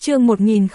Chương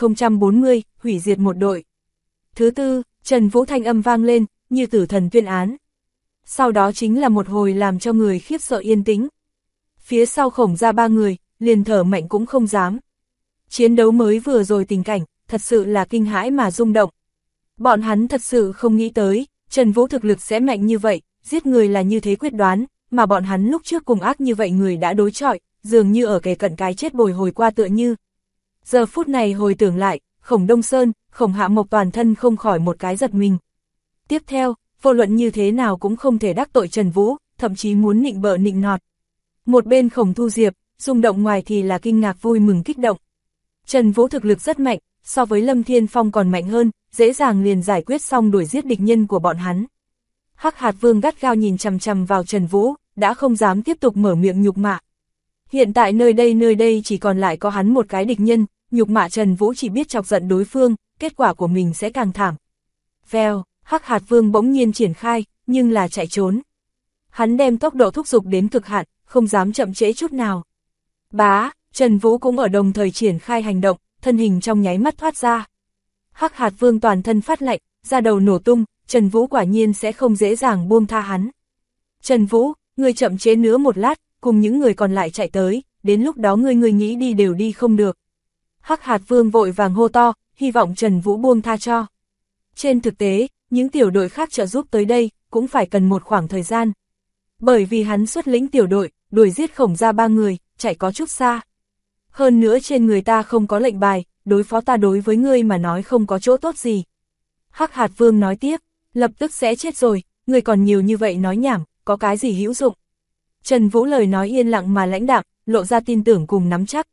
1040, hủy diệt một đội. Thứ tư, Trần Vũ thanh âm vang lên, như tử thần tuyên án. Sau đó chính là một hồi làm cho người khiếp sợ yên tĩnh. Phía sau Khổng ra 3 người, liền thở mạnh cũng không dám. Chiến đấu mới vừa rồi tình cảnh, thật sự là kinh hãi mà rung động. Bọn hắn thật sự không nghĩ tới, Trần Vũ thực lực sẽ mạnh như vậy, giết người là như thế quyết đoán, mà bọn hắn lúc trước cùng ác như vậy người đã đối chọi, dường như ở kề cận cái chết bồi hồi qua tựa như. Giờ phút này hồi tưởng lại, Khổng Đông Sơn, Khổng Hạ Mộc toàn thân không khỏi một cái giật mình. Tiếp theo, vô luận như thế nào cũng không thể đắc tội Trần Vũ, thậm chí muốn nịnh bợ nịnh nọt. Một bên Khổng Thu Diệp, rung động ngoài thì là kinh ngạc vui mừng kích động. Trần Vũ thực lực rất mạnh, so với Lâm Thiên Phong còn mạnh hơn, dễ dàng liền giải quyết xong đuổi giết địch nhân của bọn hắn. Hắc Hạt Vương gắt gao nhìn chằm chằm vào Trần Vũ, đã không dám tiếp tục mở miệng nhục mạ. Hiện tại nơi đây chỉ còn lại có hắn một cái địch nhân, nhục mạ Trần Vũ chỉ biết chọc giận đối phương, kết quả của mình sẽ càng thảm. Vèo, Hắc Hạt Vương bỗng nhiên triển khai, nhưng là chạy trốn. Hắn đem tốc độ thúc giục đến cực hạn, không dám chậm trễ chút nào. Bá, Trần Vũ cũng ở đồng thời triển khai hành động, thân hình trong nháy mắt thoát ra. Hắc Hạt Vương toàn thân phát lạnh, da đầu nổ tung, Trần Vũ quả nhiên sẽ không dễ dàng buông tha hắn. Trần Vũ, ngươi chậm chế nữa một lát, cùng những người còn lại chạy tới, đến lúc đó ngươi nghĩ đi đều đi không được. Hắc Hạt Vương vội vàng hô to, hy vọng Trần Vũ buông tha cho. Trên thực tế, những tiểu đội khác trợ giúp tới đây, cũng phải cần một khoảng thời gian. Bởi vì hắn xuất lĩnh tiểu đội, đuổi giết Khổng ra 3 người, chạy có chút xa. Hơn nữa trên người ta không có lệnh bài, đối phó ta đối với ngươi mà nói không có chỗ tốt gì. Hắc Hạt Vương nói tiếp, lập tức sẽ chết rồi, ngươi còn nhiều như vậy nói nhảm, có cái gì hữu dụng. Trần Vũ lời nói yên lặng mà lãnh đạm, lộ ra tin tưởng cùng nắm chắc.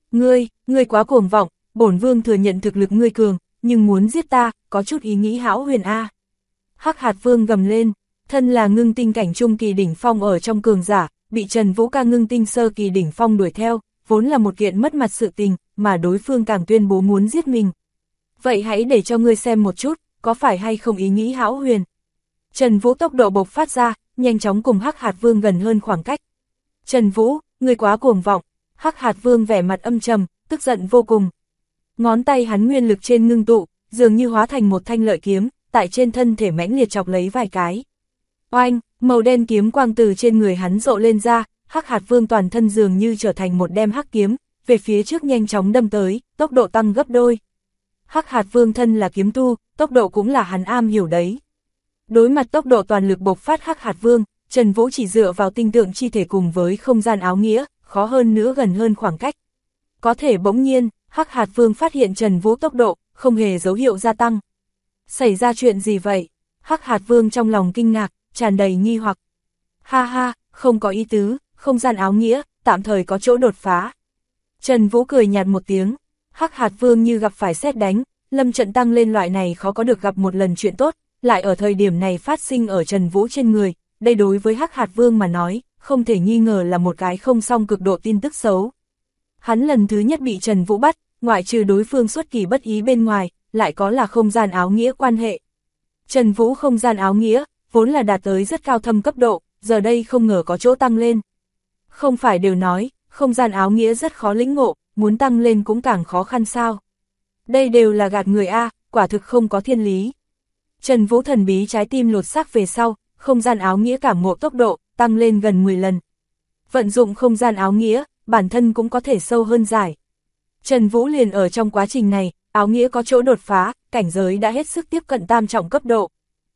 Ngươi quá cuồng vọng, bổn vương thừa nhận thực lực ngươi cường, nhưng muốn giết ta, có chút ý nghĩ hão huyền a. Hắc Hạt Vương gầm lên, thân là ngưng tinh cảnh trung kỳ đỉnh phong ở trong cường giả, bị Trần Vũ ca ngưng tinh sơ kỳ đỉnh phong đuổi theo, vốn là một kiện mất mặt sự tình, mà đối phương càng tuyên bố muốn giết mình. Vậy hãy để cho ngươi xem một chút, có phải hay không ý nghĩ hão huyền. Trần Vũ tốc độ bộc phát ra, nhanh chóng cùng Hắc Hạt Vương gần hơn khoảng cách. Trần Vũ, ngươi quá cuồng vọng. Hắc Hạt Vương vẻ mặt âm trầm, tức giận vô cùng. Ngón tay hắn nguyên lực trên ngưng tụ, dường như hóa thành một thanh lợi kiếm, tại trên thân thể mãnh liệt chọc lấy vài cái. Oanh, màu đen kiếm quang từ trên người hắn rộ lên ra, Hắc Hạt Vương toàn thân dường như trở thành một đem hắc kiếm, về phía trước nhanh chóng đâm tới, tốc độ tăng gấp đôi. Hắc Hạt Vương thân là kiếm tu, tốc độ cũng là hắn am hiểu đấy. Đối mặt tốc độ toàn lực bộc phát Hắc Hạt Vương, Trần Vũ chỉ dựa vào tinh tượng chi thể cùng với không gian áo nghĩa, khó hơn nữa gần hơn khoảng cách. Có thể bỗng nhiên, Hắc Hạt Vương phát hiện Trần Vũ tốc độ, không hề dấu hiệu gia tăng. Xảy ra chuyện gì vậy? Hắc Hạt Vương trong lòng kinh ngạc, tràn đầy nghi hoặc. Ha ha, không có ý tứ, không gian áo nghĩa, tạm thời có chỗ đột phá. Trần Vũ cười nhạt một tiếng, Hắc Hạt Vương như gặp phải sét đánh, lâm trận tăng lên loại này khó có được gặp một lần chuyện tốt, lại ở thời điểm này phát sinh ở Trần Vũ trên người, đây đối với Hắc Hạt Vương mà nói, không thể nghi ngờ là một cái không song cực độ tin tức xấu. Hắn lần thứ nhất bị Trần Vũ bắt, ngoại trừ đối phương xuất kỳ bất ý bên ngoài, lại có là không gian áo nghĩa quan hệ. Trần Vũ không gian áo nghĩa, vốn là đạt tới rất cao thâm cấp độ, giờ đây không ngờ có chỗ tăng lên. Không phải đều nói, không gian áo nghĩa rất khó lĩnh ngộ, muốn tăng lên cũng càng khó khăn sao. Đây đều là gạt người a, quả thực không có thiên lý. Trần Vũ thần bí trái tim lột xác về sau, không gian áo nghĩa cảm ngộ tốc độ, tăng lên gần 10 lần. Vận dụng không gian áo nghĩa, bản thân cũng có thể sâu hơn giải. Trần Vũ liền ở trong quá trình này, áo nghĩa có chỗ đột phá, cảnh giới đã hết sức tiếp cận tam trọng cấp độ.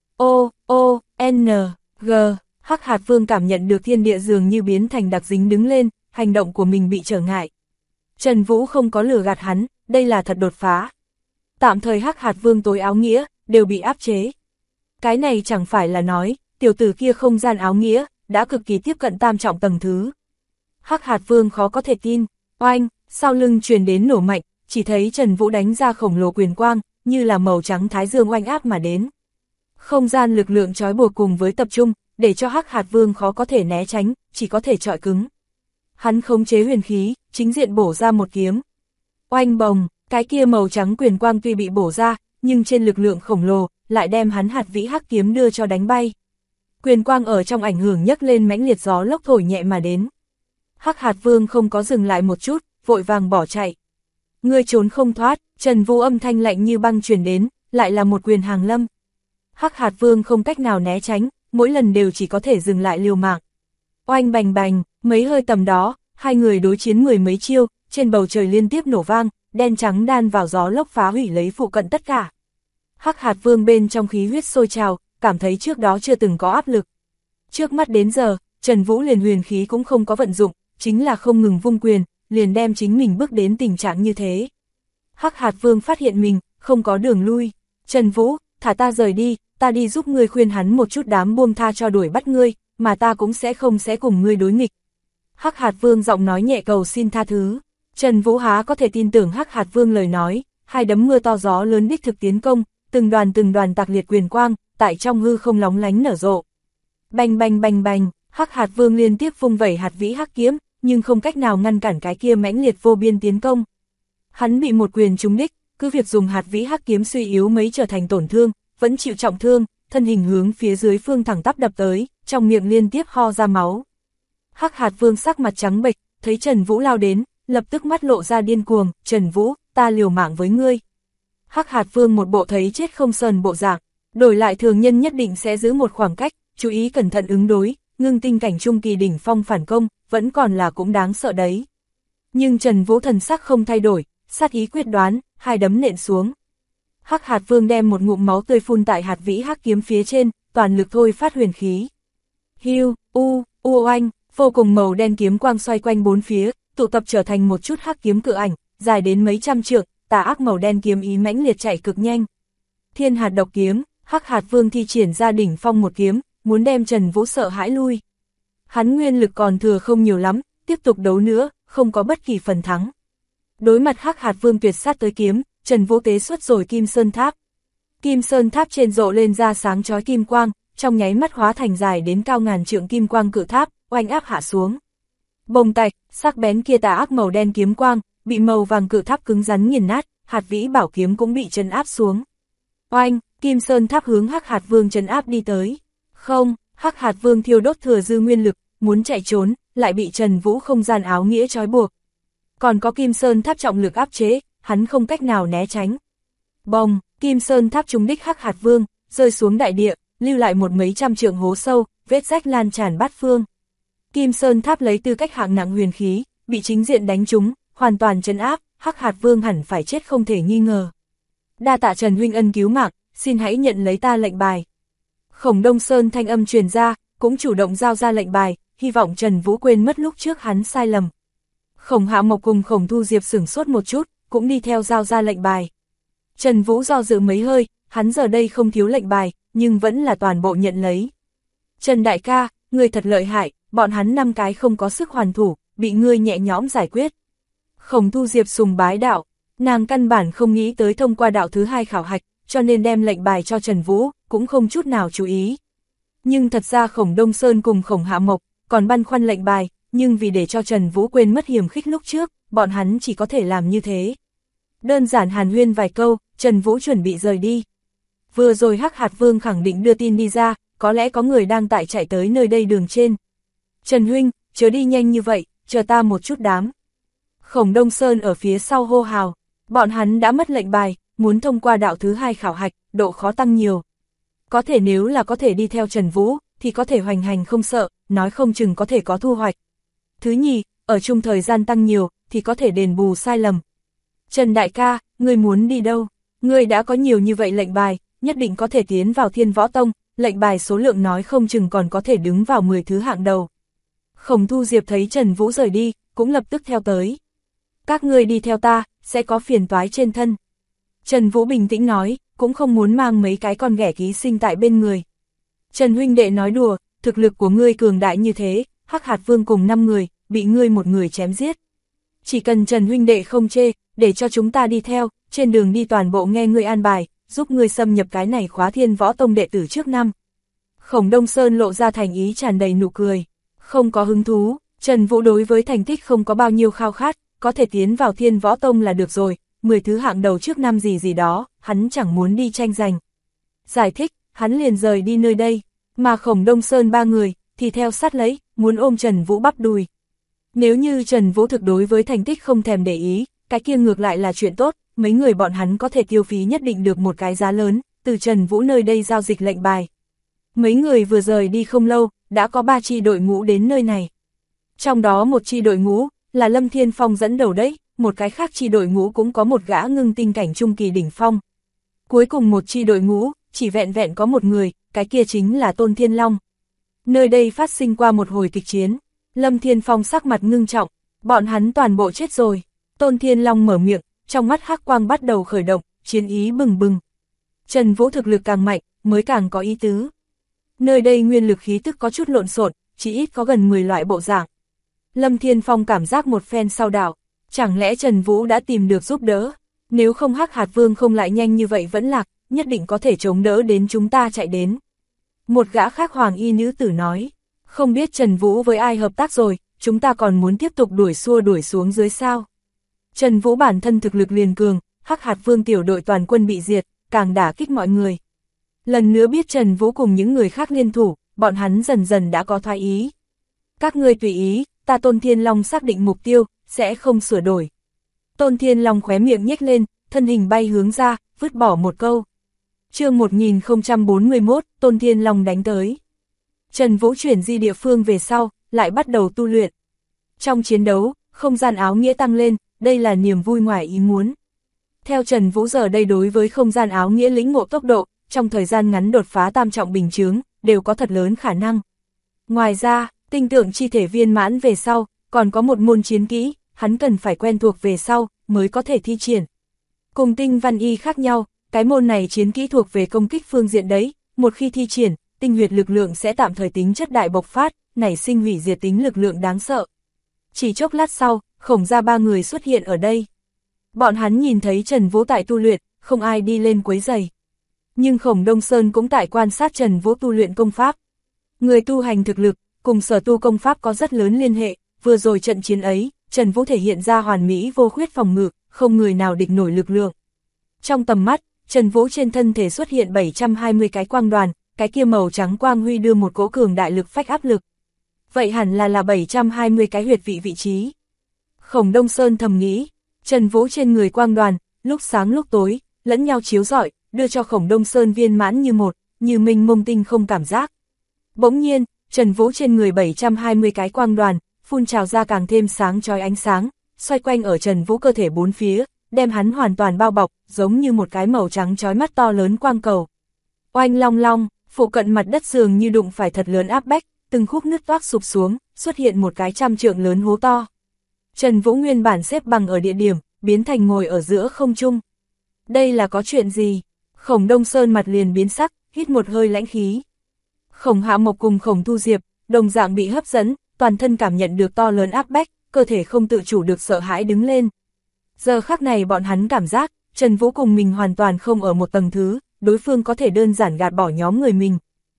G, Hắc Hạt Vương cảm nhận được thiên địa dường như biến thành đặc dính đứng lên, hành động của mình bị trở ngại. Trần Vũ không có lừa gạt hắn, đây là thật đột phá. Tạm thời Hắc Hạt Vương tối áo nghĩa, đều bị áp chế. Cái này chẳng phải là nói, tiểu tử kia không gian áo nghĩa, đã cực kỳ tiếp cận tam trọng tầng thứ. Hắc Hạt Vương khó có thể tin, oanh, sau lưng truyền đến nổ mạnh, chỉ thấy Trần Vũ đánh ra khổng lồ quyền quang, như là màu trắng thái dương oanh áp mà đến. Không gian lực lượng trói buộc cùng với tập trung, để cho Hắc Hạt Vương khó có thể né tránh, chỉ có thể chọi cứng. Hắn khống chế huyền khí, chính diện bổ ra một kiếm. Oanh bồng, cái kia màu trắng quyền quang tuy bị bổ ra, nhưng trên lực lượng khổng lồ, lại đem hắn hạt vĩ hắc kiếm đưa cho đánh bay. Quyền quang ở trong ảnh hưởng nhấc lên mãnh liệt gió lốc thổi nhẹ mà đến. Hắc Hạt Vương không có dừng lại một chút, vội vàng bỏ chạy. Ngươi trốn không thoát, Trần Vũ âm thanh lạnh như băng truyền đến, lại là một quyền hàng lâm. Hắc Hạt Vương không cách nào né tránh, mỗi lần đều chỉ có thể dừng lại liều mạng. Oanh bành bành, mấy hơi tầm đó, hai người đối chiến mười mấy chiêu, trên bầu trời liên tiếp nổ vang, đen trắng đan vào gió lốc phá hủy lấy phụ cận tất cả. Hắc Hạt Vương bên trong khí huyết sôi trào, cảm thấy trước đó chưa từng có áp lực. Trước mắt đến giờ, Trần Vũ liền huyền khí cũng không có vận dụng, chính là không ngừng vung quyền, liền đem chính mình bước đến tình trạng như thế. Hắc Hạt Vương phát hiện mình, không có đường lui. Trần Vũ, thả ta rời đi, ta đi giúp ngươi khuyên hắn một chút đám buông tha cho đuổi bắt ngươi, mà ta cũng sẽ không cùng ngươi đối nghịch. Hắc Hạt Vương giọng nói nhẹ cầu xin tha thứ. Trần Vũ há có thể tin tưởng Hắc Hạt Vương lời nói, hai đấm mưa to gió lớn đích thực tiến công, từng đoàn tạc liệt quyền quang, tại trong hư không lóng lánh nở rộ. Bành bành bành bành, Hắc Hạt Vương liên tiếp vung vẩy hạt vĩ hắc kiếm, nhưng không cách nào ngăn cản cái kia mãnh liệt vô biên tiến công. Hắn bị một quyền trúng đích, cứ việc dùng hạt vĩ hắc kiếm suy yếu mấy trở thành tổn thương, vẫn chịu trọng thương, thân hình hướng phía dưới phương thẳng tắp đập tới, trong miệng liên tiếp ho ra máu. Hắc Hạt Vương sắc mặt trắng bệch, thấy Trần Vũ lao đến, lập tức mắt lộ ra điên cuồng, Trần Vũ, ta liều mạng với ngươi. Hắc Hạt Vương một bộ thấy chết không sờn bộ dạng, đổi lại thường nhân nhất định sẽ giữ một khoảng cách, chú ý cẩn thận ứng đối, ngưng tinh cảnh trung kỳ đỉnh phong phản công, vẫn còn là cũng đáng sợ đấy. Nhưng Trần Vũ thần sắc không thay đổi, sát ý quyết đoán, hai đấm nện xuống. Hắc Hạt Vương đem một ngụm máu tươi phun tại hạt vĩ hắc kiếm phía trên, toàn lực thôi phát huyền khí. Hiu, oanh, vô cùng màu đen kiếm quang xoay quanh bốn phía, tụ tập trở thành một chút hắc kiếm cự ảnh, dài đến mấy trăm trượng, tà ác màu đen kiếm ý mãnh liệt chạy cực nhanh. Thiên hạt độc kiếm, Hắc Hạt Vương thi triển ra đỉnh phong một kiếm, muốn đem Trần Vũ sợ hãi lui. Hắn nguyên lực còn thừa không nhiều lắm, tiếp tục đấu nữa, không có bất kỳ phần thắng. Đối mặt Hắc Hạt Vương tuyệt sát tới kiếm, Trần Vũ tế xuất rồi Kim Sơn Tháp. Kim Sơn Tháp trên rộ lên ra sáng chói kim quang, trong nháy mắt hóa thành dài đến cao ngàn trượng kim quang cự tháp, oanh áp hạ xuống. Bồng tạch, sắc bén kia tà ác màu đen kiếm quang, bị màu vàng cự tháp cứng rắn nghiền nát, hạt vĩ bảo kiếm cũng bị trấn áp xuống. Oanh, Kim Sơn Tháp hướng Hắc Hạt Vương trấn áp đi tới. Không, Hắc Hạt Vương thiêu đốt thừa dư nguyên lực, muốn chạy trốn, lại bị Trần Vũ không gian áo nghĩa trói buộc. Còn có Kim Sơn Tháp trọng lực áp chế, hắn không cách nào né tránh. Bồng, Kim Sơn Tháp trúng đích Hắc Hạt Vương, rơi xuống đại địa, lưu lại một mấy trăm trượng hố sâu, vết rách lan tràn bát phương. Kim Sơn Tháp lấy tư cách hạng nặng huyền khí, bị chính diện đánh trúng, hoàn toàn trấn áp, Hắc Hạt Vương hẳn phải chết không thể nghi ngờ. Đa tạ Trần huynh ân cứu mạng, xin hãy nhận lấy ta lệnh bài. Khổng Đông Sơn thanh âm truyền ra, cũng chủ động giao ra lệnh bài, hy vọng Trần Vũ quên mất lúc trước hắn sai lầm. Khổng Hạ Mộc cùng Khổng Thu Diệp sửng sốt một chút, cũng đi theo giao ra lệnh bài. Trần Vũ do dự mấy hơi, hắn giờ đây không thiếu lệnh bài, nhưng vẫn là toàn bộ nhận lấy. Trần đại ca, ngươi thật lợi hại, bọn hắn 5 cái không có sức hoàn thủ, bị ngươi nhẹ nhõm giải quyết. Khổng Thu Diệp sùng bái đạo, nàng căn bản không nghĩ tới thông qua đạo thứ 2 khảo hạch, cho nên đem lệnh bài cho Trần Vũ, cũng không chút nào chú ý. Nhưng thật ra Khổng Đông Sơn cùng Khổng Hạ Mộc, còn băn khoăn lệnh bài, nhưng vì để cho Trần Vũ quên mất hiểm khích lúc trước, bọn hắn chỉ có thể làm như thế. Đơn giản hàn huyên vài câu, Trần Vũ chuẩn bị rời đi. Vừa rồi Hắc Hạt Vương khẳng định đưa tin đi ra, có lẽ có người đang tại chạy tới nơi đây đường trên. Trần huynh, chớ đi nhanh như vậy, chờ ta một chút đám. Khổng Đông Sơn ở phía sau hô hào, bọn hắn đã mất lệnh bài, muốn thông qua đạo thứ 2 khảo hạch, độ khó tăng nhiều. Có thể nếu là có thể đi theo Trần Vũ, thì có thể hoành hành không sợ, nói không chừng có thể có thu hoạch. Thứ nhì, ở chung thời gian tăng nhiều, thì có thể đền bù sai lầm. Trần đại ca, ngươi muốn đi đâu? Ngươi đã có nhiều như vậy lệnh bài, nhất định có thể tiến vào Thiên Võ Tông, lệnh bài số lượng nói không chừng còn có thể đứng vào 10 thứ hạng đầu. Khổng Thu Diệp thấy Trần Vũ rời đi, cũng lập tức theo tới. Các ngươi đi theo ta, sẽ có phiền toái trên thân. Trần Vũ bình tĩnh nói, cũng không muốn mang mấy cái con ghẻ ký sinh tại bên người. Trần huynh đệ nói đùa, thực lực của ngươi cường đại như thế, Hắc Hạt Vương cùng 5 người, bị ngươi một người chém giết. Chỉ cần Trần huynh đệ không chê, để cho chúng ta đi theo, trên đường đi toàn bộ nghe ngươi an bài, giúp ngươi xâm nhập cái này khóa Thiên Võ Tông đệ tử trước năm. Khổng Đông Sơn lộ ra thành ý tràn đầy nụ cười, không có hứng thú, Trần Vũ đối với thành tích không có bao nhiêu khao khát, có thể tiến vào Thiên Võ Tông là được rồi, 10 thứ hạng đầu trước năm gì đó, hắn chẳng muốn đi tranh giành. Giải thích, hắn liền rời đi nơi đây, mà Khổng Đông Sơn 3 người, thì theo sát lấy, muốn ôm Trần Vũ bắp đùi. Nếu như Trần Vũ thực đối với thành tích không thèm để ý, cái kia ngược lại là chuyện tốt, mấy người bọn hắn có thể tiêu phí nhất định được một cái giá lớn, từ Trần Vũ nơi đây giao dịch lệnh bài. Mấy người vừa rời đi không lâu, đã có 3 chi đội ngũ đến nơi này. Trong đó một chi đội ngũ, là Lâm Thiên Phong dẫn đầu đấy, một cái khác chi đội ngũ cũng có một gã ngưng tinh cảnh trung kỳ đỉnh phong. Cuối cùng một chi đội ngũ, chỉ vẹn vẹn có một người, cái kia chính là Tôn Thiên Long. Nơi đây phát sinh qua một hồi kịch chiến, Lâm Thiên Phong sắc mặt ngưng trọng, bọn hắn toàn bộ chết rồi. Tôn Thiên Long mở miệng, trong mắt hắc quang bắt đầu khởi động, chiến ý bừng bừng. Trần Vũ thực lực càng mạnh, mới càng có ý tứ. Nơi đây nguyên lực khí tức có chút lộn xộn, chỉ ít có gần 10 loại bộ dạng. Lâm Thiên Phong cảm giác một phen sau đảo, chẳng lẽ Trần Vũ đã tìm được giúp đỡ, nếu không Hắc Hạt Vương không lại nhanh như vậy vẫn lạc, nhất định có thể chống đỡ đến chúng ta chạy đến. Một gã khác hoàng y nữ tử nói, không biết Trần Vũ với ai hợp tác rồi, chúng ta còn muốn tiếp tục đuổi xuống dưới sao. Trần Vũ bản thân thực lực liền cường, Hắc Hạt Vương tiểu đội toàn quân bị diệt, càng đả kích mọi người. Lần nữa biết Trần Vũ cùng những người khác liên thủ, bọn hắn dần dần đã có thoái ý. Các ngươi tùy ý, ta Tôn Thiên Long xác định mục tiêu, sẽ không sửa đổi. Tôn Thiên Long khóe miệng nhếch lên, thân hình bay hướng ra, vứt bỏ một câu. Chương 1041, Tôn Thiên Long đánh tới. Trần Vũ chuyển di địa phương về sau, lại bắt đầu tu luyện. Trong chiến đấu, không gian áo nghĩa tăng lên, đây là niềm vui ngoài ý muốn. Theo Trần Vũ giờ đây đối với không gian áo nghĩa lĩnh ngộ tốc độ, trong thời gian ngắn đột phá tam trọng bình chướng, đều có thật lớn khả năng. Ngoài ra, tinh tượng chi thể viên mãn về sau, còn có một môn chiến kỹ, hắn cần phải quen thuộc về sau, mới có thể thi triển. Cùng tinh văn y khác nhau, cái môn này chiến kỹ thuộc về công kích phương diện đấy, một khi thi triển, tinh huyệt lực lượng sẽ tạm thời tính chất đại bộc phát, nảy sinh hủy diệt tính lực lượng đáng sợ. Chỉ chốc lát sau, Khổng gia 3 người xuất hiện ở đây. Bọn hắn nhìn thấy Trần Vũ tại tu luyện, không ai đi lên quấy rầy. Nhưng Khổng Đông Sơn cũng tại quan sát Trần Vũ tu luyện công pháp. Người tu hành thực lực, cùng sở tu công pháp có rất lớn liên hệ, vừa rồi trận chiến ấy, Trần Vũ thể hiện ra hoàn mỹ vô khuyết phòng ngự, không người nào địch nổi lực lượng. Trong tầm mắt, Trần Vũ trên thân thể xuất hiện 720 cái quang đoàn, cái kia màu trắng quang huy đưa một cỗ cường đại lực phách áp lực. Vậy hẳn là 720 cái huyệt vị trí. Khổng Đông Sơn thầm nghĩ, Trần Vũ trên người quang đoàn, lúc sáng lúc tối, lẫn nhau chiếu rọi, đưa cho Khổng Đông Sơn viên mãn như một, như minh mông tinh không cảm giác. Bỗng nhiên, Trần Vũ trên người 720 cái quang đoàn, phun trào ra càng thêm sáng chói ánh sáng, xoay quanh ở Trần Vũ cơ thể bốn phía, đem hắn hoàn toàn bao bọc, giống như một cái màu trắng chói mắt to lớn quang cầu. Oanh long long, phụ cận mặt đất dường như đụng phải thật lớn áp bách, từng khúc nứt toác sụp xuống, xuất hiện một cái 100 trượng lớn hố to. Trần Vũ nguyên bản xếp bằng ở địa điểm, biến thành ngồi ở giữa không trung. Đây là có chuyện gì? Khổng Đông Sơn mặt liền biến sắc, hít một hơi lãnh khí. Khổng Hạ Mộc cùng Khổng Thu Diệp, đồng dạng bị hấp dẫn, toàn thân cảm nhận được to lớn áp bách, cơ thể không tự chủ được sợ hãi đứng lên. Giờ khắc này bọn hắn cảm giác, Trần Vũ cùng mình hoàn toàn không ở một tầng thứ, đối phương có thể đơn giản gạt bỏ nhóm người mình.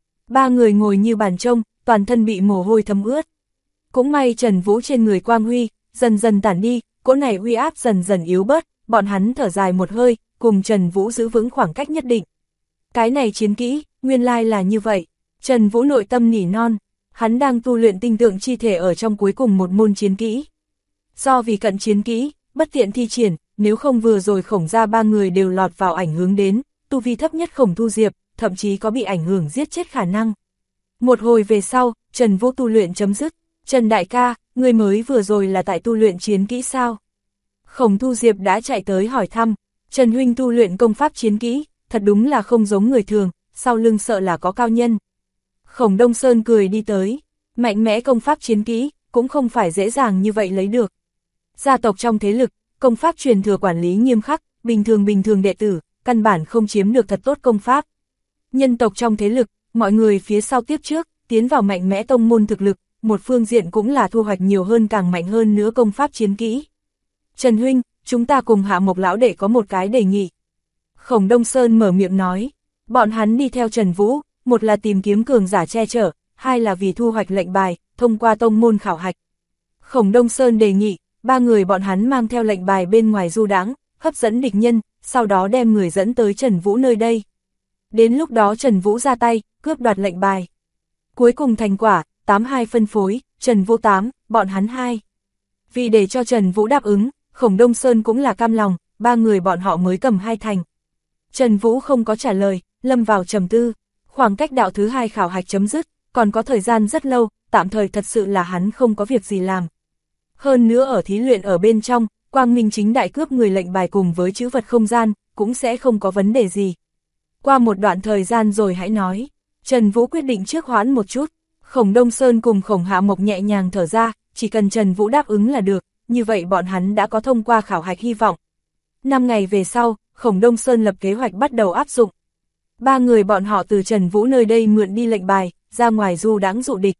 3 người ngồi như bàn trông, toàn thân bị mồ hôi thấm ướt. Cũng may Trần Vũ trên người quang huy, dần dần tản đi, cỗ này uy áp dần dần yếu bớt, bọn hắn thở dài một hơi, cùng Trần Vũ giữ vững khoảng cách nhất định. Cái này chiến kỹ, nguyên lai là như vậy. Trần Vũ nội tâm nỉ non, hắn đang tu luyện tinh tượng chi thể ở trong cuối cùng một môn chiến kỹ. Do vì cận chiến kỹ, bất tiện thi triển, nếu không vừa rồi Khổng gia 3 người đều lọt vào ảnh hưởng đến, tu vi thấp nhất Khổng Thu Diệp, thậm chí có bị ảnh hưởng giết chết khả năng. Một hồi về sau, Trần Vũ tu luyện chấm dứt. Trần đại ca, người mới vừa rồi là tại tu luyện chiến kỹ sao? Khổng Thu Diệp đã chạy tới hỏi thăm, Trần huynh tu luyện công pháp chiến kỹ, thật đúng là không giống người thường, sau lưng sợ là có cao nhân. Khổng Đông Sơn cười đi tới, mạnh mẽ công pháp chiến kỹ, cũng không phải dễ dàng như vậy lấy được. Gia tộc trong thế lực, công pháp truyền thừa quản lý nghiêm khắc, bình thường đệ tử, căn bản không chiếm được thật tốt công pháp. Nhân tộc trong thế lực, mọi người phía sau tiếp trước, tiến vào mạnh mẽ tông môn thực lực, một phương diện cũng là thu hoạch nhiều hơn càng mạnh hơn nữa công pháp chiến kỹ. Trần huynh, chúng ta cùng Hạ Mộc lão đệ có một cái đề nghị. Khổng Đông Sơn mở miệng nói, bọn hắn đi theo Trần Vũ, một là tìm kiếm cường giả che chở, hai là vì thu hoạch lệnh bài, thông qua tông môn khảo hạch. Khổng Đông Sơn đề nghị, 3 người bọn hắn mang theo lệnh bài bên ngoài du đãng, hấp dẫn địch nhân, sau đó đem người dẫn tới Trần Vũ nơi đây. Đến lúc đó Trần Vũ ra tay, cướp đoạt lệnh bài. Cuối cùng thành quả, 82 phân phối, Trần Vũ 8, bọn hắn 2. Vì để cho Trần Vũ đáp ứng, Khổng Đông Sơn cũng là cam lòng, ba người bọn họ mới cầm 2 thành. Trần Vũ không có trả lời, lâm vào trầm tư, khoảng cách đạo thứ 2 khảo hạch chấm dứt, còn có thời gian rất lâu, tạm thời thật sự là hắn không có việc gì làm. Hơn nữa ở thí luyện ở bên trong, quang minh chính đại cướp người lệnh bài cùng với chữ vật không gian, cũng sẽ không có vấn đề gì. Qua một đoạn thời gian rồi hãy nói, Trần Vũ quyết định trước hoãn một chút. Khổng Đông Sơn cùng Khổng Hạ Mộc nhẹ nhàng thở ra, chỉ cần Trần Vũ đáp ứng là được, như vậy bọn hắn đã có thông qua khảo hạch hy vọng. 5 ngày về sau, Khổng Đông Sơn lập kế hoạch bắt đầu áp dụng. 3 người bọn họ từ Trần Vũ nơi đây mượn đi lệnh bài, ra ngoài du đãng dụ địch.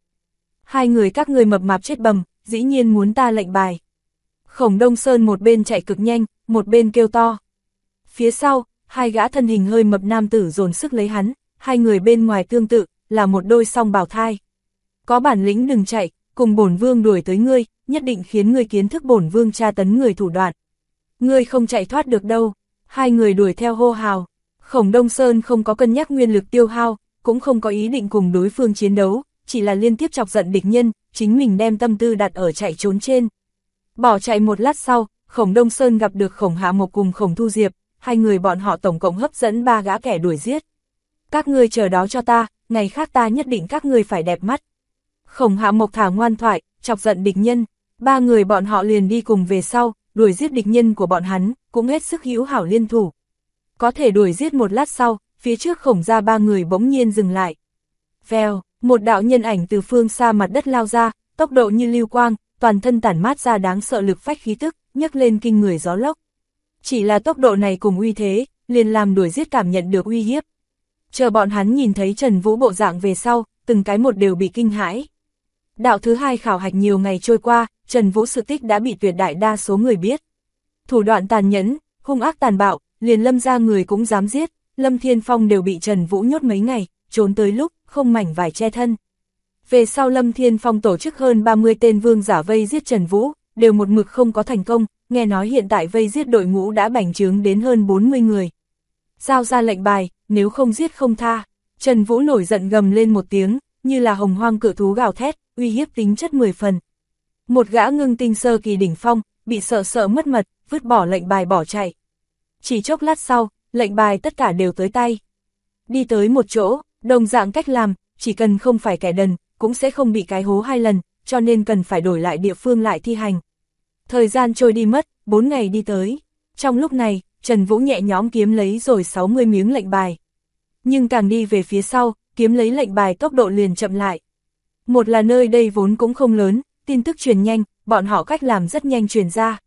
2 người các ngươi mập mạp chết bầm, dĩ nhiên muốn ta lệnh bài. Khổng Đông Sơn một bên chạy cực nhanh, một bên kêu to. Phía sau, 2 gã thân hình hơi mập nam tử dồn sức lấy hắn, 2 người bên ngoài tương tự, là một đôi song bào thai. Có bản lĩnh đừng chạy, cùng bổn vương đuổi tới ngươi, nhất định khiến ngươi kiến thức bổn vương tra tấn người thủ đoạn. Ngươi không chạy thoát được đâu. 2 người đuổi theo hô hào. Khổng Đông Sơn không có cân nhắc nguyên lực tiêu hao, cũng không có ý định cùng đối phương chiến đấu, chỉ là liên tiếp chọc giận địch nhân, chính mình đem tâm tư đặt ở chạy trốn trên. Bỏ chạy một lát sau, Khổng Đông Sơn gặp được Khổng Hạ Mộc cùng Khổng Thu Diệp, 2 người bọn họ tổng cộng hấp dẫn 3 gã kẻ đuổi giết. Các ngươi chờ đó cho ta, ngày khác ta nhất định các ngươi phải đẹp mắt. Khổng Hạ Mộc thả ngoan thoại, chọc giận địch nhân, 3 người bọn họ liền đi cùng về sau, đuổi giết địch nhân của bọn hắn, cũng hết sức hữu hảo liên thủ. Có thể đuổi giết một lát sau, phía trước Khổng ra 3 người bỗng nhiên dừng lại. Vèo, một đạo nhân ảnh từ phương xa mặt đất lao ra, tốc độ như lưu quang, toàn thân tản mát ra đáng sợ lực phách khí tức, nhấc lên kinh người gió lốc. Chỉ là tốc độ này cùng uy thế, liền làm đuổi giết cảm nhận được uy hiếp. Chờ bọn hắn nhìn thấy Trần Vũ bộ dạng về sau, từng cái một đều bị kinh hãi. Đạo thứ 2 khảo hạch nhiều ngày trôi qua, Trần Vũ sự tích đã bị tuyệt đại đa số người biết. Thủ đoạn tàn nhẫn, hung ác tàn bạo, liền Lâm ra người cũng dám giết, Lâm Thiên Phong đều bị Trần Vũ nhốt mấy ngày, trốn tới lúc, không mảnh vải che thân. Về sau Lâm Thiên Phong tổ chức hơn 30 tên vương giả vây giết Trần Vũ, đều một mực không có thành công, nghe nói hiện tại vây giết đội ngũ đã bành trướng đến hơn 40 người. Giao ra lệnh bài, nếu không giết không tha. Trần Vũ nổi giận gầm lên một tiếng, như là hồng hoang cự thú gào thét, uy hiếp tính chất 10 phần. Một gã ngưng tinh sơ kỳ đỉnh phong, bị sợ mất mật, vứt bỏ lệnh bài bỏ chạy. Chỉ chốc lát sau, lệnh bài tất cả đều tới tay. Đi tới một chỗ, đồng dạng cách làm, chỉ cần không phải kẻ đần, cũng sẽ không bị cái hố 2 lần, cho nên cần phải đổi lại địa phương lại thi hành. Thời gian trôi đi mất, 4 ngày đi tới. Trong lúc này, Trần Vũ nhẹ nhõm kiếm lấy rồi 60 miếng lệnh bài. Nhưng càng đi về phía sau, kiếm lấy lệnh bài tốc độ liền chậm lại. Một là nơi đây vốn cũng không lớn, tin tức truyền nhanh, bọn họ cách làm rất nhanh truyền ra.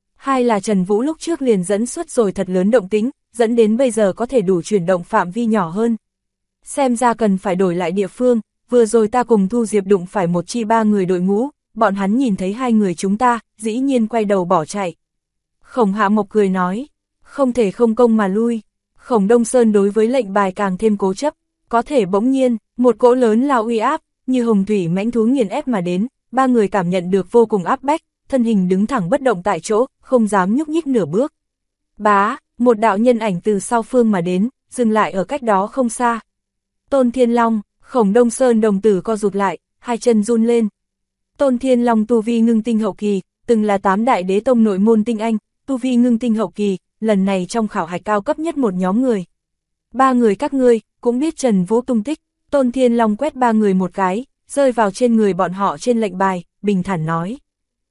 2 là Trần Vũ lúc trước liền dẫn xuất rồi thật lớn động tĩnh, dẫn đến bây giờ có thể đủ chuyển động phạm vi nhỏ hơn. Xem ra cần phải đổi lại địa phương, vừa rồi ta cùng Thu Diệp đụng phải một chi 3 người đội ngũ, bọn hắn nhìn thấy 2 người chúng ta, dĩ nhiên quay đầu bỏ chạy. Khổng Hạ Mộc cười nói, không thể không công mà lui. Khổng Đông Sơn đối với lệnh bài càng thêm cố chấp, có thể bỗng nhiên, một cỗ lớn lao uy áp, như hồng thủy mãnh thú nghiền ép mà đến, 3 người cảm nhận được vô cùng áp bách, thân hình đứng thẳng bất động tại chỗ, không dám nhúc nhích nửa bước. Bá, một đạo nhân ảnh từ sau phương mà đến, dừng lại ở cách đó không xa. Tôn Thiên Long, Khổng Đông Sơn đồng tử co rụt lại, 2 chân run lên. Tôn Thiên Long tu vi ngưng tinh hậu kỳ, từng là 8 đại đế tông nội môn tinh anh, tu vi ngưng tinh hậu kỳ, lần này trong khảo hạch cao cấp nhất một nhóm người. 3 người các ngươi, cũng biết Trần Vũ tung tích, Tôn Thiên Long quét 3 người một cái, rơi vào trên người bọn họ trên lệnh bài, bình thản nói.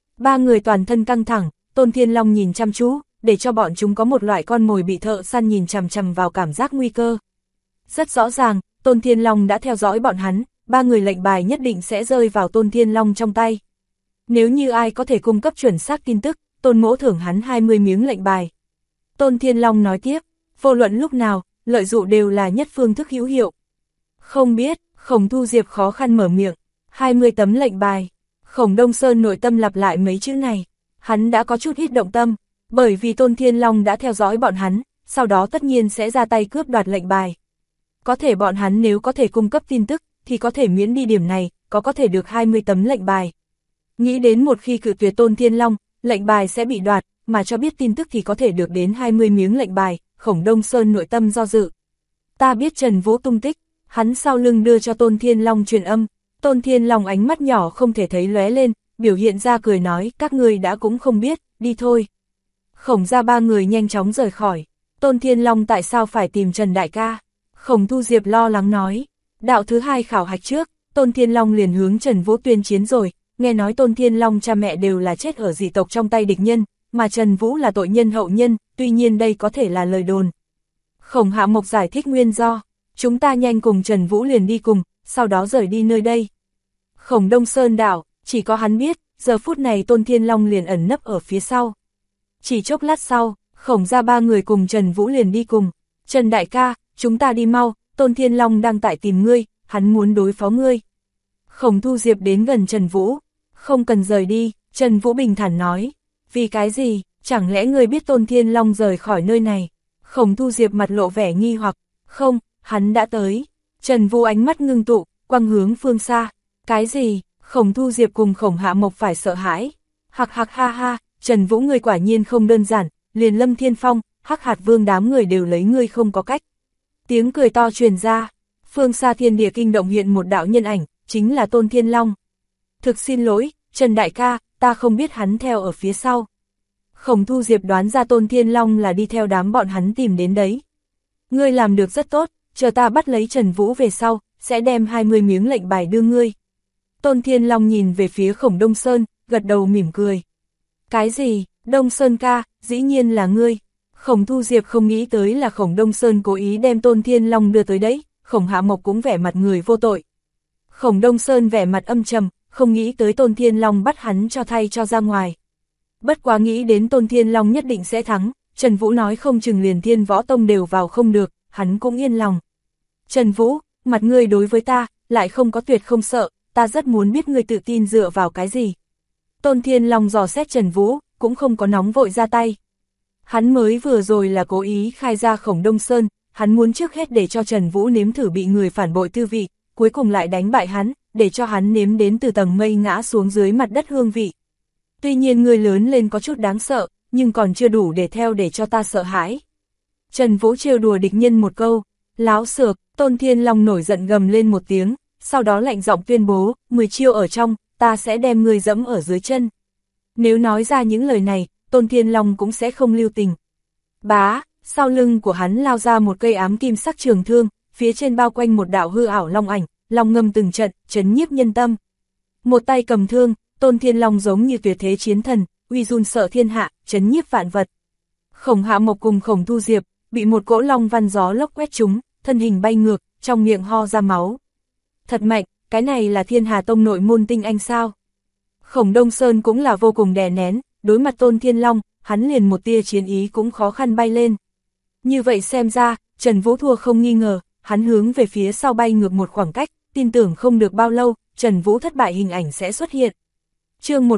3 người toàn thân căng thẳng, Tôn Thiên Long nhìn chăm chú, để cho bọn chúng có một loại con mồi bị thợ săn nhìn chằm chằm vào cảm giác nguy cơ. Rất rõ ràng, Tôn Thiên Long đã theo dõi bọn hắn, 3 người lệnh bài nhất định sẽ rơi vào Tôn Thiên Long trong tay. Nếu như ai có thể cung cấp chuẩn xác tin tức, Tôn mỗ thưởng hắn 20 miếng lệnh bài. Tôn Thiên Long nói tiếp, vô luận lúc nào, lợi dụng đều là nhất phương thức hữu hiệu. Không biết, Khổng Thu Diệp khó khăn mở miệng, 20 tấm lệnh bài. Khổng Đông Sơn nội tâm lặp lại mấy chữ này, hắn đã có chút ít động tâm, bởi vì Tôn Thiên Long đã theo dõi bọn hắn, sau đó tất nhiên sẽ ra tay cướp đoạt lệnh bài. Có thể bọn hắn nếu có thể cung cấp tin tức, thì có thể miễn đi điểm này, có thể được 20 tấm lệnh bài. Nghĩ đến một khi cự tuyệt Tôn Thiên Long, lệnh bài sẽ bị đoạt, mà cho biết tin tức thì có thể được đến 20 miếng lệnh bài, Khổng Đông Sơn nội tâm do dự. Ta biết Trần Vũ tung tích, hắn sau lưng đưa cho Tôn Thiên Long truyền âm, Tôn Thiên Long ánh mắt nhỏ không thể thấy lóe lên, biểu hiện ra cười nói, các ngươi đã cũng không biết, đi thôi. Khổng ra ba người nhanh chóng rời khỏi. Tôn Thiên Long tại sao phải tìm Trần đại ca? Khổng Thu Diệp lo lắng nói. Đạo thứ hai khảo hạch trước, Tôn Thiên Long liền hướng Trần Vũ tuyên chiến rồi, nghe nói Tôn Thiên Long cha mẹ đều là chết ở dị tộc trong tay địch nhân, mà Trần Vũ là tội nhân hậu nhân, tuy nhiên đây có thể là lời đồn. Khổng Hạ Mộc giải thích nguyên do, chúng ta nhanh cùng Trần Vũ liền đi cùng, sau đó rời đi nơi đây. Khổng Đông Sơn đảo, chỉ có hắn biết, giờ phút này Tôn Thiên Long liền ẩn nấp ở phía sau. Chỉ chốc lát sau, Khổng ra ba người cùng Trần Vũ liền đi cùng. Trần đại ca, chúng ta đi mau, Tôn Thiên Long đang tại tìm ngươi, hắn muốn đối phó ngươi. Khổng Thu Diệp đến gần Trần Vũ, không cần rời đi, Trần Vũ bình thản nói. Vì cái gì, chẳng lẽ ngươi biết Tôn Thiên Long rời khỏi nơi này? Khổng Thu Diệp mặt lộ vẻ nghi hoặc, không, hắn đã tới. Trần Vũ ánh mắt ngưng tụ, quăng hướng phương xa. Cái gì? Khổng Thu Diệp cùng Khổng Hạ Mộc phải sợ hãi. Hạc hạc ha ha, Trần Vũ ngươi quả nhiên không đơn giản, liền Lâm Thiên Phong, Hắc Hạt Vương đám người đều lấy ngươi không có cách. Tiếng cười to truyền ra, phương xa thiên địa kinh động hiện một đạo nhân ảnh, chính là Tôn Thiên Long. Thực xin lỗi, Trần đại ca, ta không biết hắn theo ở phía sau. Khổng Thu Diệp đoán ra Tôn Thiên Long là đi theo đám bọn hắn tìm đến đấy. Ngươi làm được rất tốt, chờ ta bắt lấy Trần Vũ về sau, sẽ đem 20 miếng lệnh bài đưa ngươi. Tôn Thiên Long nhìn về phía Khổng Đông Sơn, gật đầu mỉm cười. Cái gì, Đông Sơn ca, dĩ nhiên là ngươi. Khổng Thu Diệp không nghĩ tới là Khổng Đông Sơn cố ý đem Tôn Thiên Long đưa tới đấy, Khổng Hạ Mộc cũng vẻ mặt người vô tội. Khổng Đông Sơn vẻ mặt âm trầm, không nghĩ tới Tôn Thiên Long bắt hắn cho thay cho ra ngoài. Bất quá nghĩ đến Tôn Thiên Long nhất định sẽ thắng, Trần Vũ nói không chừng liền Thiên Võ Tông đều vào không được, hắn cũng yên lòng. Trần Vũ, mặt ngươi đối với ta, lại không có tuyệt không sợ, ta rất muốn biết ngươi tự tin dựa vào cái gì. Tôn Thiên Long dò xét Trần Vũ, cũng không có nóng vội ra tay. Hắn mới vừa rồi là cố ý khai ra Khổng Đông Sơn, hắn muốn trước hết để cho Trần Vũ nếm thử bị người phản bội tư vị, cuối cùng lại đánh bại hắn, để cho hắn nếm đến từ tầng mây ngã xuống dưới mặt đất hương vị. Tuy nhiên người lớn lên có chút đáng sợ, nhưng còn chưa đủ để theo để cho ta sợ hãi. Trần Vũ trêu đùa địch nhân một câu, láo xược, Tôn Thiên Long nổi giận gầm lên một tiếng, sau đó lạnh giọng tuyên bố, 10 chiêu ở trong, ta sẽ đem ngươi dẫm ở dưới chân. Nếu nói ra những lời này, Tôn Thiên Long cũng sẽ không lưu tình. Bá, sau lưng của hắn lao ra một cây ám kim sắc trường thương, phía trên bao quanh một đạo hư ảo long ảnh, long ngâm từng trận, chấn nhiếp nhân tâm. Một tay cầm thương, Tôn Thiên Long giống như tuyệt thế chiến thần, uy run sợ thiên hạ, chấn nhiếp vạn vật. Khổng Hạ Mộc cùng Khổng Thu Diệp, bị một cỗ long văn gió lốc quét trúng, thân hình bay ngược, trong miệng ho ra máu. Thật mạnh, cái này là Thiên Hà Tông nội môn tinh anh sao? Khổng Đông Sơn cũng là vô cùng đè nén, đối mặt Tôn Thiên Long, hắn liền một tia chiến ý cũng khó khăn bay lên. Như vậy xem ra, Trần Vũ thua không nghi ngờ, hắn hướng về phía sau bay ngược một khoảng cách, tin tưởng không được bao lâu, Trần Vũ thất bại hình ảnh sẽ xuất hiện. Chương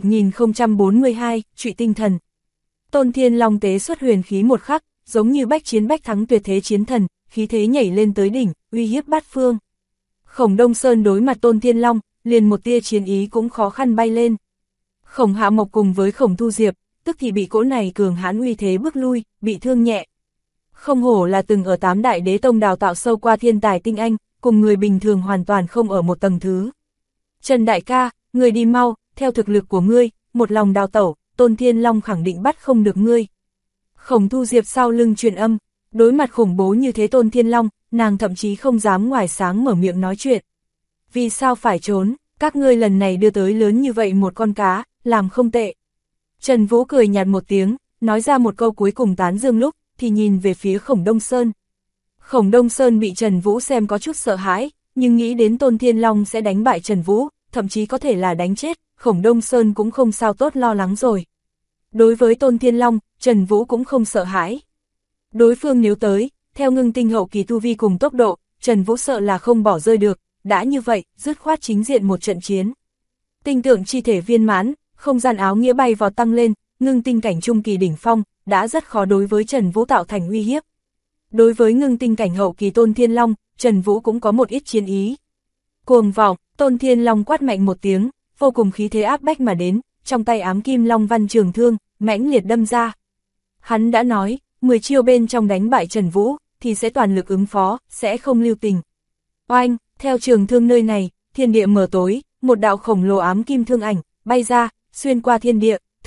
1042, Trụy tinh thần. Tôn Thiên Long tế xuất huyền khí một khắc, giống như bách chiến bách thắng tuyệt thế chiến thần, khí thế nhảy lên tới đỉnh, uy hiếp bát phương. Khổng Đông Sơn đối mặt Tôn Thiên Long, liền một tia chiến ý cũng khó khăn bay lên. Khổng Hạ Mộc cùng với Khổng Thu Diệp, tức thì bị cỗ này cường hãn uy thế bước lui, bị thương nhẹ. Không hổ là từng ở 8 đại đế tông đào tạo sâu qua thiên tài tinh anh, cùng người bình thường hoàn toàn không ở một tầng thứ. Trần đại ca, người đi mau, theo thực lực của ngươi, một lòng đào tẩu, Tôn Thiên Long khẳng định bắt không được ngươi. Khổng Thu Diệp sau lưng truyền âm, đối mặt khủng bố như thế Tôn Thiên Long, nàng thậm chí không dám ngoài sáng mở miệng nói chuyện. Vì sao phải trốn, các ngươi lần này đưa tới lớn như vậy một con cá, làm không tệ. Trần Vũ cười nhạt một tiếng, nói ra một câu cuối cùng tán dương lúc, thì nhìn về phía Khổng Đông Sơn. Khổng Đông Sơn bị Trần Vũ xem có chút sợ hãi, nhưng nghĩ đến Tôn Thiên Long sẽ đánh bại Trần Vũ, thậm chí có thể là đánh chết, Khổng Đông Sơn cũng không sao tốt lo lắng rồi. Đối với Tôn Thiên Long, Trần Vũ cũng không sợ hãi. Đối phương nếu tới, theo ngưng tinh hậu kỳ tu vi cùng tốc độ, Trần Vũ sợ là không bỏ rơi được, đã như vậy, dứt khoát chính diện một trận chiến. Tinh tượng chi thể viên mãn, không gian áo nghĩa bay vào tăng lên, ngưng tinh cảnh trung kỳ đỉnh phong, đã rất khó đối với Trần Vũ tạo thành uy hiếp. Đối với ngưng tinh cảnh hậu kỳ Tôn Thiên Long, Trần Vũ cũng có một ít chiến ý. Cuồng vọng, Tôn Thiên Long quát mạnh một tiếng, vô cùng khí thế áp bách mà đến, trong tay ám kim long văn trường thương, mãnh liệt đâm ra. Hắn đã nói, 10 chiêu bên trong đánh bại Trần Vũ, thì sẽ toàn lực ứng phó, sẽ không lưu tình. Oanh, theo trường thương nơi này, thiên địa mở tối, một đạo khổng lồ ám kim thương ảnh, bay ra, xuyên qua thiên địa,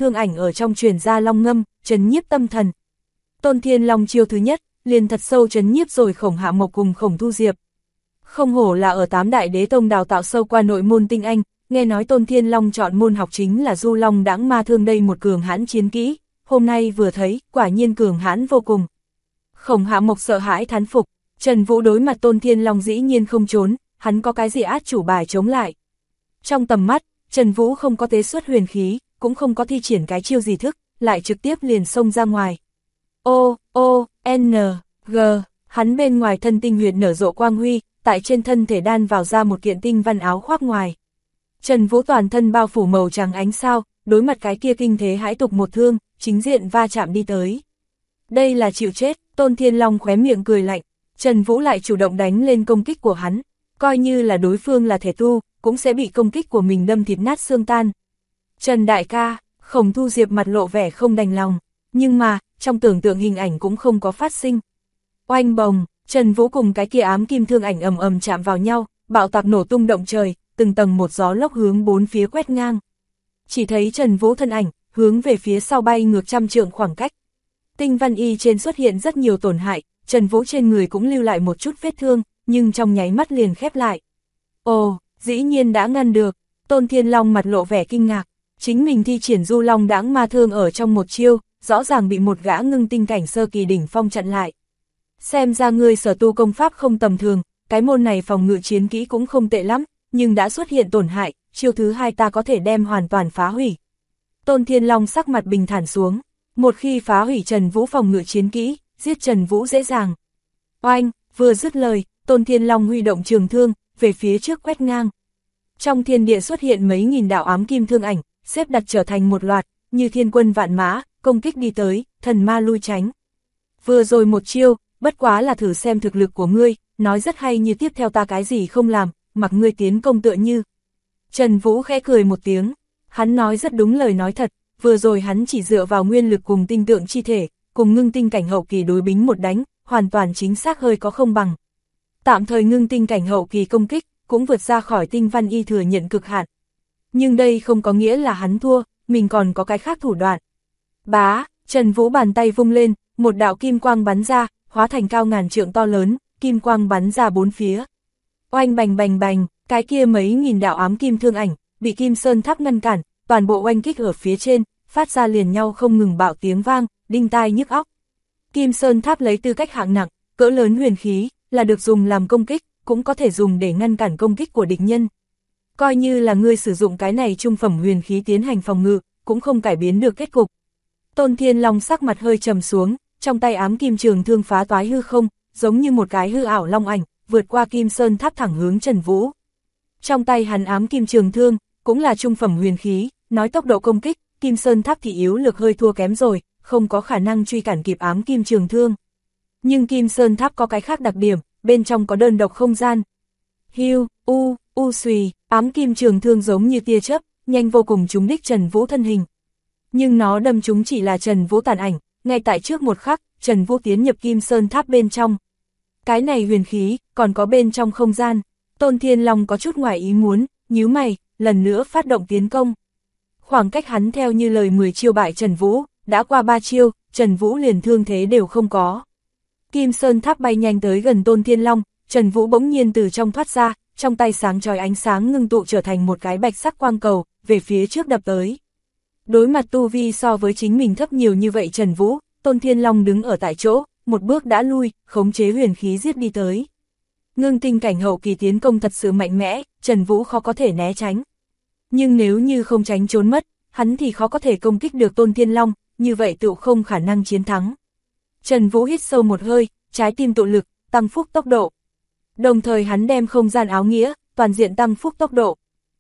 thương ảnh ở trong truyền ra long ngâm, trấn nhiếp tâm thần. Tôn Thiên Long chiêu thứ nhất, liền thật sâu trấn nhiếp rồi Khổng Hạ Mộc cùng Khổng Thu Diệp. Không hổ là ở 8 đại đế tông đào tạo sâu qua nội môn tinh anh, nghe nói Tôn Thiên Long chọn môn học chính là Du Long Đãng Ma Thương đây một cường hãn chiến kỹ, hôm nay vừa thấy, quả nhiên cường hãn vô cùng. Khổng Hạ Mộc sợ hãi thán phục, Trần Vũ đối mặt Tôn Thiên Long dĩ nhiên không trốn, hắn có cái gì át chủ bài chống lại. Trong tầm mắt, Trần Vũ không có tế xuất huyền khí, cũng không có thi triển cái chiêu gì thức, lại trực tiếp liền xông ra ngoài. G, hắn bên ngoài thân tinh huyệt nở rộ quang huy, tại trên thân thể đan vào ra một kiện tinh văn áo khoác ngoài. Trần Vũ toàn thân bao phủ màu trắng ánh sao, đối mặt cái kia kinh thế hãi tục một thương, chính diện va chạm đi tới. Đây là chịu chết, Tôn Thiên Long khóe miệng cười lạnh, Trần Vũ lại chủ động đánh lên công kích của hắn, coi như là đối phương là thể tu, cũng sẽ bị công kích của mình đâm thịt nát xương tan. Trần đại ca, Khổng Thu Diệp mặt lộ vẻ không đành lòng, nhưng mà, trong tưởng tượng hình ảnh cũng không có phát sinh. Oanh bồng, Trần Vũ cùng cái kia ám kim thương ảnh ầm ầm chạm vào nhau, bạo tạc nổ tung động trời, từng tầng một gió lốc hướng bốn phía quét ngang. Chỉ thấy Trần Vũ thân ảnh, hướng về phía sau bay ngược 100 trượng khoảng cách. Tinh văn y trên xuất hiện rất nhiều tổn hại, Trần Vũ trên người cũng lưu lại một chút vết thương, nhưng trong nháy mắt liền khép lại. Ồ, dĩ nhiên đã ngăn được, Tôn Thiên Long mặt lộ vẻ kinh ngạc, chính mình thi triển Du Long Đãng Ma Thương ở trong một chiêu, rõ ràng bị một gã ngưng tinh cảnh sơ kỳ đỉnh phong chặn lại. Xem ra ngươi sở tu công pháp không tầm thường, cái môn này phòng ngự chiến kỹ cũng không tệ lắm, nhưng đã xuất hiện tổn hại, chiêu thứ hai ta có thể đem hoàn toàn phá hủy. Tôn Thiên Long sắc mặt bình thản xuống, một khi phá hủy Trần Vũ phòng ngự chiến kỹ, giết Trần Vũ dễ dàng. Oanh, vừa dứt lời, Tôn Thiên Long huy động trường thương, về phía trước quét ngang. Trong thiên địa xuất hiện mấy nghìn đạo ám kim thương ảnh, xếp đặt trở thành một loạt, như thiên quân vạn mã, công kích đi tới, thần ma lui tránh. Vừa rồi một chiêu, bất quá là thử xem thực lực của ngươi, nói rất hay như tiếp theo ta cái gì không làm, mặc ngươi tiến công tựa như. Trần Vũ khẽ cười một tiếng, hắn nói rất đúng lời nói thật, vừa rồi hắn chỉ dựa vào nguyên lực cùng tinh tượng chi thể, cùng ngưng tinh cảnh hậu kỳ đối bính một đánh, hoàn toàn chính xác hơi có không bằng. Tạm thời ngưng tinh cảnh hậu kỳ công kích, cũng vượt ra khỏi tinh văn y thừa nhận cực hạn. Nhưng đây không có nghĩa là hắn thua, mình còn có cái khác thủ đoạn. Bá, Trần Vũ bàn tay vung lên, một đạo kim quang bắn ra, hóa thành cao ngàn trượng to lớn, kim quang bắn ra bốn phía. Oanh bành bành bành, cái kia mấy nghìn đạo ám kim thương ảnh, bị Kim Sơn Tháp ngăn cản, toàn bộ oanh kích ở phía trên, phát ra liền nhau không ngừng bạo tiếng vang, đinh tai nhức óc. Kim Sơn Tháp lấy tư cách hạng nặng, cỡ lớn huyền khí, là được dùng làm công kích, cũng có thể dùng để ngăn cản công kích của địch nhân. Coi như là ngươi sử dụng cái này trung phẩm huyền khí tiến hành phòng ngự, cũng không cải biến được kết cục. Tôn Thiên Long sắc mặt hơi trầm xuống, trong tay ám kim trường thương phá toái hư không, giống như một cái hư ảo long ảnh, vượt qua Kim Sơn Tháp thẳng hướng Trần Vũ. Trong tay hắn ám kim trường thương, cũng là trung phẩm huyền khí, nói tốc độ công kích, Kim Sơn Tháp thì yếu lực hơi thua kém rồi, không có khả năng truy cản kịp ám kim trường thương. Nhưng Kim Sơn Tháp có cái khác đặc điểm, bên trong có đơn độc không gian. Hiu, xùy, ám kim trường thương giống như tia chớp, nhanh vô cùng trúng đích Trần Vũ thân hình. Nhưng nó đâm trúng chỉ là Trần Vũ tàn ảnh, ngay tại trước một khắc, Trần Vũ tiến nhập Kim Sơn Tháp bên trong. Cái này huyền khí, còn có bên trong không gian. Tôn Thiên Long có chút ngoài ý muốn, nhíu mày, lần nữa phát động tiến công. Khoảng cách hắn theo như lời 10 chiêu bại Trần Vũ, đã qua 3 chiêu, Trần Vũ liền thương thế đều không có. Kim Sơn Tháp bay nhanh tới gần Tôn Thiên Long, Trần Vũ bỗng nhiên từ trong thoát ra, trong tay sáng chói ánh sáng ngưng tụ trở thành một cái bạch sắc quang cầu, về phía trước đập tới. Đối mặt tu vi so với chính mình thấp nhiều như vậy Trần Vũ, Tôn Thiên Long đứng ở tại chỗ, một bước đã lui, khống chế huyền khí giết đi tới. Ngưng tinh cảnh hậu kỳ tiến công thật sự mạnh mẽ, Trần Vũ khó có thể né tránh. Nhưng nếu như không tránh trốn mất, hắn thì khó có thể công kích được Tôn Thiên Long, như vậy tự không khả năng chiến thắng. Trần Vũ hít sâu một hơi, trái tim tụ lực, tăng phúc tốc độ. Đồng thời hắn đem không gian áo nghĩa, toàn diện tăng phúc tốc độ.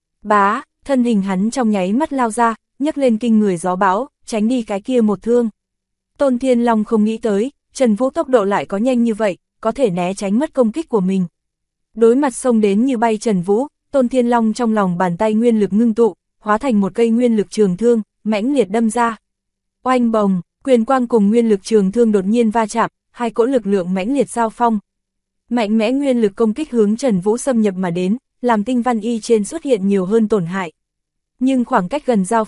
Bá, thân hình hắn trong nháy mắt lao ra, nhấc lên kinh người gió bão, tránh đi cái kia một thương. Tôn Thiên Long không nghĩ tới, Trần Vũ tốc độ lại có nhanh như vậy, có thể né tránh mất công kích của mình. Đối mặt xông đến như bay Trần Vũ, Tôn Thiên Long trong lòng bàn tay nguyên lực ngưng tụ, hóa thành một cây nguyên lực trường thương, mãnh liệt đâm ra. Oanh bồng, quyền quang cùng nguyên lực trường thương đột nhiên va chạm, hai cỗ lực lượng mãnh liệt giao phong. Mạnh mẽ nguyên lực công kích hướng Trần Vũ xâm nhập mà đến, làm tinh văn y trên xuất hiện nhiều hơn tổn hại. Nhưng khoảng cách gần giao phong,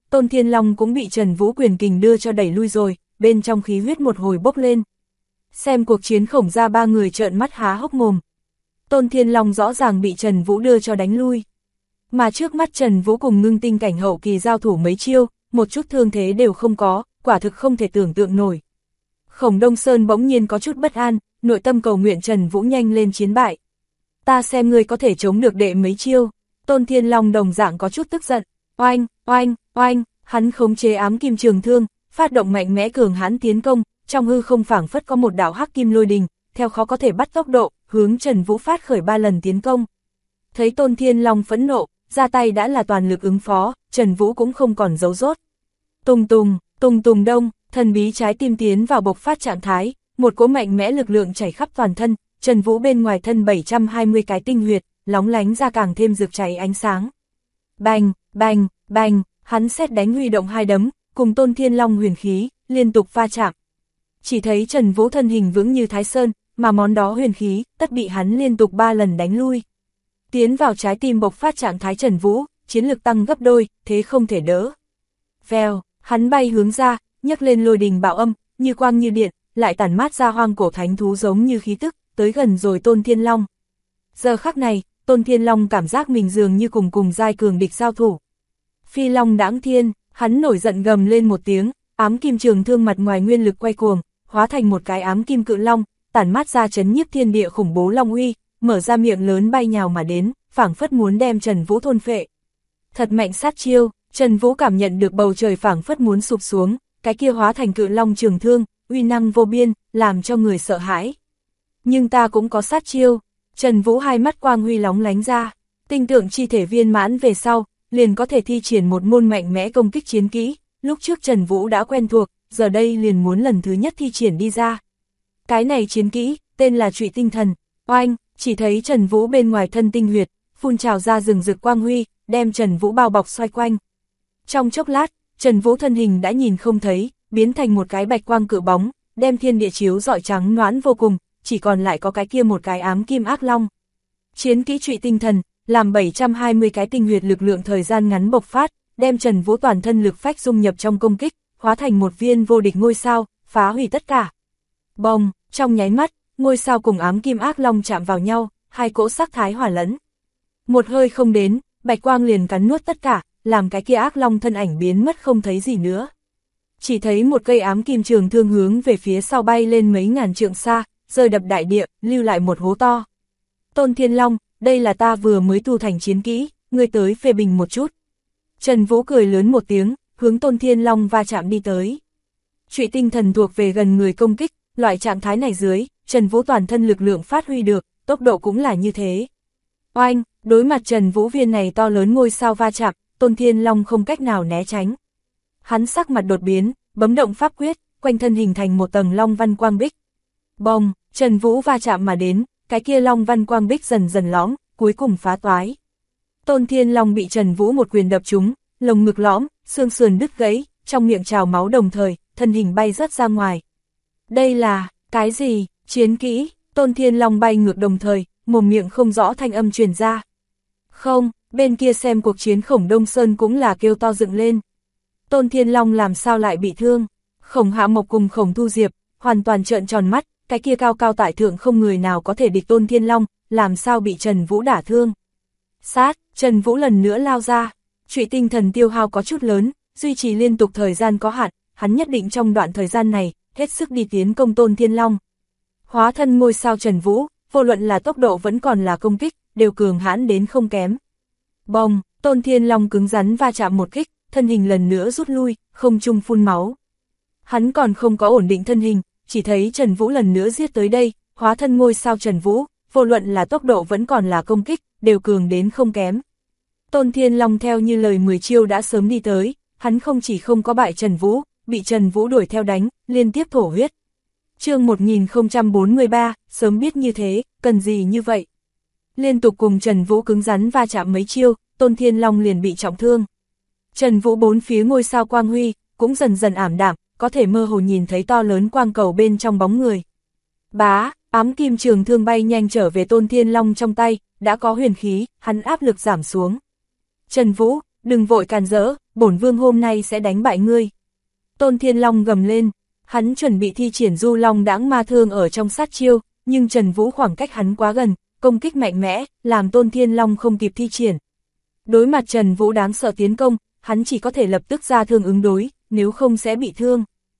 Tôn Thiên Long cũng bị Trần Vũ quyền kình đưa cho đẩy lui rồi, bên trong khí huyết một hồi bốc lên. Xem cuộc chiến Khổng gia ba người trợn mắt há hốc mồm. Tôn Thiên Long rõ ràng bị Trần Vũ đưa cho đánh lui. Mà trước mắt Trần Vũ cùng ngưng tinh cảnh hậu kỳ giao thủ mấy chiêu, một chút thương thế đều không có, quả thực không thể tưởng tượng nổi. Khổng Đông Sơn bỗng nhiên có chút bất an, nội tâm cầu nguyện Trần Vũ nhanh lên chiến bại. Ta xem ngươi có thể chống được đệ mấy chiêu. Tôn Thiên Long đồng dạng có chút tức giận. Oanh, oanh, oanh, hắn khống chế ám kim trường thương, phát động mạnh mẽ cường hãn tiến công, trong hư không phảng phất có một đạo hắc kim lôi đình, theo khó có thể bắt tốc độ, hướng Trần Vũ phát khởi 3 lần tiến công. Thấy Tôn Thiên Long phẫn nộ, ra tay đã là toàn lực ứng phó, Trần Vũ cũng không còn giấu rốt. Tùng tùng, tùng tùng đông, thần bí trái tim tiến vào bộc phát trạng thái, một cỗ mạnh mẽ lực lượng chảy khắp toàn thân, Trần Vũ bên ngoài thân 720 cái tinh huyệt, lóng lánh ra càng thêm rực cháy ánh sáng. Bành, bành, bành, hắn sét đánh huy động hai đấm, cùng Tôn Thiên Long huyền khí, liên tục va chạm. Chỉ thấy Trần Vũ thân hình vững như Thái Sơn, mà món đó huyền khí, tất bị hắn liên tục 3 lần đánh lui. Tiến vào trái tim bộc phát trạng thái Trần Vũ, chiến lực tăng gấp đôi, thế không thể đỡ. Vèo, hắn bay hướng ra, nhấc lên lôi đình bạo âm, như quang như điện, lại tản mát ra hoang cổ thánh thú giống như khí tức, tới gần rồi Tôn Thiên Long. Giờ khắc này, Tôn Thiên Long cảm giác mình dường như cùng giai cường địch giao thủ. Phi Long đãng thiên, hắn nổi giận gầm lên một tiếng, ám kim trường thương mặt ngoài nguyên lực quay cuồng, hóa thành một cái ám kim cự long, tản mát ra chấn nhiếp thiên địa khủng bố long uy, mở ra miệng lớn bay nhào mà đến, phảng phất muốn đem Trần Vũ thôn phệ. Thật mạnh sát chiêu, Trần Vũ cảm nhận được bầu trời phảng phất muốn sụp xuống, cái kia hóa thành cự long trường thương, uy năng vô biên, làm cho người sợ hãi. Nhưng ta cũng có sát chiêu. Trần Vũ hai mắt quang huy lóng lánh ra, tinh tượng chi thể viên mãn về sau, liền có thể thi triển một môn mạnh mẽ công kích chiến kỹ, lúc trước Trần Vũ đã quen thuộc, giờ đây liền muốn lần thứ nhất thi triển đi ra. Cái này chiến kỹ, tên là Trụy Tinh Thần, oanh, chỉ thấy Trần Vũ bên ngoài thân tinh huyệt, phun trào ra rừng rực quang huy, đem Trần Vũ bao bọc xoay quanh. Trong chốc lát, Trần Vũ thân hình đã nhìn không thấy, biến thành một cái bạch quang cự bóng, đem thiên địa chiếu rọi trắng noãn vô cùng, chỉ còn lại có cái kia một cái ám kim ác long. Chiến kỹ Trụy Tinh Thần, làm 720 cái tinh huyệt lực lượng thời gian ngắn bộc phát, đem Trần Vũ toàn thân lực phách dung nhập trong công kích, hóa thành một viên vô địch ngôi sao, phá hủy tất cả. Bông, trong nháy mắt, ngôi sao cùng ám kim ác long chạm vào nhau, hai cỗ sắc thái hòa lẫn. Một hơi không đến, bạch quang liền cắn nuốt tất cả, làm cái kia ác long thân ảnh biến mất không thấy gì nữa. Chỉ thấy một cây ám kim trường thương hướng về phía sau bay lên mấy ngàn trượng xa, rơi đập đại địa, lưu lại một hố to. Tôn Thiên Long, đây là ta vừa mới tu thành chiến kỹ, ngươi tới phê bình một chút. Trần Vũ cười lớn một tiếng, hướng Tôn Thiên Long va chạm đi tới. Trụy Tinh Thần thuộc về gần người công kích, loại trạng thái này dưới, Trần Vũ toàn thân lực lượng phát huy được, tốc độ cũng là như thế. Oanh, đối mặt Trần Vũ viên này to lớn ngôi sao va chạm, Tôn Thiên Long không cách nào né tránh. Hắn sắc mặt đột biến, bấm động pháp quyết, quanh thân hình thành một tầng long văn quang bích. Bông, Trần Vũ va chạm mà đến, cái kia long văn quang bích dần dần lõm, cuối cùng phá toái. Tôn Thiên Long bị Trần Vũ một quyền đập trúng, lồng ngực lõm, xương sườn đứt gãy, trong miệng trào máu đồng thời, thân hình bay rớt ra ngoài. Đây là, cái gì, chiến kỹ? Tôn Thiên Long bay ngược đồng thời, mồm miệng không rõ thanh âm truyền ra. Không, bên kia xem cuộc chiến Khổng Đông Sơn cũng là kêu to dựng lên. Tôn Thiên Long làm sao lại bị thương? Khổng Hạ Mộc cùng Khổng Thu Diệp, hoàn toàn trợn tròn mắt, cái kia cao cao tại thượng không người nào có thể địch Tôn Thiên Long, làm sao bị Trần Vũ đả thương? Sát, Trần Vũ lần nữa lao ra, Trụy Tinh Thần tiêu hao có chút lớn, duy trì liên tục thời gian có hạn, hắn nhất định trong đoạn thời gian này, hết sức đi tiến công Tôn Thiên Long. Hóa thân ngôi sao Trần Vũ, vô luận là tốc độ vẫn còn là công kích, đều cường hãn đến không kém. Bông, Tôn Thiên Long cứng rắn va chạm một kích, thân hình lần nữa rút lui, không trung phun máu. Hắn còn không có ổn định thân hình, chỉ thấy Trần Vũ lần nữa giết tới đây, hóa thân ngôi sao Trần Vũ, vô luận là tốc độ vẫn còn là công kích, đều cường đến không kém. Tôn Thiên Long theo như lời 10 chiêu đã sớm đi tới, hắn không chỉ không có bại Trần Vũ, bị Trần Vũ đuổi theo đánh, liên tiếp thổ huyết. Chương 1043, sớm biết như thế, cần gì như vậy? Liên tục cùng Trần Vũ cứng rắn va chạm mấy chiêu, Tôn Thiên Long liền bị trọng thương. Trần Vũ bốn phía ngôi sao quang huy, cũng dần dần ảm đạm, có thể mơ hồ nhìn thấy to lớn quang cầu bên trong bóng người. Bá, ám kim trường thương bay nhanh trở về Tôn Thiên Long trong tay, đã có huyền khí, hắn áp lực giảm xuống. Trần Vũ, đừng vội càn rỡ, bổn vương hôm nay sẽ đánh bại ngươi. Tôn Thiên Long gầm lên, hắn chuẩn bị thi triển du long đãng ma thương ở trong sát chiêu, nhưng Trần Vũ khoảng cách hắn quá gần, công kích mạnh mẽ, làm Tôn Thiên Long không kịp thi triển. Đối mặt Trần Vũ đáng sợ tiến công, hắn chỉ có thể lập tức ra thương ứng đối, nếu không sẽ bị thương.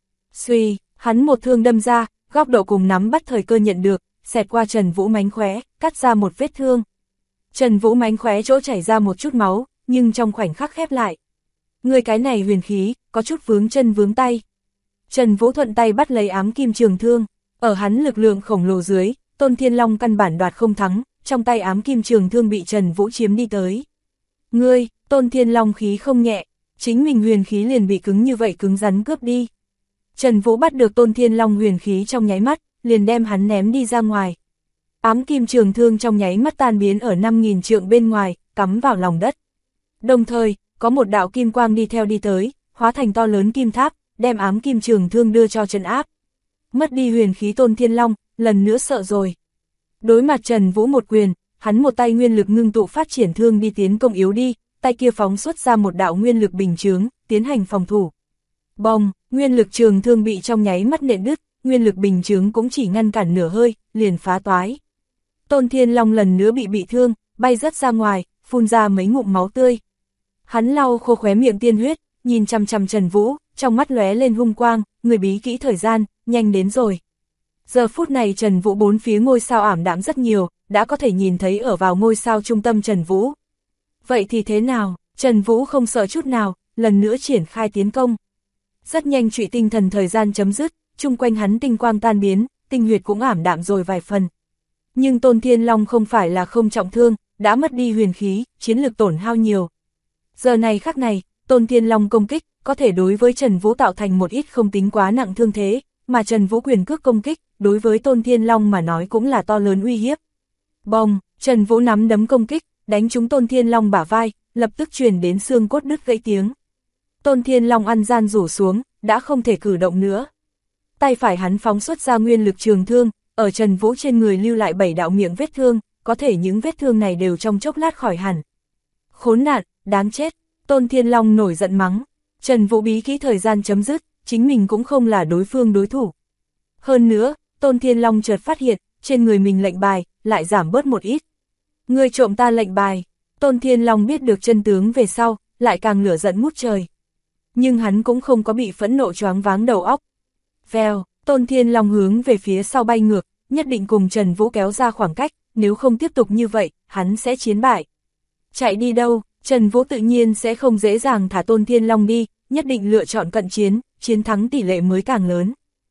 Xuy, hắn một thương đâm ra, góc độ cùng nắm bắt thời cơ nhận được, xẹt qua Trần Vũ mánh khóe, cắt ra một vết thương. Trần Vũ mánh khóe chỗ chảy ra một chút máu, nhưng trong khoảnh khắc khép lại. Người cái này huyền khí, có chút vướng chân vướng tay. Trần Vũ thuận tay bắt lấy ám kim trường thương, ở hắn lực lượng khổng lồ dưới, Tôn Thiên Long căn bản đoạt không thắng, trong tay ám kim trường thương bị Trần Vũ chiếm đi tới. Ngươi, Tôn Thiên Long khí không nhẹ, chính mình huyền khí liền bị cứng như vậy cứng rắn cướp đi. Trần Vũ bắt được Tôn Thiên Long huyền khí trong nháy mắt, liền đem hắn ném đi ra ngoài. Ám kim trường thương trong nháy mắt tan biến ở 5.000 trượng bên ngoài, cắm vào lòng đất. Đồng thời, có một đạo kim quang đi theo đi tới, hóa thành to lớn kim tháp, đem ám kim trường thương đưa cho trấn áp. Mất đi huyền khí Tôn Thiên Long, lần nữa sợ rồi. Đối mặt Trần Vũ một quyền, hắn một tay nguyên lực ngưng tụ phát triển thương đi tiến công yếu đi, tay kia phóng xuất ra một đạo nguyên lực bình chướng, tiến hành phòng thủ. Bong, nguyên lực trường thương bị trong nháy mắt nện đứt, nguyên lực bình chướng cũng chỉ ngăn cản nửa hơi, liền phá toái. Tôn Thiên Long lần nữa bị thương, bay rớt ra ngoài, phun ra mấy ngụm máu tươi. Hắn lau khô khóe miệng tiên huyết, nhìn chằm chằm Trần Vũ, trong mắt lóe lên hung quang, người bí kỹ thời gian, nhanh đến rồi. Giờ phút này Trần Vũ bốn phía ngôi sao ảm đạm rất nhiều, đã có thể nhìn thấy ở vào ngôi sao trung tâm Trần Vũ. Vậy thì thế nào? Trần Vũ không sợ chút nào, lần nữa triển khai tiến công. Rất nhanh trụy tinh thần thời gian chấm dứt, chung quanh hắn tinh quang tan biến, tinh huyệt cũng ảm đạm rồi vài phần. Nhưng Tôn Thiên Long không phải là không trọng thương, đã mất đi huyền khí, chiến lực tổn hao nhiều. Giờ này khắc này, Tôn Thiên Long công kích, có thể đối với Trần Vũ tạo thành một ít không tính quá nặng thương thế, mà Trần Vũ quyền cước công kích, đối với Tôn Thiên Long mà nói cũng là to lớn uy hiếp. Bong, Trần Vũ nắm đấm công kích, đánh trúng Tôn Thiên Long bả vai, lập tức truyền đến xương cốt đứt gãy tiếng. Tôn Thiên Long ăn gian rủ xuống, đã không thể cử động nữa. Tay phải hắn phóng xuất ra nguyên lực trường thương, ở Trần Vũ trên người lưu lại 7 đạo miệng vết thương, có thể những vết thương này đều trong chốc lát khỏi hẳn. Khốn nạn, đáng chết, Tôn Thiên Long nổi giận mắng. Trần Vũ bí kỹ thời gian chấm dứt, chính mình cũng không là đối phương đối thủ. Hơn nữa, Tôn Thiên Long chợt phát hiện, trên người mình lệnh bài, lại giảm bớt một ít. Ngươi trộm ta lệnh bài. Tôn Thiên Long biết được chân tướng về sau, lại càng lửa giận ngút trời. Nhưng hắn cũng không có bị phẫn nộ choáng váng đầu óc. Vèo, Tôn Thiên Long hướng về phía sau bay ngược, nhất định cùng Trần Vũ kéo ra khoảng cách, nếu không tiếp tục như vậy, hắn sẽ chiến bại. Chạy đi đâu, Trần Vũ tự nhiên sẽ không dễ dàng thả Tôn Thiên Long đi, nhất định lựa chọn cận chiến, chiến thắng tỷ lệ mới càng lớn.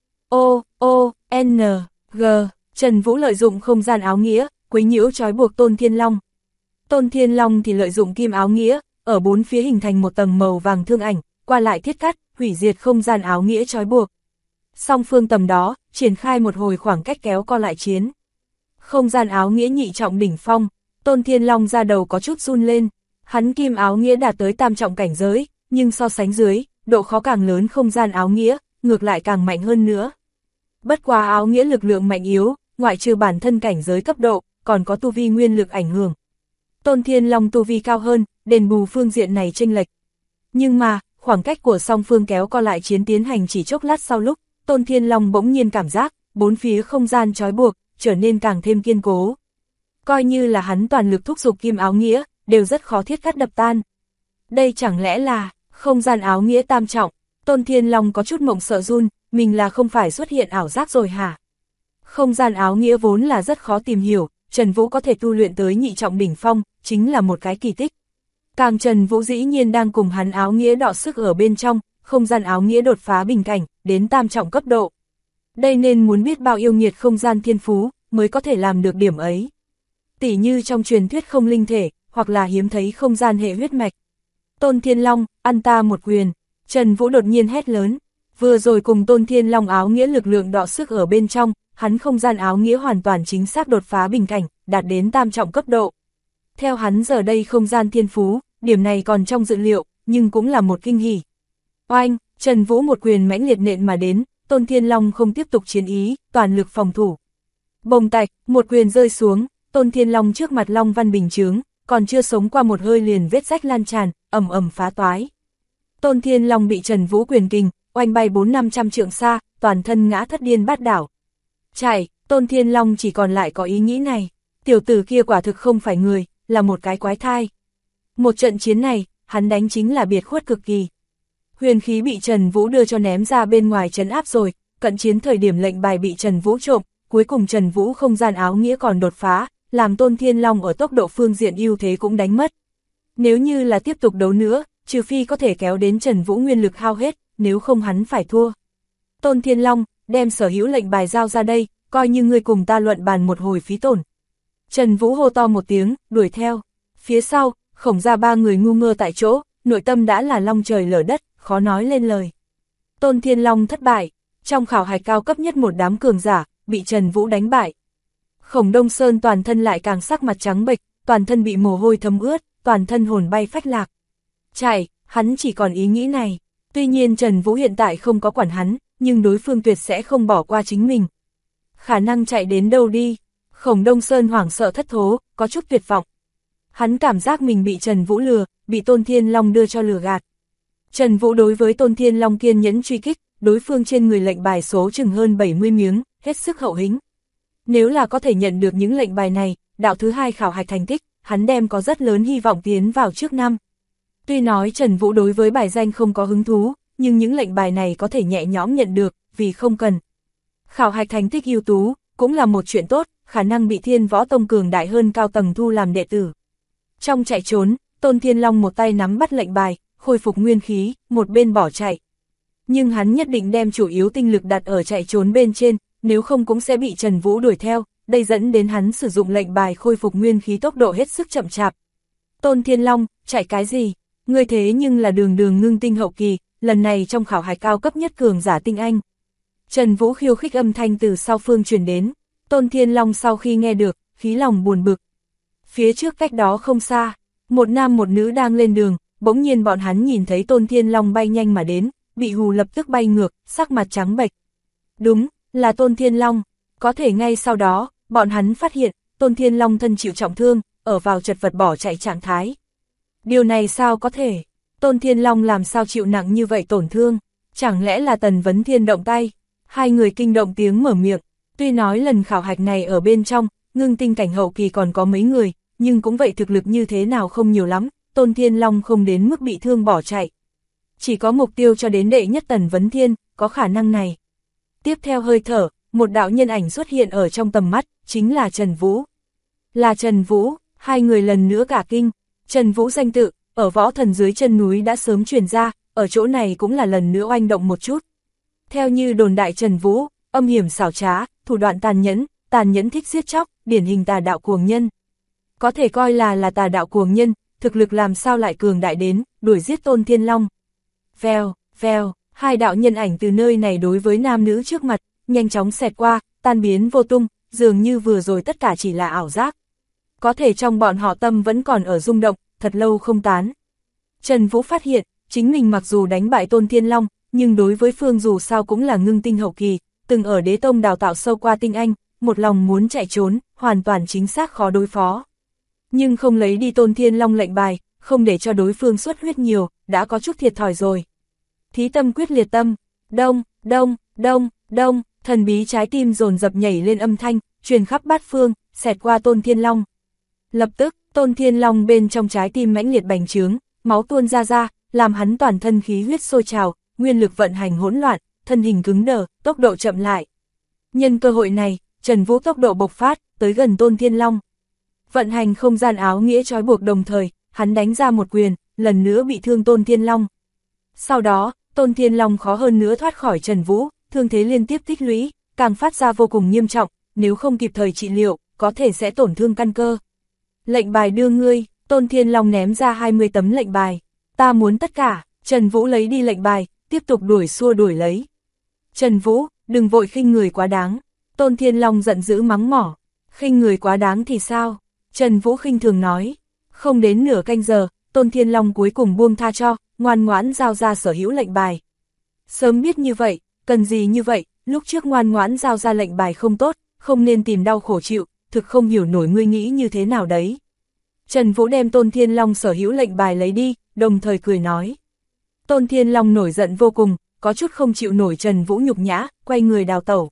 N, G, Trần Vũ lợi dụng không gian áo nghĩa, quấy nhiễu trói buộc Tôn Thiên Long. Tôn Thiên Long thì lợi dụng kim áo nghĩa, ở bốn phía hình thành một tầng màu vàng thương ảnh, qua lại thiết cắt, hủy diệt không gian áo nghĩa trói buộc. Song phương tầm đó, triển khai một hồi khoảng cách kéo co lại chiến. Không gian áo nghĩa nhị trọng đỉnh phong, Tôn Thiên Long ra đầu có chút run lên, hắn kim áo nghĩa đạt tới tam trọng cảnh giới, nhưng so sánh dưới, độ khó càng lớn không gian áo nghĩa, ngược lại càng mạnh hơn nữa. Bất quá áo nghĩa lực lượng mạnh yếu, ngoại trừ bản thân cảnh giới cấp độ, còn có tu vi nguyên lực ảnh hưởng. Tôn Thiên Long tu vi cao hơn, đền bù phương diện này chênh lệch. Nhưng mà, khoảng cách của song phương kéo co lại chiến tiến hành chỉ chốc lát sau lúc, Tôn Thiên Long bỗng nhiên cảm giác, bốn phía không gian trói buộc, trở nên càng thêm kiên cố. Coi như là hắn toàn lực thúc giục kim áo nghĩa, đều rất khó thiết cắt đập tan. Đây chẳng lẽ là không gian áo nghĩa tam trọng? Tôn Thiên Long có chút mộng sợ run, mình là không phải xuất hiện ảo giác rồi hả? Không gian áo nghĩa vốn là rất khó tìm hiểu, Trần Vũ có thể tu luyện tới nhị trọng đỉnh phong, chính là một cái kỳ tích. Càng Trần Vũ dĩ nhiên đang cùng hắn áo nghĩa đọ sức ở bên trong, không gian áo nghĩa đột phá bình cảnh, đến tam trọng cấp độ. Đây nên muốn biết bao yêu nghiệt không gian thiên phú, mới có thể làm được điểm ấy. Tỉ như trong truyền thuyết không linh thể, hoặc là hiếm thấy không gian hệ huyết mạch. Tôn Thiên Long, ăn ta một quyền, Trần Vũ đột nhiên hét lớn. Vừa rồi cùng Tôn Thiên Long áo nghĩa lực lượng đọ sức ở bên trong, hắn không gian áo nghĩa hoàn toàn chính xác đột phá bình cảnh, đạt đến tam trọng cấp độ. Theo hắn giờ đây không gian thiên phú, điểm này còn trong dự liệu, nhưng cũng là một kinh hỉ. Oanh, Trần Vũ một quyền mãnh liệt nện mà đến, Tôn Thiên Long không tiếp tục chiến ý, toàn lực phòng thủ. Bồng tạch, một quyền rơi xuống, Tôn Thiên Long trước mặt Long Văn bình chướng, còn chưa sống qua một hơi liền vết rách lan tràn, ầm ầm phá toái. Tôn Thiên Long bị Trần Vũ quyền kình, oanh bay 400-500 trượng xa, toàn thân ngã thất điên bát đảo. Chạy, Tôn Thiên Long chỉ còn lại có ý nghĩ này, tiểu tử kia quả thực không phải người, là một cái quái thai. Một trận chiến này, hắn đánh chính là biệt khuất cực kỳ. Huyền khí bị Trần Vũ đưa cho ném ra bên ngoài trấn áp rồi, cận chiến thời điểm lệnh bài bị Trần Vũ trộm, cuối cùng Trần Vũ không gian áo nghĩa còn đột phá, làm Tôn Thiên Long ở tốc độ phương diện ưu thế cũng đánh mất. Nếu như là tiếp tục đấu nữa, trừ phi có thể kéo đến Trần Vũ nguyên lực hao hết, nếu không hắn phải thua. Tôn Thiên Long, đem sở hữu lệnh bài giao ra đây, coi như ngươi cùng ta luận bàn một hồi phí tổn. Trần Vũ hô to một tiếng, đuổi theo. Phía sau, Khổng Gia ba người ngu ngơ tại chỗ, nội tâm đã là long trời lở đất, khó nói lên lời. Tôn Thiên Long thất bại, trong khảo hạch cao cấp nhất một đám cường giả, bị Trần Vũ đánh bại. Khổng Đông Sơn toàn thân lại càng sắc mặt trắng bệch, toàn thân bị mồ hôi thấm ướt, toàn thân hồn bay phách lạc. Chạy, hắn chỉ còn ý nghĩ này. Tuy nhiên Trần Vũ hiện tại không có quản hắn, nhưng đối phương tuyệt sẽ không bỏ qua chính mình. Khả năng chạy đến đâu đi? Khổng Đông Sơn hoảng sợ thất thố, có chút tuyệt vọng. Hắn cảm giác mình bị Trần Vũ lừa, bị Tôn Thiên Long đưa cho lừa gạt. Trần Vũ đối với Tôn Thiên Long kiên nhẫn truy kích, đối phương trên người lệnh bài số chừng hơn 70 miếng, hết sức hậu hĩnh. Nếu là có thể nhận được những lệnh bài này, đạo thứ hai khảo hạch thành tích, hắn đem có rất lớn hy vọng tiến vào trước năm. Tuy nói Trần Vũ đối với bài danh không có hứng thú, nhưng những lệnh bài này có thể nhẹ nhõm nhận được, vì không cần. Khảo hạch thành tích ưu tú, cũng là một chuyện tốt, khả năng bị Thiên Võ Tông cường đại hơn cao tầng thu làm đệ tử. Trong chạy trốn, Tôn Thiên Long một tay nắm bắt lệnh bài, khôi phục nguyên khí, một bên bỏ chạy. Nhưng hắn nhất định đem chủ yếu tinh lực đặt ở chạy trốn bên trên, nếu không cũng sẽ bị Trần Vũ đuổi theo, đây dẫn đến hắn sử dụng lệnh bài khôi phục nguyên khí tốc độ hết sức chậm chạp. Tôn Thiên Long, chạy cái gì? Ngươi thế nhưng là đường ngưng tinh hậu kỳ, lần này trong khảo hạch cao cấp nhất cường giả tinh anh. Trần Vũ khiêu khích âm thanh từ sau phương truyền đến, Tôn Thiên Long sau khi nghe được, khí lòng buồn bực. Phía trước cách đó không xa, một nam một nữ đang lên đường, bỗng nhiên bọn hắn nhìn thấy Tôn Thiên Long bay nhanh mà đến, bị hù lập tức bay ngược, sắc mặt trắng bệch. Đúng, là Tôn Thiên Long, có thể ngay sau đó, bọn hắn phát hiện, Tôn Thiên Long thân chịu trọng thương, ở vào chật vật bỏ chạy trạng thái. Điều này sao có thể? Tôn Thiên Long làm sao chịu nặng như vậy tổn thương? Chẳng lẽ là Tần Vấn Thiên động tay? Hai người kinh động tiếng mở miệng, tuy nói lần khảo hạch này ở bên trong, ngưng tinh cảnh hậu kỳ còn có mấy người, nhưng cũng vậy thực lực như thế nào không nhiều lắm, Tôn Thiên Long không đến mức bị thương bỏ chạy. Chỉ có mục tiêu cho đến đệ nhất Tần Vấn Thiên, có khả năng này. Tiếp theo hơi thở, một đạo nhân ảnh xuất hiện ở trong tầm mắt, chính là Trần Vũ. Là Trần Vũ, hai người lần nữa cả kinh, Trần Vũ danh tự, ở Võ Thần dưới chân núi đã sớm truyền ra, ở chỗ này cũng là lần nữa oanh động một chút. Theo như đồn đại Trần Vũ, âm hiểm xảo trá, thủ đoạn tàn nhẫn thích giết chóc, điển hình tà đạo cuồng nhân. Có thể coi là tà đạo cuồng nhân, thực lực làm sao lại cường đại đến, đuổi giết Tôn Thiên Long. Vèo, vèo, hai đạo nhân ảnh từ nơi này đối với nam nữ trước mặt, nhanh chóng xẹt qua, tan biến vô tung, dường như vừa rồi tất cả chỉ là ảo giác. Có thể trong bọn họ tâm vẫn còn ở rung động, thật lâu không tán. Trần Vũ phát hiện, chính mình mặc dù đánh bại Tôn Thiên Long, nhưng đối với phương dù sao cũng là ngưng tinh hậu kỳ, từng ở Đế Tông đào tạo sâu qua tinh anh, một lòng muốn chạy trốn, hoàn toàn chính xác khó đối phó. Nhưng không lấy đi Tôn Thiên Long lệnh bài, không để cho đối phương xuất huyết nhiều, đã có chút thiệt thòi rồi. Thí tâm quyết liệt tâm, đông, đông, đông, đông, thần bí trái tim dồn dập nhảy lên âm thanh, truyền khắp bát phương, xẹt qua Tôn Thiên Long. Lập tức, Tôn Thiên Long bên trong trái tim mãnh liệt bành trướng, máu tuôn ra, làm hắn toàn thân khí huyết sôi trào, nguyên lực vận hành hỗn loạn, thân hình cứng đờ, tốc độ chậm lại. Nhân cơ hội này, Trần Vũ tốc độ bộc phát, tới gần Tôn Thiên Long. Vận hành không gian áo nghĩa trói buộc đồng thời, hắn đánh ra một quyền, lần nữa bị thương Tôn Thiên Long. Sau đó, Tôn Thiên Long khó hơn nữa thoát khỏi Trần Vũ, thương thế liên tiếp tích lũy, càng phát ra vô cùng nghiêm trọng, nếu không kịp thời trị liệu, có thể sẽ tổn thương căn cơ. Lệnh bài đưa ngươi, Tôn Thiên Long ném ra 20 tấm lệnh bài. Ta muốn tất cả, Trần Vũ lấy đi lệnh bài, tiếp tục đuổi lấy. Trần Vũ, đừng vội khinh người quá đáng. Tôn Thiên Long giận dữ mắng mỏ. Khinh người quá đáng thì sao? Trần Vũ khinh thường nói. Không đến nửa canh giờ, Tôn Thiên Long cuối cùng buông tha cho, ngoan ngoãn giao ra sở hữu lệnh bài. Sớm biết như vậy, cần gì như vậy, lúc trước ngoan ngoãn giao ra lệnh bài không tốt, không nên tìm đau khổ chịu, thực không hiểu nổi ngươi nghĩ như thế nào đấy. Trần Vũ đem Tôn Thiên Long sở hữu lệnh bài lấy đi, đồng thời cười nói. Tôn Thiên Long nổi giận vô cùng, có chút không chịu nổi Trần Vũ nhục nhã, quay người đào tẩu.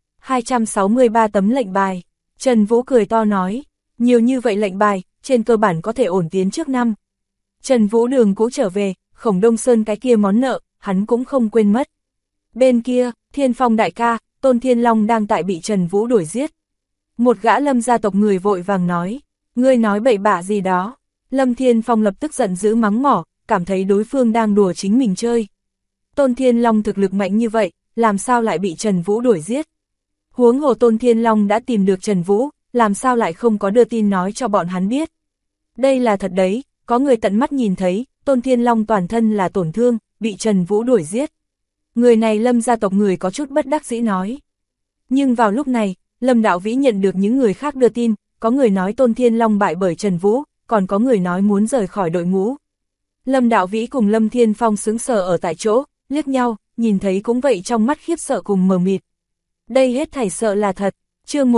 263 tấm lệnh bài, Trần Vũ cười to nói, nhiều như vậy lệnh bài, trên cơ bản có thể ổn tiến trước năm. Trần Vũ đường cũ trở về, Khổng Đông Sơn cái kia món nợ, hắn cũng không quên mất. Bên kia, Thiên Phong đại ca, Tôn Thiên Long đang tại bị Trần Vũ đuổi giết. Một gã Lâm gia tộc người vội vàng nói, ngươi nói bậy bạ gì đó. Lâm Thiên Phong lập tức giận dữ mắng mỏ, cảm thấy đối phương đang đùa chính mình chơi. Tôn Thiên Long thực lực mạnh như vậy, làm sao lại bị Trần Vũ đuổi giết? Huống hồ Tôn Thiên Long đã tìm được Trần Vũ, làm sao lại không có đưa tin nói cho bọn hắn biết? Đây là thật đấy, có người tận mắt nhìn thấy, Tôn Thiên Long toàn thân là tổn thương, bị Trần Vũ đuổi giết. Người này Lâm gia tộc người có chút bất đắc dĩ nói. Nhưng vào lúc này, Lâm Đạo Vĩ nhận được những người khác đưa tin, có người nói Tôn Thiên Long bại bởi Trần Vũ, còn có người nói muốn rời khỏi đội ngũ. Lâm Đạo Vĩ cùng Lâm Thiên Phong sững sờ ở tại chỗ, liếc nhau, nhìn thấy cũng vậy trong mắt khiếp sợ cùng mờ mịt. Đây hết thảy sợ là thật, chương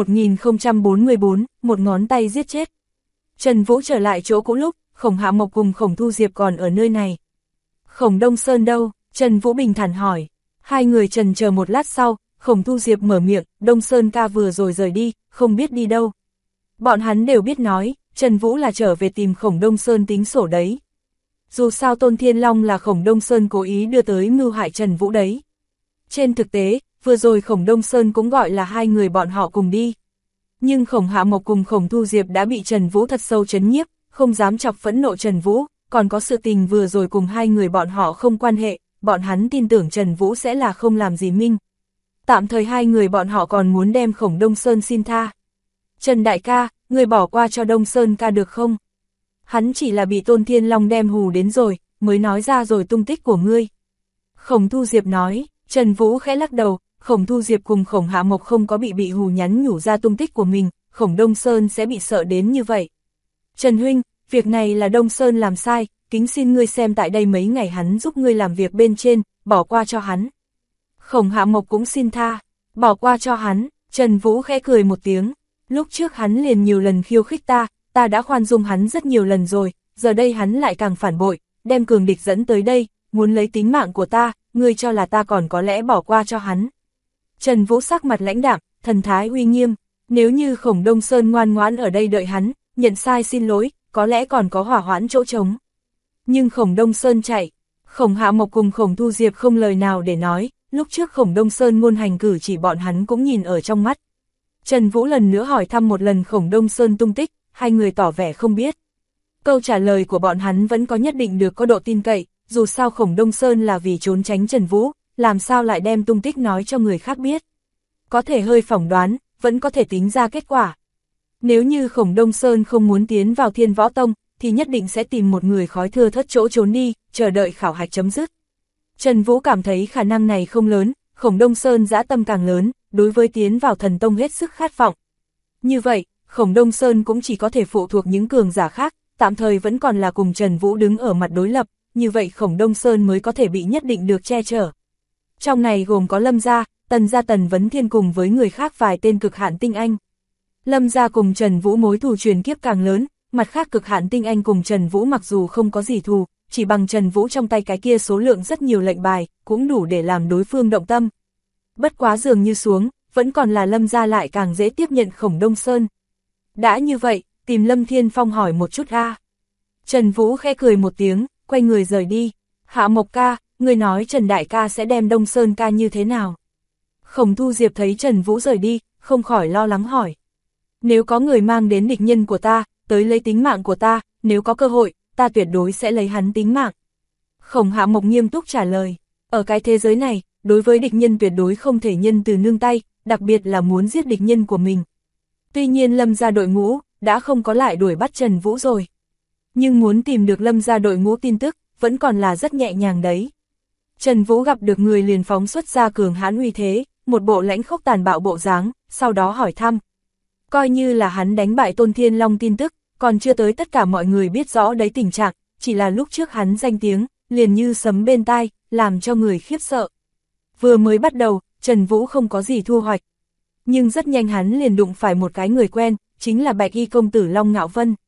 1044, một ngón tay giết chết. Trần Vũ trở lại chỗ cũ lúc, Khổng Hạ Mộc cùng Khổng Thu Diệp còn ở nơi này. Khổng Đông Sơn đâu? Trần Vũ bình thản hỏi. Hai người trần chờ một lát sau, Khổng Thu Diệp mở miệng, Đông Sơn ca vừa rồi rời đi, không biết đi đâu. Bọn hắn đều biết nói, Trần Vũ là trở về tìm Khổng Đông Sơn tính sổ đấy. Dù sao Tôn Thiên Long là Khổng Đông Sơn cố ý đưa tới mưu hại Trần Vũ đấy. Trên thực tế, vừa rồi Khổng Đông Sơn cũng gọi là hai người bọn họ cùng đi. Nhưng Khổng Hạ Mộc cùng Khổng Thu Diệp đã bị Trần Vũ thật sâu chấn nhiếp, không dám chọc phẫn nộ Trần Vũ, còn có sự tình vừa rồi cùng hai người bọn họ không quan hệ, bọn hắn tin tưởng Trần Vũ sẽ là không làm gì minh. Tạm thời hai người bọn họ còn muốn đem Khổng Đông Sơn xin tha. Trần đại ca, người bỏ qua cho Đông Sơn ca được không? Hắn chỉ là bị Tôn Thiên Long đem hù đến rồi, mới nói ra rồi tung tích của ngươi. Khổng Thu Diệp nói, Trần Vũ khẽ lắc đầu, Khổng Thu Diệp cùng Khổng Hạ Mộc không có bị hù nhắn nhủ ra tung tích của mình, Khổng Đông Sơn sẽ bị sợ đến như vậy. Trần huynh, việc này là Đông Sơn làm sai, kính xin ngươi xem tại đây mấy ngày hắn giúp ngươi làm việc bên trên, bỏ qua cho hắn. Khổng Hạ Mộc cũng xin tha, bỏ qua cho hắn, Trần Vũ khẽ cười một tiếng, lúc trước hắn liền nhiều lần khiêu khích ta đã khoan dung hắn rất nhiều lần rồi, giờ đây hắn lại càng phản bội, đem cường địch dẫn tới đây, muốn lấy tính mạng của ta, ngươi cho là ta còn có lẽ bỏ qua cho hắn. Trần Vũ sắc mặt lãnh đạm, thần thái uy nghiêm, nếu như Khổng Đông Sơn ngoan ngoãn ở đây đợi hắn, nhận sai xin lỗi, có lẽ còn có hỏa hoãn chỗ trống. Nhưng Khổng Đông Sơn chạy, Khổng Hạ Mộc cùng Khổng Thu Diệp không lời nào để nói, lúc trước Khổng Đông Sơn ngôn hành cử chỉ bọn hắn cũng nhìn ở trong mắt. Trần Vũ lần nữa hỏi thăm một lần Khổng Đông Sơn tung tích, hai người tỏ vẻ không biết. Câu trả lời của bọn hắn vẫn có nhất định được có độ tin cậy, dù sao Khổng Đông Sơn là vì trốn tránh Trần Vũ, làm sao lại đem tung tích nói cho người khác biết. Có thể hơi phỏng đoán, vẫn có thể tính ra kết quả. Nếu như Khổng Đông Sơn không muốn tiến vào Thiên Võ Tông, thì nhất định sẽ tìm một người khói thưa thất chỗ trốn đi, chờ đợi khảo hạch chấm dứt. Trần Vũ cảm thấy khả năng này không lớn, Khổng Đông Sơn dã tâm càng lớn, đối với tiến vào thần tông hết sức khát vọng. Như vậy, Khổng Đông Sơn cũng chỉ có thể phụ thuộc những cường giả khác, tạm thời vẫn còn là cùng Trần Vũ đứng ở mặt đối lập, như vậy Khổng Đông Sơn mới có thể bị nhất định được che chở. Trong này gồm có Lâm gia, Tần gia Tần Vấn Thiên cùng với người khác vài tên cực hạn tinh anh. Lâm gia cùng Trần Vũ mối thù truyền kiếp càng lớn, mặt khác cực hạn tinh anh cùng Trần Vũ mặc dù không có gì thù, chỉ bằng Trần Vũ trong tay cái kia số lượng rất nhiều lệnh bài, cũng đủ để làm đối phương động tâm. Bất quá dường như xuống, vẫn còn là Lâm gia lại càng dễ tiếp nhận Khổng Đông Sơn. Đã như vậy, tìm Lâm Thiên Phong hỏi một chút a. Trần Vũ khẽ cười một tiếng, quay người rời đi. Hạ Mộc ca, người nói Trần đại ca sẽ đem Đông Sơn ca như thế nào? Khổng Thu Diệp thấy Trần Vũ rời đi, không khỏi lo lắng hỏi. Nếu có người mang đến địch nhân của ta, tới lấy tính mạng của ta, nếu có cơ hội, ta tuyệt đối sẽ lấy hắn tính mạng. Khổng Hạ Mộc nghiêm túc trả lời, ở cái thế giới này, đối với địch nhân tuyệt đối không thể nhân từ nương tay, đặc biệt là muốn giết địch nhân của mình. Tuy nhiên Lâm gia đội ngũ, đã không có lại đuổi bắt Trần Vũ rồi. Nhưng muốn tìm được Lâm gia đội ngũ tin tức, vẫn còn là rất nhẹ nhàng đấy. Trần Vũ gặp được người liền phóng xuất ra cường hãn uy thế, một bộ lãnh khốc tàn bạo bộ dáng, sau đó hỏi thăm. Coi như là hắn đánh bại Tôn Thiên Long tin tức, còn chưa tới tất cả mọi người biết rõ đấy tình trạng, chỉ là lúc trước hắn danh tiếng, liền như sấm bên tai, làm cho người khiếp sợ. Vừa mới bắt đầu, Trần Vũ không có gì thu hoạch. Nhưng rất nhanh hắn liền đụng phải một cái người quen, chính là Bạch Y công tử Long Ngạo Vân.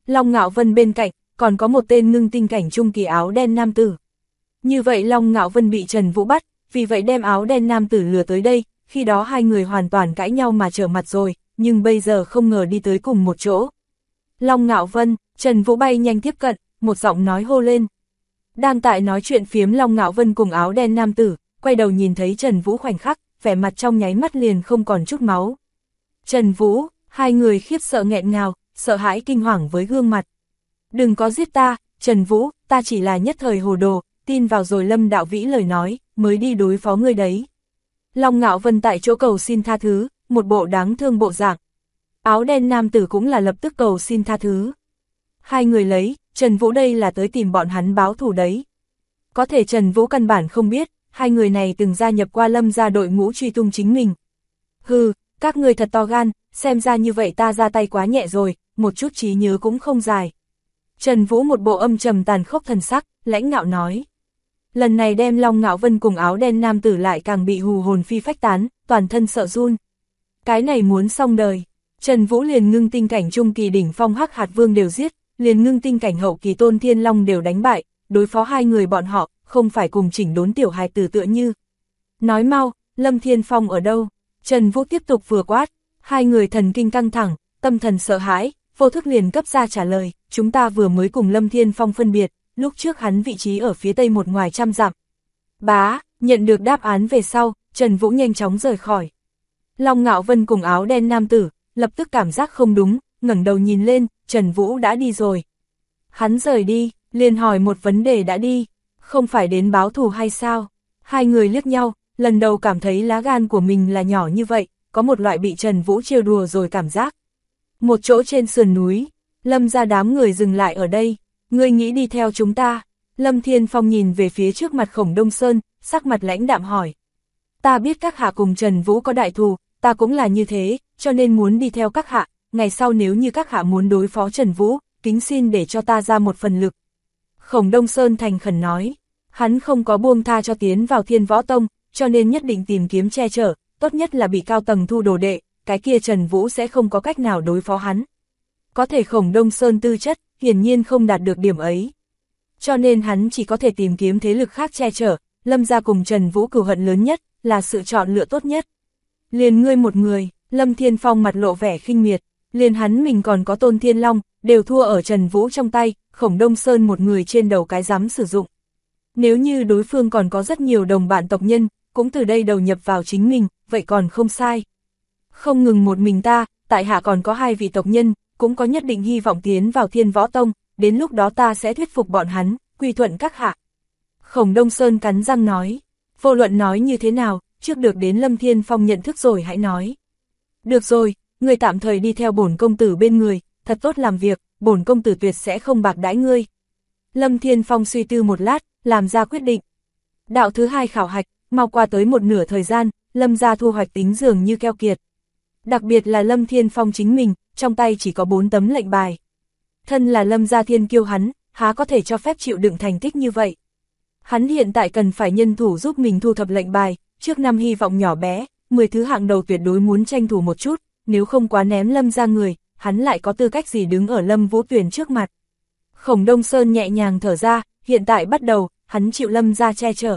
Long Ngạo Vân bên cạnh, còn có một tên ngưng tinh cảnh trung kỳ áo đen nam tử. Như vậy Long Ngạo Vân bị Trần Vũ bắt, vì vậy đem áo đen nam tử lừa tới đây, khi đó hai người hoàn toàn cãi nhau mà trở mặt rồi, nhưng bây giờ không ngờ đi tới cùng một chỗ. Long Ngạo Vân, Trần Vũ bay nhanh tiếp cận, một giọng nói hô lên. Đang tại nói chuyện phiếm Long Ngạo Vân cùng áo đen nam tử, quay đầu nhìn thấy Trần Vũ khoảnh khắc, vẻ mặt trong nháy mắt liền không còn chút máu. Trần Vũ, hai người khiếp sợ nghẹn ngào, sợ hãi kinh hoàng với gương mặt. Đừng có giết ta, Trần Vũ, ta chỉ là nhất thời hồ đồ, tin vào rồi Lâm Đạo Vĩ lời nói, mới đi đối phó ngươi đấy. Long Ngạo Vân tại chỗ cầu xin tha thứ, một bộ đáng thương bộ dạng. Áo đen nam tử cũng là lập tức cầu xin tha thứ. Hai người lấy, Trần Vũ đây là tới tìm bọn hắn báo thù đấy. Có thể Trần Vũ căn bản không biết, hai người này từng gia nhập qua Lâm gia đội ngũ truy tung chính mình. Hừ, các người thật to gan, xem ra như vậy ta ra tay quá nhẹ rồi, một chút trí nhớ cũng không dài. Trần Vũ một bộ âm trầm tàn khốc thần sắc, lãnh ngạo nói. Lần này đem Long Ngạo Vân cùng áo đen nam tử lại càng bị hù hồn phi phách tán, toàn thân sợ run. Cái này muốn xong đời. Trần Vũ liền ngưng tinh cảnh trung kỳ đỉnh phong Hắc Hạt Vương đều giết, liền ngưng tinh cảnh hậu kỳ Tôn Thiên Long đều đánh bại, đối phó hai người bọn họ, không phải cùng chỉnh đốn tiểu hài tử tựa như. Nói mau, Lâm Thiên Phong ở đâu? Trần Vũ tiếp tục vừa quát, hai người thần kinh căng thẳng, tâm thần sợ hãi, vô thức liền cấp ra trả lời, chúng ta vừa mới cùng Lâm Thiên Phong phân biệt, lúc trước hắn vị trí ở phía tây một ngoài trăm dặm. Bá, nhận được đáp án về sau, Trần Vũ nhanh chóng rời khỏi. Long Ngạo Vân cùng áo đen nam tử, lập tức cảm giác không đúng, ngẩng đầu nhìn lên, Trần Vũ đã đi rồi. Hắn rời đi, liền hỏi một vấn đề đã đi, không phải đến báo thù hay sao? Hai người liếc nhau, lần đầu cảm thấy lá gan của mình là nhỏ như vậy, có một loại bị Trần Vũ trêu đùa rồi cảm giác. Một chỗ trên sườn núi, Lâm ra đám người dừng lại ở đây, ngươi nghĩ đi theo chúng ta? Lâm Thiên Phong nhìn về phía trước mặt Khổng Đông Sơn, sắc mặt lãnh đạm hỏi. Ta biết các hạ cùng Trần Vũ có đại thù, ta cũng là như thế, cho nên muốn đi theo các hạ, ngày sau nếu như các hạ muốn đối phó Trần Vũ, kính xin để cho ta ra một phần lực. Khổng Đông Sơn thành khẩn nói, hắn không có buông tha cho tiến vào Thiên Võ Tông, cho nên nhất định tìm kiếm che chở, tốt nhất là bị cao tầng thu đồ đệ, cái kia Trần Vũ sẽ không có cách nào đối phó hắn. Có thể Khổng Đông Sơn tư chất, hiển nhiên không đạt được điểm ấy. Cho nên hắn chỉ có thể tìm kiếm thế lực khác che chở, Lâm gia cùng Trần Vũ cừu hận lớn nhất, là sự chọn lựa tốt nhất. Liền ngươi một người, Lâm Thiên Phong mặt lộ vẻ khinh miệt, liền hắn mình còn có Tôn Thiên Long, đều thua ở Trần Vũ trong tay, Khổng Đông Sơn một người trên đầu cái dám sử dụng. Nếu như đối phương còn có rất nhiều đồng bạn tộc nhân, cũng từ đây đầu nhập vào chính mình, vậy còn không sai. Không ngừng một mình ta, tại hạ còn có hai vị tộc nhân, cũng có nhất định hy vọng tiến vào Thiên Võ Tông, đến lúc đó ta sẽ thuyết phục bọn hắn, quy thuận các hạ. Khổng Đông Sơn cắn răng nói, vô luận nói như thế nào, trước được đến Lâm Thiên Phong nhận thức rồi hãy nói. Được rồi, người tạm thời đi theo bổn công tử bên người, thật tốt làm việc, bổn công tử tuyệt sẽ không bạc đãi ngươi. Lâm Thiên Phong suy tư một lát, làm ra quyết định. Đạo thứ hai khảo hạch, mau qua tới một nửa thời gian, Lâm gia thu hoạch tính dường như keo kiệt. Đặc biệt là Lâm Thiên Phong chính mình, trong tay chỉ có 4 tấm lệnh bài. Thân là Lâm gia thiên kiêu hắn, há có thể cho phép chịu đựng thành tích như vậy. Hắn hiện tại cần phải nhân thủ giúp mình thu thập lệnh bài, trước năm hy vọng nhỏ bé, 10 thứ hạng đầu tuyệt đối muốn tranh thủ một chút, nếu không quá ném Lâm gia người, hắn lại có tư cách gì đứng ở Lâm Vũ Tuyền trước mặt. Khổng Đông Sơn nhẹ nhàng thở ra, hiện tại bắt đầu, hắn chịu Lâm gia che chở.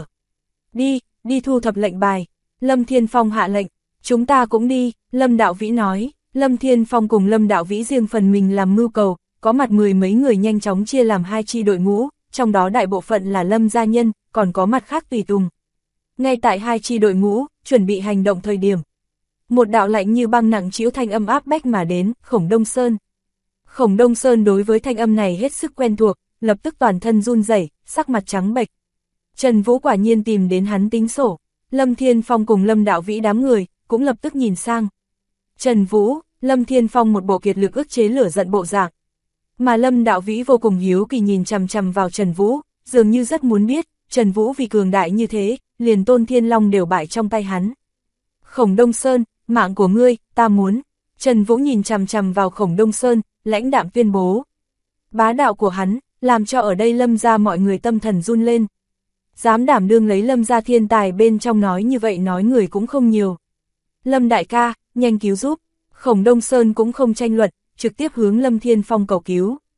Đi thu thập lệnh bài. Lâm Thiên Phong hạ lệnh, chúng ta cũng đi, Lâm Đạo Vĩ nói. Lâm Thiên Phong cùng Lâm Đạo Vĩ riêng phần mình làm mưu cầu, có mặt 10 mấy người nhanh chóng chia làm 2 chi đội ngũ, trong đó đại bộ phận là Lâm gia nhân, còn có mặt khác tùy tùng. Ngay tại 2 chi đội ngũ, chuẩn bị hành động thời điểm. Một đạo lạnh như băng nặng trĩu thanh âm áp bách mà đến, Khổng Đông Sơn. Khổng Đông Sơn đối với thanh âm này hết sức quen thuộc, lập tức toàn thân run rẩy, sắc mặt trắng bệch. Trần Vũ quả nhiên tìm đến hắn tính sổ, Lâm Thiên Phong cùng Lâm Đạo Vĩ đám người, cũng lập tức nhìn sang. Trần Vũ, Lâm Thiên Phong một bộ kiệt lực ức chế lửa giận bộ dạng. Mà Lâm Đạo Vĩ vô cùng hiếu kỳ nhìn chằm chằm vào Trần Vũ, dường như rất muốn biết, Trần Vũ vì cường đại như thế, liền Tôn Thiên Long đều bại trong tay hắn. Khổng Đông Sơn, mạng của ngươi, ta muốn. Trần Vũ nhìn chằm chằm vào Khổng Đông Sơn, lãnh đạm tuyên bố. Bá đạo của hắn, làm cho ở đây Lâm gia mọi người tâm thần run lên. Dám đảm đương lấy Lâm gia thiên tài bên trong nói như vậy nói người cũng không nhiều. Lâm đại ca, nhanh cứu giúp. Khổng Đông Sơn cũng không tranh luận, trực tiếp hướng Lâm Thiên Phong cầu cứu.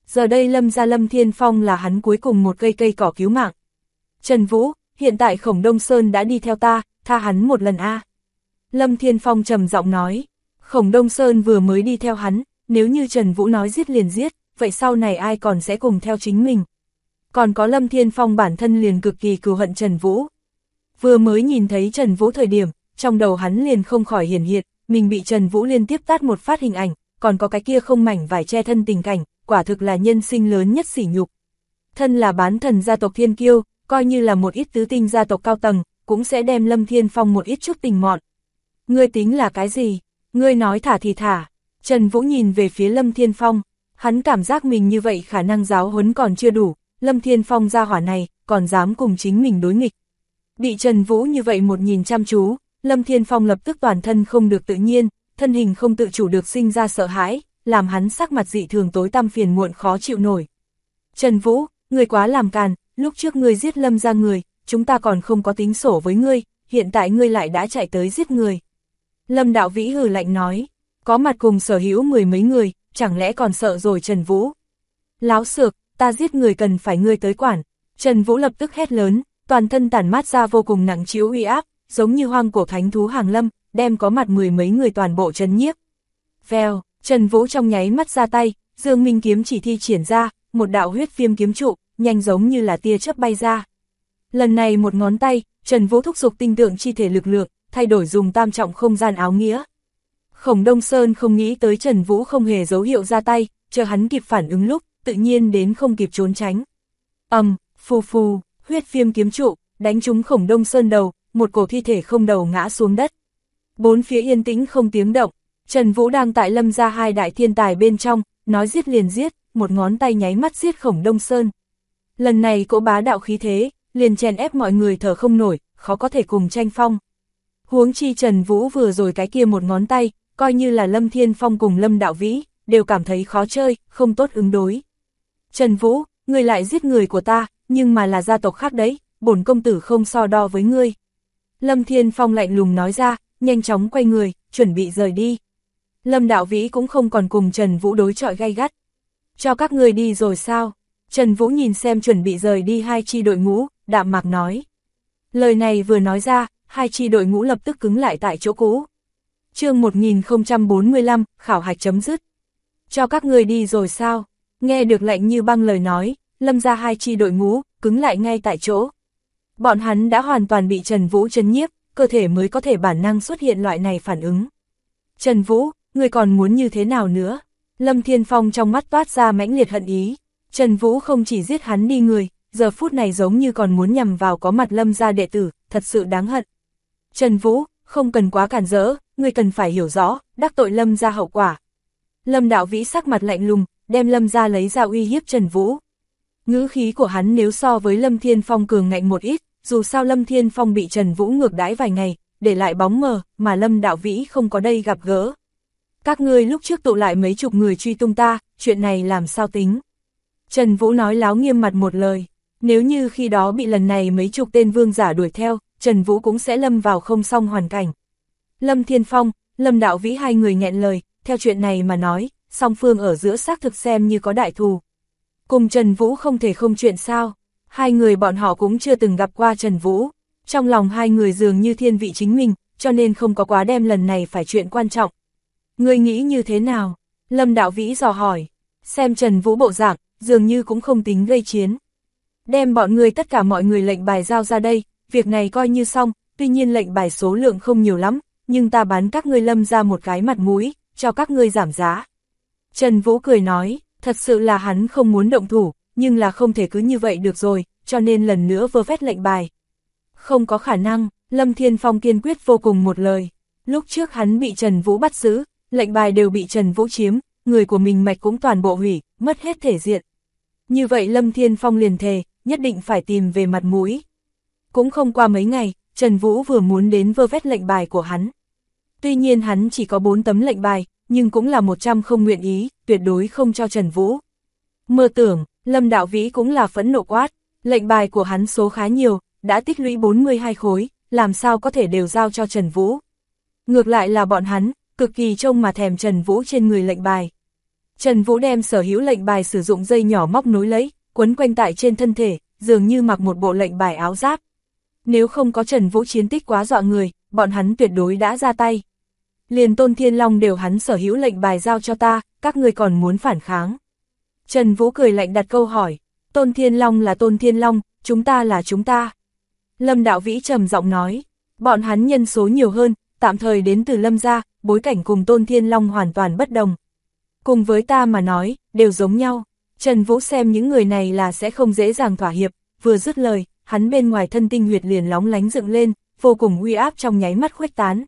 Giờ đây Lâm gia Lâm Thiên Phong là hắn cuối cùng một cây cỏ cứu mạng. Trần Vũ, hiện tại Khổng Đông Sơn đã đi theo ta, tha hắn một lần a. Lâm Thiên Phong trầm giọng nói, Khổng Đông Sơn vừa mới đi theo hắn, nếu như Trần Vũ nói giết liền giết, vậy sau này ai còn sẽ cùng theo chính mình. Còn có Lâm Thiên Phong bản thân liền cực kỳ cừu hận Trần Vũ. Vừa mới nhìn thấy Trần Vũ thời điểm, trong đầu hắn liền không khỏi hiển hiện, mình bị Trần Vũ liên tiếp tát một phát hình ảnh, còn có cái kia không mảnh vải che thân tình cảnh, quả thực là nhân sinh lớn nhất sỉ nhục. Thân là bán thần gia tộc Thiên Kiêu, coi như là một ít tứ tinh gia tộc cao tầng, cũng sẽ đem Lâm Thiên Phong một ít chút tình mọn. Ngươi tính là cái gì? Ngươi nói thả thì thả. Trần Vũ nhìn về phía Lâm Thiên Phong, hắn cảm giác mình như vậy khả năng giáo huấn còn chưa đủ, Lâm Thiên Phong gia hỏa này, còn dám cùng chính mình đối nghịch. Bị Trần Vũ như vậy một nhìn chăm chú, Lâm Thiên Phong lập tức toàn thân không được tự nhiên, thân hình không tự chủ được sinh ra sợ hãi, làm hắn sắc mặt dị thường tối tăm phiền muộn khó chịu nổi. Trần Vũ, ngươi quá làm càn, lúc trước ngươi giết Lâm gia người, chúng ta còn không có tính sổ với ngươi, hiện tại ngươi lại đã chạy tới giết người. Lâm Đạo Vĩ hừ lạnh nói, có mặt cùng sở hữu mười mấy người, chẳng lẽ còn sợ rồi Trần Vũ? Láo xược, ta giết người cần phải ngươi tới quản. Trần Vũ lập tức hét lớn, toàn thân tản mát ra vô cùng nặng trĩu uy áp, giống như hoang cổ thánh thú hàng lâm, đem có mặt mười mấy người toàn bộ trấn nhiếp. Vèo, Trần Vũ trong nháy mắt ra tay, Dương Minh kiếm chỉ thi triển ra, một đạo huyết viêm kiếm trụ, nhanh giống như là tia chớp bay ra. Lần này một ngón tay, Trần Vũ thúc giục tinh tượng chi thể lực lượng, thay đổi dùng tam trọng không gian áo nghĩa. Khổng Đông Sơn không nghĩ tới Trần Vũ không hề dấu hiệu ra tay, chờ hắn kịp phản ứng lúc, tự nhiên đến không kịp trốn tránh. Phù phù, huyết viêm kiếm trụ, đánh trúng Khổng Đông Sơn đầu, một cổ thi thể không đầu ngã xuống đất. Bốn phía yên tĩnh không tiếng động, Trần Vũ đang tại Lâm gia hai đại thiên tài bên trong, nói giết liền giết, một ngón tay nháy mắt giết Khổng Đông Sơn. Lần này cỗ bá đạo khí thế, liền chèn ép mọi người thở không nổi, khó có thể cùng tranh phong. Huống chi Trần Vũ vừa rồi cái kia một ngón tay, coi như là Lâm Thiên Phong cùng Lâm Đạo Vĩ, đều cảm thấy khó chơi, không tốt ứng đối. Trần Vũ, ngươi lại giết người của ta, nhưng mà là gia tộc khác đấy, bổn công tử không so đo với ngươi. Lâm Thiên Phong lạnh lùng nói ra, nhanh chóng quay người, chuẩn bị rời đi. Lâm Đạo Vĩ cũng không còn cùng Trần Vũ đối chọi gay gắt. Cho các ngươi đi rồi sao? Trần Vũ nhìn xem chuẩn bị rời đi hai chi đội ngũ, đạm mạc nói. Lời này vừa nói ra, hai chi đội ngũ lập tức cứng lại tại chỗ cũ. Chương 1045, khảo hạch chấm dứt. Cho các ngươi đi rồi sao? Nghe được lạnh như băng lời nói, Lâm gia hai chi đội ngũ, cứng lại ngay tại chỗ. Bọn hắn đã hoàn toàn bị Trần Vũ trấn nhiếp, cơ thể mới có thể bản năng xuất hiện loại này phản ứng. Trần Vũ, ngươi còn muốn như thế nào nữa? Lâm Thiên Phong trong mắt toát ra mãnh liệt hận ý. Trần Vũ không chỉ giết hắn đi người, giờ phút này giống như còn muốn nhằm vào có mặt Lâm gia đệ tử, thật sự đáng hận. Trần Vũ, không cần quá cản rỡ, ngươi cần phải hiểu rõ, đắc tội Lâm gia hậu quả. Lâm Đạo Vĩ sắc mặt lạnh lùng, đem Lâm gia lấy ra uy hiếp Trần Vũ. Ngữ khí của hắn nếu so với Lâm Thiên Phong cường ngạnh một ít, dù sao Lâm Thiên Phong bị Trần Vũ ngược đãi vài ngày, để lại bóng mờ, mà Lâm Đạo Vĩ không có đây gặp gỡ. Các ngươi lúc trước tụ lại mấy chục người truy tung ta, chuyện này làm sao tính? Trần Vũ nói láo nghiêm mặt một lời, nếu như khi đó bị lần này mấy chục tên vương giả đuổi theo, Trần Vũ cũng sẽ lâm vào không xong hoàn cảnh. Lâm Thiên Phong, Lâm Đạo Vĩ hai người nghẹn lời, theo chuyện này mà nói, song phương ở giữa xác thực xem như có đại thù. Cùng Trần Vũ không thể không chuyện sao, hai người bọn họ cũng chưa từng gặp qua Trần Vũ, trong lòng hai người dường như thiên vị chính mình, cho nên không có quá đem lần này phải chuyện quan trọng. Ngươi nghĩ như thế nào? Lâm Đạo Vĩ dò hỏi, xem Trần Vũ bộ dạng, dường như cũng không tính gây chiến. Đem bọn ngươi tất cả mọi người lệnh bài giao ra đây, việc này coi như xong, tuy nhiên lệnh bài số lượng không nhiều lắm, nhưng ta bán các ngươi Lâm ra một cái mặt mũi, cho các ngươi giảm giá. Trần Vũ cười nói, thật sự là hắn không muốn động thủ, nhưng là không thể cứ như vậy được rồi, cho nên lần nữa vơ vét lệnh bài. Không có khả năng, Lâm Thiên Phong kiên quyết vô cùng một lời. Lúc trước hắn bị Trần Vũ bắt giữ, lệnh bài đều bị Trần Vũ chiếm, người của mình mạch cũng toàn bộ hủy, mất hết thể diện. Như vậy Lâm Thiên Phong liền thề, nhất định phải tìm về mặt mũi. Cũng không qua mấy ngày, Trần Vũ vừa muốn đến vơ vét lệnh bài của hắn. Tuy nhiên hắn chỉ có 4 tấm lệnh bài, nhưng cũng là 100 không nguyện ý, tuyệt đối không cho Trần Vũ. Mơ tưởng, Lâm Đạo Vĩ cũng là phẫn nộ quát, lệnh bài của hắn số khá nhiều, đã tích lũy 42 khối, làm sao có thể đều giao cho Trần Vũ. Ngược lại là bọn hắn, cực kỳ trông mà thèm Trần Vũ trên người lệnh bài. Trần Vũ đem sở hữu lệnh bài sử dụng dây nhỏ móc nối lấy, quấn quanh tại trên thân thể, dường như mặc một bộ lệnh bài áo giáp. Nếu không có Trần Vũ chiến tích quá dọa người, bọn hắn tuyệt đối đã ra tay. Liền Tôn Thiên Long đều hắn sở hữu lệnh bài giao cho ta, các ngươi còn muốn phản kháng. Trần Vũ cười lạnh đặt câu hỏi, Tôn Thiên Long là Tôn Thiên Long, chúng ta là chúng ta. Lâm Đạo Vĩ trầm giọng nói, bọn hắn nhân số nhiều hơn, tạm thời đến từ Lâm gia, bối cảnh cùng Tôn Thiên Long hoàn toàn bất đồng. Cùng với ta mà nói, đều giống nhau. Trần Vũ xem những người này là sẽ không dễ dàng thỏa hiệp, vừa dứt lời, hắn bên ngoài thân tinh huyệt liền lóng lánh dựng lên, vô cùng uy áp trong nháy mắt khuếch tán.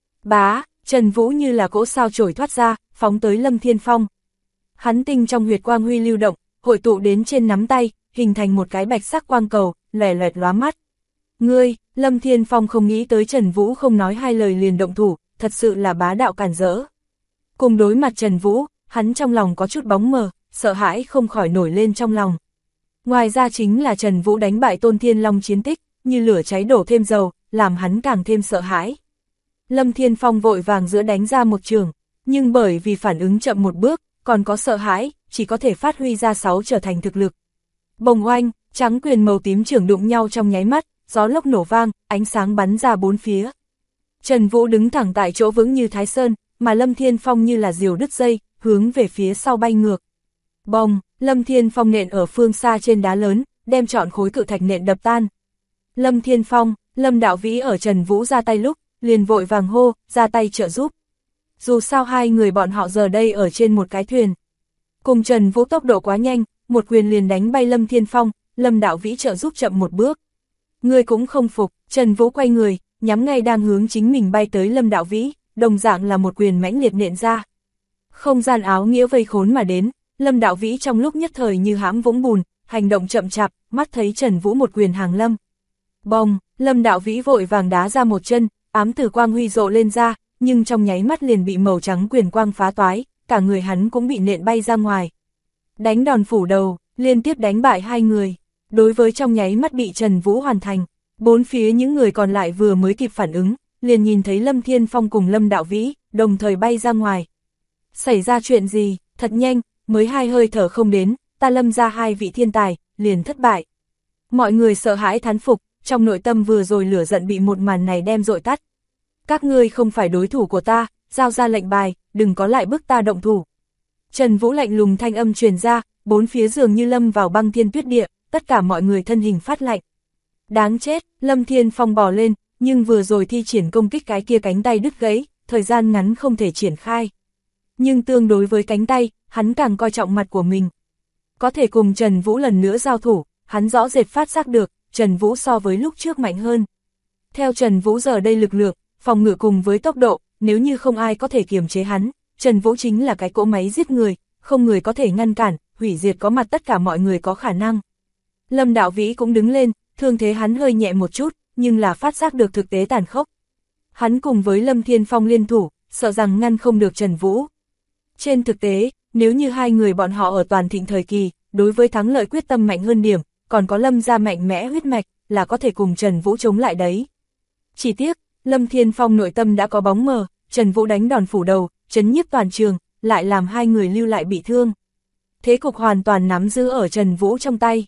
Bá, Trần Vũ như là cỗ sao chổi thoát ra, phóng tới Lâm Thiên Phong. Hắn tinh trong huyệt quang huy lưu động, hội tụ đến trên nắm tay, hình thành một cái bạch sắc quang cầu, lòe loẹt lóa mắt. Ngươi, Lâm Thiên Phong không nghĩ tới Trần Vũ không nói hai lời liền động thủ, thật sự là bá đạo càn rỡ. Cùng đối mặt Trần Vũ, hắn trong lòng có chút bóng mờ, sợ hãi không khỏi nổi lên trong lòng. Ngoài ra chính là Trần Vũ đánh bại Tôn Thiên Long chiến tích, như lửa cháy đổ thêm dầu, làm hắn càng thêm sợ hãi. Lâm Thiên Phong vội vàng giữa đánh ra một trường, nhưng bởi vì phản ứng chậm một bước, còn có sợ hãi, chỉ có thể phát huy ra 6 trở thành thực lực. Bồng oanh, trắng quyền màu tím trường đụng nhau trong nháy mắt, gió lốc nổ vang, ánh sáng bắn ra bốn phía. Trần Vũ đứng thẳng tại chỗ vững như Thái Sơn, mà Lâm Thiên Phong như là diều đứt dây, hướng về phía sau bay ngược. Bồng, Lâm Thiên Phong nện ở phương xa trên đá lớn, đem trọn khối cự thạch nện đập tan. Lâm Thiên Phong, Lâm Đạo Vĩ ở Trần Vũ ra tay lúc, liền vội vàng hô, ra tay trợ giúp. Dù sao hai người bọn họ giờ đây ở trên một cái thuyền. Cùng Trần Vũ tốc độ quá nhanh, một quyền liền đánh bay Lâm Thiên Phong, Lâm Đạo Vĩ trợ giúp chậm một bước. Người cũng không phục, Trần Vũ quay người, nhắm ngay đang hướng chính mình bay tới Lâm Đạo Vĩ, đồng dạng là một quyền mãnh liệt nện ra. Không gian áo nghĩa vây khốn mà đến, Lâm Đạo Vĩ trong lúc nhất thời như hãm vũng bùn, hành động chậm chạp, mắt thấy Trần Vũ một quyền hàng lâm. Bồng, Lâm Đạo Vĩ vội vàng đá ra một chân, ám tử quang huy rộ lên ra, nhưng trong nháy mắt liền bị màu trắng quyền quang phá toái, cả người hắn cũng bị nện bay ra ngoài. Đánh đòn phủ đầu, liên tiếp đánh bại hai người. Đối với trong nháy mắt bị Trần Vũ hoàn thành, bốn phía những người còn lại vừa mới kịp phản ứng, liền nhìn thấy Lâm Thiên Phong cùng Lâm Đạo Vĩ, đồng thời bay ra ngoài. Xảy ra chuyện gì, thật nhanh, mới 2 hơi thở không đến, ta Lâm ra 2 vị thiên tài, liền thất bại. Mọi người sợ hãi thán phục, trong nội tâm vừa rồi lửa giận bị một màn này đem dội tắt. Các ngươi không phải đối thủ của ta, giao ra lệnh bài, đừng có lại bức ta động thủ. Trần Vũ lạnh lùng thanh âm truyền ra, bốn phía dường như lâm vào băng thiên tuyết địa, tất cả mọi người thân hình phát lạnh. Đáng chết, Lâm Thiên Phong bò lên, nhưng vừa rồi thi triển công kích cái kia cánh tay đứt gãy, thời gian ngắn không thể triển khai. Nhưng tương đối với cánh tay, hắn càng coi trọng mặt của mình. Có thể cùng Trần Vũ lần nữa giao thủ, hắn rõ rệt phát giác được, Trần Vũ so với lúc trước mạnh hơn. Theo Trần Vũ giờ đây lực lượng, phòng ngự cùng với tốc độ, nếu như không ai có thể kiềm chế hắn, Trần Vũ chính là cái cỗ máy giết người, không người có thể ngăn cản, hủy diệt có mặt tất cả mọi người có khả năng. Lâm Đạo Vĩ cũng đứng lên, thương thế hắn hơi nhẹ một chút, nhưng là phát giác được thực tế tàn khốc. Hắn cùng với Lâm Thiên Phong liên thủ, sợ rằng ngăn không được Trần Vũ. Trên thực tế, nếu như hai người bọn họ ở toàn thịnh thời kỳ, đối với thắng lợi quyết tâm mạnh hơn điểm, còn có Lâm gia mạnh mẽ huyết mạch, là có thể cùng Trần Vũ chống lại đấy. Chỉ tiếc, Lâm Thiên Phong nội tâm đã có bóng mờ, Trần Vũ đánh đòn phủ đầu, chấn nhiếp toàn trường, lại làm hai người lưu lại bị thương. Thế cục hoàn toàn nắm giữ ở Trần Vũ trong tay.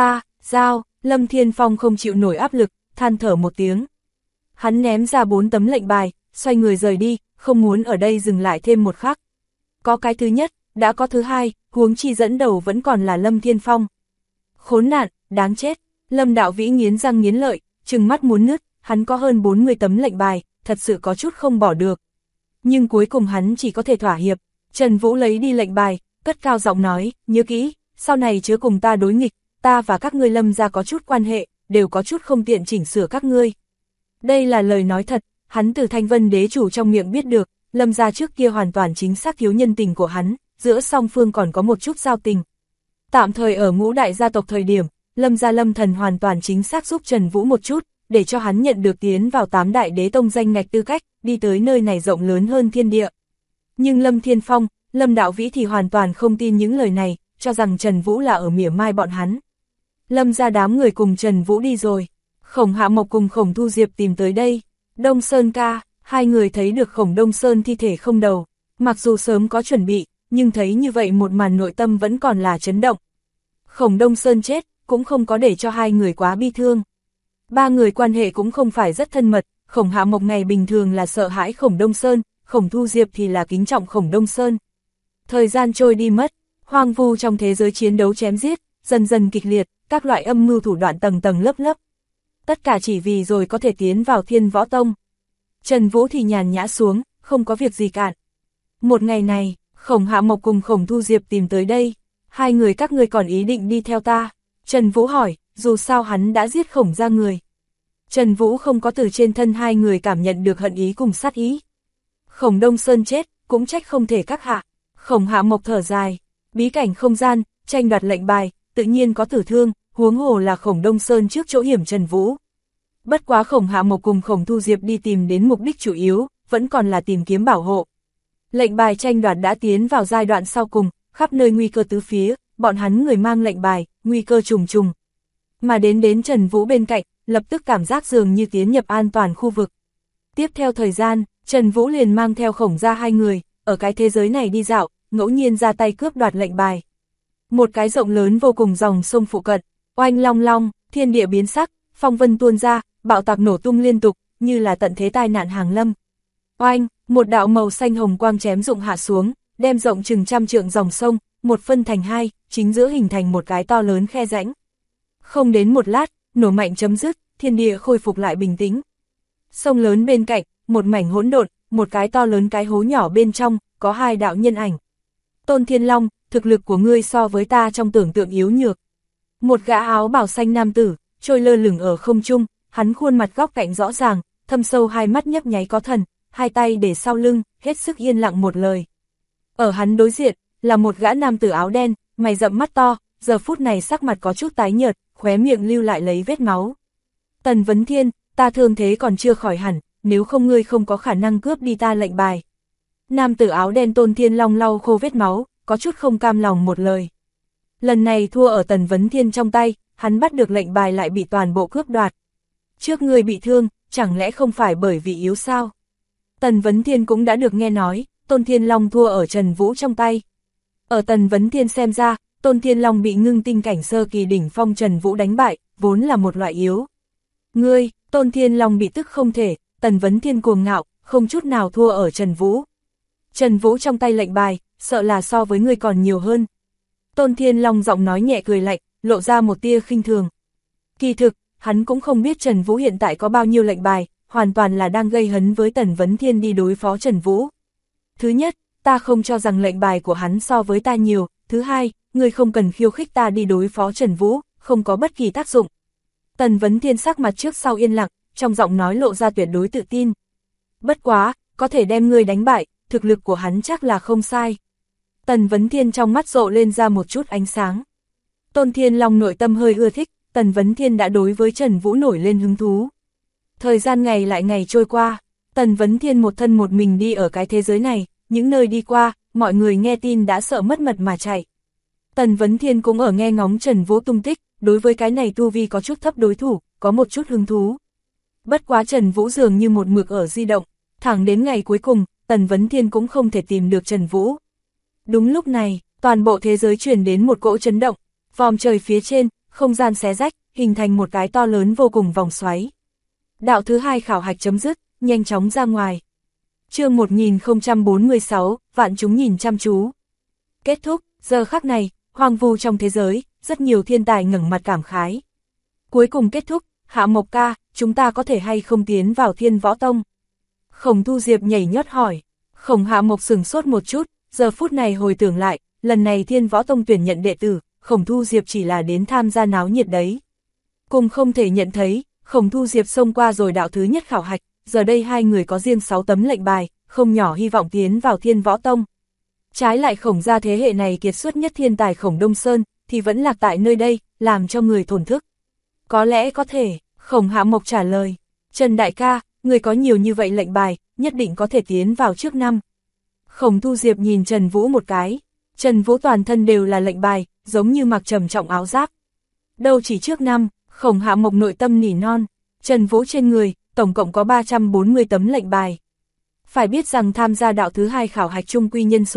Giao, Lâm Thiên Phong không chịu nổi áp lực, than thở một tiếng. Hắn ném ra 4 tấm lệnh bài, xoay người rời đi, không muốn ở đây dừng lại thêm một khắc. Có cái thứ nhất, đã có thứ hai, huống chi dẫn đầu vẫn còn là Lâm Thiên Phong. Khốn nạn, đáng chết, Lâm Đạo Vĩ nghiến răng nghiến lợi, trừng mắt muốn nứt, hắn có hơn 40 tấm lệnh bài, thật sự có chút không bỏ được. Nhưng cuối cùng hắn chỉ có thể thỏa hiệp. Trần Vũ lấy đi lệnh bài, cất cao giọng nói, nhớ kỹ, sau này chớ cùng ta đối nghịch, ta và các ngươi Lâm gia có chút quan hệ, đều có chút không tiện chỉnh sửa các ngươi. Đây là lời nói thật, hắn từ Thanh Vân đế chủ trong miệng biết được, Lâm gia trước kia hoàn toàn chính xác thiếu nhân tình của hắn, giữa song phương còn có một chút giao tình. Tạm thời ở ngũ đại gia tộc thời điểm, Lâm gia Lâm Thần hoàn toàn chính xác giúp Trần Vũ một chút, để cho hắn nhận được tiến vào 8 đại đế tông danh ngạch tư cách, đi tới nơi này rộng lớn hơn thiên địa. Nhưng Lâm Thiên Phong, Lâm Đạo Vĩ thì hoàn toàn không tin những lời này, cho rằng Trần Vũ là ở mỉa mai bọn hắn. Lâm gia đám người cùng Trần Vũ đi rồi, Khổng Hạ Mộc cùng Khổng Thu Diệp tìm tới đây. Đông Sơn ca, hai người thấy được Khổng Đông Sơn thi thể không đầu, mặc dù sớm có chuẩn bị, nhưng thấy như vậy một màn nội tâm vẫn còn là chấn động. Khổng Đông Sơn chết, cũng không có để cho hai người quá bi thương. Ba người quan hệ cũng không phải rất thân mật, Khổng Hạ Mộc ngày bình thường là sợ hãi Khổng Đông Sơn, Khổng Thu Diệp thì là kính trọng Khổng Đông Sơn. Thời gian trôi đi mất, hoang vu trong thế giới chiến đấu chém giết, dần dần kịch liệt, các loại âm mưu thủ đoạn tầng tầng lớp lớp. Tất cả chỉ vì rồi có thể tiến vào Thiên Võ Tông. Trần Vũ thì nhàn nhã xuống, không có việc gì cản. Một ngày này, Khổng Hạ Mộc cùng Khổng Thu Diệp tìm tới đây. Hai người các ngươi còn ý định đi theo ta? Trần Vũ hỏi, dù sao hắn đã giết Khổng gia người. Trần Vũ không có từ trên thân hai người cảm nhận được hận ý cùng sát ý. Khổng Đông Sơn chết, cũng trách không thể các hạ. Khổng Hạ Mộc thở dài, bí cảnh không gian, tranh đoạt lệnh bài, tự nhiên có tử thương, huống hồ là Khổng Đông Sơn trước chỗ hiểm Trần Vũ. Bất quá Khổng Hạ Mộc cùng Khổng Thu Diệp đi tìm đến mục đích chủ yếu, vẫn còn là tìm kiếm bảo hộ. Lệnh bài tranh đoạt đã tiến vào giai đoạn sau cùng, khắp nơi nguy cơ tứ phía, bọn hắn người mang lệnh bài, nguy cơ trùng trùng. Mà đến Trần Vũ bên cạnh, lập tức cảm giác dường như tiến nhập an toàn khu vực. Tiếp theo thời gian, Trần Vũ liền mang theo Khổng gia hai người, ở cái thế giới này đi dạo, ngẫu nhiên ra tay cướp đoạt lệnh bài. Một cái rộng lớn vô cùng dòng sông phụ cận, oanh long long, thiên địa biến sắc, phong vân tuôn ra, bạo tạc nổ tung liên tục, như là tận thế tai nạn hàng lâm. Oanh, một đạo màu xanh hồng quang chém rụng hạ xuống, đem rộng chừng trăm trượng dòng sông, một phân thành hai, chính giữa hình thành một cái to lớn khe rãnh. Không đến một lát, nổ mạnh chấm dứt, thiên địa khôi phục lại bình tĩnh. Sông lớn bên cạnh, một mảnh hỗn độn, một cái to lớn cái hố nhỏ bên trong, có hai đạo nhân ảnh. Tôn Thiên Long, thực lực của ngươi so với ta trong tưởng tượng yếu nhược. Một gã áo bào xanh nam tử, trôi lơ lửng ở không trung, hắn khuôn mặt góc cạnh rõ ràng, thâm sâu hai mắt nhấp nháy có thần, hai tay để sau lưng, hết sức yên lặng một lời. Ở hắn đối diện, là một gã nam tử áo đen, mày rậm mắt to, giờ phút này sắc mặt có chút tái nhợt, khóe miệng lưu lại lấy vết máu. Tần Vấn Thiên, ta thương thế còn chưa khỏi hẳn, nếu không ngươi không có khả năng cướp đi ta lệnh bài. Nam tử áo đen Tôn Thiên Long lau khô vết máu, có chút không cam lòng một lời. Lần này thua ở Tần Vấn Thiên trong tay, hắn bắt được lệnh bài lại bị toàn bộ cướp đoạt. Trước ngươi bị thương, chẳng lẽ không phải bởi vì yếu sao? Tần Vấn Thiên cũng đã được nghe nói, Tôn Thiên Long thua ở Trần Vũ trong tay. Ở Tần Vấn Thiên xem ra, Tôn Thiên Long bị ngưng tinh cảnh sơ kỳ đỉnh phong Trần Vũ đánh bại, vốn là một loại yếu. Ngươi, Tôn Thiên Long bị tức không thể, Tần Vấn Thiên cuồng ngạo, không chút nào thua ở Trần Vũ. Trần Vũ trong tay lệnh bài, sợ là so với ngươi còn nhiều hơn. Tôn Thiên Long giọng nói nhẹ cười lạnh, lộ ra một tia khinh thường. Kỳ thực, hắn cũng không biết Trần Vũ hiện tại có bao nhiêu lệnh bài, hoàn toàn là đang gây hấn với Tần Vấn Thiên đi đối phó Trần Vũ. Thứ nhất, ta không cho rằng lệnh bài của hắn so với ta nhiều, thứ hai, ngươi không cần khiêu khích ta đi đối phó Trần Vũ, không có bất kỳ tác dụng. Tần Vấn Thiên sắc mặt trước sau yên lặng, trong giọng nói lộ ra tuyệt đối tự tin. Bất quá, có thể đem ngươi đánh bại, thực lực của hắn chắc là không sai. Tần Vấn Thiên trong mắt rộ lên ra một chút ánh sáng. Tôn Thiên Long nội tâm hơi ưa thích, Tần Vấn Thiên đã đối với Trần Vũ nổi lên hứng thú. Thời gian ngày lại ngày trôi qua, Tần Vấn Thiên một thân một mình đi ở cái thế giới này, những nơi đi qua, mọi người nghe tin đã sợ mất mật mà chạy. Tần Vấn Thiên cũng ở nghe ngóng Trần Vũ tung tích, đối với cái này tu vi có chút thấp đối thủ, có một chút hứng thú. Bất quá Trần Vũ dường như một mực ở di động, thẳng đến ngày cuối cùng, Tần Vấn Thiên cũng không thể tìm được Trần Vũ. Đúng lúc này, toàn bộ thế giới truyền đến một cỗ chấn động, vòm trời phía trên, không gian xé rách, hình thành một cái to lớn vô cùng vòng xoáy. Đạo thứ hai khảo hạch chấm dứt, nhanh chóng ra ngoài. Chương 1046, vạn chúng nhìn chăm chú. Kết thúc, giờ khắc này, hoang vu trong thế giới, rất nhiều thiên tài ngẩng mặt cảm khái. Cuối cùng kết thúc, Hạ Mộc ca, chúng ta có thể hay không tiến vào Thiên Võ Tông? Khổng Thu Diệp nhảy nhót hỏi. Khổng Hạ Mộc sửng sốt một chút, giờ phút này hồi tưởng lại, lần này Thiên Võ Tông tuyển nhận đệ tử, Khổng Thu Diệp chỉ là đến tham gia náo nhiệt đấy. Cùng không thể nhận thấy, Khổng Thu Diệp xông qua rồi đạo thứ nhất khảo hạch, giờ đây hai người có riêng 6 tấm lệnh bài, không nhỏ hy vọng tiến vào Thiên Võ Tông. Trái lại Khổng gia thế hệ này kiệt xuất nhất thiên tài Khổng Đông Sơn, thì vẫn lạc tại nơi đây, làm cho người thổn thức. Có lẽ có thể, Khổng Hạ Mộc trả lời. Trần đại ca, người có nhiều như vậy lệnh bài, nhất định có thể tiến vào trước năm. Khổng Thu Diệp nhìn Trần Vũ một cái. Trần Vũ toàn thân đều là lệnh bài, giống như mặc trầm trọng áo giáp. Đâu chỉ trước năm, Khổng Hạ Mộc nội tâm nỉ non. Trần Vũ trên người, tổng cộng có 340 tấm lệnh bài. Phải biết rằng tham gia đạo thứ hai khảo hạch chung quy nhân số,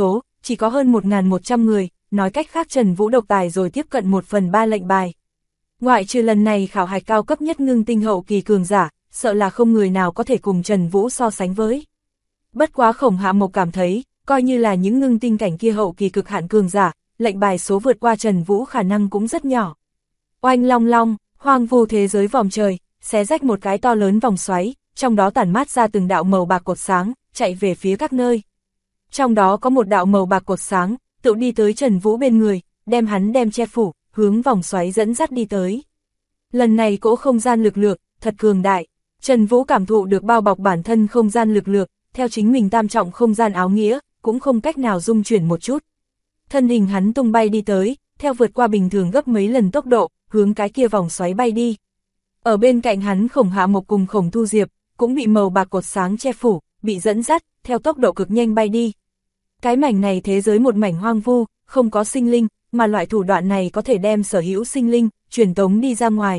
chỉ có hơn 1.100 người, nói cách khác Trần Vũ độc tài rồi tiếp cận 1/3 lệnh bài. Ngoại trừ lần này khảo hạch cao cấp nhất ngưng tinh hậu kỳ cường giả, sợ là không người nào có thể cùng Trần Vũ so sánh với. Bất quá Khổng Hạ Mộc cảm thấy, coi như là những ngưng tinh cảnh kia hậu kỳ cực hạn cường giả, lệnh bài số vượt qua Trần Vũ khả năng cũng rất nhỏ. Oanh long long, hoang vu thế giới vòm trời, xé rách một cái to lớn vòng xoáy, trong đó tản mát ra từng đạo màu bạc cột sáng, chạy về phía các nơi. Trong đó có một đạo màu bạc cột sáng, tự đi tới Trần Vũ bên người, đem hắn đem che phủ, hướng vòng xoáy dẫn dắt đi tới. Lần này cỗ không gian lực lượng, thật cường đại. Trần Vũ cảm thụ được bao bọc bản thân không gian lực lượng, theo chính mình tam trọng không gian áo nghĩa, cũng không cách nào dung chuyển một chút. Thân hình hắn tung bay đi tới, theo vượt qua bình thường gấp mấy lần tốc độ, hướng cái kia vòng xoáy bay đi. Ở bên cạnh hắn Khổng Hạ Mộc cùng Khổng Thu Diệp, cũng bị màu bạc cột sáng che phủ, bị dẫn dắt, theo tốc độ cực nhanh bay đi. Cái mảnh này thế giới một mảnh hoang vu, không có sinh linh, mà loại thủ đoạn này có thể đem sở hữu sinh linh, truyền tống đi ra ngoài.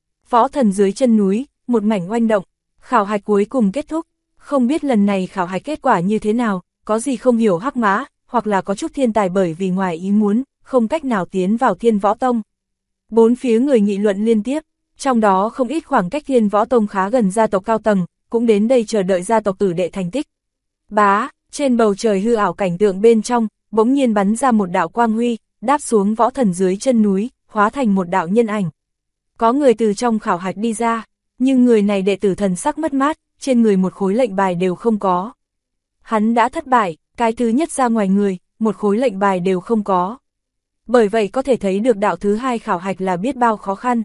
Võ thần dưới chân núi, một mảnh oanh động, khảo hạch cuối cùng kết thúc, không biết lần này khảo hạch kết quả như thế nào, có gì không hiểu hắc mã, hoặc là có chút thiên tài bởi vì ngoài ý muốn, không cách nào tiến vào Thiên Võ Tông. Bốn phía người nghị luận liên tiếp, trong đó không ít khoảng cách Thiên Võ Tông khá gần gia tộc cao tầng, cũng đến đây chờ đợi gia tộc tử đệ thành tích. Bá, trên bầu trời hư ảo cảnh tượng bên trong, bỗng nhiên bắn ra một đạo quang huy, đáp xuống võ thần dưới chân núi, hóa thành một đạo nhân ảnh. Có người từ trong khảo hạch đi ra, nhưng người này đệ tử thần sắc mất mát, trên người một khối lệnh bài đều không có. Hắn đã thất bại, cái thứ nhất ra ngoài người, một khối lệnh bài đều không có. Bởi vậy có thể thấy được đạo thứ hai khảo hạch là biết bao khó khăn.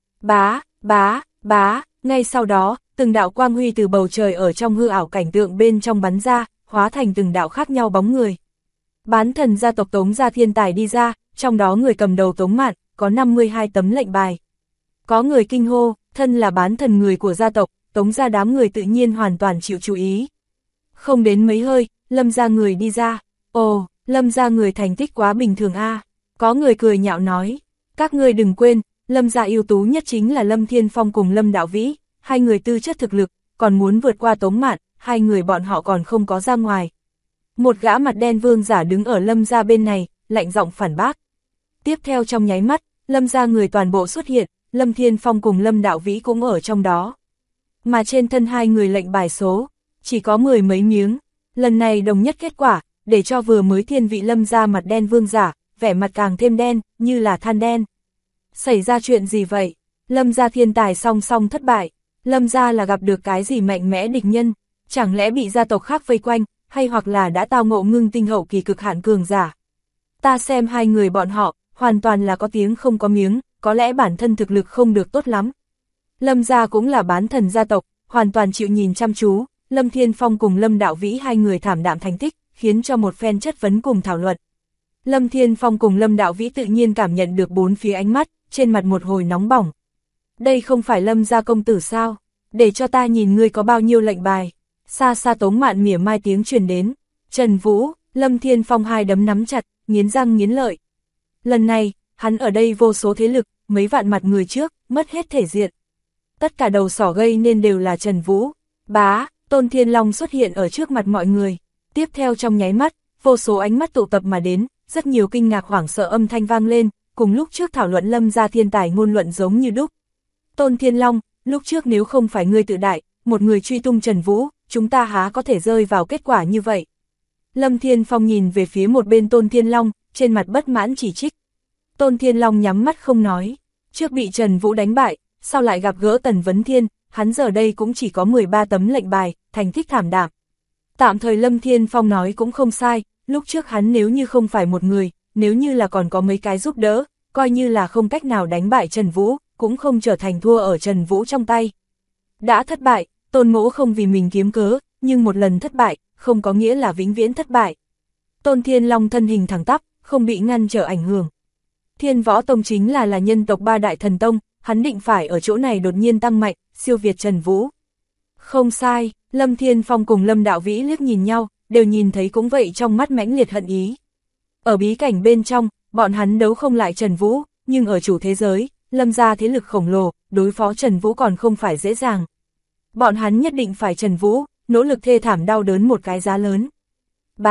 Bá, bá, bá, ngay sau đó, từng đạo quang huy từ bầu trời ở trong hư ảo cảnh tượng bên trong bắn ra, hóa thành từng đạo khác nhau bóng người. Bán thần gia tộc Tống gia thiên tài đi ra, trong đó người cầm đầu Tống Mạn, có 52 tấm lệnh bài. Có người kinh hô, thân là bán thần người của gia tộc, Tống gia đám người tự nhiên hoàn toàn chịu chú ý. Không đến mấy hơi, Lâm gia người đi ra, ồ, Lâm gia người thành tích quá bình thường a. Có người cười nhạo nói, các ngươi đừng quên, Lâm gia ưu tú nhất chính là Lâm Thiên Phong cùng Lâm Đạo Vĩ, hai người tư chất thực lực, còn muốn vượt qua Tống Mạn, hai người bọn họ còn không có ra ngoài. Một gã mặt đen vương giả đứng ở Lâm gia bên này, lạnh giọng phản bác. Tiếp theo trong nháy mắt, Lâm gia người toàn bộ xuất hiện, Lâm Thiên Phong cùng Lâm Đạo Vĩ cũng ở trong đó. Mà trên thân hai người lệnh bài số, chỉ có 10 mấy miếng, lần này đồng nhất kết quả, để cho vừa mới thiên vị Lâm gia mặt đen vương giả, vẻ mặt càng thêm đen, như là than đen. Xảy ra chuyện gì vậy? Lâm gia thiên tài song song thất bại, Lâm gia là gặp được cái gì mạnh mẽ địch nhân, chẳng lẽ bị gia tộc khác vây quanh, hay hoặc là đã tao ngộ ngưng tinh hậu kỳ cực hạn cường giả. Ta xem hai người bọn họ, hoàn toàn là có tiếng không có miếng, có lẽ bản thân thực lực không được tốt lắm. Lâm gia cũng là bán thần gia tộc, hoàn toàn chịu nhìn chăm chú, Lâm Thiên Phong cùng Lâm Đạo Vĩ hai người thảm đạm thành tích, khiến cho một phen chất vấn cùng thảo luận. Lâm Thiên Phong cùng Lâm Đạo Vĩ tự nhiên cảm nhận được bốn phía ánh mắt, trên mặt một hồi nóng bỏng. Đây không phải Lâm gia công tử sao? Để cho ta nhìn ngươi có bao nhiêu lệnh bài. Xa xa Tống Mạn mỉa mai tiếng truyền đến. Trần Vũ, Lâm Thiên Phong hai đấm nắm chặt, nghiến răng nghiến lợi. Lần này, hắn ở đây vô số thế lực, mấy vạn mặt người trước, mất hết thể diện. Tất cả đầu sỏ gây nên đều là Trần Vũ. Bá, Tôn Thiên Long xuất hiện ở trước mặt mọi người. Tiếp theo trong nháy mắt, vô số ánh mắt tụ tập mà đến, rất nhiều kinh ngạc hoảng sợ âm thanh vang lên, cùng lúc trước thảo luận Lâm gia thiên tài ngôn luận giống như đúc. Tôn Thiên Long, lúc trước nếu không phải ngươi tự đại, một người truy tung Trần Vũ, chúng ta há có thể rơi vào kết quả như vậy. Lâm Thiên Phong nhìn về phía một bên Tôn Thiên Long, trên mặt bất mãn chỉ trích. Tôn Thiên Long nhắm mắt không nói, trước bị Trần Vũ đánh bại, sau lại gặp gỡ Tần Vấn Thiên, hắn giờ đây cũng chỉ có 13 tấm lệnh bài, thành tích thảm đạm. Tạm thời Lâm Thiên Phong nói cũng không sai, lúc trước hắn nếu như không phải một người, nếu như là còn có mấy cái giúp đỡ, coi như là không cách nào đánh bại Trần Vũ, cũng không trở thành thua ở Trần Vũ trong tay. Đã thất bại, Tôn Mỗ không vì mình kiếm cớ, nhưng một lần thất bại, không có nghĩa là vĩnh viễn thất bại. Tôn Thiên Long thân hình thẳng tắp, không bị ngăn trở ảnh hưởng. Thiên Võ Tông chính là nhân tộc ba đại thần tông, hắn định phải ở chỗ này đột nhiên tăng mạnh, siêu việt Trần Vũ. Không sai, Lâm Thiên Phong cùng Lâm Đạo Vĩ liếc nhìn nhau, đều nhìn thấy cũng vậy trong mắt mãnh liệt hận ý. Ở bí cảnh bên trong, bọn hắn đấu không lại Trần Vũ, nhưng ở chủ thế giới, Lâm gia thế lực khổng lồ, đối phó Trần Vũ còn không phải dễ dàng. Bọn hắn nhất định phải Trần Vũ, nỗ lực thê thảm đau đớn một cái giá lớn. Bá,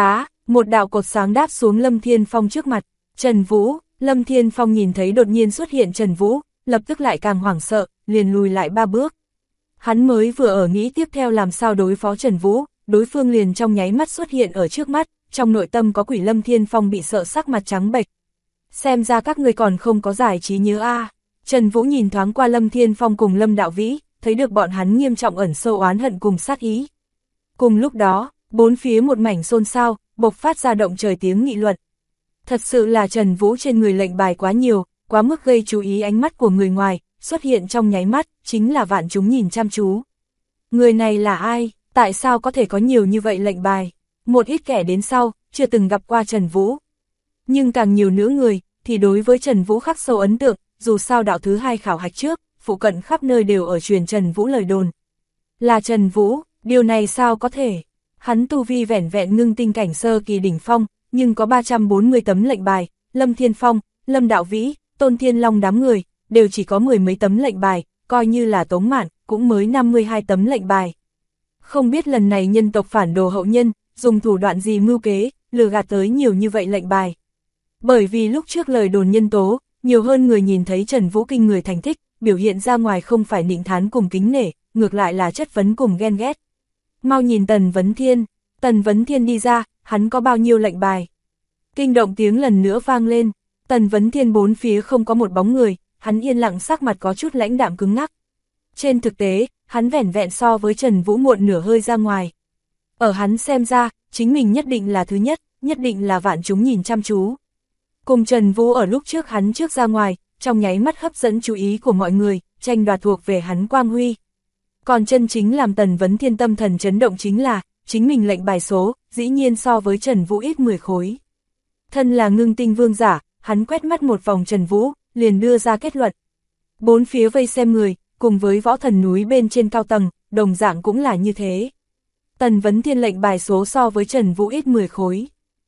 Một đạo cột sáng đáp xuống Lâm Thiên Phong trước mặt. Trần Vũ. Lâm Thiên Phong nhìn thấy đột nhiên xuất hiện Trần Vũ, lập tức lại càng hoảng sợ, liền lùi lại 3 bước. Hắn mới vừa ở nghĩ tiếp theo làm sao đối phó Trần Vũ, đối phương liền trong nháy mắt xuất hiện ở trước mắt, trong nội tâm có quỷ. Lâm Thiên Phong bị sợ sắc mặt trắng bệch. Xem ra các người còn không có giải trí nhớ a. Trần Vũ nhìn thoáng qua Lâm Thiên Phong cùng Lâm Đạo Vĩ, thấy được bọn hắn nghiêm trọng ẩn sâu oán hận cùng sát ý. Cùng lúc đó, bốn phía một mảnh xôn xao, bộc phát ra động trời tiếng nghị luận. Thật sự là Trần Vũ trên người lệnh bài quá nhiều, quá mức gây chú ý ánh mắt của người ngoài, xuất hiện trong nháy mắt, chính là vạn chúng nhìn chăm chú. Người này là ai, tại sao có thể có nhiều như vậy lệnh bài? Một ít kẻ đến sau, chưa từng gặp qua Trần Vũ. Nhưng càng nhiều nữa người, thì đối với Trần Vũ khắc sâu ấn tượng, dù sao đạo thứ 2 khảo hạch trước, phụ cận khắp nơi đều ở truyền Trần Vũ lời đồn. Là Trần Vũ, điều này sao có thể? Hắn tu vi vẻn vẹn ngưng tinh cảnh sơ kỳ đỉnh phong, nhưng có 340 tấm lệnh bài, Lâm Thiên Phong, Lâm Đạo Vĩ, Tôn Thiên Long đám người, đều chỉ có 10 mấy tấm lệnh bài, coi như là Tống Mạn, cũng mới 52 tấm lệnh bài. Không biết lần này nhân tộc phản đồ hậu nhân, dùng thủ đoạn gì mưu kế, lừa gạt tới nhiều như vậy lệnh bài. Bởi vì lúc trước lời đồn nhân tố, nhiều hơn người nhìn thấy Trần Vũ kinh người thành tích, biểu hiện ra ngoài không phải nịnh thán cùng kính nể, ngược lại là chất vấn cùng ghen ghét. Mau nhìn Tần Vấn Thiên, Tần Vấn Thiên đi ra, hắn có bao nhiêu lệnh bài? Kinh động tiếng lần nữa vang lên, Tần Vấn Thiên bốn phía không có một bóng người, hắn yên lặng, sắc mặt có chút lãnh đạm cứng ngắc. Trên thực tế, hắn vẻn vẹn so với Trần Vũ muộn nửa hơi ra ngoài. Ở hắn xem ra, chính mình nhất định là thứ nhất, nhất định là vạn chúng nhìn chăm chú. Cùng Trần Vũ ở lúc trước hắn trước ra ngoài, trong nháy mắt hấp dẫn chú ý của mọi người, tranh đoạt thuộc về hắn quang huy. Còn chân chính làm Tần Vấn Thiên tâm thần chấn động chính là, chính mình lệnh bài số, dĩ nhiên so với Trần Vũ ít 10 khối. Thân là ngưng tinh vương giả, hắn quét mắt một vòng Trần Vũ, liền đưa ra kết luận. Bốn phía vây xem người, cùng với võ thần núi bên trên cao tầng, đồng dạng cũng là như thế. Tần Vấn Thiên lệnh bài số so với Trần Vũ ít 10 khối.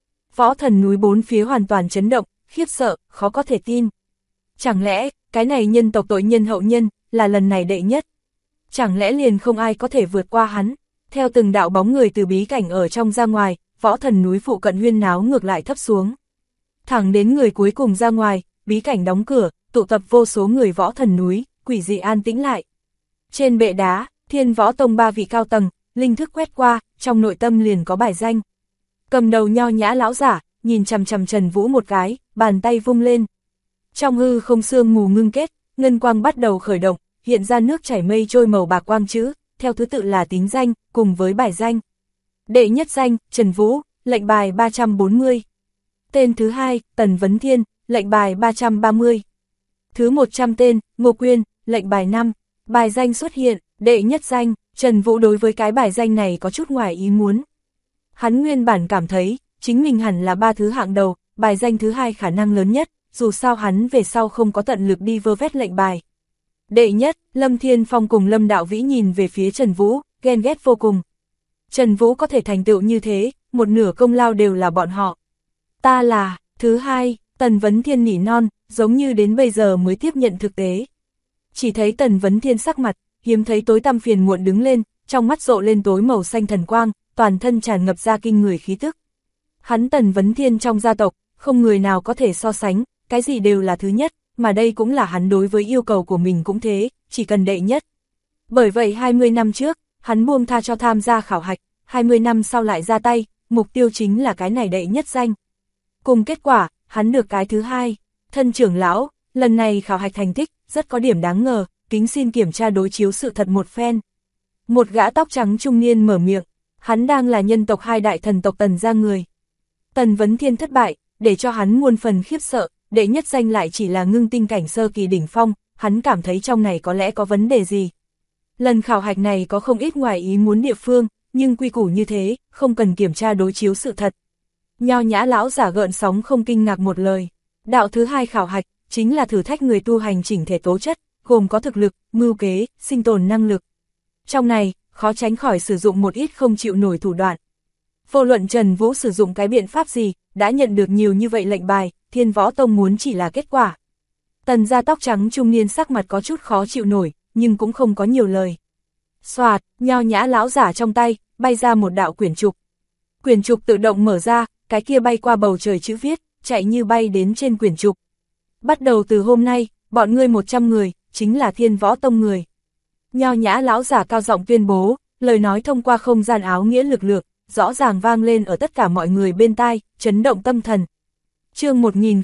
Võ thần núi bốn phía hoàn toàn chấn động, khiếp sợ, khó có thể tin. Chẳng lẽ, cái này nhân tộc tội nhân hậu nhân, là lần này đệ nhất? Chẳng lẽ liền không ai có thể vượt qua hắn? Theo từng đạo bóng người từ bí cảnh ở trong ra ngoài, võ thần núi phụ cận huyên náo ngược lại thấp xuống. Thẳng đến người cuối cùng ra ngoài, bí cảnh đóng cửa, tụ tập vô số người võ thần núi, quỷ dị an tĩnh lại. Trên bệ đá, Thiên Võ Tông 3 vị cao tầng, linh thức quét qua, trong nội tâm liền có bài danh. Cầm đầu nho nhã lão giả, nhìn chằm chằm Trần Vũ một cái, bàn tay vung lên. Trong hư không sương mù ngưng kết, ngân quang bắt đầu khởi động, hiện ra nước chảy mây trôi màu bạc quang chữ, theo thứ tự là tín danh, cùng với bài danh. Đệ nhất danh, Trần Vũ, lệnh bài 340. Tên thứ hai, Tần Vấn Thiên, lệnh bài 330. Thứ 100 tên, Ngô Quyên, lệnh bài 5. Bài danh xuất hiện, đệ nhất danh, Trần Vũ đối với cái bài danh này có chút ngoài ý muốn. Hắn nguyên bản cảm thấy, chính mình hẳn là 3 thứ hạng đầu, bài danh thứ 2 khả năng lớn nhất, dù sao hắn về sau không có tận lực đi vơ vét lệnh bài. Đệ nhất, Lâm Thiên Phong cùng Lâm Đạo Vĩ nhìn về phía Trần Vũ, ghen ghét vô cùng. Trần Vũ có thể thành tựu như thế, một nửa công lao đều là bọn họ. Ta là, thứ hai, Tần Vấn Thiên nỉ non, giống như đến bây giờ mới tiếp nhận thực tế. Chỉ thấy Tần Vấn Thiên sắc mặt, hiếm thấy tối tăm phiền muộn đứng lên, trong mắt rộ lên tối màu xanh thần quang, toàn thân tràn ngập ra kinh người khí tức. Hắn Tần Vấn Thiên trong gia tộc, không người nào có thể so sánh, cái gì đều là thứ nhất, mà đây cũng là hắn đối với yêu cầu của mình cũng thế, chỉ cần đệ nhất. Bởi vậy 20 năm trước, hắn buông tha cho tham gia khảo hạch, 20 năm sau lại ra tay, mục tiêu chính là cái này đệ nhất danh. Cùng kết quả, hắn được cái thứ hai. Thân trưởng lão, lần này khảo hạch thành tích, rất có điểm đáng ngờ, kính xin kiểm tra đối chiếu sự thật một phen. Một gã tóc trắng trung niên mở miệng, hắn đang là nhân tộc 2 đại thần tộc Tần gia người. Tần Vấn Thiên thất bại, để cho hắn muôn phần khiếp sợ, đệ nhất danh lại chỉ là ngưng tinh cảnh sơ kỳ đỉnh phong, hắn cảm thấy trong này có lẽ có vấn đề gì. Lần khảo hạch này có không ít ngoài ý muốn địa phương, nhưng quy củ như thế, không cần kiểm tra đối chiếu sự thật. Nho nhã lão giả gợn sóng không kinh ngạc một lời. Đạo thứ 2 khảo hạch, chính là thử thách người tu hành chỉnh thể tố chất, gồm có thực lực, mưu kế, sinh tồn năng lực. Trong này, khó tránh khỏi sử dụng một ít không chịu nổi thủ đoạn. Vô luận Trần Vũ sử dụng cái biện pháp gì, đã nhận được nhiều như vậy lệnh bài, Thiên Võ Tông muốn chỉ là kết quả. Tần gia tóc trắng trung niên sắc mặt có chút khó chịu nổi, nhưng cũng không có nhiều lời. Xoạt, nho nhã lão giả trong tay, bay ra một đạo quyển trục. Quyển trục tự động mở ra, cái kia bay qua bầu trời chữ viết, chạy như bay đến trên quyển trục. Bắt đầu từ hôm nay, bọn ngươi 100 người, chính là Thiên Võ Tông người. Nho nhã lão giả cao giọng tuyên bố, lời nói thông qua không gian áo nghĩa lực lượng, rõ ràng vang lên ở tất cả mọi người bên tai, chấn động tâm thần. Chương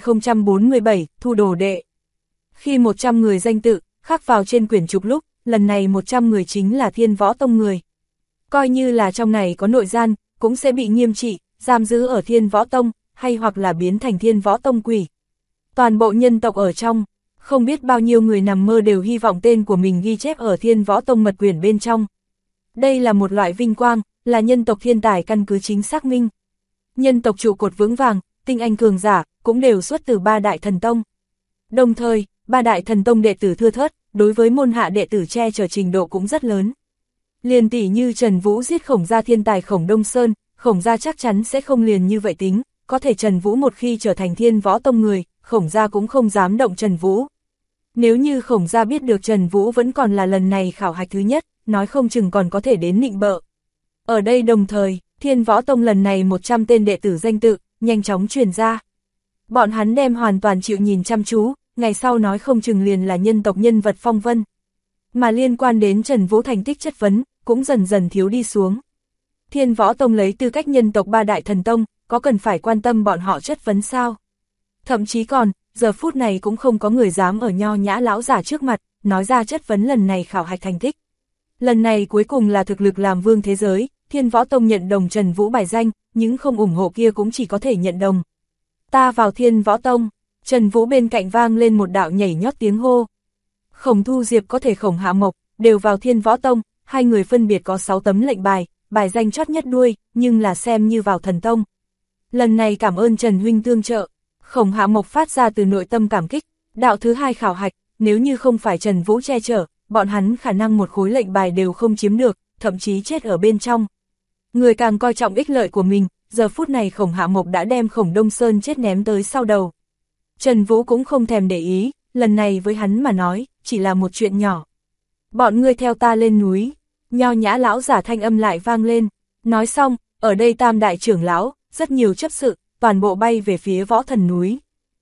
1047, Thu Đồ Đệ. Khi 100 người danh tự, khắc vào trên quyển trục lúc, lần này 100 người chính là Thiên Võ Tông người. Coi như là trong này có nội gian, cũng sẽ bị nghiêm trị, giam giữ ở Thiên Võ Tông, hay hoặc là biến thành Thiên Võ Tông quỷ. Toàn bộ nhân tộc ở trong, không biết bao nhiêu người nằm mơ đều hy vọng tên của mình ghi chép ở Thiên Võ Tông mật quyển bên trong. Đây là một loại vinh quang, là nhân tộc thiên tài căn cứ chính xác minh. Nhân tộc trụ cột vững vàng, tinh anh cường giả, cũng đều xuất từ 3 đại thần tông. Đồng thời, 3 đại thần tông đệ tử thưa thớt, đối với môn hạ đệ tử che chở trình độ cũng rất lớn. Liền tỷ như Trần Vũ giết Khổng gia thiên tài Khổng Đông Sơn, Khổng gia chắc chắn sẽ không liền như vậy tính, có thể Trần Vũ một khi trở thành Thiên Võ Tông người, Khổng gia cũng không dám động Trần Vũ. Nếu như Khổng gia biết được Trần Vũ vẫn còn là lần này khảo hạch thứ nhất, nói không chừng còn có thể đến nịnh bợ. Ở đây đồng thời, Thiên Võ Tông lần này 100 tên đệ tử danh tự, nhanh chóng truyền ra. Bọn hắn đem hoàn toàn chịu nhìn chăm chú, ngày sau nói không chừng liền là nhân tộc nhân vật phong vân. Mà liên quan đến Trần Vũ thành tích chất vấn, cũng dần dần thiếu đi xuống. Thiên Võ Tông lấy tư cách nhân tộc 3 đại thần tông, có cần phải quan tâm bọn họ chất vấn sao? Thậm chí còn, giờ phút này cũng không có người dám ở nho nhã lão giả trước mặt, nói ra chất vấn lần này khảo hạch thành tích. Lần này cuối cùng là thực lực làm vương thế giới, Thiên Võ Tông nhận đồng Trần Vũ bài danh, những không ủng hộ kia cũng chỉ có thể nhận đồng. Ta vào Thiên Võ Tông, Trần Vũ bên cạnh vang lên một đạo nhảy nhót tiếng hô. Khổng Thu Diệp có thể Khổng Hạ Mộc, đều vào Thiên Võ Tông, hai người phân biệt có 6 tấm lệnh bài, bài danh chót nhất đuôi, nhưng là xem như vào thần tông. Lần này cảm ơn Trần huynh tương trợ, Khổng Hạ Mộc phát ra từ nội tâm cảm kích, đạo thứ 2 khảo hạch, nếu như không phải Trần Vũ che chở, bọn hắn khả năng một khối lệnh bài đều không chiếm được, thậm chí chết ở bên trong. Người càng coi trọng ích lợi của mình, giờ phút này Khổng Hạ Mộc đã đem Khổng Đông Sơn chết ném tới sau đầu. Trần Vũ cũng không thèm để ý, lần này với hắn mà nói, chỉ là một chuyện nhỏ. Bọn ngươi theo ta lên núi, nho nhã lão giả thanh âm lại vang lên. Nói xong, ở đây tam đại trưởng lão, rất nhiều chấp sự, toàn bộ bay về phía Võ Thần núi.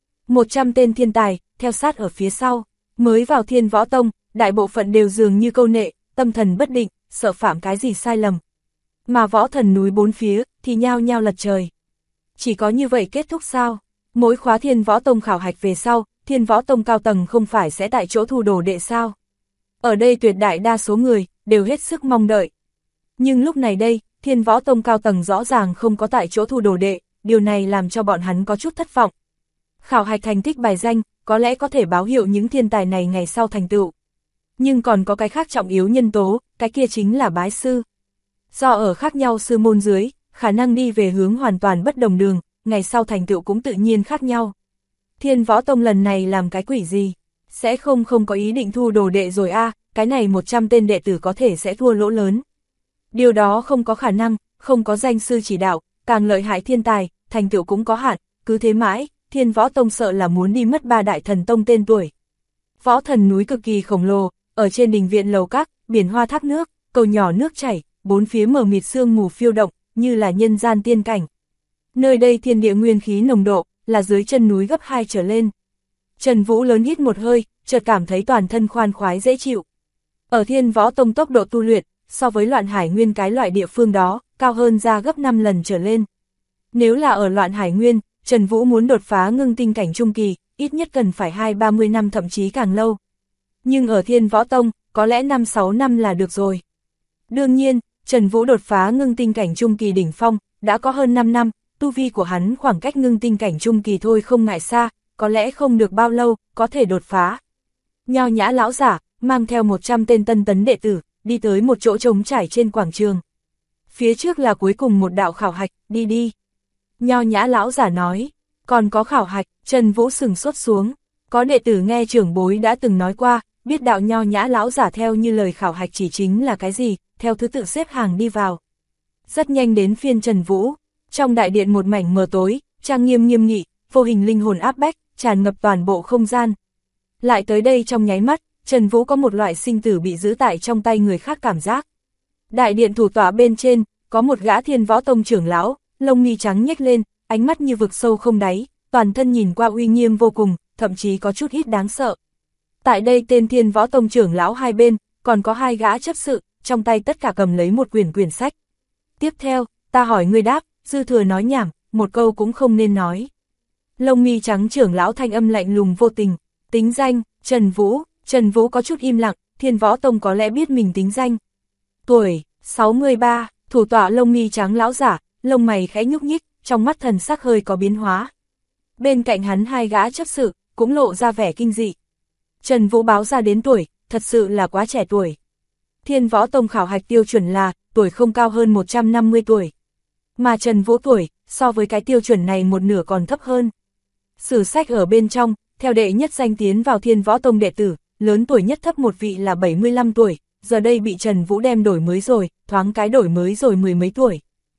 100 tên thiên tài, theo sát ở phía sau, mới vào Thiên Võ Tông, đại bộ phận đều dường như câu nệ, tâm thần bất định, sợ phạm cái gì sai lầm. Mà Võ Thần núi bốn phía, thì nhao nhao lật trời. Chỉ có như vậy kết thúc sao? Mỗi khóa Thiên Võ Tông khảo hạch về sau, Thiên Võ Tông cao tầng không phải sẽ tại chỗ thu đồ đệ sao? Ở đây tuyệt đại đa số người, đều hết sức mong đợi. Nhưng lúc này đây, Thiên Võ Tông cao tầng rõ ràng không có tại chỗ thu đồ đệ, điều này làm cho bọn hắn có chút thất vọng. Khảo hạch thành tích bài danh, có lẽ có thể báo hiệu những thiên tài này ngày sau thành tựu. Nhưng còn có cái khác trọng yếu nhân tố, cái kia chính là bái sư. Do ở khác nhau sư môn dưới, khả năng đi về hướng hoàn toàn bất đồng đường, ngày sau thành tựu cũng tự nhiên khác nhau. Thiên Võ Tông lần này làm cái quỷ gì? Sẽ không có ý định thu đồ đệ rồi a, cái này 100 tên đệ tử có thể sẽ thua lỗ lớn. Điều đó không có khả năng, không có danh sư chỉ đạo, càng lợi hại thiên tài, thành tựu cũng có hạn, cứ thế mãi, Thiên Võ Tông sợ là muốn đi mất 3 đại thần tông tên tuổi. Võ Thần núi cực kỳ khổng lồ, ở trên đình viện lầu các, biển hoa thác nước, cầu nhỏ nước chảy, bốn phía mờ mịt sương mù phiêu động, như là nhân gian tiên cảnh. Nơi đây thiên địa nguyên khí nồng độ, là dưới chân núi gấp 2 trở lên. Trần Vũ lớn hít một hơi, chợt cảm thấy toàn thân khoan khoái dễ chịu. Ở Thiên Võ Tông tốc độ tu luyện, so với Loạn Hải Nguyên cái loại địa phương đó, cao hơn ra gấp 5 lần trở lên. Nếu là ở Loạn Hải Nguyên, Trần Vũ muốn đột phá ngưng tinh cảnh trung kỳ, ít nhất cần phải 20-30 năm thậm chí càng lâu. Nhưng ở Thiên Võ Tông, có lẽ 5-6 năm là được rồi. Đương nhiên, Trần Vũ đột phá ngưng tinh cảnh trung kỳ đỉnh phong, đã có hơn 5 năm, tu vi của hắn khoảng cách ngưng tinh cảnh trung kỳ thôi không ngại xa, có lẽ không được bao lâu, có thể đột phá. Nho nhã lão giả, mang theo 100 tên tân tấn đệ tử, đi tới một chỗ trống trải trên quảng trường. Phía trước là cuối cùng một đạo khảo hạch, đi đi. Nho nhã lão giả nói, còn có khảo hạch, Trần Vũ sừng sốt xuống. Có đệ tử nghe trưởng bối đã từng nói qua, biết đạo nho nhã lão giả theo như lời khảo hạch chỉ chính là cái gì, theo thứ tự xếp hàng đi vào. Rất nhanh đến phiên Trần Vũ, trong đại điện một mảnh mờ tối, trang nghiêm nghiêm nghị, vô hình linh hồn áp bách, tràn ngập toàn bộ không gian. Lại tới đây trong nháy mắt, Trần Vũ có một loại sinh tử bị giữ tại trong tay người khác cảm giác. Đại điện thủ tọa bên trên, có một gã Thiên Võ Tông trưởng lão, lông mi trắng nhếch lên, ánh mắt như vực sâu không đáy, toàn thân nhìn qua uy nghiêm vô cùng, thậm chí có chút ít đáng sợ. Tại đây tên Thiên Võ Tông trưởng lão hai bên, còn có hai gã chấp sự, trong tay tất cả cầm lấy một quyển sách. Tiếp theo, ta hỏi ngươi đáp, dư thừa nói nhảm, một câu cũng không nên nói. Lông mi trắng trưởng lão thanh âm lạnh lùng vô tình, tính danh, Trần Vũ có chút im lặng, Thiên Võ Tông có lẽ biết mình tính danh. Tuổi, 63, thủ tọa lông mi trắng lão giả, lông mày khẽ nhúc nhích, trong mắt thần sắc hơi có biến hóa. Bên cạnh hắn hai gã chấp sự, cũng lộ ra vẻ kinh dị. Trần Vũ báo ra đến tuổi, thật sự là quá trẻ tuổi. Thiên Võ Tông khảo hạch tiêu chuẩn là, tuổi không cao hơn 150 tuổi. Mà Trần Vũ tuổi, so với cái tiêu chuẩn này một nửa còn thấp hơn. Sử sách ở bên trong, theo đệ nhất danh tiến vào Thiên Võ Tông đệ tử, lớn tuổi nhất thấp một vị là 75 tuổi, giờ đây bị Trần Vũ đem đổi mới rồi, thoáng cái đổi mới rồi mười mấy tuổi.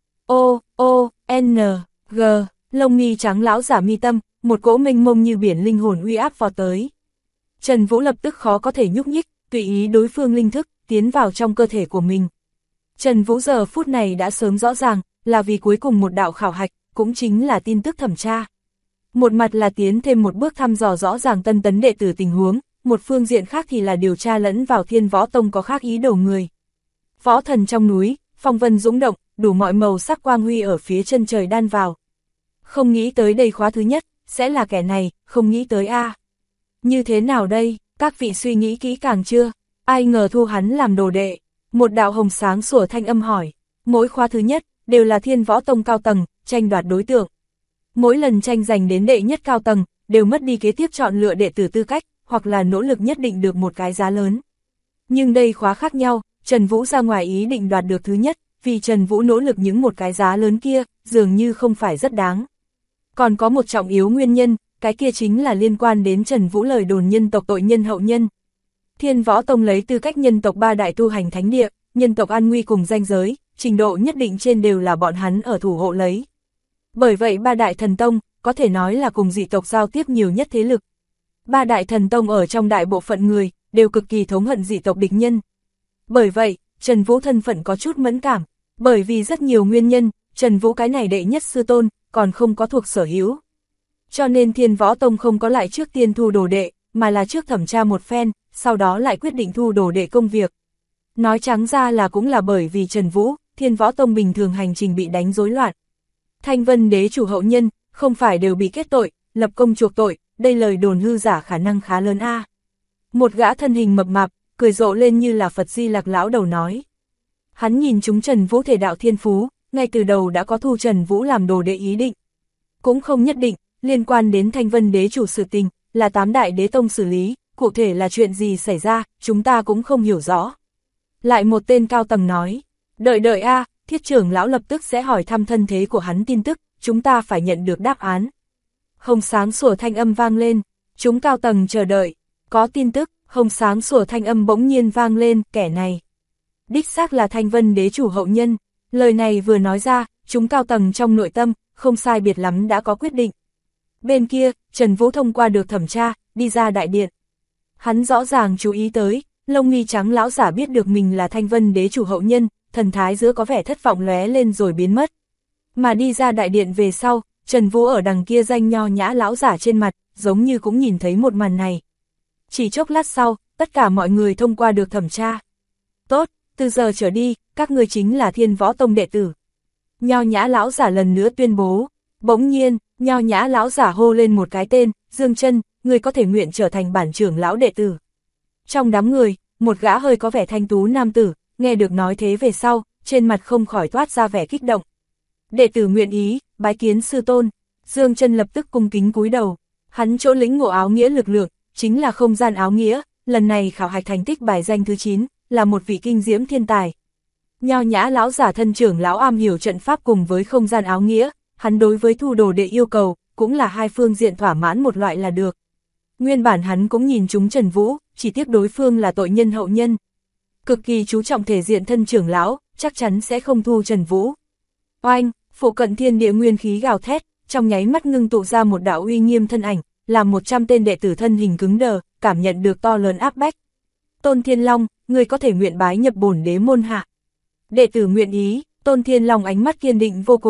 N, G, lông mi trắng lão giả mi tâm, một cỗ mênh mông như biển linh hồn uy áp vào tới. Trần Vũ lập tức khó có thể nhúc nhích, tùy ý đối phương linh thức, tiến vào trong cơ thể của mình. Trần Vũ giờ phút này đã sớm rõ ràng, là vì cuối cùng một đạo khảo hạch, cũng chính là tin tức thẩm tra. Một mặt là tiến thêm một bước thăm dò rõ ràng tân tấn đệ tử tình huống, một phương diện khác thì là điều tra lẫn vào Thiên Võ Tông có khác ý đồ người. Võ thần trong núi, phong vân dũng động, đủ mọi màu sắc quang huy ở phía chân trời đan vào. Không nghĩ tới đây khóa thứ nhất, sẽ là kẻ này, không nghĩ tới a. Như thế nào đây, các vị suy nghĩ kỹ càng chưa? Ai ngờ thu hắn làm đồ đệ? Một đạo hồng sáng sủa thanh âm hỏi. Mỗi khóa thứ nhất, đều là Thiên Võ Tông cao tầng, tranh đoạt đối tượng. Mỗi lần tranh giành đến đệ nhất cao tầng, đều mất đi kế tiếp chọn lựa đệ tử tư cách, hoặc là nỗ lực nhất định được một cái giá lớn. Nhưng đây khóa khác nhau, Trần Vũ ra ngoài ý định đoạt được thứ nhất, vì Trần Vũ nỗ lực những một cái giá lớn kia, dường như không phải rất đáng. Còn có một trọng yếu nguyên nhân, cái kia chính là liên quan đến Trần Vũ lời đồn nhân tộc tội nhân hậu nhân. Thiên Võ Tông lấy tư cách nhân tộc ba đại tu hành thánh địa, nhân tộc an nguy cùng danh giới, trình độ nhất định trên đều là bọn hắn ở thủ hộ lấy. Bởi vậy ba đại thần tông, có thể nói là cùng dị tộc giao tiếp nhiều nhất thế lực. Ba đại thần tông ở trong đại bộ phận người, đều cực kỳ thống hận dị tộc địch nhân. Bởi vậy, Trần Vũ thân phận có chút mẫn cảm, bởi vì rất nhiều nguyên nhân, Trần Vũ cái này đệ nhất sư tôn, còn không có thuộc sở hữu. Cho nên Thiên Võ Tông không có lại trước tiên thu đồ đệ, mà là trước thẩm tra một phen, sau đó lại quyết định thu đồ đệ công việc. Nói trắng ra là cũng là bởi vì Trần Vũ, Thiên Võ Tông bình thường hành trình bị đánh rối loạn. Thanh Vân đế chủ hậu nhân, không phải đều bị kết tội, lập công chuộc tội, đây lời đồn hư giả khả năng khá lớn a. Một gã thân hình mập mạp, cười rộ lên như là Phật Di Lặc lão đầu nói. Hắn nhìn chúng Trần Vũ thể đạo thiên phú, ngay từ đầu đã có thu Trần Vũ làm đồ đệ ý định. Cũng không nhất định, liên quan đến Thanh Vân đế chủ sự tình, là 8 đại đế tông xử lý, cụ thể là chuyện gì xảy ra, chúng ta cũng không hiểu rõ. Lại một tên cao tầng nói, đợi a, Thiết trưởng lão lập tức sẽ hỏi thăm thân thế của hắn tin tức, chúng ta phải nhận được đáp án. Hồng sáng sủa thanh âm vang lên, chúng cao tầng chờ đợi, có tin tức, hồng sáng sủa thanh âm bỗng nhiên vang lên, kẻ này. Đích xác là Thanh Vân đế chủ hậu nhân, lời này vừa nói ra, chúng cao tầng trong nội tâm, không sai biệt lắm đã có quyết định. Bên kia, Trần Vũ thông qua được thẩm tra, đi ra đại điện. Hắn rõ ràng chú ý tới, lông mi trắng lão giả biết được mình là Thanh Vân đế chủ hậu nhân, thần thái giữa có vẻ thất vọng lóe lên rồi biến mất. Mà đi ra đại điện về sau, Trần Vũ ở đằng kia danh nho nhã lão giả trên mặt, giống như cũng nhìn thấy một màn này. Chỉ chốc lát sau, tất cả mọi người thông qua được thẩm tra. Tốt, từ giờ trở đi, các ngươi chính là Thiên Võ Tông đệ tử. Nho nhã lão giả lần nữa tuyên bố. Bỗng nhiên, nho nhã lão giả hô lên một cái tên, Dương Chân, người có thể nguyện trở thành bản trưởng lão đệ tử. Trong đám người, một gã hơi có vẻ thanh tú nam tử, nghe được nói thế về sau, trên mặt không khỏi toát ra vẻ kích động. Đệ tử nguyện ý, bái kiến sư tôn. Dương Chân lập tức cung kính cúi đầu. Hắn chỗ lĩnh ngộ áo nghĩa lực lượng, chính là không gian áo nghĩa, lần này khảo hạch thành tích bài danh thứ 9, là một vị kinh diễm thiên tài. Nho nhã lão giả thân trưởng lão am hiểu trận pháp cùng với không gian áo nghĩa, hắn đối với thu đồ đệ yêu cầu, cũng là hai phương diện thỏa mãn một loại là được. Nguyên bản hắn cũng nhìn chúng Trần Vũ, chỉ tiếc đối phương là tội nhân hậu nhân. Cực kỳ chú trọng thể diện thân trưởng lão, chắc chắn sẽ không thu Trần Vũ. Oanh, phụ cận thiên địa nguyên khí gào thét, trong nháy mắt ngưng tụ ra một đạo uy nghiêm thân ảnh, làm 100 tên đệ tử thân hình cứng đờ, cảm nhận được to lớn áp bách. Tôn Thiên Long, người có thể nguyện bái nhập bổn đế môn hạ. Đệ tử nguyện ý, Tôn Thiên Long ánh mắt kiên định vô cùng.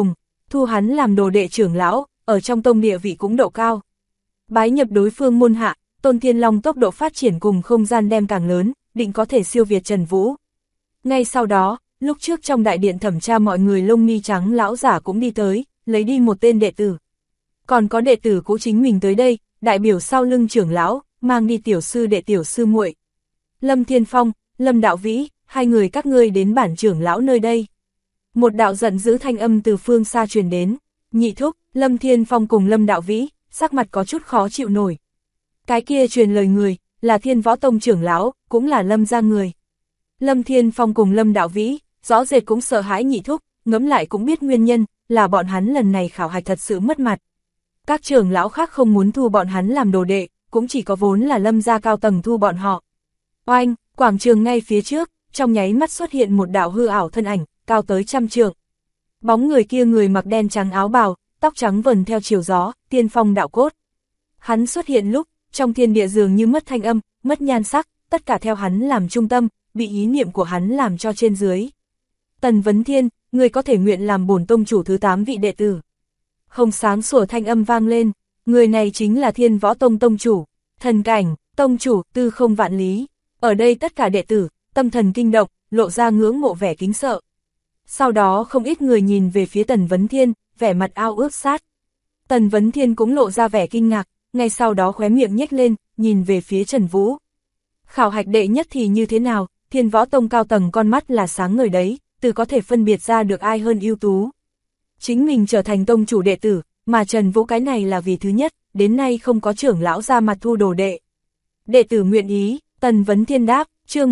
thu hắn làm đồ đệ trưởng lão, ở trong tông địa vị cũng độ cao. Bái nhập đối phương môn hạ, Tôn Thiên Long tốc độ phát triển cùng không gian đem càng lớn, định có thể siêu việt Trần Vũ. Ngay sau đó, lúc trước trong đại điện thẩm tra mọi người lông mi trắng lão giả cũng đi tới, lấy đi một tên đệ tử. Còn có đệ tử cũ chính mình tới đây, đại biểu sau lưng trưởng lão, mang đi tiểu sư đệ tiểu sư muội. Lâm Thiên Phong, Lâm Đạo Vĩ, hai người các ngươi đến bản trưởng lão nơi đây. Một đạo giận dữ thanh âm từ phương xa truyền đến, nhị thúc, Lâm Thiên Phong cùng Lâm Đạo Vĩ, sắc mặt có chút khó chịu nổi. Cái kia truyền lời người, là Thiên Võ Tông trưởng lão, cũng là Lâm gia người. Lâm Thiên Phong cùng Lâm Đạo Vĩ, rõ rệt cũng sợ hãi nhị thúc, ngẫm lại cũng biết nguyên nhân, là bọn hắn lần này khảo hạch thật sự mất mặt. Các trưởng lão khác không muốn thu bọn hắn làm đồ đệ, cũng chỉ có vốn là Lâm gia cao tầng thu bọn họ. Oanh, quảng trường ngay phía trước, trong nháy mắt xuất hiện một đạo hư ảo thân ảnh, cao tới 100 trượng. Bóng người kia người mặc đen trắng áo bào, tóc trắng vần theo chiều gió, tiên phong đạo cốt. Hắn xuất hiện lúc, trong thiên địa dường như mất thanh âm, mất nhan sắc, tất cả theo hắn làm trung tâm, bị ý niệm của hắn làm cho trên dưới. Tần Vấn Thiên, người có thể nguyện làm bổn tông chủ thứ 8 vị đệ tử. Hồng sáng sủa thanh âm vang lên, người này chính là Thiên Võ Tông tông chủ, thần cảnh, tông chủ, tư không vạn lý. Ở đây tất cả đệ tử, tâm thần kinh động, lộ ra ngưỡng mộ vẻ kính sợ. Sau đó không ít người nhìn về phía Tần Vấn Thiên, vẻ mặt ao ước sát. Tần Vấn Thiên cũng lộ ra vẻ kinh ngạc, ngay sau đó khóe miệng nhếch lên, nhìn về phía Trần Vũ. Khảo hạch đệ nhất thì như thế nào, Thiên Võ Tông cao tầng con mắt là sáng ngời đấy, từ có thể phân biệt ra được ai hơn ưu tú. Chính mình trở thành tông chủ đệ tử, mà Trần Vũ cái này là vì thứ nhất, đến nay không có trưởng lão ra mặt thu đồ đệ. Đệ tử nguyện ý, Tần Vấn Thiên đáp, chương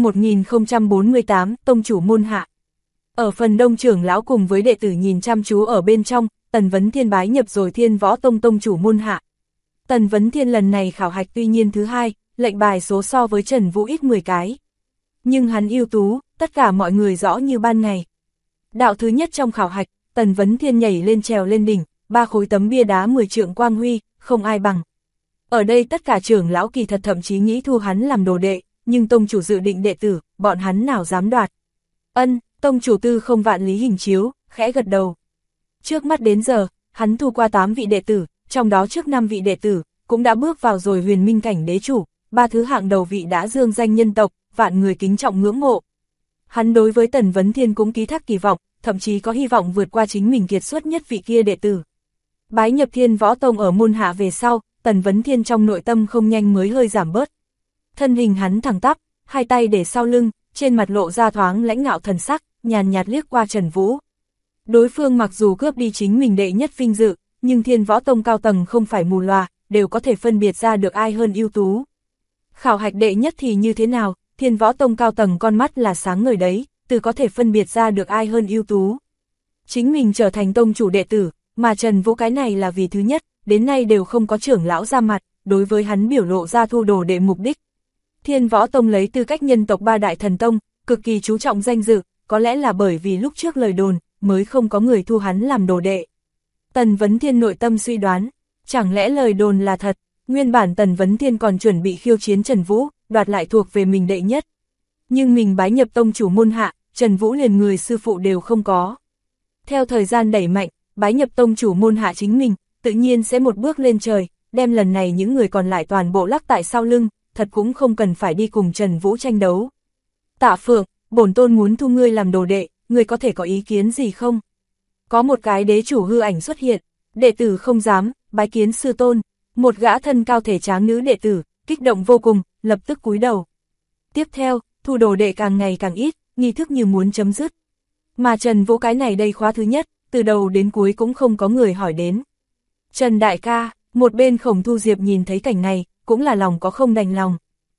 1048, tông chủ môn hạ. Ở phần đông trưởng lão cùng với đệ tử nhìn chăm chú ở bên trong, Tần Vấn Thiên bái nhập rồi Thiên Võ Tông tông chủ môn hạ. Tần Vấn Thiên lần này khảo hạch tuy nhiên thứ hai, lệnh bài số so với Trần Vũ ít 10 cái. Nhưng hắn ưu tú, tất cả mọi người rõ như ban ngày. Đạo thứ nhất trong khảo hạch, Tần Vấn Thiên nhảy lên trèo lên đỉnh, 3 khối tấm bia đá 10 trượng quang huy, không ai bằng. Ở đây tất cả trưởng lão kỳ thật thậm chí nghĩ thu hắn làm đồ đệ, nhưng tông chủ dự định đệ tử, bọn hắn nào dám đoạt. Ân, tông chủ tư không vạn lý hình chiếu, khẽ gật đầu. Trước mắt đến giờ, hắn thu qua 8 vị đệ tử, trong đó trước 5 vị đệ tử, cũng đã bước vào rồi huyền minh cảnh đế chủ, 3 thứ hạng đầu vị đã dương danh nhân tộc, vạn người kính trọng ngưỡng mộ. Hắn đối với Tần Vấn Thiên cũng ký thác kỳ vọng, thậm chí có hy vọng vượt qua chính mình kiệt xuất nhất vị kia đệ tử. Bái nhập Thiên Võ Tông ở môn hạ về sau, Tần Vấn Thiên trong nội tâm không nhanh mới hơi giảm bớt. Thân hình hắn thẳng tắp, hai tay để sau lưng, trên mặt lộ ra thoáng lãnh ngạo thần sắc, nhàn nhạt liếc qua Trần Vũ. Đối phương mặc dù cướp đi chính mình đệ nhất vinh dự, nhưng Thiên Võ Tông cao tầng không phải mù lòa, đều có thể phân biệt ra được ai hơn ưu tú. Khảo hạch đệ nhất thì như thế nào, Thiên Võ Tông cao tầng con mắt là sáng ngời đấy, từ có thể phân biệt ra được ai hơn ưu tú. Chính mình trở thành tông chủ đệ tử, mà Trần Vũ cái này là vì thứ nhất, đến nay đều không có trưởng lão ra mặt, đối với hắn biểu lộ ra thu đồ đệ mục đích. Thiên Võ Tông lấy tư cách nhân tộc 3 đại thần tông, cực kỳ chú trọng danh dự, có lẽ là bởi vì lúc trước lời đồn, mới không có người thu hắn làm đồ đệ. Tần Vấn Thiên nội tâm suy đoán, chẳng lẽ lời đồn là thật, nguyên bản Tần Vấn Thiên còn chuẩn bị khiêu chiến Trần Vũ, đoạt lại thuộc về mình đệ nhất. Nhưng mình bái nhập tông chủ môn hạ, Trần Vũ liền người sư phụ đều không có. Theo thời gian đẩy mạnh, bái nhập tông chủ môn hạ chính mình, tự nhiên sẽ một bước lên trời, đem lần này những người còn lại toàn bộ lắc tại sau lưng, thật cũng không cần phải đi cùng Trần Vũ tranh đấu. Tạ Phượng, bổn tôn muốn thu ngươi làm đồ đệ, ngươi có thể có ý kiến gì không? Có một cái đế chủ hư ảnh xuất hiện, đệ tử không dám, bái kiến sư tôn, một gã thân cao thể tráng nữ đệ tử, kích động vô cùng, lập tức cúi đầu. Tiếp theo, thu đồ đệ càng ngày càng ít, nghi thức như muốn chấm dứt. Mà Trần Vũ cái này đây khóa thứ nhất, từ đầu đến cuối cũng không có người hỏi đến. Trần đại ca, một bên Khổng Thu Diệp nhìn thấy cảnh này, cũng là lòng có không đành lòng.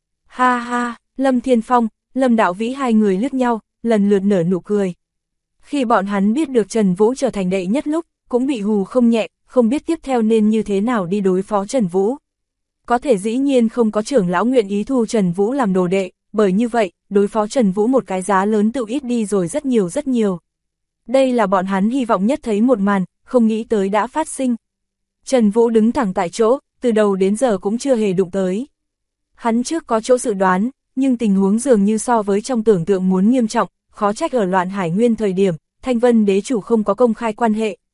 Ha ha, Lâm Thiên Phong, Lâm Đạo Vĩ hai người liếc nhau, lần lượt nở nụ cười. Khi bọn hắn biết được Trần Vũ trở thành đệ nhất lúc, cũng bị hù không nhẹ, không biết tiếp theo nên như thế nào đi đối phó Trần Vũ. Có thể dĩ nhiên không có trưởng lão nguyện ý thu Trần Vũ làm đồ đệ, bởi như vậy, đối phó Trần Vũ một cái giá lớn tự ít đi rồi rất nhiều rất nhiều. Đây là bọn hắn hy vọng nhất thấy một màn, không nghĩ tới đã phát sinh. Trần Vũ đứng thẳng tại chỗ, từ đầu đến giờ cũng chưa hề đụng tới. Hắn trước có chỗ dự đoán, nhưng tình huống dường như so với trong tưởng tượng muốn nghiêm trọng, khó trách ở loạn hải nguyên thời điểm, Thanh Vân đế chủ không có công khai quan hệ,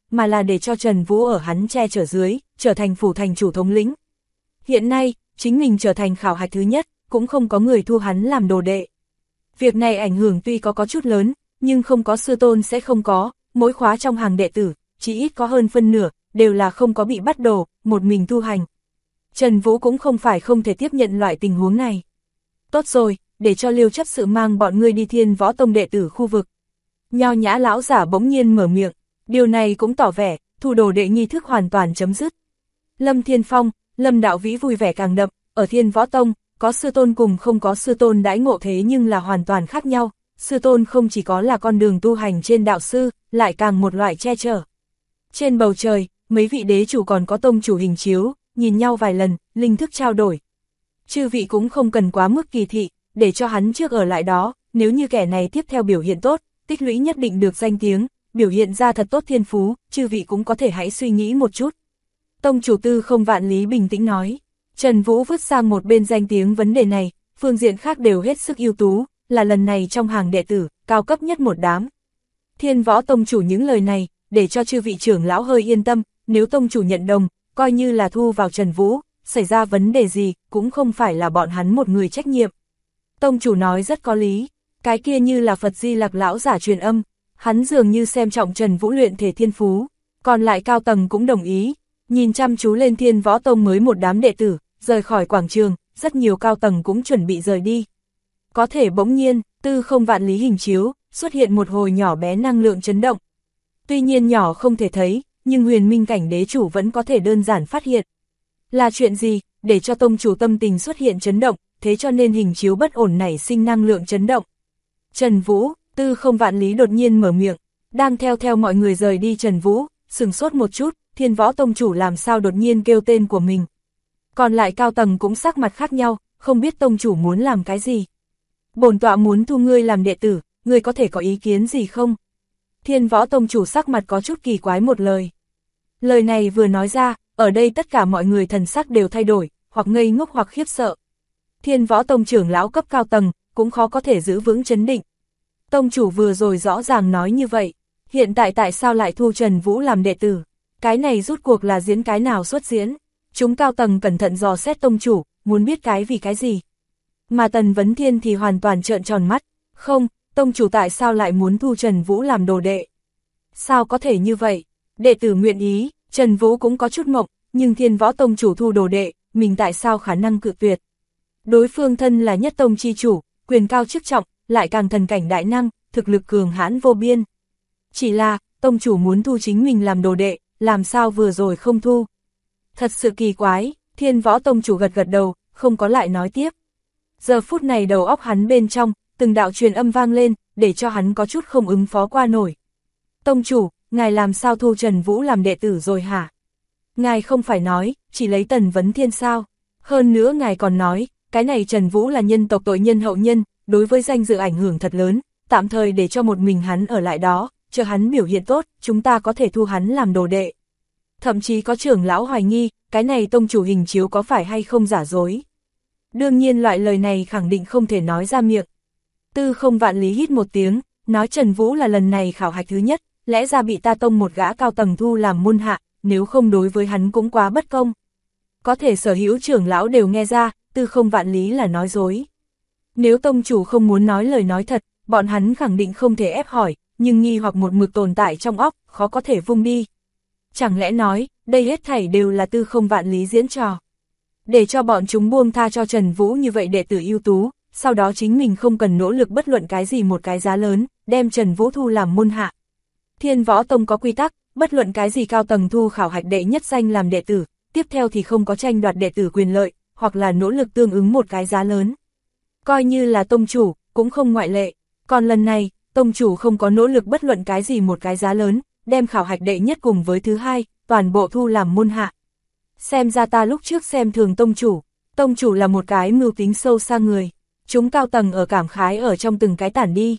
mà là để cho Trần Vũ ở hắn che chở dưới, trở thành phủ thành chủ thống lĩnh. Hiện nay, chính mình trở thành khảo hạch thứ nhất, cũng không có người thu hắn làm đồ đệ. Việc này ảnh hưởng tuy có chút lớn, nhưng không có sư tôn sẽ không có, mỗi khóa trong hàng đệ tử, chỉ ít có hơn phân nửa, đều là không có bị bắt đồ, một mình tu hành. Trần Vũ cũng không phải không thể tiếp nhận loại tình huống này. Tốt rồi, để cho Liêu chấp sự mang bọn ngươi đi Thiên Võ Tông đệ tử khu vực. Nho nhã lão giả bỗng nhiên mở miệng, điều này cũng tỏ vẻ, thu đồ đệ nghi thức hoàn toàn chấm dứt. Lâm Thiên Phong, Lâm Đạo Vĩ vui vẻ càng đậm, ở Thiên Võ Tông, có sư tôn cùng không có sư tôn đãi ngộ thế nhưng là hoàn toàn khác nhau. Sư tôn không chỉ có là con đường tu hành trên đạo sư, lại càng một loại che chở. Trên bầu trời, mấy vị đế chủ còn có tông chủ hình chiếu, nhìn nhau vài lần, linh thức trao đổi. Chư vị cũng không cần quá mức kỳ thị, để cho hắn trước ở lại đó, nếu như kẻ này tiếp theo biểu hiện tốt, tích lũy nhất định được danh tiếng, biểu hiện ra thật tốt thiên phú, chư vị cũng có thể hãy suy nghĩ một chút. Tông chủ Tư Không Vạn Lý bình tĩnh nói. Trần Vũ vứt sang một bên danh tiếng vấn đề này, phương diện khác đều hết sức ưu tú, là lần này trong hàng đệ tử, cao cấp nhất một đám. Thiên Võ Tông chủ những lời này, để cho chư vị trưởng lão hơi yên tâm, nếu tông chủ nhận đồng, coi như là thu vào Trần Vũ, xảy ra vấn đề gì, cũng không phải là bọn hắn một người trách nhiệm. Tông chủ nói rất có lý, cái kia như là Phật Di Lặc lão giả truyền âm, hắn dường như xem trọng Trần Vũ luyện thể thiên phú, còn lại cao tầng cũng đồng ý, nhìn chăm chú lên Thiên Võ Tông mới một đám đệ tử, rời khỏi quảng trường, rất nhiều cao tầng cũng chuẩn bị rời đi. Có thể bỗng nhiên, Tư Không Vạn Lý hình chiếu, xuất hiện một hồi nhỏ bé năng lượng chấn động. Tuy nhiên nhỏ không thể thấy, nhưng huyền minh cảnh đế chủ vẫn có thể đơn giản phát hiện. Là chuyện gì, để cho tông chủ tâm tình xuất hiện chấn động, thế cho nên hình chiếu bất ổn nảy sinh năng lượng chấn động. Trần Vũ, Tư Không Vạn Lý đột nhiên mở miệng, đang theo mọi người rời đi. Trần Vũ, sừng sốt một chút, Thiên Võ Tông chủ làm sao đột nhiên kêu tên của mình. Còn lại cao tầng cũng sắc mặt khác nhau, không biết tông chủ muốn làm cái gì. Bổn tọa muốn thu ngươi làm đệ tử, ngươi có thể có ý kiến gì không? Thiên Võ Tông chủ sắc mặt có chút kỳ quái một lời. Lời này vừa nói ra, ở đây tất cả mọi người thần sắc đều thay đổi, hoặc ngây ngốc hoặc khiếp sợ. Thiên Võ Tông trưởng lão cấp cao tầng, cũng khó có thể giữ vững trấn định. Tông chủ vừa rồi rõ ràng nói như vậy, hiện tại tại sao lại thu Trần Vũ làm đệ tử? Cái này rút cuộc là diễn cái nào xuất diễn? Chúng cao tầng cẩn thận dò xét tông chủ, muốn biết cái vì cái gì. Mà Tần Vấn Thiên thì hoàn toàn trợn tròn mắt, không, tông chủ tại sao lại muốn thu Trần Vũ làm đồ đệ? Sao có thể như vậy? Đệ tử nguyện ý, Trần Vũ cũng có chút mộng, nhưng Thiên Võ Tông chủ thu đồ đệ, mình tại sao khả năng cự tuyệt? Đối phương thân là nhất tông chi chủ, quyền cao chức trọng, lại càng thần cảnh đại năng, thực lực cường hãn vô biên. Chỉ là, tông chủ muốn thu chính mình làm đồ đệ, làm sao vừa rồi không thu? Thật sự kỳ quái, Thiên Võ Tông chủ gật đầu, không có lại nói tiếp. Giờ phút này đầu óc hắn bên trong, từng đạo truyền âm vang lên, để cho hắn có chút không ứng phó qua nổi. Tông chủ, ngài làm sao thu Trần Vũ làm đệ tử rồi hả? Ngài không phải nói, chỉ lấy Tần Vấn Thiên sao? Hơn nữa ngài còn nói, cái này Trần Vũ là nhân tộc tội nhân hậu nhân, đối với danh dự ảnh hưởng thật lớn, tạm thời để cho một mình hắn ở lại đó, chờ hắn biểu hiện tốt, chúng ta có thể thu hắn làm đồ đệ. Thậm chí có trưởng lão hoài nghi, cái này tông chủ hình chiếu có phải hay không giả dối. Đương nhiên loại lời này khẳng định không thể nói ra miệng. Tư Không Vạn Lý hít một tiếng, nói Trần Vũ là lần này khảo hạch thứ nhất, lẽ ra bị ta tông một gã cao tầng thu làm môn hạ, nếu không đối với hắn cũng quá bất công. Có thể sở hữu trưởng lão đều nghe ra, Tư Không Vạn Lý là nói dối. Nếu tông chủ không muốn nói lời nói thật, bọn hắn khẳng định không thể ép hỏi, nhưng nghi hoặc một mực tồn tại trong óc, khó có thể vung đi. Chẳng lẽ nói, đây hết thảy đều là Tư Không Vạn Lý diễn trò. Để cho bọn chúng buông tha cho Trần Vũ như vậy đệ tử ưu tú, sau đó chính mình không cần nỗ lực bất luận cái gì một cái giá lớn, đem Trần Vũ thu làm môn hạ. Thiên Võ Tông có quy tắc, bất luận cái gì cao tầng thu khảo hạch đệ nhất danh làm đệ tử, tiếp theo thì không có tranh đoạt đệ tử quyền lợi, hoặc là nỗ lực tương ứng một cái giá lớn. Coi như là tông chủ, cũng không ngoại lệ. Còn lần này, tông chủ không có nỗ lực bất luận cái gì một cái giá lớn, đem khảo hạch đệ nhất cùng với thứ hai, toàn bộ thu làm môn hạ. Xem ra ta lúc trước xem thường tông chủ là một cái mưu tính sâu xa người. Chúng cao tầng ở cảm khái ở trong từng cái tản đi.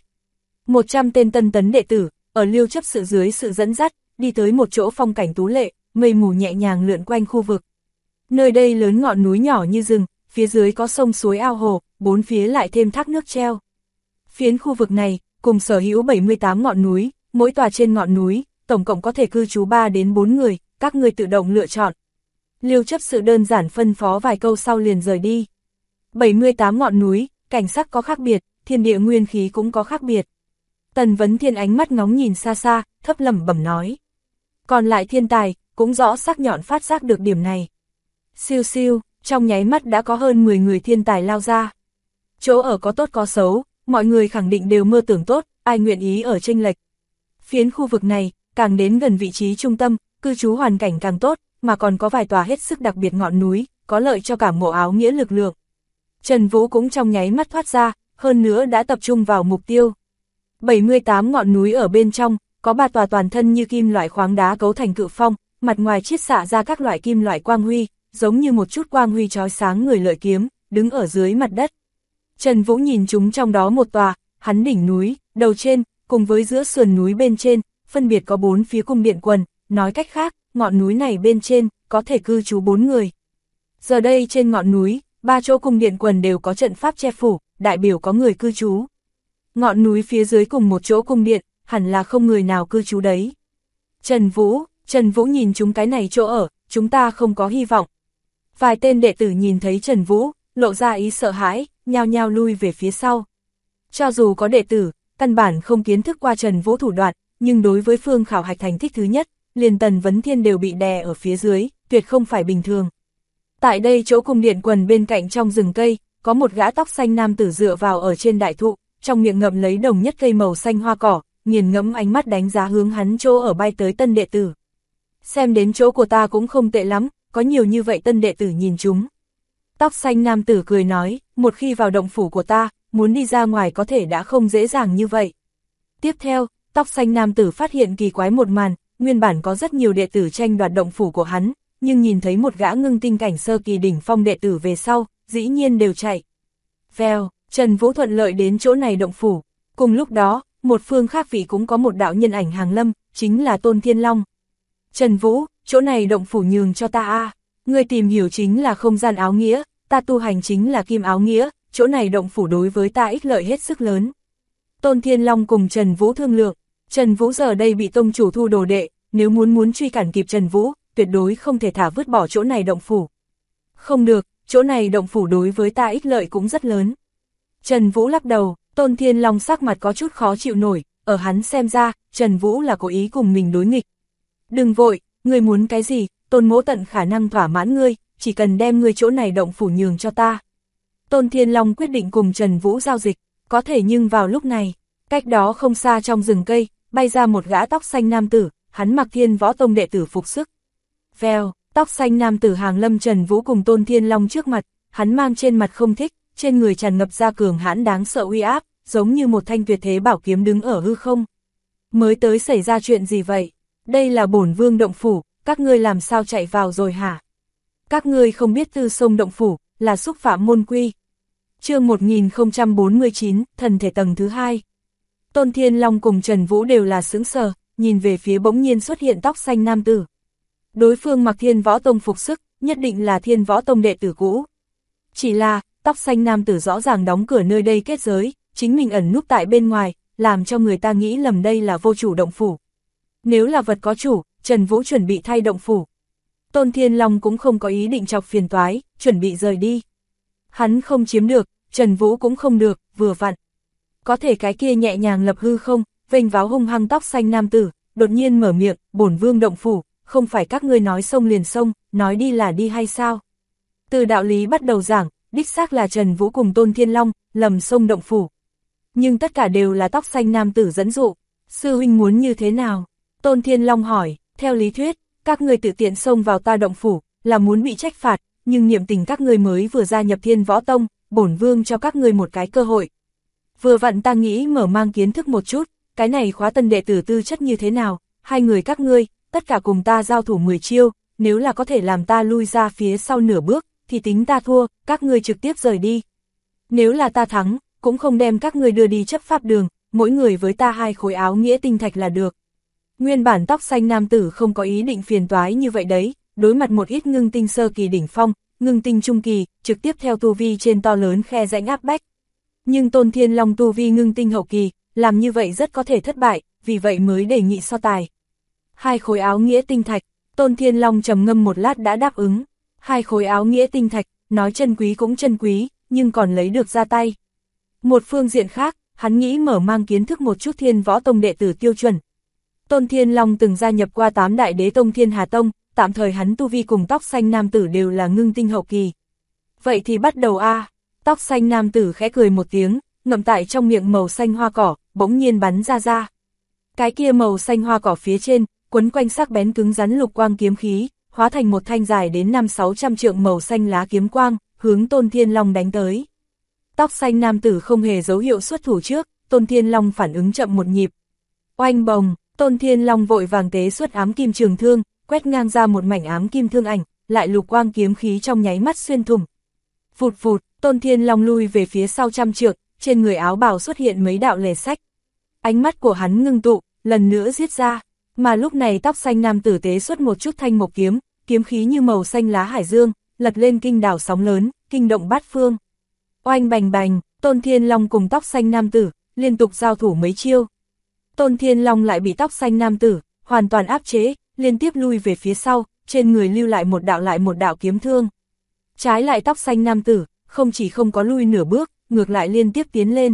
100 tên tân tấn đệ tử, ở Liêu chấp sự dưới sự dẫn dắt, đi tới một chỗ phong cảnh tú lệ, mây mù nhẹ nhàng lượn quanh khu vực. Nơi đây lớn ngọn núi nhỏ như rừng, phía dưới có sông suối ao hồ, bốn phía lại thêm thác nước treo. Phiến khu vực này, cùng sở hữu 78 ngọn núi, mỗi tòa trên ngọn núi, tổng cộng có thể cư trú 3 đến 4 người, các ngươi tự động lựa chọn. Liêu chấp sự đơn giản phân phó vài câu sau liền rời đi. 78 ngọn núi, cảnh sắc có khác biệt, thiên địa nguyên khí cũng có khác biệt. Tần Vấn Thiên ánh mắt ngóng nhìn xa xa, thấp lẩm bẩm nói. Còn lại thiên tài, cũng rõ sắc nhọn phát giác được điểm này. Siêu siêu, trong nháy mắt đã có hơn 10 người thiên tài lao ra. Chỗ ở có tốt có xấu, mọi người khẳng định đều mơ tưởng tốt, ai nguyện ý ở chênh lệch. Phiến khu vực này, càng đến gần vị trí trung tâm, cư trú hoàn cảnh càng tốt, mà còn có vài tòa hết sức đặc biệt ngọn núi, có lợi cho cả mộ áo nghĩa lực lượng. Trần Vũ cũng trong nháy mắt thoát ra, hơn nữa đã tập trung vào mục tiêu. 78 ngọn núi ở bên trong, có 3 tòa toàn thân như kim loại khoáng đá cấu thành cự phong, mặt ngoài chiết xạ ra các loại kim loại quang huy, giống như một chút quang huy chói sáng người lợi kiếm, đứng ở dưới mặt đất. Trần Vũ nhìn chúng trong đó một tòa, hắn đỉnh núi, đầu trên, cùng với giữa sườn núi bên trên, phân biệt có 4 phía cung điện quần, nói cách khác, ngọn núi này bên trên, có thể cư trú 4 người. Giờ đây trên ngọn núi, 3 chỗ cung điện quần đều có trận pháp che phủ, đại biểu có người cư trú. Ngọn núi phía dưới cùng một chỗ cung điện, hẳn là không người nào cư trú đấy. Trần Vũ nhìn chúng cái này chỗ ở, chúng ta không có hy vọng. Vài tên đệ tử nhìn thấy Trần Vũ, lộ ra ý sợ hãi, nhao nhao lui về phía sau. Cho dù có đệ tử, căn bản không kiến thức qua Trần Vũ thủ đoạn, nhưng đối với phương khảo hạch thành tích thứ nhất, liền Tần Vấn Thiên đều bị đè ở phía dưới, tuyệt không phải bình thường. Tại đây chỗ cung điện quần bên cạnh trong rừng cây, có một gã tóc xanh nam tử dựa vào ở trên đại thụ, trong miệng ngậm lấy đồng nhất cây màu xanh hoa cỏ, nghiền ngẫm ánh mắt đánh giá hướng hắn chỗ ở bay tới tân đệ tử. Xem đến chỗ của ta cũng không tệ lắm, có nhiều như vậy tân đệ tử nhìn chúng. Tóc xanh nam tử cười nói, một khi vào động phủ của ta, muốn đi ra ngoài có thể đã không dễ dàng như vậy. Tiếp theo, tóc xanh nam tử phát hiện kỳ quái một màn, nguyên bản có rất nhiều đệ tử tranh đoạt động phủ của hắn, nhưng nhìn thấy một gã ngưng tinh cảnh sơ kỳ đỉnh phong đệ tử về sau, dĩ nhiên đều chạy. Vèo, Trần Vũ thuận lợi đến chỗ này động phủ. Cùng lúc đó, một phương khác vị cũng có một đạo nhân ảnh hàng lâm, chính là Tôn Thiên Long. Trần Vũ, chỗ này động phủ nhường cho ta a. Người tìm hiểu chính là không gian áo nghĩa, ta tu hành chính là kim áo nghĩa, chỗ này động phủ đối với ta ích lợi hết sức lớn. Tôn Thiên Long cùng Trần Vũ thương lượng, Trần Vũ giờ đây bị tông chủ thu đồ đệ, nếu muốn truy cản kịp Trần Vũ, tuyệt đối không thể thả vứt bỏ chỗ này động phủ. Không được, chỗ này động phủ đối với ta ích lợi cũng rất lớn. Trần Vũ lắc đầu, Tôn Thiên Long sắc mặt có chút khó chịu nổi, ở hắn xem ra, Trần Vũ là cố ý cùng mình đối nghịch. Đừng vội, ngươi muốn cái gì, Tôn mỗ tận khả năng thỏa mãn ngươi, chỉ cần đem ngươi chỗ này động phủ nhường cho ta. Tôn Thiên Long quyết định cùng Trần Vũ giao dịch, có thể nhưng vào lúc này, cách đó không xa trong rừng cây, bay ra một gã tóc xanh nam tử, hắn mặc Thiên Võ Tông đệ tử phục sức. Vèo, tóc xanh nam tử hàng lâm Trần Vũ cùng Tôn Thiên Long trước mặt, hắn mang trên mặt không thích, trên người tràn ngập ra cường hãn đáng sợ uy áp, giống như một thanh tuyệt thế bảo kiếm đứng ở hư không. Mới tới xảy ra chuyện gì vậy? Đây là bổn vương động phủ, các ngươi làm sao chạy vào rồi hả? Các ngươi không biết Tư Sông động phủ, là xúc phạm môn quy. Chương 1049, thần thể tầng thứ 2. Tôn Thiên Long cùng Trần Vũ đều là sững sờ, nhìn về phía bỗng nhiên xuất hiện tóc xanh nam tử. Đối phương mặc Thiên Võ Tông phục sức, nhất định là Thiên Võ Tông đệ tử cũ. Chỉ là, tóc xanh nam tử rõ ràng đóng cửa nơi đây kết giới, chính mình ẩn núp tại bên ngoài, làm cho người ta nghĩ lầm đây là vô chủ động phủ. Nếu là vật có chủ, Trần Vũ chuẩn bị thay động phủ. Tôn Thiên Long cũng không có ý định chọc phiền toái, chuẩn bị rời đi. Hắn không chiếm được, Trần Vũ cũng không được, vừa vặn. Có thể cái kia nhẹ nhàng lập hư không, vênh váo hung hăng tóc xanh nam tử, đột nhiên mở miệng, bổn vương động phủ, không phải các ngươi nói xông liền xông, nói đi là đi hay sao? Từ đạo lý bắt đầu giảng, đích xác là Trần Vũ cùng Tôn Thiên Long, lầm xông động phủ. Nhưng tất cả đều là tóc xanh nam tử dẫn dụ, sư huynh muốn như thế nào? Tôn Thiên Long hỏi, theo lý thuyết, các ngươi tự tiện xông vào ta động phủ, là muốn bị trách phạt, nhưng niệm tình các ngươi mới vừa gia nhập Thiên Võ Tông, bổn vương cho các ngươi một cái cơ hội. Vừa vặn ta nghĩ mở mang kiến thức một chút, cái này khóa tân đệ tử tư chất như thế nào, hai người các ngươi, tất cả cùng ta giao thủ 10 chiêu, nếu là có thể làm ta lui ra phía sau nửa bước, thì tính ta thua, các ngươi trực tiếp rời đi. Nếu là ta thắng, cũng không đem các ngươi đưa đi chấp pháp đường, mỗi người với ta 2 khối áo nghĩa tinh thạch là được. Nguyên bản tóc xanh nam tử không có ý định phiền toái như vậy đấy, đối mặt một ít ngưng tinh sơ kỳ đỉnh phong, ngưng tinh trung kỳ, trực tiếp theo tu vi trên to lớn khe rãnh áp bách. Nhưng Tôn Thiên Long tu vi ngưng tinh hậu kỳ, làm như vậy rất có thể thất bại, vì vậy mới đề nghị so tài. 2 khối áo nghĩa tinh thạch, Tôn Thiên Long trầm ngâm một lát đã đáp ứng. 2 khối áo nghĩa tinh thạch, nói chân quý cũng chân quý, nhưng còn lấy được ra tay. Một phương diện khác, hắn nghĩ mở mang kiến thức một chút Thiên Võ Tông đệ tử tiêu chuẩn. Tôn Thiên Long từng gia nhập qua 8 đại đế tông Thiên Hà Tông, tạm thời hắn tu vi cùng tóc xanh nam tử đều là ngưng tinh hậu kỳ. Vậy thì bắt đầu a. Tóc xanh nam tử khẽ cười một tiếng, ngậm tại trong miệng màu xanh hoa cỏ, bỗng nhiên bắn ra. Cái kia màu xanh hoa cỏ phía trên, quấn quanh sắc bén cứng rắn lục quang kiếm khí, hóa thành một thanh dài đến 500-600 trượng màu xanh lá kiếm quang, hướng Tôn Thiên Long đánh tới. Tóc xanh nam tử không hề dấu hiệu xuất thủ trước, Tôn Thiên Long phản ứng chậm một nhịp. Oanh bồng, Tôn Thiên Long vội vàng tế xuất ám kim trường thương, quét ngang ra một mảnh ám kim thương ảnh, lại lục quang kiếm khí trong nháy mắt xuyên thủng. Vụt vụt, Tôn Thiên Long lui về phía sau trăm trượng, trên người áo bào xuất hiện mấy đạo lề sách. Ánh mắt của hắn ngưng tụ, lần nữa giết ra, mà lúc này tóc xanh nam tử tế xuất một chút thanh mộc kiếm, kiếm khí như màu xanh lá hải dương, lật lên kinh đảo sóng lớn, kinh động bát phương. Oanh bành bành, Tôn Thiên Long cùng tóc xanh nam tử, liên tục giao thủ mấy chiêu. Tôn Thiên Long lại bị tóc xanh nam tử, hoàn toàn áp chế, liên tiếp lui về phía sau, trên người lưu lại một đạo kiếm thương. Trái lại tóc xanh nam tử, không chỉ không có lui nửa bước, ngược lại liên tiếp tiến lên.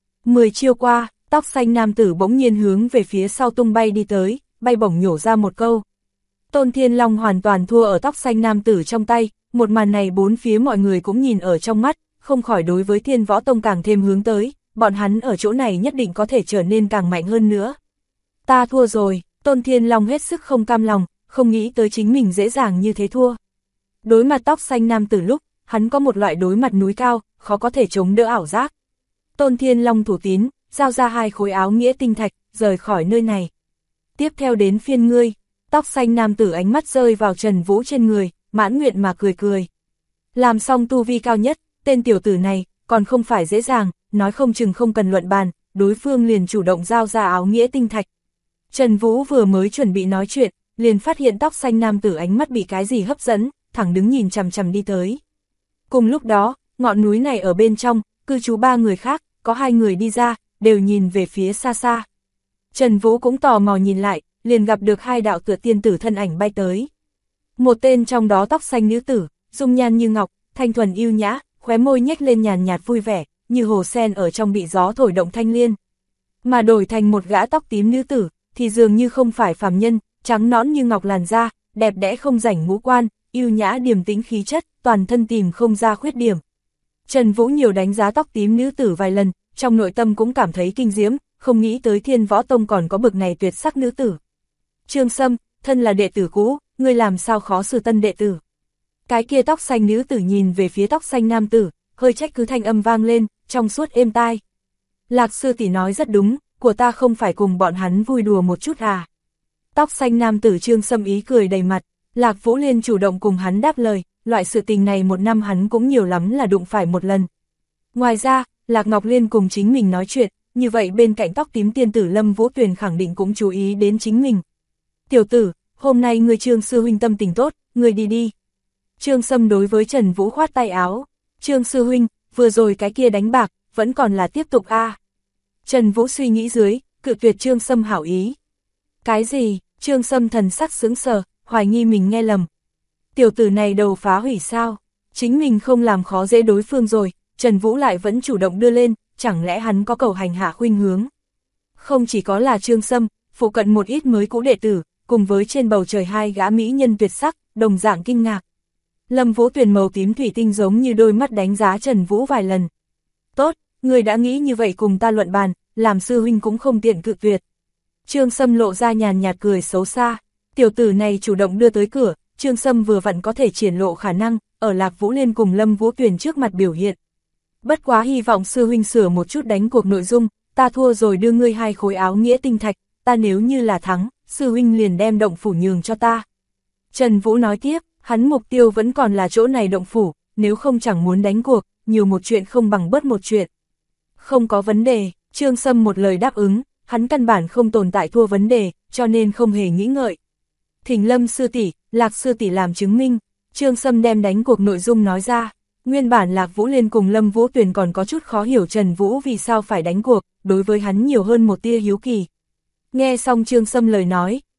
10 chiêu qua, tóc xanh nam tử bỗng nhiên hướng về phía sau tung bay đi tới, bay bổng nhổ ra một câu. Tôn Thiên Long hoàn toàn thua ở tóc xanh nam tử trong tay, một màn này bốn phía mọi người cũng nhìn ở trong mắt, không khỏi đối với Thiên Võ Tông càng thêm hướng tới, bọn hắn ở chỗ này nhất định có thể trở nên càng mạnh hơn nữa. Ta thua rồi, Tôn Thiên Long hết sức không cam lòng, không nghĩ tới chính mình dễ dàng như thế thua. Đối mặt tóc xanh nam tử lúc, hắn có một loại đối mặt núi cao, khó có thể chống đỡ ảo giác. Tôn Thiên Long thủ tín, giao ra 2 khối áo nghĩa tinh thạch, rời khỏi nơi này. Tiếp theo đến phiên ngươi, tóc xanh nam tử ánh mắt rơi vào Trần Vũ trên người, mãn nguyện mà cười cười. Làm xong tu vi cao nhất, tên tiểu tử này, còn không phải dễ dàng, nói không chừng không cần luận bàn, đối phương liền chủ động giao ra áo nghĩa tinh thạch. Trần Vũ vừa mới chuẩn bị nói chuyện, liền phát hiện tóc xanh nam tử ánh mắt bị cái gì hấp dẫn, thẳng đứng nhìn chằm chằm đi tới. Cùng lúc đó, ngọn núi này ở bên trong, cư trú 3 người khác, có 2 người đi ra, đều nhìn về phía xa xa. Trần Vũ cũng tò mò nhìn lại, liền gặp được 2 đạo tựa tiên tử thân ảnh bay tới. Một tên trong đó tóc xanh nữ tử, dung nhan như ngọc, thanh thuần yêu nhã, khóe môi nhếch lên nhàn nhạt vui vẻ, như hồ sen ở trong bị gió thổi động thanh liên. Mà đổi thành một gã tóc tím nữ tử, thì dường như không phải phàm nhân, trắng nõn như ngọc làn da, đẹp đẽ không rảnh ngũ quan, yêu nhã điềm tĩnh khí chất, toàn thân tìm không ra khuyết điểm. Trần Vũ nhiều đánh giá tóc tím nữ tử vài lần, trong nội tâm cũng cảm thấy kinh diễm, không nghĩ tới Thiên Võ Tông còn có bực này tuyệt sắc nữ tử. Trương Sâm, thân là đệ tử cũ, ngươi làm sao khó xử tân đệ tử. Cái kia tóc xanh nữ tử nhìn về phía tóc xanh nam tử, hơi trách cứ thanh âm vang lên, trong suốt êm tai. Lạc sư tỷ nói rất đúng, của ta không phải cùng bọn hắn vui đùa một chút à. Tóc xanh nam tử Trương Sâm ý cười đầy mặt, Lạc Vũ Liên chủ động cùng hắn đáp lời, loại sự tình này một năm hắn cũng nhiều lắm là đụng phải một lần. Ngoài ra, Lạc Ngọc Liên cùng chính mình nói chuyện, như vậy bên cạnh tóc tím tiên tử Lâm Vũ Tuyền khẳng định cũng chú ý đến chính mình. Tiểu tử, hôm nay người Trương sư huynh tâm tình tốt, người đi đi. Trương Sâm đối với Trần Vũ khoát tay áo, Trương sư huynh, vừa rồi cái kia đánh bạc, vẫn còn là tiếp tục a. Trần Vũ suy nghĩ dưới, cự tuyệt Trương Sâm hảo ý. Cái gì? Trương Sâm thần sắc sững sờ, hoài nghi mình nghe lầm. Tiểu tử này đầu phá hủy sao? Chính mình không làm khó dễ đối phương rồi, Trần Vũ lại vẫn chủ động đưa lên, chẳng lẽ hắn có cầu hành hạ khuynh hướng? Không chỉ có là Trương Sâm, phụ cận một ít mới cũ đệ tử, cùng với trên bầu trời 2 gã mỹ nhân tuyệt sắc, đồng dạng kinh ngạc. Lâm Vũ Tuyền màu tím thủy tinh giống như đôi mắt đánh giá Trần Vũ vài lần. Tốt, người đã nghĩ như vậy cùng ta luận bàn, làm sư huynh cũng không tiện cự tuyệt. Trương Sâm lộ ra nhàn nhạt cười xấu xa, tiểu tử này chủ động đưa tới cửa, Trương Sâm vừa vặn có thể triển lộ khả năng, ở Lạc Vũ Liên cùng Lâm Vũ Tuyền trước mặt biểu hiện. Bất quá hy vọng sư huynh sửa một chút đánh cuộc nội dung, ta thua rồi đưa ngươi 2 khối áo nghĩa tinh thạch, ta nếu như là thắng, sư huynh liền đem động phủ nhường cho ta. Trần Vũ nói tiếp, hắn mục tiêu vẫn còn là chỗ này động phủ, nếu không chẳng muốn đánh cuộc, nhiều một chuyện không bằng bớt một chuyện. Không có vấn đề, Trương Sâm một lời đáp ứng, hắn căn bản không tồn tại thua vấn đề, cho nên không hề nghĩ ngợi. Thỉnh Lâm sư tỷ, Lạc sư tỷ làm chứng minh, Trương Sâm đem đánh cuộc nội dung nói ra. Nguyên bản Lạc Vũ Liên cùng Lâm Vũ Tuyền còn có chút khó hiểu Trần Vũ vì sao phải đánh cuộc, đối với hắn nhiều hơn một tia hiếu kỳ. Nghe xong Trương Sâm lời nói,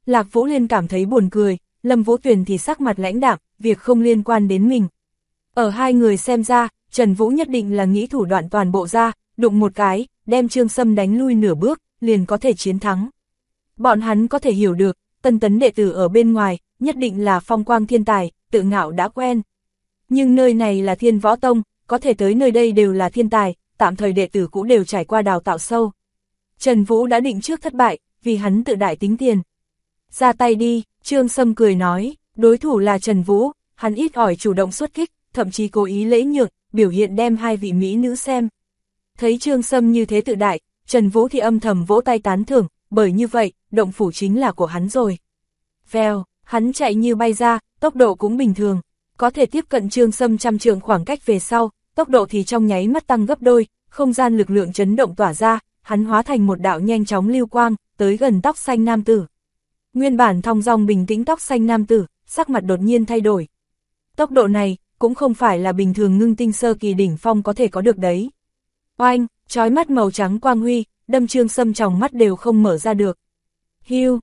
Lạc Vũ Liên cảm thấy buồn cười, Lâm Vũ Tuyền thì sắc mặt lãnh đạm, việc không liên quan đến mình. Ở hai người xem ra, Trần Vũ nhất định là nghĩ thủ đoạn toàn bộ ra, đụng một cái, đem Trương Sâm đánh lui nửa bước, liền có thể chiến thắng. Bọn hắn có thể hiểu được, tân tấn đệ tử ở bên ngoài, nhất định là phong quang thiên tài, tự ngạo đã quen. Nhưng nơi này là Thiên Võ Tông, có thể tới nơi đây đều là thiên tài, tạm thời đệ tử cũ đều trải qua đào tạo sâu. Trần Vũ đã định trước thất bại, vì hắn tự đại tính tiền. Ra tay đi, Trương Sâm cười nói, đối thủ là Trần Vũ, hắn ít ỏi chủ động xuất kích, thậm chí cố ý lễ nhượng, biểu hiện đem hai vị mỹ nữ xem. Thấy Trương Sâm như thế tự đại, Trần Vũ thì âm thầm vỗ tay tán thưởng, bởi như vậy, động phủ chính là của hắn rồi. Vèo, hắn chạy như bay ra, tốc độ cũng bình thường, có thể tiếp cận Trương Sâm trăm trượng khoảng cách về sau, tốc độ thì trong nháy mắt tăng gấp đôi, không gian lực lượng chấn động tỏa ra, hắn hóa thành một đạo nhanh chóng lưu quang, tới gần tóc xanh nam tử. Nguyên bản thong dong bình tĩnh tóc xanh nam tử, sắc mặt đột nhiên thay đổi. Tốc độ này, cũng không phải là bình thường ngưng tinh sơ kỳ đỉnh phong có thể có được đấy. Oanh, chói mắt màu trắng quang huy, đâm Trương Sâm tròng mắt đều không mở ra được. Hiu,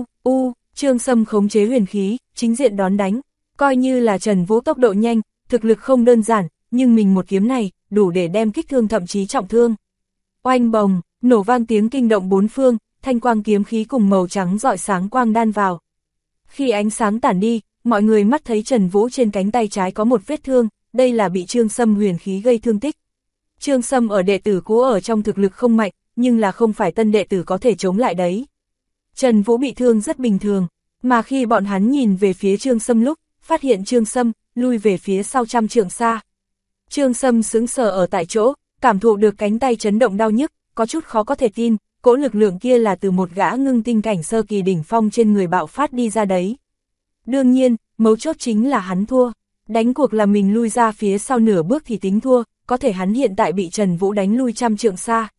Trương Sâm khống chế huyền khí, chính diện đón đánh. Coi như là Trần Vũ tốc độ nhanh, thực lực không đơn giản, nhưng mình một kiếm này, đủ để đem kích thương thậm chí trọng thương. Oanh bồng, nổ vang tiếng kinh động bốn phương, thanh quang kiếm khí cùng màu trắng rọi sáng quang đan vào. Khi ánh sáng tản đi, mọi người mắt thấy Trần Vũ trên cánh tay trái có một vết thương, đây là bị Trương Sâm huyền khí gây thương tích. Trương Sâm ở đệ tử cũ ở trong thực lực không mạnh, nhưng là không phải tân đệ tử có thể chống lại đấy. Trần Vũ bị thương rất bình thường, mà khi bọn hắn nhìn về phía Trương Sâm lúc, phát hiện Trương Sâm lui về phía sau trăm trượng xa. Trương Sâm sững sờ ở tại chỗ, cảm thụ được cánh tay chấn động đau nhức, có chút khó có thể tin, cỗ lực lượng kia là từ một gã ngưng tinh cảnh sơ kỳ đỉnh phong trên người bạo phát đi ra đấy. Đương nhiên, mấu chốt chính là hắn thua, đánh cuộc là mình lui ra phía sau nửa bước thì tính thua, có thể hắn hiện tại bị Trần Vũ đánh lui trăm trượng xa.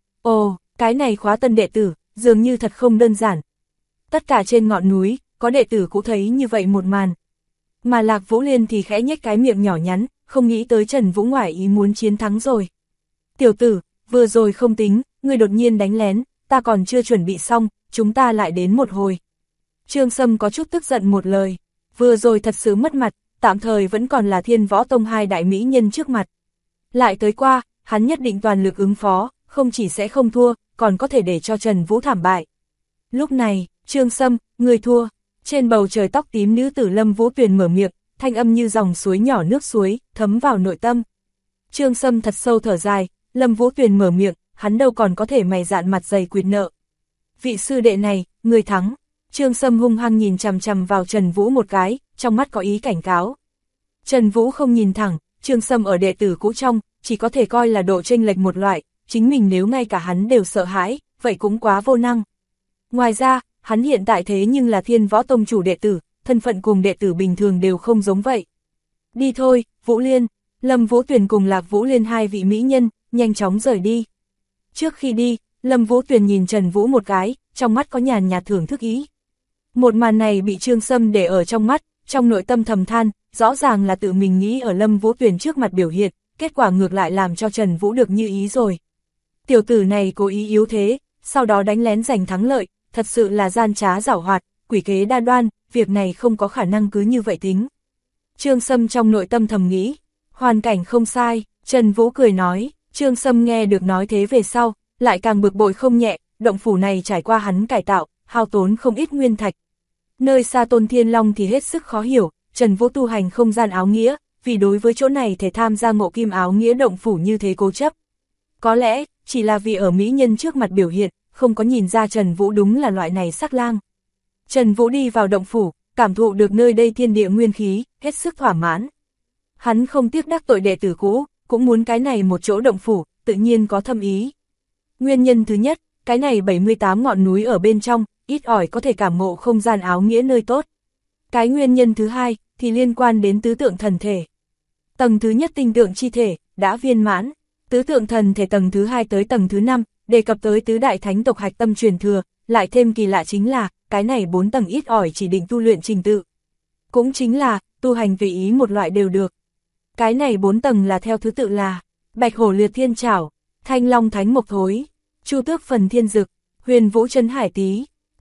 Ồ, cái này khóa tân đệ tử, dường như thật không đơn giản. Tất cả trên ngọn núi, có đệ tử cũng thấy như vậy một màn. Mà Lạc Vũ Liên thì khẽ nhếch cái miệng nhỏ nhắn, không nghĩ tới Trần Vũ ngoại ý muốn chiến thắng rồi. Tiểu tử, vừa rồi không tính, ngươi đột nhiên đánh lén, ta còn chưa chuẩn bị xong, chúng ta lại đến một hồi. Trương Sâm có chút tức giận một lời, vừa rồi thật sự mất mặt, tạm thời vẫn còn là Thiên Võ Tông hai đại mỹ nhân trước mặt. Lại tới qua, hắn nhất định toàn lực ứng phó, không chỉ sẽ không thua, còn có thể để cho Trần Vũ thảm bại. Lúc này, Trương Sâm, ngươi thua. Trên bầu trời tóc tím nữ tử Lâm Vũ Tuyền mở miệng, thanh âm như dòng suối nhỏ nước suối, thấm vào nội tâm. Trương Sâm thật sâu thở dài, Lâm Vũ Tuyền mở miệng, hắn đâu còn có thể mày dạn mặt dày quyệt nợ. Vị sư đệ này, người thắng. Trương Sâm hung hăng nhìn chằm chằm vào Trần Vũ một cái, trong mắt có ý cảnh cáo. Trần Vũ không nhìn thẳng, Trương Sâm ở đệ tử cũ trong, chỉ có thể coi là độ chênh lệch một loại, chính mình nếu ngay cả hắn đều sợ hãi, vậy cũng quá vô năng. Ngoài ra, hắn hiện tại thế nhưng là Thiên Võ Tông chủ đệ tử, thân phận cùng đệ tử bình thường đều không giống vậy. Đi thôi, Vũ Liên, Lâm Vũ Tuyền cùng Lạc Vũ Liên hai vị mỹ nhân, nhanh chóng rời đi. Trước khi đi, Lâm Vũ Tuyền nhìn Trần Vũ một cái, trong mắt có nhàn nhạt thưởng thức ý. Một màn này bị Trương Sâm để ở trong mắt, trong nội tâm thầm than, rõ ràng là tự mình nghĩ ở Lâm Vũ Tuyền trước mặt biểu hiện, kết quả ngược lại làm cho Trần Vũ được như ý rồi. Tiểu tử này cố ý yếu thế, sau đó đánh lén giành thắng lợi, thật sự là gian trá giảo hoạt, quỷ kế đa đoan, việc này không có khả năng cứ như vậy tính. Trương Sâm trong nội tâm thầm nghĩ, hoàn cảnh không sai, Trần Vũ cười nói, Trương Sâm nghe được nói thế về sau, lại càng bực bội không nhẹ, động phủ này trải qua hắn cải tạo, hao tốn không ít nguyên thạch. Nơi xa Tôn Thiên Long thì hết sức khó hiểu, Trần Vũ tu hành không gian áo nghĩa, vì đối với chỗ này thể tham gia ngộ kim áo nghĩa động phủ như thế cố chấp. Có lẽ, chỉ là vì ở mỹ nhân trước mặt biểu hiện, không có nhìn ra Trần Vũ đúng là loại này sắc lang. Trần Vũ đi vào động phủ, cảm thụ được nơi đây thiên địa nguyên khí, hết sức thỏa mãn. Hắn không tiếc đắc tội đệ tử cũ, cũng muốn cái này một chỗ động phủ, tự nhiên có thâm ý. Nguyên nhân thứ nhất, cái này 78 ngọn núi ở bên trong, ít ỏi có thể cảm ngộ không gian áo nghĩa nơi tốt. Cái nguyên nhân thứ hai, thì liên quan đến tứ tượng thần thể. Tầng thứ nhất tinh tượng chi thể, đã viên mãn. Tứ tượng thần thể tầng thứ hai tới tầng thứ 5, đề cập tới tứ đại thánh tộc hạch tâm truyền thừa, lại thêm kỳ lạ chính là, cái này 4 tầng ít ỏi chỉ định tu luyện trình tự. Cũng chính là, tu hành tùy ý một loại đều được. Cái này 4 tầng là theo thứ tự là, Bạch Hổ Liệt Thiên Trảo, Thanh Long Thánh Mộc Thối, Chu Tước Phần Thiên Dực, Huyền Vũ Chân Hải Tý,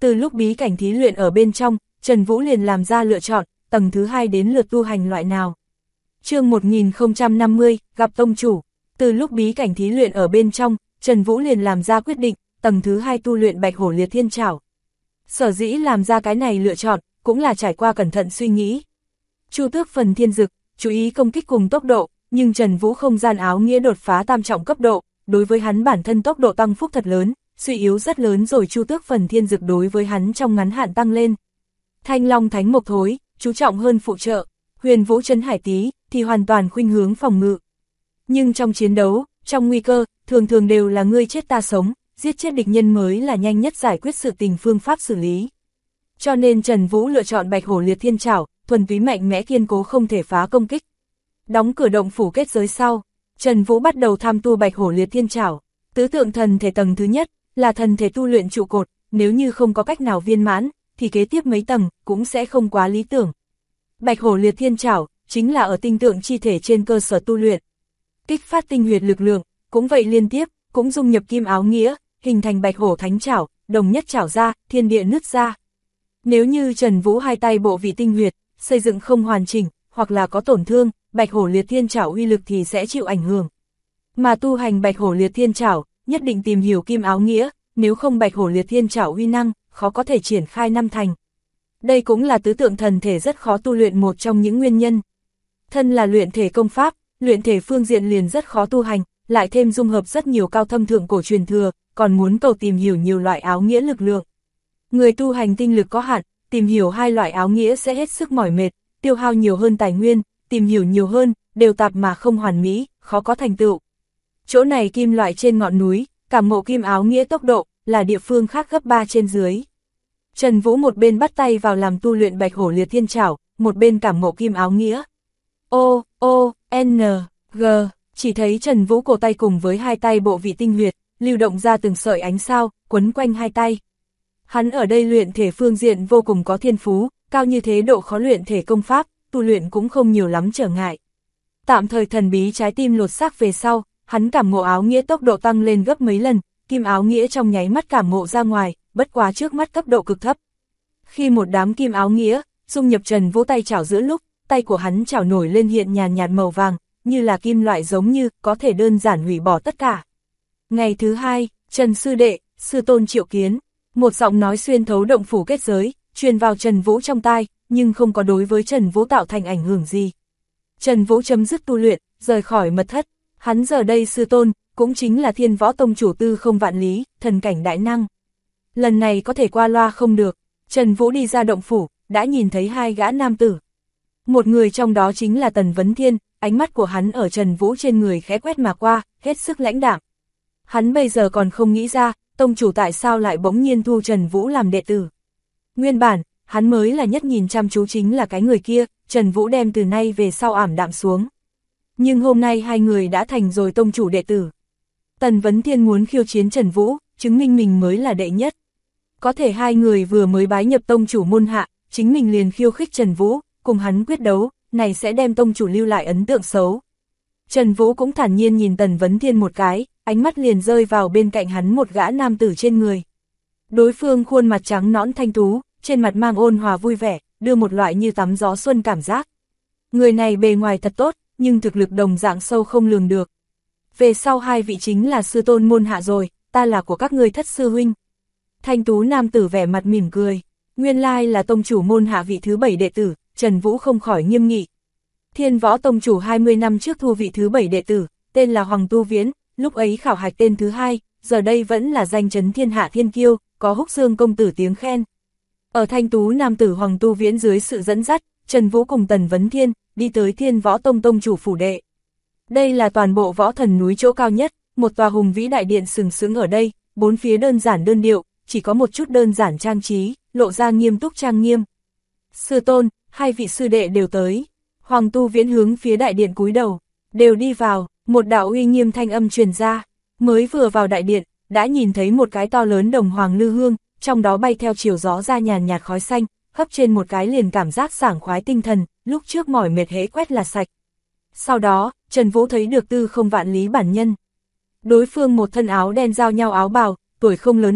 Từ lúc bí cảnh thí luyện ở bên trong, Trần Vũ liền làm ra lựa chọn, tầng thứ 2 đến lượt tu hành loại nào. Chương 1050, gặp tông chủ. Từ lúc bí cảnh thí luyện ở bên trong, Trần Vũ liền làm ra quyết định, tầng thứ 2 tu luyện Bạch Hổ Liệt Thiên Trảo. Sở dĩ làm ra cái này lựa chọn, cũng là trải qua cẩn thận suy nghĩ. Chu Tước Phần Thiên Dực, chú ý công kích cùng tốc độ, nhưng Trần Vũ không gian áo nghĩa đột phá tam trọng cấp độ, đối với hắn bản thân tốc độ tăng phúc thật lớn, suy yếu rất lớn rồi Chu Tước Phần Thiên Dực đối với hắn trong ngắn hạn tăng lên. Thanh Long Thánh Mộc Thối, chú trọng hơn phụ trợ, Huyền Vũ Trấn Hải Tý thì hoàn toàn khuynh hướng phòng ngự. Nhưng trong chiến đấu, trong nguy cơ, thường thường đều là ngươi chết ta sống, giết chết địch nhân mới là nhanh nhất giải quyết sự tình phương pháp xử lý. Cho nên Trần Vũ lựa chọn Bạch Hổ Liệt Thiên Trảo, thuần túy mạnh mẽ kiên cố không thể phá công kích. Đóng cửa động phủ kết giới sau, Trần Vũ bắt đầu tham tu Bạch Hổ Liệt Thiên Trảo. Tứ tượng thần thể tầng thứ nhất là thần thể tu luyện trụ cột, nếu như không có cách nào viên mãn, thì kế tiếp mấy tầng cũng sẽ không quá lý tưởng. Bạch Hổ Liệt Thiên Trảo chính là ở tinh tượng chi thể trên cơ sở tu luyện. Kích phát tinh huyệt lực lượng, cũng vậy liên tiếp, cũng dung nhập kim áo nghĩa, hình thành Bạch Hổ Thánh Trảo, đồng nhất trảo ra, thiên địa nứt ra. Nếu như Trần Vũ hai tay bộ vị tinh huyệt, xây dựng không hoàn chỉnh, hoặc là có tổn thương, Bạch Hổ Liệt Thiên Trảo uy lực thì sẽ chịu ảnh hưởng. Mà tu hành Bạch Hổ Liệt Thiên Trảo, nhất định tìm hiểu kim áo nghĩa, nếu không Bạch Hổ Liệt Thiên Trảo uy năng, khó có thể triển khai năm thành. Đây cũng là tứ tượng thần thể rất khó tu luyện một trong những nguyên nhân. Thân là luyện thể công pháp, luyện thể phương diện liền rất khó tu hành, lại thêm dung hợp rất nhiều cao thâm thượng cổ truyền thừa, còn muốn cầu tìm hiểu nhiều loại áo nghĩa lực lượng. Người tu hành tinh lực có hạn, tìm hiểu hai loại áo nghĩa sẽ hết sức mỏi mệt, tiêu hao nhiều hơn tài nguyên, tìm hiểu nhiều hơn, đều tạp mà không hoàn mỹ, khó có thành tựu. Chỗ này kim loại trên ngọn núi, cảm ngộ kim áo nghĩa tốc độ, là địa phương khác gấp 3 trên dưới. Trần Vũ một bên bắt tay vào làm tu luyện Bạch Hổ Liệt Thiên Trảo, một bên cảm ngộ kim áo nghĩa. G, chỉ thấy Trần Vũ cổ tay cùng với hai tay bộ vị tinh huyệt, lưu động ra từng sợi ánh sao, quấn quanh hai tay. Hắn ở đây luyện thể phương diện vô cùng có thiên phú, cao như thế độ khó luyện thể công pháp, tu luyện cũng không nhiều lắm trở ngại. Tạm thời thần bí trái tim lột xác về sau, hắn cảm ngộ áo nghĩa tốc độ tăng lên gấp mấy lần, kim áo nghĩa trong nháy mắt cảm ngộ ra ngoài, bất quá trước mắt cấp độ cực thấp. Khi một đám kim áo nghĩa dung nhập Trần Vũ tay chảo giữa lúc, tay của hắn chảo nổi lên hiện nhàn nhạt màu vàng, như là kim loại giống như có thể đơn giản hủy bỏ tất cả. Ngày thứ hai, Trần sư đệ, sư tôn triệu kiến, một giọng nói xuyên thấu động phủ kết giới, truyền vào Trần Vũ trong tai, nhưng không có đối với Trần Vũ tạo thành ảnh hưởng gì. Trần Vũ chấm dứt tu luyện, rời khỏi mật thất, hắn giờ đây sư tôn, cũng chính là Thiên Võ Tông chủ Tư Không Vạn Lý, thần cảnh đại năng. Lần này có thể qua loa không được, Trần Vũ đi ra động phủ, đã nhìn thấy hai gã nam tử. Một người trong đó chính là Tần Vấn Thiên, ánh mắt của hắn ở Trần Vũ trên người khẽ quét mà qua, hết sức lãnh đạm. Hắn bây giờ còn không nghĩ ra, tông chủ tại sao lại bỗng nhiên thu Trần Vũ làm đệ tử. Nguyên bản, hắn mới là nhất nhìn chăm chú chính là cái người kia, Trần Vũ đem từ nay về sau ảm đạm xuống. Nhưng hôm nay hai người đã thành rồi tông chủ đệ tử. Tần Vấn Thiên muốn khiêu chiến Trần Vũ, chứng minh mình mới là đệ nhất. Có thể hai người vừa mới bái nhập tông chủ môn hạ, chính mình liền khiêu khích Trần Vũ, cùng hắn quyết đấu, này sẽ đem tông chủ lưu lại ấn tượng xấu. Trần Vũ cũng thản nhiên nhìn Tần Vấn Thiên một cái, ánh mắt liền rơi vào bên cạnh hắn một gã nam tử trên người. Đối phương khuôn mặt trắng nõn thanh tú, trên mặt mang ôn hòa vui vẻ, đưa một loại như tắm gió xuân cảm giác. Người này bề ngoài thật tốt, nhưng thực lực đồng dạng sâu không lường được. Về sau hai vị chính là sư tôn môn hạ rồi, ta là của các ngươi thất sư huynh. Thanh tú nam tử vẻ mặt mỉm cười, nguyên lai là tông chủ môn hạ vị thứ 7 đệ tử, Trần Vũ không khỏi nghiêm nghị. Thiên Võ Tông chủ 20 năm trước thu vị thứ 7 đệ tử, tên là Hoàng Tu Viễn, lúc ấy khảo hạch tên thứ 2, giờ đây vẫn là danh chấn thiên hạ thiên kiêu, có Húc Dương công tử tiếng khen. Ở thanh tú nam tử Hoàng Tu Viễn dưới sự dẫn dắt, Trần Vũ cùng Tần Vấn Thiên đi tới Thiên Võ Tông tông chủ phủ đệ. Đây là toàn bộ võ thần núi chỗ cao nhất, một tòa hùng vĩ đại điện sừng sững ở đây, bốn phía đơn giản đơn điệu, chỉ có một chút đơn giản trang trí, lộ ra nghiêm túc trang nghiêm. Sư tôn, hai vị sư đệ đều tới. Hoàng Tu Viễn hướng phía đại điện cúi đầu, đều đi vào, một đạo uy nghiêm thanh âm truyền ra. Mới vừa vào đại điện, đã nhìn thấy một cái to lớn đồng hoàng lư hương, trong đó bay theo chiều gió ra nhàn nhạt khói xanh, hấp trên một cái liền cảm giác sảng khoái tinh thần, lúc trước mỏi mệt hễ quét là sạch. Sau đó, Trần Vũ thấy được Tư Không Vạn Lý bản nhân. Đối phương một thân áo đen giao nhau áo bào, tuổi không lớn lắm,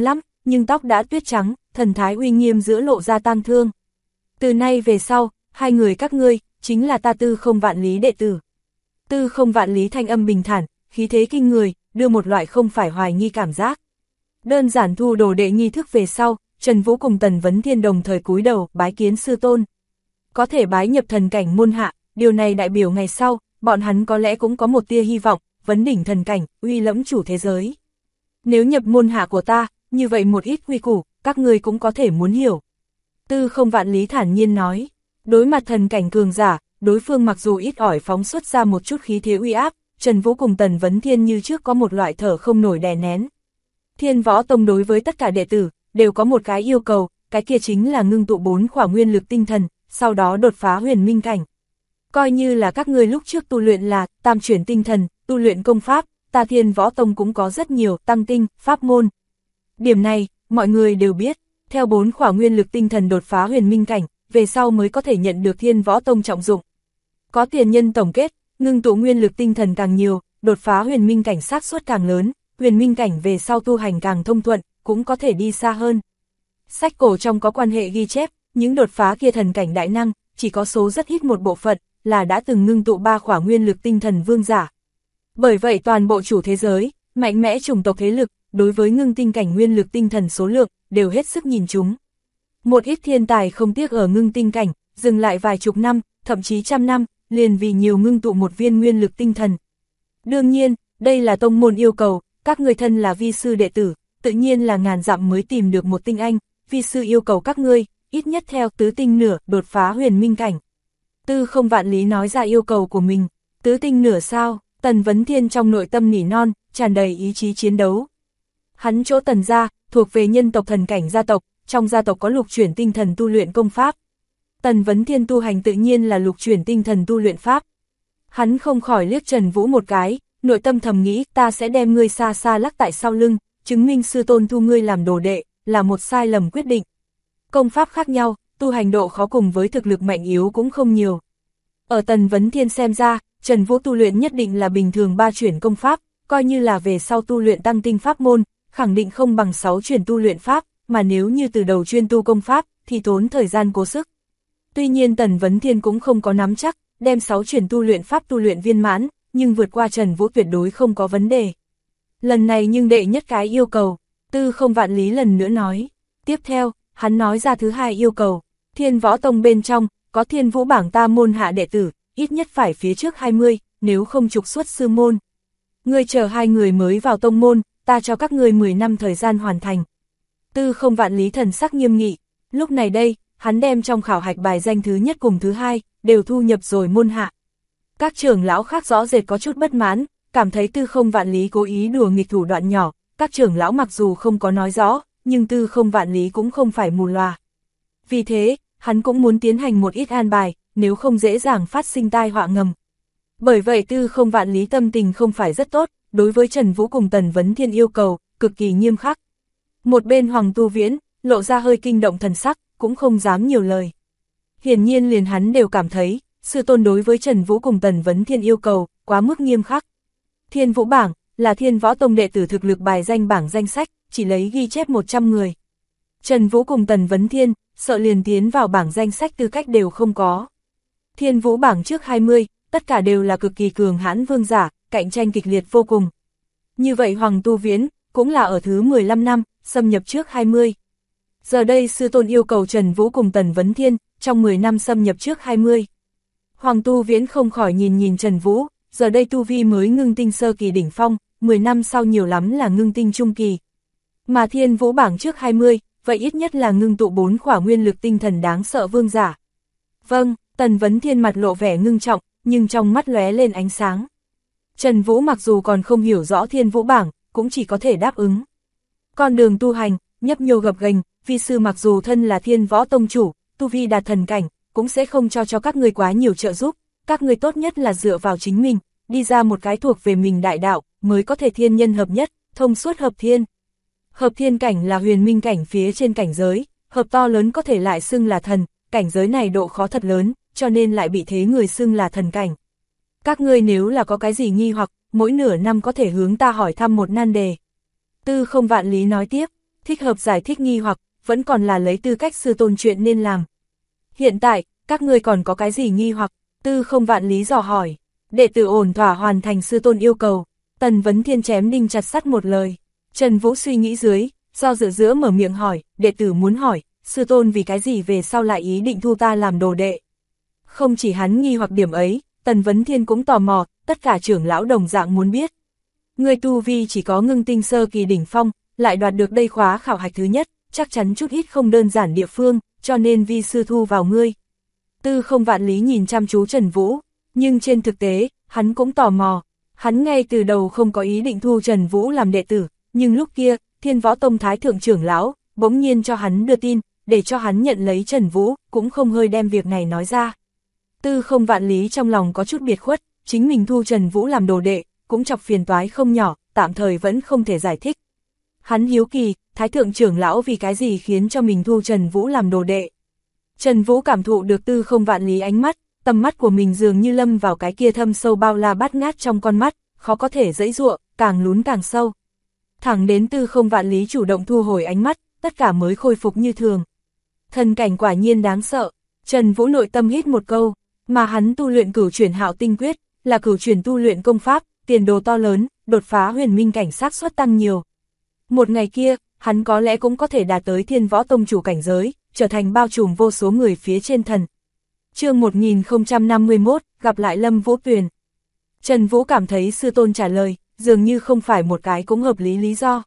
nhưng tóc đã tuyết trắng, thần thái uy nghiêm giữa lộ ra tang thương. Từ nay về sau, hai người các ngươi, chính là ta Tư Không Vạn Lý đệ tử. Tư Không Vạn Lý thanh âm bình thản, khí thế kinh người, đưa một loại không phải hoài nghi cảm giác. Đơn giản thu đồ đệ nghi thức về sau, Trần Vũ cùng Tần Vấn Thiên đồng thời cúi đầu, bái kiến sư tôn. Có thể bái nhập thần cảnh môn hạ, điều này đại biểu ngày sau, bọn hắn có lẽ cũng có một tia hy vọng, vấn đỉnh thần cảnh, uy lẫm chủ thế giới. Nếu nhập môn hạ của ta, như vậy một ít quy củ, các ngươi cũng có thể muốn hiểu. Tư Không Vạn Lý thản nhiên nói, đối mặt thần cảnh cường giả, đối phương mặc dù ít ỏi phóng xuất ra một chút khí thế uy áp, Trần Vũ cùng Tần Vấn Thiên như trước có một loại thở không nổi đè nén. Thiên Võ Tông đối với tất cả đệ tử, đều có một cái yêu cầu, cái kia chính là ngưng tụ 4 khỏa nguyên lực tinh thần, sau đó đột phá huyền minh cảnh. Coi như là các ngươi lúc trước tu luyện là tam chuyển tinh thần, tu luyện công pháp, ta Thiên Võ Tông cũng có rất nhiều tăng tinh, pháp môn. Điểm này, mọi người đều biết, theo 4 khỏa nguyên lực tinh thần đột phá huyền minh cảnh, về sau mới có thể nhận được Thiên Võ Tông trọng dụng. Có tiền nhân tổng kết, ngưng tụ nguyên lực tinh thần càng nhiều, đột phá huyền minh cảnh xác suất càng lớn, huyền minh cảnh về sau tu hành càng thông thuận, cũng có thể đi xa hơn. Sách cổ trong có quan hệ ghi chép, những đột phá kia thần cảnh đại năng, chỉ có số rất ít một bộ phận, là đã từng ngưng tụ 3 khỏa nguyên lực tinh thần vương giả. Bởi vậy toàn bộ chủ thế giới, mạnh mẽ chủng tộc thế lực, đối với ngưng tinh cảnh nguyên lực tinh thần số lượng, đều hết sức nhìn chúng. Một ít thiên tài không tiếc ở ngưng tinh cảnh, dừng lại vài chục năm, thậm chí trăm năm, liền vì nhiều ngưng tụ một viên nguyên lực tinh thần. Đương nhiên, đây là tông môn yêu cầu, các người thân là vi sư đệ tử, tự nhiên là ngàn dặm mới tìm được một tinh anh, vi sư yêu cầu các ngươi, ít nhất theo tứ tinh nửa, đột phá huyền minh cảnh. Tư Không Vạn Lý nói ra yêu cầu của mình, tứ tinh nửa sao, Tần Vấn Thiên trong nội tâm nỉ non, tràn đầy ý chí chiến đấu. Hắn chỗ Tần gia, thuộc về nhân tộc thần cảnh gia tộc, trong gia tộc có lục chuyển tinh thần tu luyện công pháp. Tần Vấn Thiên tu hành tự nhiên là lục chuyển tinh thần tu luyện pháp. Hắn không khỏi liếc Trần Vũ một cái, nội tâm thầm nghĩ ta sẽ đem ngươi xa xa lắc tại sau lưng, chứng minh sư tôn thu ngươi làm đồ đệ, là một sai lầm quyết định. Công pháp khác nhau, tu hành độ khó cùng với thực lực mạnh yếu cũng không nhiều. Ở Tần Vấn Thiên xem ra, Trần Vũ tu luyện nhất định là bình thường 3 chuyển công pháp, coi như là về sau tu luyện tăng tinh pháp môn, khẳng định không bằng 6 chuyển tu luyện pháp, mà nếu như từ đầu chuyên tu công pháp, thì tốn thời gian cố sức. Tuy nhiên Tần Vấn Thiên cũng không có nắm chắc, đem 6 chuyển tu luyện pháp tu luyện viên mãn, nhưng vượt qua Trần Vũ tuyệt đối không có vấn đề. Lần này nhưng đệ nhất cái yêu cầu, Tư Không Vạn Lý lần nữa nói. Tiếp theo, hắn nói ra thứ hai yêu cầu, Thiên Võ Tông bên trong, có Thiên Vũ bảng ta môn hạ đệ tử, ít nhất phải phía trước 20, nếu không trục xuất sư môn. Ngươi chờ 2 người mới vào tông môn, ta cho các ngươi 10 năm thời gian hoàn thành. Tư Không Vạn Lý thần sắc nghiêm nghị, lúc này đây, hắn đem trong khảo hạch bài danh thứ nhất cùng thứ hai, đều thu nhập rồi môn hạ. Các trưởng lão khác rõ rệt có chút bất mãn, cảm thấy Tư Không Vạn Lý cố ý đùa nghịch thủ đoạn nhỏ, các trưởng lão mặc dù không có nói rõ, nhưng Tư Không Vạn Lý cũng không phải mù lòa. Vì thế, hắn cũng muốn tiến hành một ít an bài, nếu không dễ dàng phát sinh tai họa ngầm. Bởi vậy Tư Không Vạn Lý tâm tình không phải rất tốt, đối với Trần Vũ cùng Tần Vấn Thiên yêu cầu, cực kỳ nghiêm khắc. Một bên Hoàng Tu Viễn, lộ ra hơi kinh động thần sắc, cũng không dám nhiều lời. Hiển nhiên liền hắn đều cảm thấy, sư tôn đối với Trần Vũ cùng Tần Vấn Thiên yêu cầu, quá mức nghiêm khắc. Thiên Vũ bảng, là Thiên Võ Tông đệ tử thực lực bài danh bảng danh sách, chỉ lấy ghi chép 100 người. Trần Vũ cùng Tần Vấn Thiên, sợ liền tiến vào bảng danh sách tư cách đều không có. Thiên Vũ bảng trước 20, tất cả đều là cực kỳ cường hãn vương giả, cạnh tranh kịch liệt vô cùng. Như vậy Hoàng Tu Viễn, cũng là ở thứ 15 năm, xâm nhập trước 20. Giờ đây sư tôn yêu cầu Trần Vũ cùng Tần Vấn Thiên, trong 10 năm xâm nhập trước 20. Hoàng Tu Viễn không khỏi nhìn Trần Vũ, giờ đây tu vi mới ngưng tinh sơ kỳ đỉnh phong, 10 năm sau nhiều lắm là ngưng tinh trung kỳ. Mà Thiên Vũ bảng trước 20, vậy ít nhất là ngưng tụ 4 khỏa nguyên lực tinh thần đáng sợ vương giả. Vâng, Tần Vấn Thiên mặt lộ vẻ ngưng trọng, nhưng trong mắt lóe lên ánh sáng. Trần Vũ mặc dù còn không hiểu rõ Thiên Vũ bảng, cũng chỉ có thể đáp ứng. Con đường tu hành, nhấp nhô gập ghềnh, vi sư mặc dù thân là Thiên Võ Tông chủ, tu vi đạt thần cảnh, cũng sẽ không cho các ngươi quá nhiều trợ giúp, các ngươi tốt nhất là dựa vào chính mình, đi ra một cái thuộc về mình đại đạo, mới có thể thiên nhân hợp nhất, thông suốt hợp thiên. Hợp thiên cảnh là huyền minh cảnh phía trên cảnh giới, hợp to lớn có thể lại xưng là thần, cảnh giới này độ khó thật lớn, cho nên lại bị thế người xưng là thần cảnh. Các ngươi nếu là có cái gì nghi hoặc, mỗi nửa năm có thể hướng ta hỏi thăm một nan đề. Tư Không Vạn Lý nói tiếp, thích hợp giải thích nghi hoặc, vẫn còn là lấy tư cách sư tôn chuyện nên làm. Hiện tại, các ngươi còn có cái gì nghi hoặc? Tư Không Vạn Lý dò hỏi. Đệ tử ổn thỏa hoàn thành sư tôn yêu cầu. Tần Vấn Thiên chém đinh chặt sắt một lời. Trần Vũ suy nghĩ dưới, do dự giữa mở miệng hỏi, đệ tử muốn hỏi, sư tôn vì cái gì về sau lại ý định thu ta làm đồ đệ? Không chỉ hắn nghi hoặc điểm ấy, Tần Vấn Thiên cũng tò mò, tất cả trưởng lão đồng dạng muốn biết. Người tu vi chỉ có ngưng tinh sơ kỳ đỉnh phong, lại đoạt được đây khóa khảo hạch thứ nhất, chắc chắn chút ít không đơn giản địa phương, cho nên vi sư thu vào ngươi. Tư Không Vạn Lý nhìn chăm chú Trần Vũ, nhưng trên thực tế, hắn cũng tò mò. Hắn ngay từ đầu không có ý định thu Trần Vũ làm đệ tử, nhưng lúc kia, Thiên Võ Tông Thái Thượng trưởng lão, bỗng nhiên cho hắn đưa tin, để cho hắn nhận lấy Trần Vũ, cũng không hơi đem việc này nói ra. Tư Không Vạn Lý trong lòng có chút biệt khuất, chính mình thu Trần Vũ làm đồ đệ, cũng chọc phiền toái không nhỏ, tạm thời vẫn không thể giải thích. Hắn hiếu kỳ, Thái Thượng trưởng lão vì cái gì khiến cho mình thu Trần Vũ làm đồ đệ. Trần Vũ cảm thụ được Tư Không Vạn Lý ánh mắt, tầm mắt của mình dường như lâm vào cái kia thâm sâu bao la bát ngát trong con mắt, khó có thể giãy giụa, càng lún càng sâu. Thẳng đến Tư Không Vạn Lý chủ động thu hồi ánh mắt, tất cả mới khôi phục như thường. Thần cảnh quả nhiên đáng sợ, Trần Vũ nội tâm hít một câu, mà hắn tu luyện Cửu Chuyển Hạo Tinh Quyết, là cửu chuyển tu luyện công pháp, tiền đồ to lớn, đột phá huyền minh cảnh xác suất tăng nhiều. Một ngày kia, hắn có lẽ cũng có thể đạt tới Thiên Võ Tông chủ cảnh giới, trở thành bao trùm vô số người phía trên thần. Chương 1051, gặp lại Lâm Vũ Tuyền. Trần Vũ cảm thấy sư tôn trả lời, dường như không phải một cái cũng hợp lý lý do.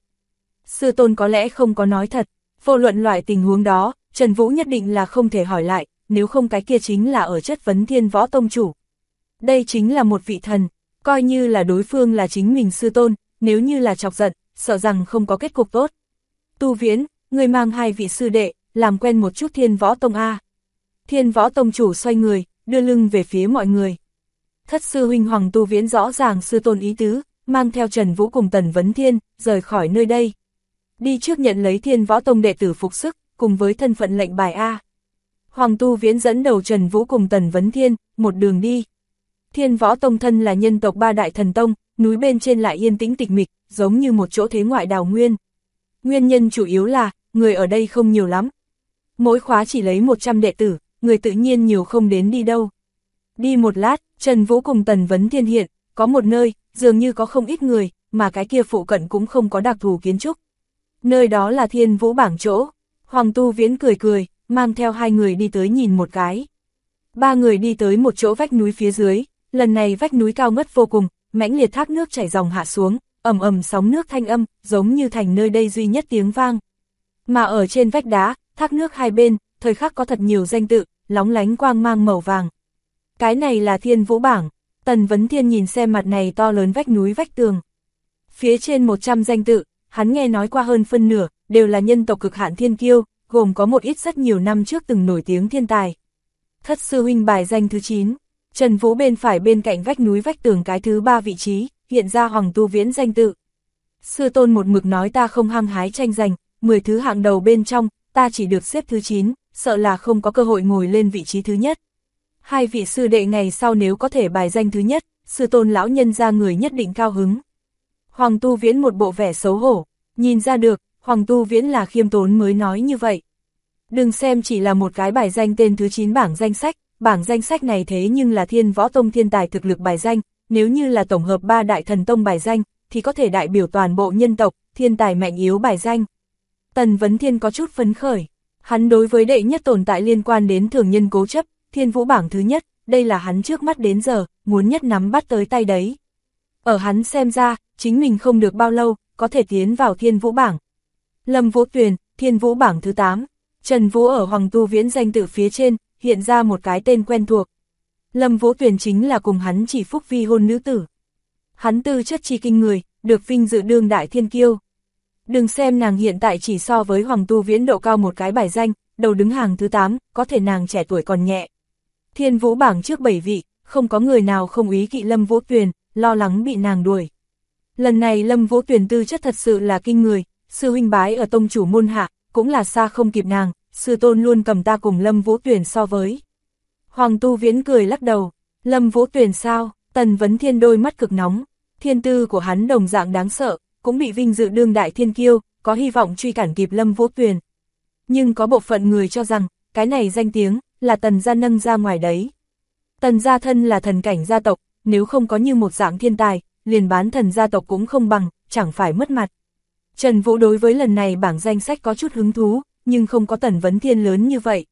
Sư tôn có lẽ không có nói thật, vô luận loại tình huống đó, Trần Vũ nhất định là không thể hỏi lại, nếu không cái kia chính là ở chất vấn Thiên Võ Tông chủ. Đây chính là một vị thần, coi như là đối phương là chính mình sư tôn, nếu như là chọc giận, sợ rằng không có kết cục tốt. Tu Viễn, người mang hai vị sư đệ, làm quen một chút Thiên Võ Tông A. Thiên Võ Tông chủ xoay người, đưa lưng về phía mọi người. Thất sư huynh Hoàng Tu Viễn rõ ràng sư tôn ý tứ, mang theo Trần Vũ cùng Tần Vấn Thiên, rời khỏi nơi đây. Đi trước nhận lấy Thiên Võ Tông đệ tử phục sức, cùng với thân phận lệnh bài A. Hoàng Tu Viễn dẫn đầu Trần Vũ cùng Tần Vấn Thiên, một đường đi. Thiên Võ Tông thân là nhân tộc ba đại thần tông, núi bên trên lại yên tĩnh tịch mịch, giống như một chỗ thế ngoại đào nguyên. Nguyên nhân chủ yếu là, người ở đây không nhiều lắm. Mỗi khóa chỉ lấy 100 đệ tử, người tự nhiên nhiều không đến đi đâu. Đi một lát, Trần Vũ cùng Tần Vấn Thiên hiện, có một nơi, dường như có không ít người, mà cái kia phụ cận cũng không có đặc thù kiến trúc. Nơi đó là Thiên Vũ bảng chỗ. Hoàng Tu Viễn cười cười, mang theo hai người đi tới nhìn một cái. Ba người đi tới một chỗ vách núi phía dưới, lần này vách núi cao ngất vô cùng, mãnh liệt thác nước chảy dòng hạ xuống, ầm ầm sóng nước thanh âm, giống như thành nơi đây duy nhất tiếng vang. Mà ở trên vách đá, thác nước hai bên, thời khắc có thật nhiều danh tự, lóng lánh quang mang màu vàng. Cái này là Thiên Vũ bảng. Tần Vấn Thiên nhìn xem mặt này to lớn vách núi vách tường. Phía trên 100 danh tự, hắn nghe nói qua hơn phân nửa, đều là nhân tộc cực hạn thiên kiêu, gồm có một ít rất nhiều năm trước từng nổi tiếng thiên tài. Thất sư huynh bài danh thứ 9, Trần Vũ bên phải bên cạnh vách núi vách tường cái thứ 3 vị trí, hiện ra Hoàng Tu Viễn danh tự. Sư tôn một mực nói ta không hăng hái tranh giành, 10 thứ hạng đầu bên trong, ta chỉ được xếp thứ 9, sợ là không có cơ hội ngồi lên vị trí thứ nhất. Hai vị sư đệ ngày sau nếu có thể bài danh thứ nhất, sư tôn lão nhân ra người nhất định cao hứng. Hoàng Tu Viễn một bộ vẻ xấu hổ, nhìn ra được, Hoàng Tu Viễn là khiêm tốn mới nói như vậy. Đừng xem chỉ là một cái bài danh tên thứ 9 bảng danh sách này thế nhưng là Thiên Võ Tông thiên tài thực lực bài danh, nếu như là tổng hợp 3 đại thần tông bài danh, thì có thể đại biểu toàn bộ nhân tộc, thiên tài mạnh yếu bài danh. Tần Vấn Thiên có chút phấn khởi, hắn đối với đệ nhất tồn tại liên quan đến thường nhân cố chấp, Thiên Vũ bảng thứ nhất, đây là hắn trước mắt đến giờ, muốn nhất nắm bắt tới tay đấy. Ở hắn xem ra, chính mình không được bao lâu, có thể tiến vào Thiên Vũ bảng. Lâm Vũ Tuyền, Thiên Vũ bảng thứ 8, Trần Vũ ở Hoàng Tu Viễn danh tự phía trên, hiện ra một cái tên quen thuộc. Lâm Vũ Tuyền chính là cùng hắn chỉ phúc vi hôn nữ tử. Hắn tư chất chi kinh người, được vinh dự đương đại thiên kiêu. Đừng xem nàng hiện tại chỉ so với Hoàng Tu Viễn độ cao một cái bài danh, đầu đứng hàng thứ 8, có thể nàng trẻ tuổi còn nhẹ. Thiên Vũ bảng trước 7 vị, không có người nào không ý kỵ Lâm Vũ Tuyền, lo lắng bị nàng đuổi. Lần này Lâm Vũ Tuyền tư chất thật sự là kinh người, sư huynh bái ở tông chủ môn hạ, cũng là xa không kịp nàng, sư tôn luôn cầm ta cùng Lâm Vũ Tuyền so với. Hoàng Tu Viễn cười lắc đầu, Lâm Vũ Tuyền sao? Tần Vấn Thiên đôi mắt cực nóng, thiên tư của hắn đồng dạng đáng sợ, cũng bị vinh dự đương đại thiên kiêu, có hy vọng truy cản kịp Lâm Vũ Tuyền. Nhưng có bộ phận người cho rằng, cái này danh tiếng, là Tần gia nâng ra ngoài đấy. Tần gia thân là thần cảnh gia tộc, nếu không có như một dạng thiên tài, liền bán thần gia tộc cũng không bằng, chẳng phải mất mặt. Trần Vũ đối với lần này bảng danh sách có chút hứng thú, nhưng không có Tần Vấn Thiên lớn như vậy.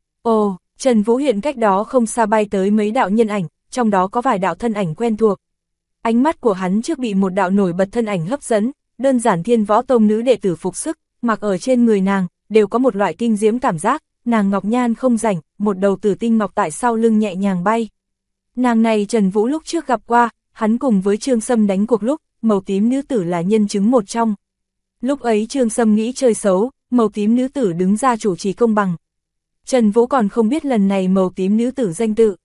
Ồ, Trần Vũ hiện cách đó không xa bay tới mấy đạo nhân ảnh, trong đó có vài đạo thân ảnh quen thuộc. Ánh mắt của hắn trước bị một đạo nổi bật thân ảnh hấp dẫn, đơn giản Thiên Võ Tông nữ đệ tử phục sức, mặc ở trên người nàng, đều có một loại kinh diễm cảm giác, nàng ngọc nhan không rảnh, một đầu tử tinh ngọc tại sau lưng nhẹ nhàng bay. Nàng này Trần Vũ lúc trước gặp qua, hắn cùng với Trương Sâm đánh cuộc lúc, màu tím nữ tử là nhân chứng một trong. Lúc ấy Trương Sâm nghĩ chơi xấu, màu tím nữ tử đứng ra chủ trì công bằng. Trần Vũ còn không biết lần này màu tím nữ tử danh tự.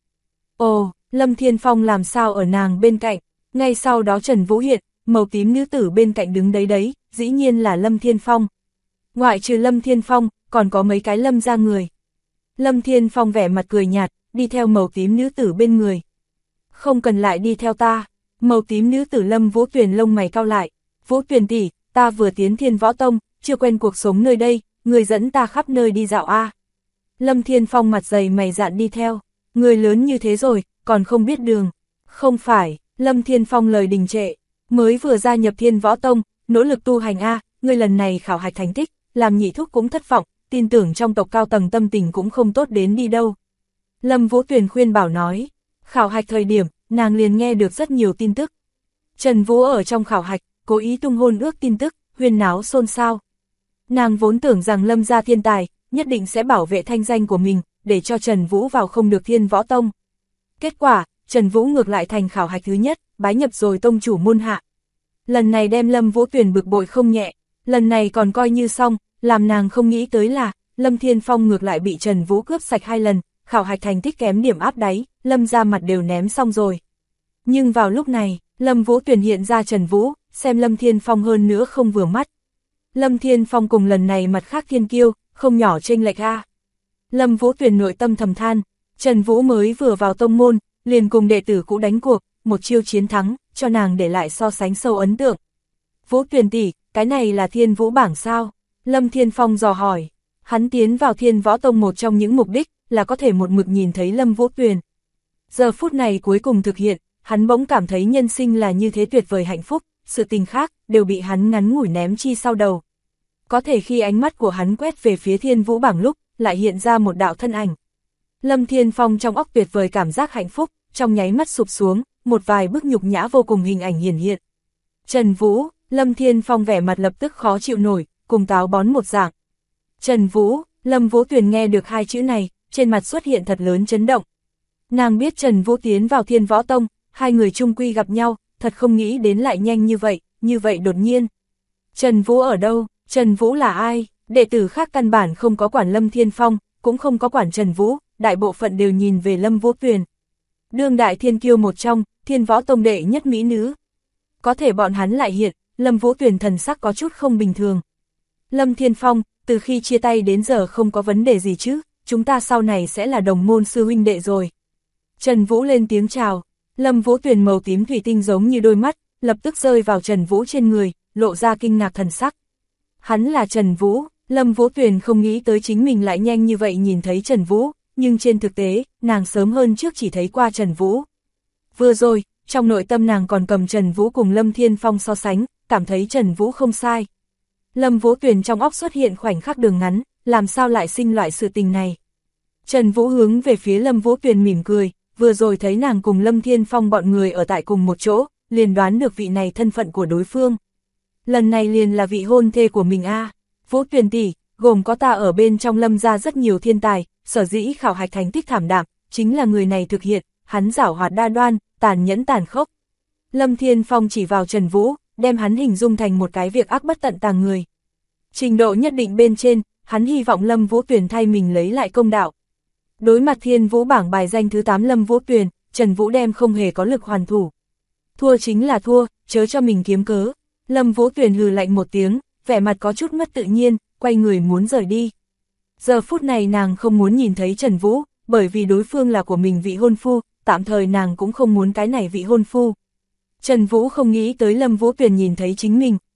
Ồ, Lâm Thiên Phong làm sao ở nàng bên cạnh, ngay sau đó Trần Vũ hiện, màu tím nữ tử bên cạnh đứng đấy, dĩ nhiên là Lâm Thiên Phong. Ngoại trừ Lâm Thiên Phong, còn có mấy cái Lâm gia người. Lâm Thiên Phong vẻ mặt cười nhạt, đi theo màu tím nữ tử bên người. Không cần lại đi theo ta. Màu tím nữ tử Lâm Vũ Tuyền lông mày cau lại. Vũ Tuyền tỷ, ta vừa tiến Thiên Võ Tông, chưa quen cuộc sống nơi đây, người dẫn ta khắp nơi đi dạo a. Lâm Thiên Phong mặt dày mày dạn đi theo. Người lớn như thế rồi, còn không biết đường. Không phải, Lâm Thiên Phong lời đình trệ. Mới vừa gia nhập Thiên Võ Tông, nỗ lực tu hành a, người lần này khảo hạch thành tích, làm nhị thúc cũng thất vọng, tin tưởng trong tộc cao tầng tâm tình cũng không tốt đến đi đâu. Lâm Vũ Tuyền khuyên bảo nói, khảo hạch thời điểm, nàng liền nghe được rất nhiều tin tức. Trần Vũ ở trong khảo hạch, cố ý tung hôn ước tin tức, huyên náo xôn xao. Nàng vốn tưởng rằng Lâm gia thiên tài, nhất định sẽ bảo vệ thanh danh của mình, để cho Trần Vũ vào không được Thiên Võ Tông. Kết quả, Trần Vũ ngược lại thành khảo hạch thứ nhất, bái nhập rồi tông chủ môn hạ. Lần này đem Lâm Vũ Tuyền bực bội không nhẹ, lần này còn coi như xong, làm nàng không nghĩ tới là, Lâm Thiên Phong ngược lại bị Trần Vũ cướp sạch 2 lần, khảo hạch thành tích kém điểm áp đáy, Lâm ra mặt đều ném xong rồi. Nhưng vào lúc này, Lâm Vũ Tuyền hiện ra Trần Vũ, xem Lâm Thiên Phong hơn nữa không vừa mắt. Lâm Thiên Phong cùng lần này mặt khác thiên kiêu, không nhỏ chênh lệch a. Lâm Vũ Tuyền nội tâm thầm than, Trần Vũ mới vừa vào tông môn, liền cùng đệ tử cũ đánh cuộc, một chiêu chiến thắng, cho nàng để lại so sánh sâu ấn tượng. Vũ Tuyền tỷ, cái này là Thiên Vũ bảng sao? Lâm Thiên Phong dò hỏi. Hắn tiến vào Thiên Võ Tông một trong những mục đích, là có thể một mực nhìn thấy Lâm Vũ Tuyền. Giờ phút này cuối cùng thực hiện, hắn bỗng cảm thấy nhân sinh là như thế tuyệt vời hạnh phúc, sự tình khác, đều bị hắn ngắn ngủi ném chi sau đầu. Có thể khi ánh mắt của hắn quét về phía Thiên Vũ bảng lúc, lại hiện ra một đạo thân ảnh. Lâm Thiên Phong trong óc tuyệt vời cảm giác hạnh phúc, trong nháy mắt sụp xuống, một vài bức nhục nhã vô cùng hình ảnh hiển hiện. Trần Vũ, Lâm Thiên Phong vẻ mặt lập tức khó chịu nổi, cùng táo bón một dạng. Trần Vũ, Lâm Vũ Tuyền nghe được 2 chữ này, trên mặt xuất hiện thật lớn chấn động. Nàng biết Trần Vũ tiến vào Thiên Võ Tông, 2 người chung quy gặp nhau, thật không nghĩ đến lại nhanh như vậy đột nhiên. Trần Vũ ở đâu? Trần Vũ là ai? Đệ tử khác căn bản không có quản Lâm Thiên Phong, cũng không có quản Trần Vũ, đại bộ phận đều nhìn về Lâm Vũ Tuyền. Đương đại thiên kiêu một trong, Thiên Võ Tông đệ nhất mỹ nữ. Có thể bọn hắn lại hiện, Lâm Vũ Tuyền thần sắc có chút không bình thường. Lâm Thiên Phong, từ khi chia tay đến giờ không có vấn đề gì chứ, chúng ta sau này sẽ là đồng môn sư huynh đệ rồi. Trần Vũ lên tiếng chào, Lâm Vũ Tuyền màu tím thủy tinh giống như đôi mắt, lập tức rơi vào Trần Vũ trên người, lộ ra kinh ngạc thần sắc. Hắn là Trần Vũ, Lâm Vũ Tuyền không nghĩ tới chính mình lại nhanh như vậy nhìn thấy Trần Vũ, nhưng trên thực tế, nàng sớm hơn trước chỉ thấy qua Trần Vũ. Vừa rồi, trong nội tâm nàng còn cầm Trần Vũ cùng Lâm Thiên Phong so sánh, cảm thấy Trần Vũ không sai. Lâm Vũ Tuyền trong óc xuất hiện khoảnh khắc đường ngắn, làm sao lại sinh loại sự tình này. Trần Vũ hướng về phía Lâm Vũ Tuyền mỉm cười, vừa rồi thấy nàng cùng Lâm Thiên Phong bọn người ở tại cùng một chỗ, liền đoán được vị này thân phận của đối phương. Lần này liền là vị hôn thê của mình a. Vũ Tuyền tỷ, gồm có ta ở bên trong Lâm gia rất nhiều thiên tài, sở dĩ khảo hạch thành tích thảm đạm, chính là người này thực hiện, hắn giảo hoạt đa đoan, tàn nhẫn tàn khốc. Lâm Thiên Phong chỉ vào Trần Vũ, đem hắn hình dung thành một cái việc ác bất tận tàng người. Trình độ nhất định bên trên, hắn hy vọng Lâm Vũ Tuyền thay mình lấy lại công đạo. Đối mặt Thiên Vũ bảng bài danh thứ 8 Lâm Vũ Tuyền, Trần Vũ đem không hề có lực hoàn thủ. Thua chính là thua, chớ cho mình kiếm cớ. Lâm Vũ Tuyền hừ lạnh một tiếng, vẻ mặt có chút mất tự nhiên, quay người muốn rời đi. Giờ phút này nàng không muốn nhìn thấy Trần Vũ, bởi vì đối phương là của mình vị hôn phu, tạm thời nàng cũng không muốn cái này vị hôn phu. Trần Vũ không nghĩ tới Lâm Vũ Tuyền nhìn thấy chính mình,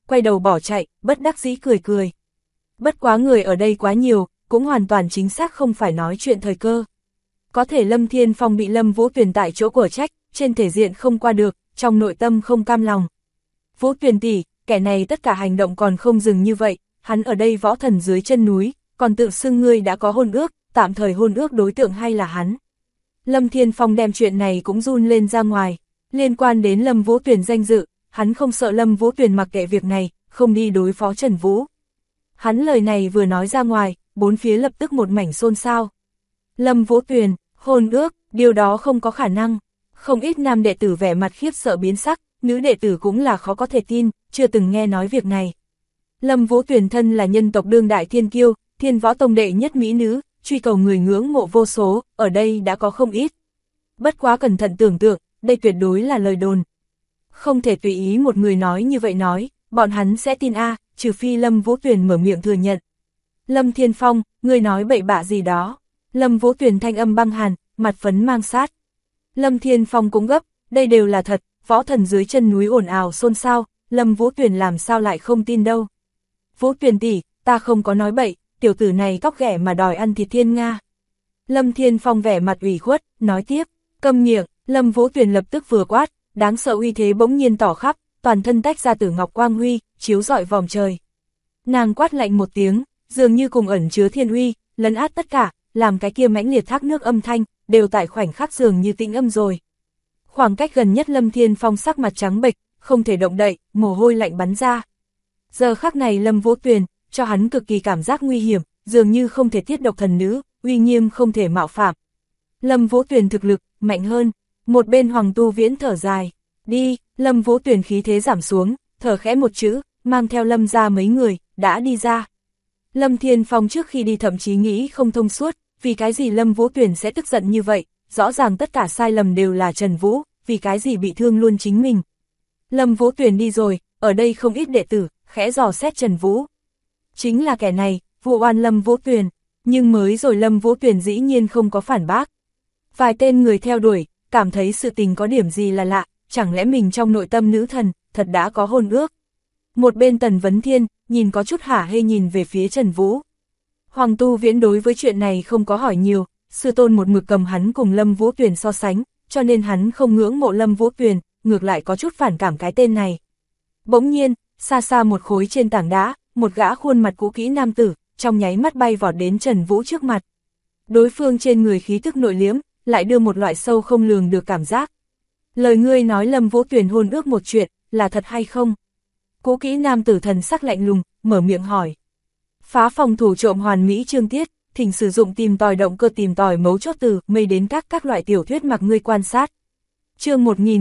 quay đầu bỏ chạy, bất đắc dĩ cười cười. Bất quá người ở đây quá nhiều, cũng hoàn toàn chính xác không phải nói chuyện thời cơ. Có thể Lâm Thiên Phong bị Lâm Vũ Tuyền tại chỗ của trách, trên thể diện không qua được, trong nội tâm không cam lòng. Vũ Tuyền tỷ, kẻ này tất cả hành động còn không dừng như vậy, hắn ở đây võ thần dưới chân núi, còn tự xưng ngươi đã có hôn ước, tạm thời hôn ước đối tượng hay là hắn. Lâm Thiên Phong đem chuyện này cũng run lên ra ngoài, liên quan đến Lâm Vũ Tuyền danh dự, hắn không sợ Lâm Vũ Tuyền mặc kệ việc này, không đi đối phó Trần Vũ. Hắn lời này vừa nói ra ngoài, bốn phía lập tức một mảnh xôn xao. Lâm Vũ Tuyền, hôn ước, điều đó không có khả năng. Không ít nam đệ tử vẻ mặt khiếp sợ biến sắc, nữ đệ tử cũng là khó có thể tin, chưa từng nghe nói việc này. Lâm Vũ Tuyền thân là nhân tộc đương đại thiên kiêu, Thiên Võ Tông đệ nhất mỹ nữ, truy cầu người ngưỡng mộ vô số, ở đây đã có không ít. Bất quá cẩn thận tưởng tượng, đây tuyệt đối là lời đồn. Không thể tùy ý một người nói như vậy nói, bọn hắn sẽ tin trừ phi Lâm Vũ Tuyền mở miệng thừa nhận. Lâm Thiên Phong, ngươi nói bậy bạ gì đó. Lâm Vũ Tuyền thanh âm băng hàn, mặt phấn mang sát. Lâm Thiên Phong cũng gấp, đây đều là thật, võ thần dưới chân núi ồn ào xôn xao, Lâm Vũ Tuyền làm sao lại không tin đâu. Vũ Tuyền tỷ, ta không có nói bậy, tiểu tử này cóc ghẻ mà đòi ăn thịt thiên Nga. Lâm Thiên Phong vẻ mặt ủy khuất, nói tiếp, câm miệng. Lâm Vũ Tuyền lập tức vừa quát, đáng sợ uy thế bỗng nhiên tỏ khắp, toàn thân tách ra tử ngọc quang huy, chiếu rọi vòm trời. Nàng quát lạnh một tiếng, dường như cùng ẩn chứa thiên uy, lấn át tất cả, làm cái kia mãnh liệt thác nước âm thanh, đều tại khoảnh khắc dường như tĩnh âm rồi. Khoảng cách gần nhất Lâm Thiên Phong sắc mặt trắng bệch, không thể động đậy, mồ hôi lạnh bắn ra. Giờ khắc này Lâm Vũ Tuyền, cho hắn cực kỳ cảm giác nguy hiểm, dường như không thể tiết độc thần nữ, uy nghiêm không thể mạo phạm. Lâm Vũ Tuyền thực lực, mạnh hơn, một bên Hoàng Tu Viễn thở dài, đi, Lâm Vũ Tuyền khí thế giảm xuống, thở khẽ một chữ, mang theo Lâm ra mấy người, đã đi ra. Lâm Thiên Phong trước khi đi thậm chí nghĩ không thông suốt, vì cái gì Lâm Vũ Tuyền sẽ tức giận như vậy, rõ ràng tất cả sai lầm đều là Trần Vũ, vì cái gì bị thương luôn chính mình. Lâm Vũ Tuyền đi rồi, ở đây không ít đệ tử, khẽ dò xét Trần Vũ. Chính là kẻ này, vụ oan Lâm Vũ Tuyền, nhưng mới rồi Lâm Vũ Tuyền dĩ nhiên không có phản bác. Vài tên người theo đuổi, cảm thấy sự tình có điểm gì là lạ, chẳng lẽ mình trong nội tâm nữ thần, thật đã có hôn ước. Một bên Tần Vấn Thiên, nhìn có chút hả hê nhìn về phía Trần Vũ. Hoàng Tu Viễn đối với chuyện này không có hỏi nhiều, sư tôn một mực cầm hắn cùng Lâm Vũ Tuyền so sánh, cho nên hắn không ngưỡng mộ Lâm Vũ Tuyền, ngược lại có chút phản cảm cái tên này. Bỗng nhiên, xa xa một khối trên tảng đá, một gã khuôn mặt cũ kỹ nam tử, trong nháy mắt bay vọt đến Trần Vũ trước mặt. Đối phương trên người khí tức nội liễm, lại đưa một loại sâu không lường được cảm giác. Lời ngươi nói Lâm Vũ Tuyền hôn ước một chuyện, là thật hay không? Cũ kỹ nam tử thần sắc lạnh lùng, mở miệng hỏi. Phá phòng thủ trộm hoàn mỹ chương tiết, thỉnh sử dụng tìm tòi động cơ tìm tòi mấu chốt từ mây đến các loại tiểu thuyết mặc ngươi quan sát. Chương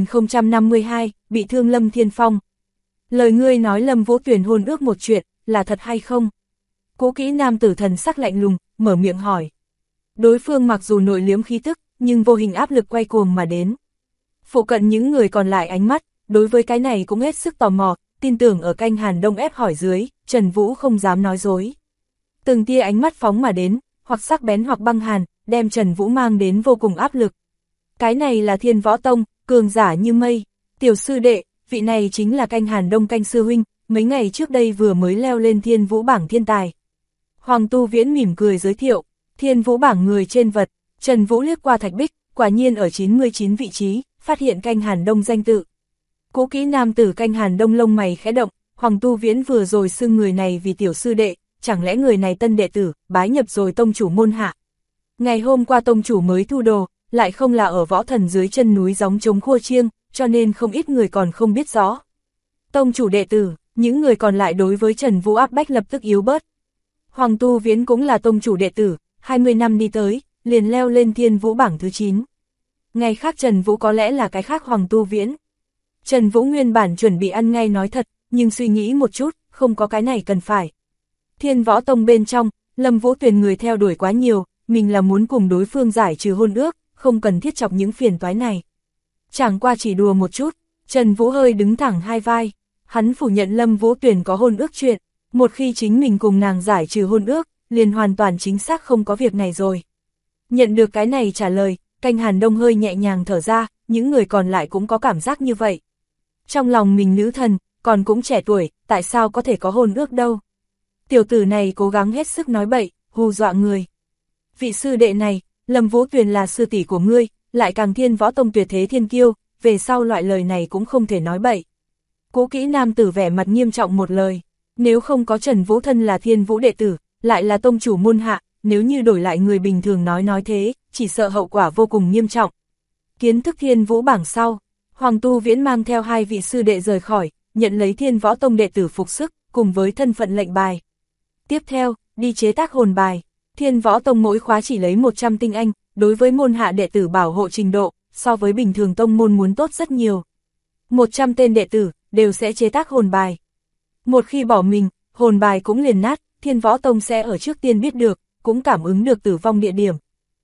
1052, bị thương Lâm Thiên Phong. Lời ngươi nói Lâm Vũ Tuyền hôn ước một chuyện, là thật hay không? Cũ kỹ nam tử thần sắc lạnh lùng, mở miệng hỏi. Đối phương mặc dù nội liếm khí tức, nhưng vô hình áp lực quay cuồng mà đến. Phụ cận những người còn lại ánh mắt, đối với cái này cũng hết sức tò mò, tin tưởng ở canh Hàn Đông ép hỏi dưới, Trần Vũ không dám nói dối. Từng tia ánh mắt phóng mà đến, hoặc sắc bén hoặc băng hàn, đem Trần Vũ mang đến vô cùng áp lực. Cái này là Thiên Võ Tông, cường giả như mây. Tiểu sư đệ, vị này chính là canh Hàn Đông canh sư huynh, mấy ngày trước đây vừa mới leo lên Thiên Vũ bảng thiên tài. Hoàng Tu Viễn mỉm cười giới thiệu, Thiên Vũ bảng người trên vật. Trần Vũ liếc qua thạch bích, quả nhiên ở 99 vị trí, phát hiện canh Hàn Đông danh tự. Cũ kỹ nam tử canh Hàn Đông lông mày khẽ động, Hoàng Tu Viễn vừa rồi xưng người này vì tiểu sư đệ, chẳng lẽ người này tân đệ tử, bái nhập rồi tông chủ môn hạ. Ngày hôm qua tông chủ mới thu đồ, lại không là ở võ thần dưới chân núi gióng trống khua chiêng, cho nên không ít người còn không biết rõ. Tông chủ đệ tử, những người còn lại đối với Trần Vũ áp bách lập tức yếu bớt. Hoàng Tu Viễn cũng là tông chủ đệ tử, 20 năm đi tới, liền leo lên Thiên Vũ bảng thứ 9. Ngày khác Trần Vũ có lẽ là cái khác Hoàng Tu Viễn. Trần Vũ nguyên bản chuẩn bị ăn ngay nói thật, nhưng suy nghĩ một chút, không có cái này cần phải. Thiên Võ Tông bên trong, Lâm Vũ Tuyền người theo đuổi quá nhiều, mình là muốn cùng đối phương giải trừ hôn ước, không cần thiết chọc những phiền toái này. Chẳng qua chỉ đùa một chút, Trần Vũ hơi đứng thẳng hai vai, hắn phủ nhận Lâm Vũ Tuyền có hôn ước chuyện, một khi chính mình cùng nàng giải trừ hôn ước, liền hoàn toàn chính xác không có việc này rồi. Nhận được cái này trả lời, canh Hàn Đông hơi nhẹ nhàng thở ra, những người còn lại cũng có cảm giác như vậy. Trong lòng mình nữ thần, còn cũng trẻ tuổi, tại sao có thể có hôn ước đâu. Tiểu tử này cố gắng hết sức nói bậy, hù dọa người. Vị sư đệ này, Lâm Vũ Tuyền là sư tỷ của ngươi, lại càng Thiên Võ Tông tuyệt thế thiên kiêu, về sau loại lời này cũng không thể nói bậy. Cố Kỹ nam tử vẻ mặt nghiêm trọng một lời, nếu không có Trần Vũ thân là Thiên Vũ đệ tử, lại là tông chủ môn hạ, nếu như đổi lại người bình thường nói thế, chỉ sợ hậu quả vô cùng nghiêm trọng. Kiến thức Thiên Vũ bảng sau, Hoàng Tu Viễn mang theo 2 vị sư đệ rời khỏi, nhận lấy Thiên Võ Tông đệ tử phục sức, cùng với thân phận lệnh bài. Tiếp theo, đi chế tác hồn bài. Thiên Võ Tông mỗi khóa chỉ lấy 100 tinh anh, đối với môn hạ đệ tử bảo hộ trình độ, so với bình thường tông môn muốn tốt rất nhiều. 100 tên đệ tử, đều sẽ chế tác hồn bài. Một khi bỏ mình, hồn bài cũng liền nát, Thiên Võ Tông sẽ ở trước tiên biết được, cũng cảm ứng được tử vong địa điểm.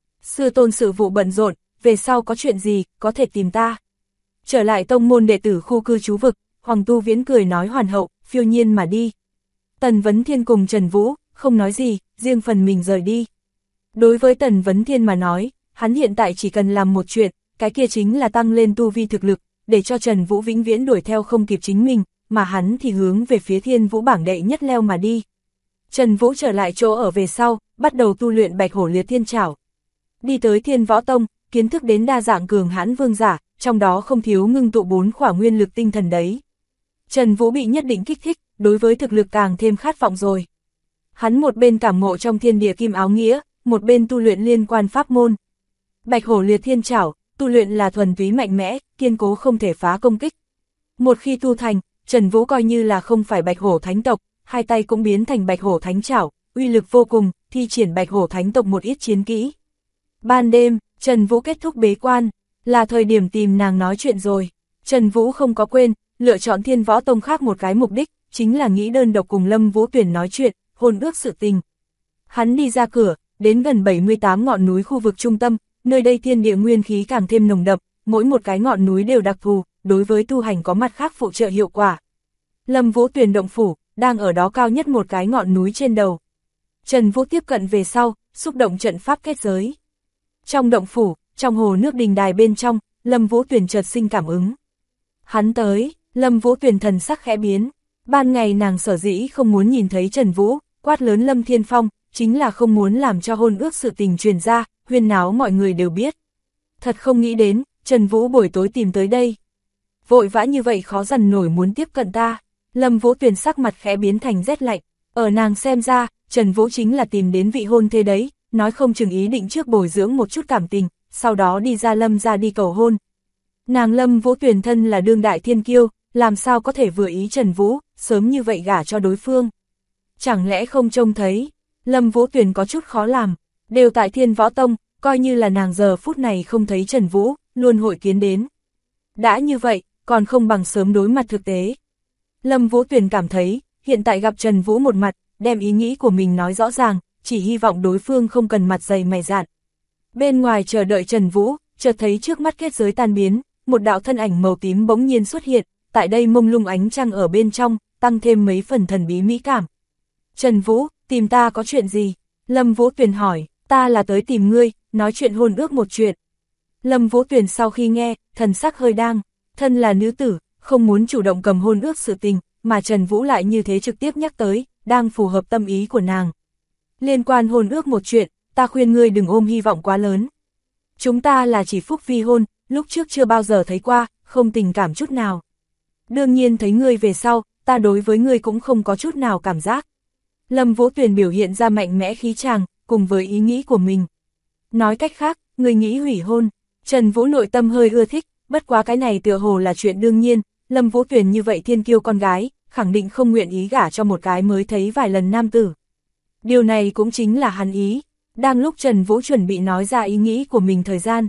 Sư tôn sự vụ bận rộn, về sau có chuyện gì, có thể tìm ta. Trở lại tông môn đệ tử khu cư trú vực, Hoàng Tu Viễn cười nói hoàn hậu, phiêu nhiên mà đi. Tần Vấn Thiên cùng Trần Vũ, không nói gì, riêng phần mình rời đi. Đối với Tần Vấn Thiên mà nói, hắn hiện tại chỉ cần làm một chuyện, cái kia chính là tăng lên tu vi thực lực, để cho Trần Vũ vĩnh viễn đuổi theo không kịp chính mình, mà hắn thì hướng về phía Thiên Vũ bảng đệ nhất leo mà đi. Trần Vũ trở lại chỗ ở về sau, bắt đầu tu luyện Bạch Hổ Liệt Thiên Trảo. Đi tới Thiên Võ Tông, kiến thức đến đa dạng cường hãn vương giả, trong đó không thiếu ngưng tụ 4 khỏa nguyên lực tinh thần đấy. Trần Vũ bị nhất định kích thích, đối với thực lực càng thêm khát vọng rồi. Hắn một bên cảm ngộ trong thiên địa kim áo nghĩa, một bên tu luyện liên quan pháp môn. Bạch Hổ Liệt Thiên Trảo, tu luyện là thuần túy mạnh mẽ, kiên cố không thể phá công kích. Một khi tu thành, Trần Vũ coi như là không phải Bạch Hổ Thánh tộc, 2 tay cũng biến thành Bạch Hổ Thánh Trảo, uy lực vô cùng, thi triển Bạch Hổ Thánh tộc một ít chiến kỹ. Ban đêm, Trần Vũ kết thúc bế quan, là thời điểm tìm nàng nói chuyện rồi. Trần Vũ không có quên, lựa chọn Thiên Võ Tông khác một cái mục đích, chính là nghĩ đơn độc cùng Lâm Vũ Tuyền nói chuyện, hôn ước sự tình. Hắn đi ra cửa, đến gần 78 ngọn núi khu vực trung tâm, nơi đây thiên địa nguyên khí càng thêm nồng đậm, mỗi một cái ngọn núi đều đặc thù, đối với tu hành có mặt khác phụ trợ hiệu quả. Lâm Vũ Tuyền động phủ, đang ở đó cao nhất một cái ngọn núi trên đầu. Trần Vũ tiếp cận về sau, xúc động trận pháp kết giới. Trong động phủ, trong hồ nước đình đài bên trong, Lâm Vũ Tuyền chợt sinh cảm ứng. Hắn tới, Lâm Vũ Tuyền thần sắc khẽ biến. Ban ngày nàng sở dĩ không muốn nhìn thấy Trần Vũ, quát lớn Lâm Thiên Phong, chính là không muốn làm cho hôn ước sự tình truyền ra, huyên náo mọi người đều biết. Thật không nghĩ đến, Trần Vũ buổi tối tìm tới đây. Vội vã như vậy khó dằn nổi muốn tiếp cận ta. Lâm Vũ Tuyền sắc mặt khẽ biến thành rét lạnh, ở nàng xem ra, Trần Vũ chính là tìm đến vị hôn thê đấy, nói không chừng ý định trước bồi dưỡng một chút cảm tình, sau đó đi ra Lâm ra đi cầu hôn. Nàng Lâm Vũ Tuyền thân là đương đại thiên kiêu, làm sao có thể vừa ý Trần Vũ, sớm như vậy gả cho đối phương. Chẳng lẽ không trông thấy, Lâm Vũ Tuyền có chút khó làm, đều tại Thiên Võ Tông, coi như là nàng giờ phút này không thấy Trần Vũ, luôn hội kiến đến. Đã như vậy, còn không bằng sớm đối mặt thực tế. Lâm Vũ Tuyền cảm thấy, hiện tại gặp Trần Vũ một mặt, đem ý nghĩ của mình nói rõ ràng, chỉ hy vọng đối phương không cần mặt dày mày dạn. Bên ngoài chờ đợi Trần Vũ, chợt thấy trước mắt kết giới tan biến, một đạo thân ảnh màu tím bỗng nhiên xuất hiện, tại đây mông lung ánh trăng ở bên trong, tăng thêm mấy phần thần bí mỹ cảm. Trần Vũ, tìm ta có chuyện gì? Lâm Vũ Tuyền hỏi, ta là tới tìm ngươi, nói chuyện hôn ước một chuyện. Lâm Vũ Tuyền sau khi nghe, thần sắc hơi đang, thân là nữ tử, không muốn chủ động cầm hôn ước sự tình, mà Trần Vũ lại như thế trực tiếp nhắc tới, đang phù hợp tâm ý của nàng. Liên quan hôn ước một chuyện, ta khuyên ngươi đừng ôm hy vọng quá lớn. Chúng ta là chỉ phúc vi hôn, lúc trước chưa bao giờ thấy qua, không tình cảm chút nào. Đương nhiên thấy ngươi về sau, ta đối với ngươi cũng không có chút nào cảm giác. Lâm Vũ Tuyền biểu hiện ra mạnh mẽ khí tràng, cùng với ý nghĩ của mình. Nói cách khác, ngươi nghĩ hủy hôn. Trần Vũ nội tâm hơi ưa thích, bất quá cái này tựa hồ là chuyện đương nhiên, Lâm Vũ Tuyền như vậy thiên kiêu con gái, khẳng định không nguyện ý gả cho một cái mới thấy vài lần nam tử. Điều này cũng chính là hắn ý. Đang lúc Trần Vũ chuẩn bị nói ra ý nghĩ của mình thời gian.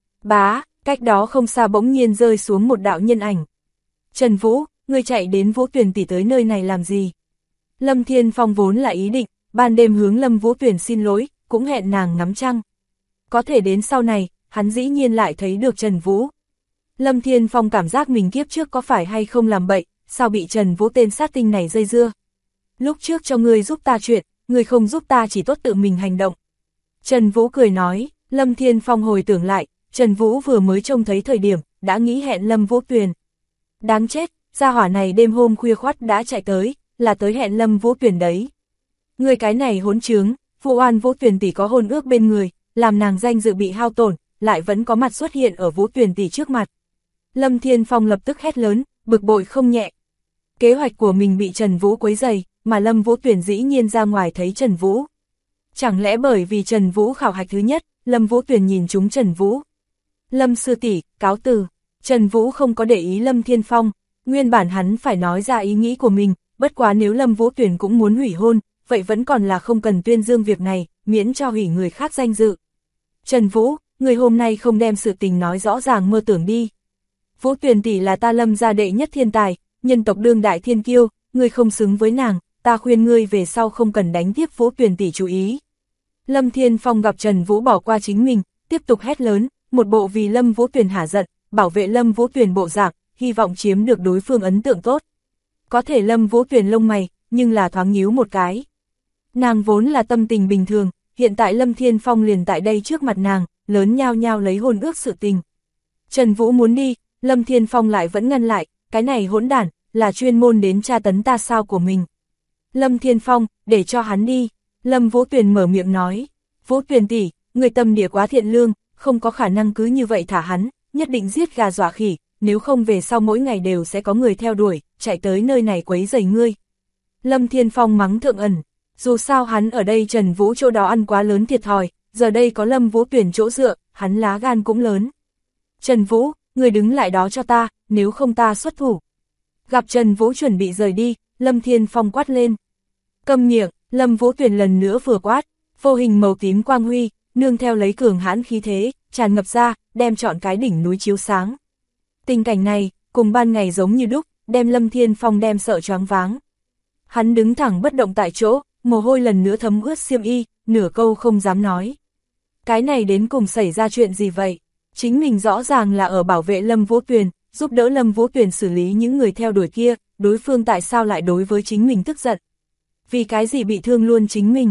Bá, cách đó không xa bỗng nhiên rơi xuống một đạo nhân ảnh. Trần Vũ, ngươi chạy đến Vũ Tuyền tỷ tới nơi này làm gì? Lâm Thiên Phong vốn là ý định, ban đêm hướng Lâm Vũ Tuyền xin lỗi, cũng hẹn nàng ngắm trăng. Có thể đến sau này, hắn dĩ nhiên lại thấy được Trần Vũ. Lâm Thiên Phong cảm giác mình kiếp trước có phải hay không làm bậy, sao bị Trần Vũ tên sát tinh này dây dưa. Lúc trước cho ngươi giúp ta chuyện, ngươi không giúp ta chỉ tốt tự mình hành động. Trần Vũ cười nói, Lâm Thiên Phong hồi tưởng lại, Trần Vũ vừa mới trông thấy thời điểm, đã nghĩ hẹn Lâm Vũ Tuyền. Đáng chết, gia hỏa này đêm hôm khuya khoắt đã chạy tới, là tới hẹn Lâm Vũ Tuyền đấy. Người cái này hỗn trướng, vụ oan Vũ Tuyền tỷ có hôn ước bên người, làm nàng danh dự bị hao tổn, lại vẫn có mặt xuất hiện ở Vũ Tuyền tỷ trước mặt. Lâm Thiên Phong lập tức hét lớn, bực bội không nhẹ. Kế hoạch của mình bị Trần Vũ quấy rầy, mà Lâm Vũ Tuyền dĩ nhiên ra ngoài thấy Trần Vũ. Chẳng lẽ bởi vì Trần Vũ khảo hạch thứ nhất, Lâm Vũ Tuyền nhìn trúng Trần Vũ. Lâm sư tỷ, cáo từ. Trần Vũ không có để ý Lâm Thiên Phong, nguyên bản hắn phải nói ra ý nghĩ của mình, bất quá nếu Lâm Vũ Tuyền cũng muốn hủy hôn, vậy vẫn còn là không cần tuyên dương việc này, miễn cho hủy người khác danh dự. Trần Vũ, người hôm nay không đem sự tình nói rõ ràng mơ tưởng đi. Vũ Tuyền tỷ là ta Lâm gia đệ nhất thiên tài, nhân tộc đương đại thiên kiêu, ngươi không xứng với nàng, ta khuyên ngươi về sau không cần đánh tiếp Vũ Tuyền tỷ chú ý. Lâm Thiên Phong gặp Trần Vũ bỏ qua chính mình, tiếp tục hét lớn, một bộ vì Lâm Vũ Tuyền hả giận, bảo vệ Lâm Vũ Tuyền bộ dạng, hy vọng chiếm được đối phương ấn tượng tốt. Có thể Lâm Vũ Tuyền lông mày, nhưng là thoáng nhíu một cái. Nàng vốn là tâm tình bình thường, hiện tại Lâm Thiên Phong liền tại đây trước mặt nàng, lớn nhao nhao lấy hôn ước sự tình. Trần Vũ muốn đi, Lâm Thiên Phong lại vẫn ngăn lại, cái này hỗn đản, là chuyên môn đến tra tấn ta sao của mình. Lâm Thiên Phong, để cho hắn đi. Lâm Vũ Tuyền mở miệng nói, Vũ Tuyền tỷ, người tâm địa quá thiện lương, không có khả năng cứ như vậy thả hắn, nhất định giết gà dọa khỉ, nếu không về sau mỗi ngày đều sẽ có người theo đuổi, chạy tới nơi này quấy rầy ngươi. Lâm Thiên Phong mắng Thượng Ẩn, dù sao hắn ở đây Trần Vũ chỗ đó ăn quá lớn thiệt thòi, giờ đây có Lâm Vũ Tuyền chỗ dựa, hắn lá gan cũng lớn. Trần Vũ, người đứng lại đó cho ta, nếu không ta xuất thủ. Gặp Trần Vũ chuẩn bị rời đi, Lâm Thiên Phong quát lên. Câm miệng, Lâm Vũ Tuyền lần nữa vừa quát, vô hình màu tím quang huy, nương theo lấy cường hãn khí thế, tràn ngập ra, đem trọn cái đỉnh núi chiếu sáng. Tình cảnh này, cùng ban ngày giống như đúc, đem Lâm Thiên Phong đem sợ choáng váng. Hắn đứng thẳng bất động tại chỗ, mồ hôi lần nữa thấm ướt xiêm y, nửa câu không dám nói. Cái này đến cùng xảy ra chuyện gì vậy? Chính mình rõ ràng là ở bảo vệ Lâm Vũ Tuyền, giúp đỡ Lâm Vũ Tuyền xử lý những người theo đuổi kia, đối phương tại sao lại đối với chính mình tức giận? Vì cái gì bị thương luôn chính mình?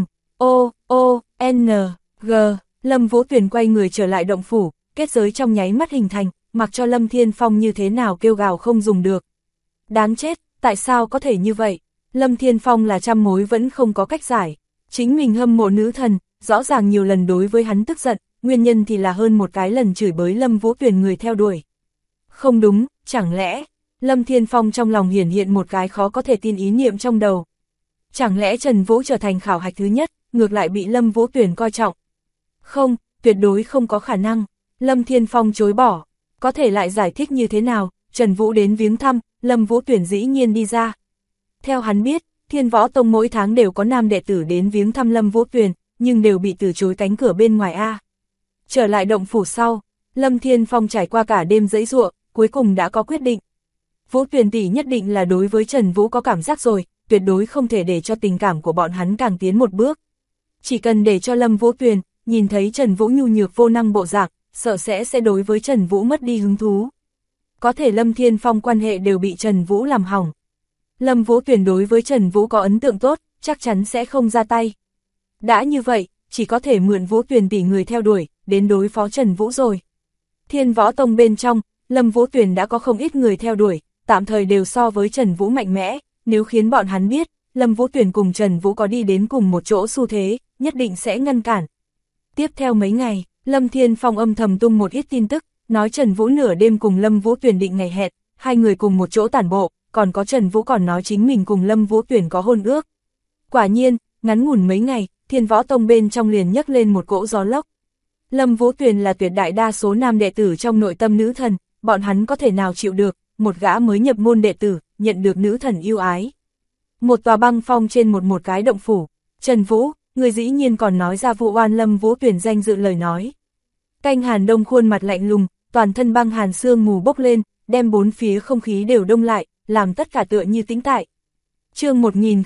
G, Lâm Vũ Tuyền quay người trở lại động phủ, kết giới trong nháy mắt hình thành, mặc cho Lâm Thiên Phong như thế nào kêu gào không dùng được. Đáng chết, tại sao có thể như vậy? Lâm Thiên Phong là trăm mối vẫn không có cách giải. Chính mình hâm mộ nữ thần, rõ ràng nhiều lần đối với hắn tức giận, nguyên nhân thì là hơn một cái lần chửi bới Lâm Vũ Tuyền người theo đuổi. Không đúng, chẳng lẽ, Lâm Thiên Phong trong lòng hiển hiện một cái khó có thể tin ý niệm trong đầu. Chẳng lẽ Trần Vũ trở thành khảo hạch thứ nhất, ngược lại bị Lâm Vũ Tuyền coi trọng? Không, tuyệt đối không có khả năng. Lâm Thiên Phong chối bỏ. Có thể lại giải thích như thế nào? Trần Vũ đến viếng thăm, Lâm Vũ Tuyền dĩ nhiên đi ra. Theo hắn biết, Thiên Võ Tông mỗi tháng đều có nam đệ tử đến viếng thăm Lâm Vũ Tuyền, nhưng đều bị từ chối cánh cửa bên ngoài a. Trở lại động phủ sau, Lâm Thiên Phong trải qua cả đêm giãy giụa, cuối cùng đã có quyết định. Vũ Tuyền tỷ nhất định là đối với Trần Vũ có cảm giác rồi, tuyệt đối không thể để cho tình cảm của bọn hắn càng tiến một bước. Chỉ cần để cho Lâm Vũ Tuyền nhìn thấy Trần Vũ nhu nhược vô năng bộ dạng, sợ sẽ đối với Trần Vũ mất đi hứng thú. Có thể Lâm Thiên Phong quan hệ đều bị Trần Vũ làm hỏng. Lâm Vũ Tuyền đối với Trần Vũ có ấn tượng tốt, chắc chắn sẽ không ra tay. Đã như vậy, chỉ có thể mượn Vũ Tuyền tỷ người theo đuổi, đến đối phó Trần Vũ rồi. Thiên Võ Tông bên trong, Lâm Vũ Tuyền đã có không ít người theo đuổi, tạm thời đều so với Trần Vũ mạnh mẽ, nếu khiến bọn hắn biết, Lâm Vũ Tuyền cùng Trần Vũ có đi đến cùng một chỗ xu thế, nhất định sẽ ngăn cản. Tiếp theo mấy ngày, Lâm Thiên Phong âm thầm tung một ít tin tức, nói Trần Vũ nửa đêm cùng Lâm Vũ Tuyền định ngày hẹn, hai người cùng một chỗ tản bộ, còn có Trần Vũ còn nói chính mình cùng Lâm Vũ Tuyền có hôn ước. Quả nhiên, ngắn ngủn mấy ngày, Thiên Võ Tông bên trong liền nhấc lên một cỗ gió lốc. Lâm Vũ Tuyền là tuyệt đại đa số nam đệ tử trong nội tâm nữ thần, bọn hắn có thể nào chịu được, một gã mới nhập môn đệ tử, nhận được nữ thần yêu ái. Một tòa băng phong trên một cái động phủ, Trần Vũ, người dĩ nhiên còn nói ra vụ oan Lâm Vũ Tuyền danh dự lời nói. Canh Hàn Đông khuôn mặt lạnh lùng, toàn thân băng hàn sương mù bốc lên, đem bốn phía không khí đều đông lại, làm tất cả tựa như tĩnh tại. Chương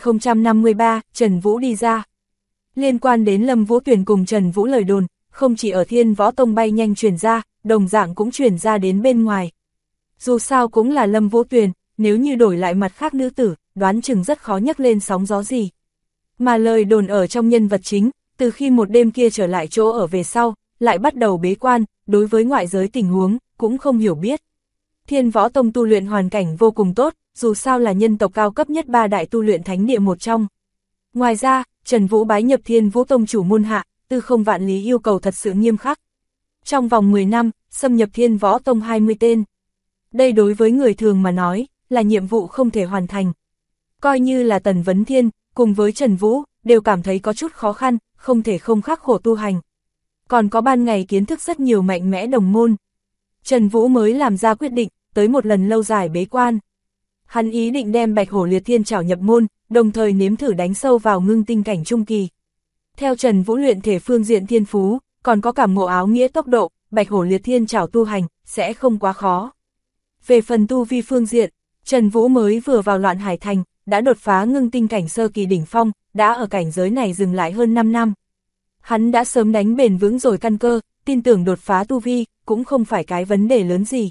1053, Trần Vũ đi ra. Liên quan đến Lâm Vũ Tuyền cùng Trần Vũ lời đồn, không chỉ ở Thiên Võ Tông bay nhanh truyền ra, đồng dạng cũng truyền ra đến bên ngoài. Dù sao cũng là Lâm Vũ Tuyền, nếu như đổi lại mặt khác nữ tử, đoán chừng rất khó nhấc lên sóng gió gì. Mà lời đồn ở trong nhân vật chính, từ khi một đêm kia trở lại chỗ ở về sau, lại bắt đầu bế quan, đối với ngoại giới tình huống, cũng không hiểu biết. Thiên Võ Tông tu luyện hoàn cảnh vô cùng tốt, dù sao là nhân tộc cao cấp nhất 3 đại tu luyện thánh địa một trong. Ngoài ra, Trần Vũ bái nhập Thiên Vũ Tông chủ môn hạ, Tư Không Vạn Lý yêu cầu thật sự nghiêm khắc. Trong vòng 10 năm, xâm nhập Thiên Võ Tông 20 tên. Đây đối với người thường mà nói, là nhiệm vụ không thể hoàn thành. Coi như là Tần Vấn Thiên, cùng với Trần Vũ, đều cảm thấy có chút khó khăn, không thể không khắc khổ tu hành. Còn có ban ngày kiến thức rất nhiều mạnh mẽ đồng môn. Trần Vũ mới làm ra quyết định, tới một lần lâu dài bế quan. Hắn ý định đem Bạch Hổ Liệt Thiên Trảo nhập môn, đồng thời nếm thử đánh sâu vào ngưng tinh cảnh trung kỳ. Theo Trần Vũ luyện thể phương diện thiên phú, còn có cảm ngộ áo nghĩa tốc độ, Bạch Hổ Liệt Thiên Trảo tu hành, sẽ không quá khó. Về phần tu vi phương diện, Trần Vũ mới vừa vào Loạn Hải Thành, đã đột phá ngưng tinh cảnh sơ kỳ đỉnh phong, đã ở cảnh giới này dừng lại hơn 5 năm. Hắn đã sớm đánh bền vững rồi căn cơ, tin tưởng đột phá tu vi, cũng không phải cái vấn đề lớn gì.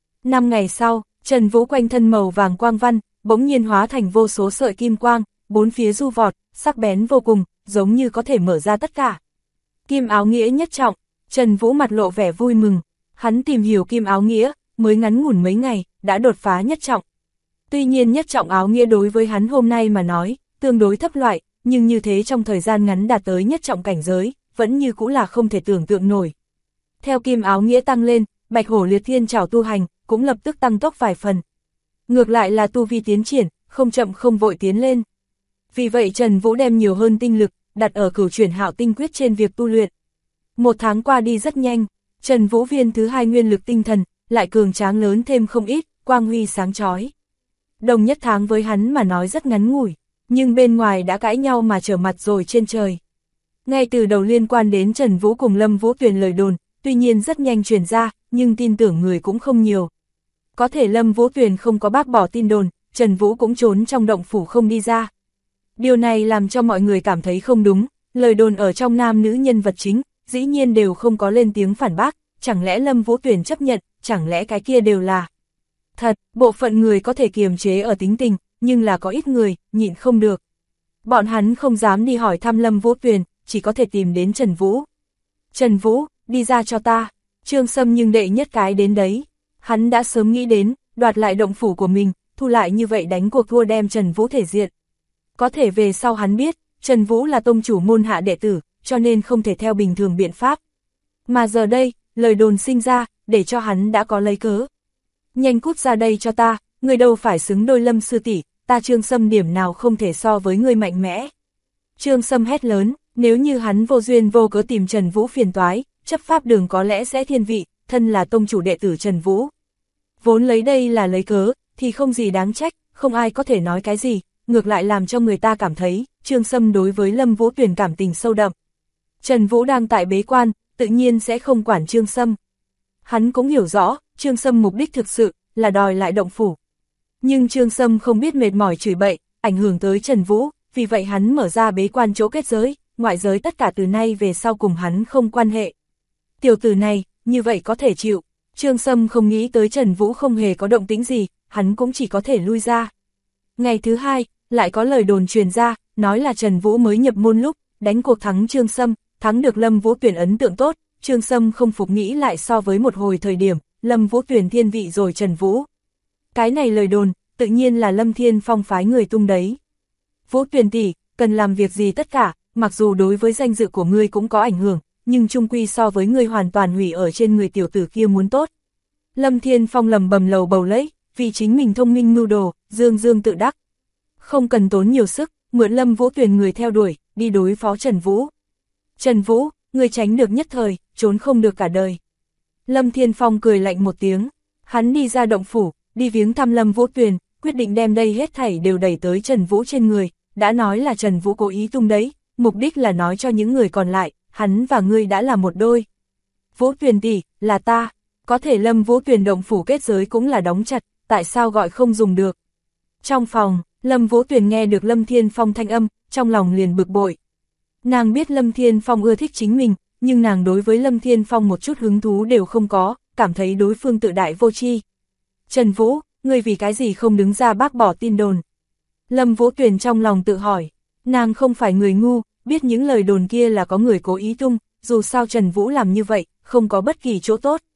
5 ngày sau, Trần Vũ quanh thân màu vàng quang văn, bỗng nhiên hóa thành vô số sợi kim quang, bốn phía du vọt, sắc bén vô cùng, giống như có thể mở ra tất cả. Kim áo nghĩa nhất trọng, Trần Vũ mặt lộ vẻ vui mừng, hắn tìm hiểu kim áo nghĩa, mới ngắn ngủn mấy ngày, đã đột phá nhất trọng. Tuy nhiên nhất trọng áo nghĩa đối với hắn hôm nay mà nói, tương đối thấp loại, nhưng như thế trong thời gian ngắn đạt tới nhất trọng cảnh giới, vẫn như cũ là không thể tưởng tượng nổi. Theo kim áo nghĩa tăng lên, Bạch Hổ Liệt Thiên Trảo tu hành, cũng lập tức tăng tốc vài phần. Ngược lại là tu vi tiến triển, không chậm không vội tiến lên. Vì vậy Trần Vũ đem nhiều hơn tinh lực, đặt ở Cửu Chuyển Hạo Tinh Quyết trên việc tu luyện. 1 tháng qua đi rất nhanh, Trần Vũ viên thứ 2 nguyên lực tinh thần, lại cường tráng lớn thêm không ít, quang huy sáng chói. Đồng nhất tháng với hắn mà nói rất ngắn ngủi, nhưng bên ngoài đã cãi nhau mà trở mặt rồi trên trời. Ngay từ đầu liên quan đến Trần Vũ cùng Lâm Vũ Tuyền lời đồn, tuy nhiên rất nhanh truyền ra, nhưng tin tưởng người cũng không nhiều. Có thể Lâm Vũ Tuyền không có bác bỏ tin đồn, Trần Vũ cũng trốn trong động phủ không đi ra. Điều này làm cho mọi người cảm thấy không đúng, lời đồn ở trong nam nữ nhân vật chính, dĩ nhiên đều không có lên tiếng phản bác, chẳng lẽ Lâm Vũ Tuyền chấp nhận, chẳng lẽ cái kia đều là thật. Bộ phận người có thể kiềm chế ở tính tình, nhưng là có ít người, nhịn không được. Bọn hắn không dám đi hỏi thăm Lâm Vũ Tuyền, chỉ có thể tìm đến Trần Vũ. Trần Vũ, đi ra cho ta. Trương Sâm nhưng đệ nhất cái đến đấy. Hắn đã sớm nghĩ đến, đoạt lại động phủ của mình, thu lại như vậy đánh cuộc thua đem Trần Vũ thể diện. Có thể về sau hắn biết, Trần Vũ là tông chủ môn hạ đệ tử, cho nên không thể theo bình thường biện pháp. Mà giờ đây, lời đồn sinh ra, để cho hắn đã có lấy cớ. Nhanh cút ra đây cho ta, người đâu phải xứng đôi Lâm sư tỷ, ta Trương Sâm điểm nào không thể so với người mạnh mẽ. Trương Sâm hét lớn, nếu như hắn vô duyên vô cớ tìm Trần Vũ phiền toái, chấp pháp đường có lẽ sẽ thiên vị, thân là tông chủ đệ tử Trần Vũ. Vốn lấy đây là lấy cớ, thì không gì đáng trách, không ai có thể nói cái gì, ngược lại làm cho người ta cảm thấy, Trương Sâm đối với Lâm Vũ Tuyền cảm tình sâu đậm. Trần Vũ đang tại bế quan, tự nhiên sẽ không quản Trương Sâm. Hắn cũng hiểu rõ, Trương Sâm mục đích thực sự, là đòi lại động phủ. Nhưng Trương Sâm không biết mệt mỏi chửi bậy, ảnh hưởng tới Trần Vũ, vì vậy hắn mở ra bế quan chỗ kết giới, ngoại giới tất cả từ nay về sau cùng hắn không quan hệ. Tiểu tử này, như vậy có thể chịu. Trương Sâm không nghĩ tới Trần Vũ không hề có động tĩnh gì, hắn cũng chỉ có thể lui ra. Ngày thứ 2, lại có lời đồn truyền ra, nói là Trần Vũ mới nhập môn lúc, đánh cuộc thắng Trương Sâm, thắng được Lâm Vũ Tuyền ấn tượng tốt, Trương Sâm không phục nghĩ lại so với một hồi thời điểm, Lâm Vũ Tuyền thiên vị rồi Trần Vũ. Cái này lời đồn, tự nhiên là Lâm Thiên Phong phái người tung đấy. Vũ Tuyền tỷ, cần làm việc gì tất cả, mặc dù đối với danh dự của ngươi cũng có ảnh hưởng, nhưng chung quy so với ngươi hoàn toàn hủy ở trên người tiểu tử kia muốn tốt. Lâm Thiên Phong lầm bầm lầu bầu lấy, vì chính mình thông minh mưu đồ, dương dương tự đắc. Không cần tốn nhiều sức, mượn Lâm Vũ Tuyền người theo đuổi, đi đối phó Trần Vũ. Trần Vũ, ngươi tránh được nhất thời, trốn không được cả đời. Lâm Thiên Phong cười lạnh một tiếng, hắn đi ra động phủ, đi viếng thăm Lâm Vũ Tuyền, quyết định đem đây hết thảy đều đẩy tới Trần Vũ trên người, đã nói là Trần Vũ cố ý tung đấy, mục đích là nói cho những người còn lại, hắn và ngươi đã là một đôi. Vũ Tuyền tỷ, là ta, có thể Lâm Vũ Tuyền động phủ kết giới cũng là đóng chặt, tại sao gọi không dùng được. Trong phòng, Lâm Vũ Tuyền nghe được Lâm Thiên Phong thanh âm, trong lòng liền bực bội. Nàng biết Lâm Thiên Phong ưa thích chính mình, nhưng nàng đối với Lâm Thiên Phong một chút hứng thú đều không có, cảm thấy đối phương tự đại vô tri. Trần Vũ, ngươi vì cái gì không đứng ra bác bỏ tin đồn? Lâm Vũ Tuyền trong lòng tự hỏi, nàng không phải người ngu, biết những lời đồn kia là có người cố ý tung, dù sao Trần Vũ làm như vậy, không có bất kỳ chỗ tốt.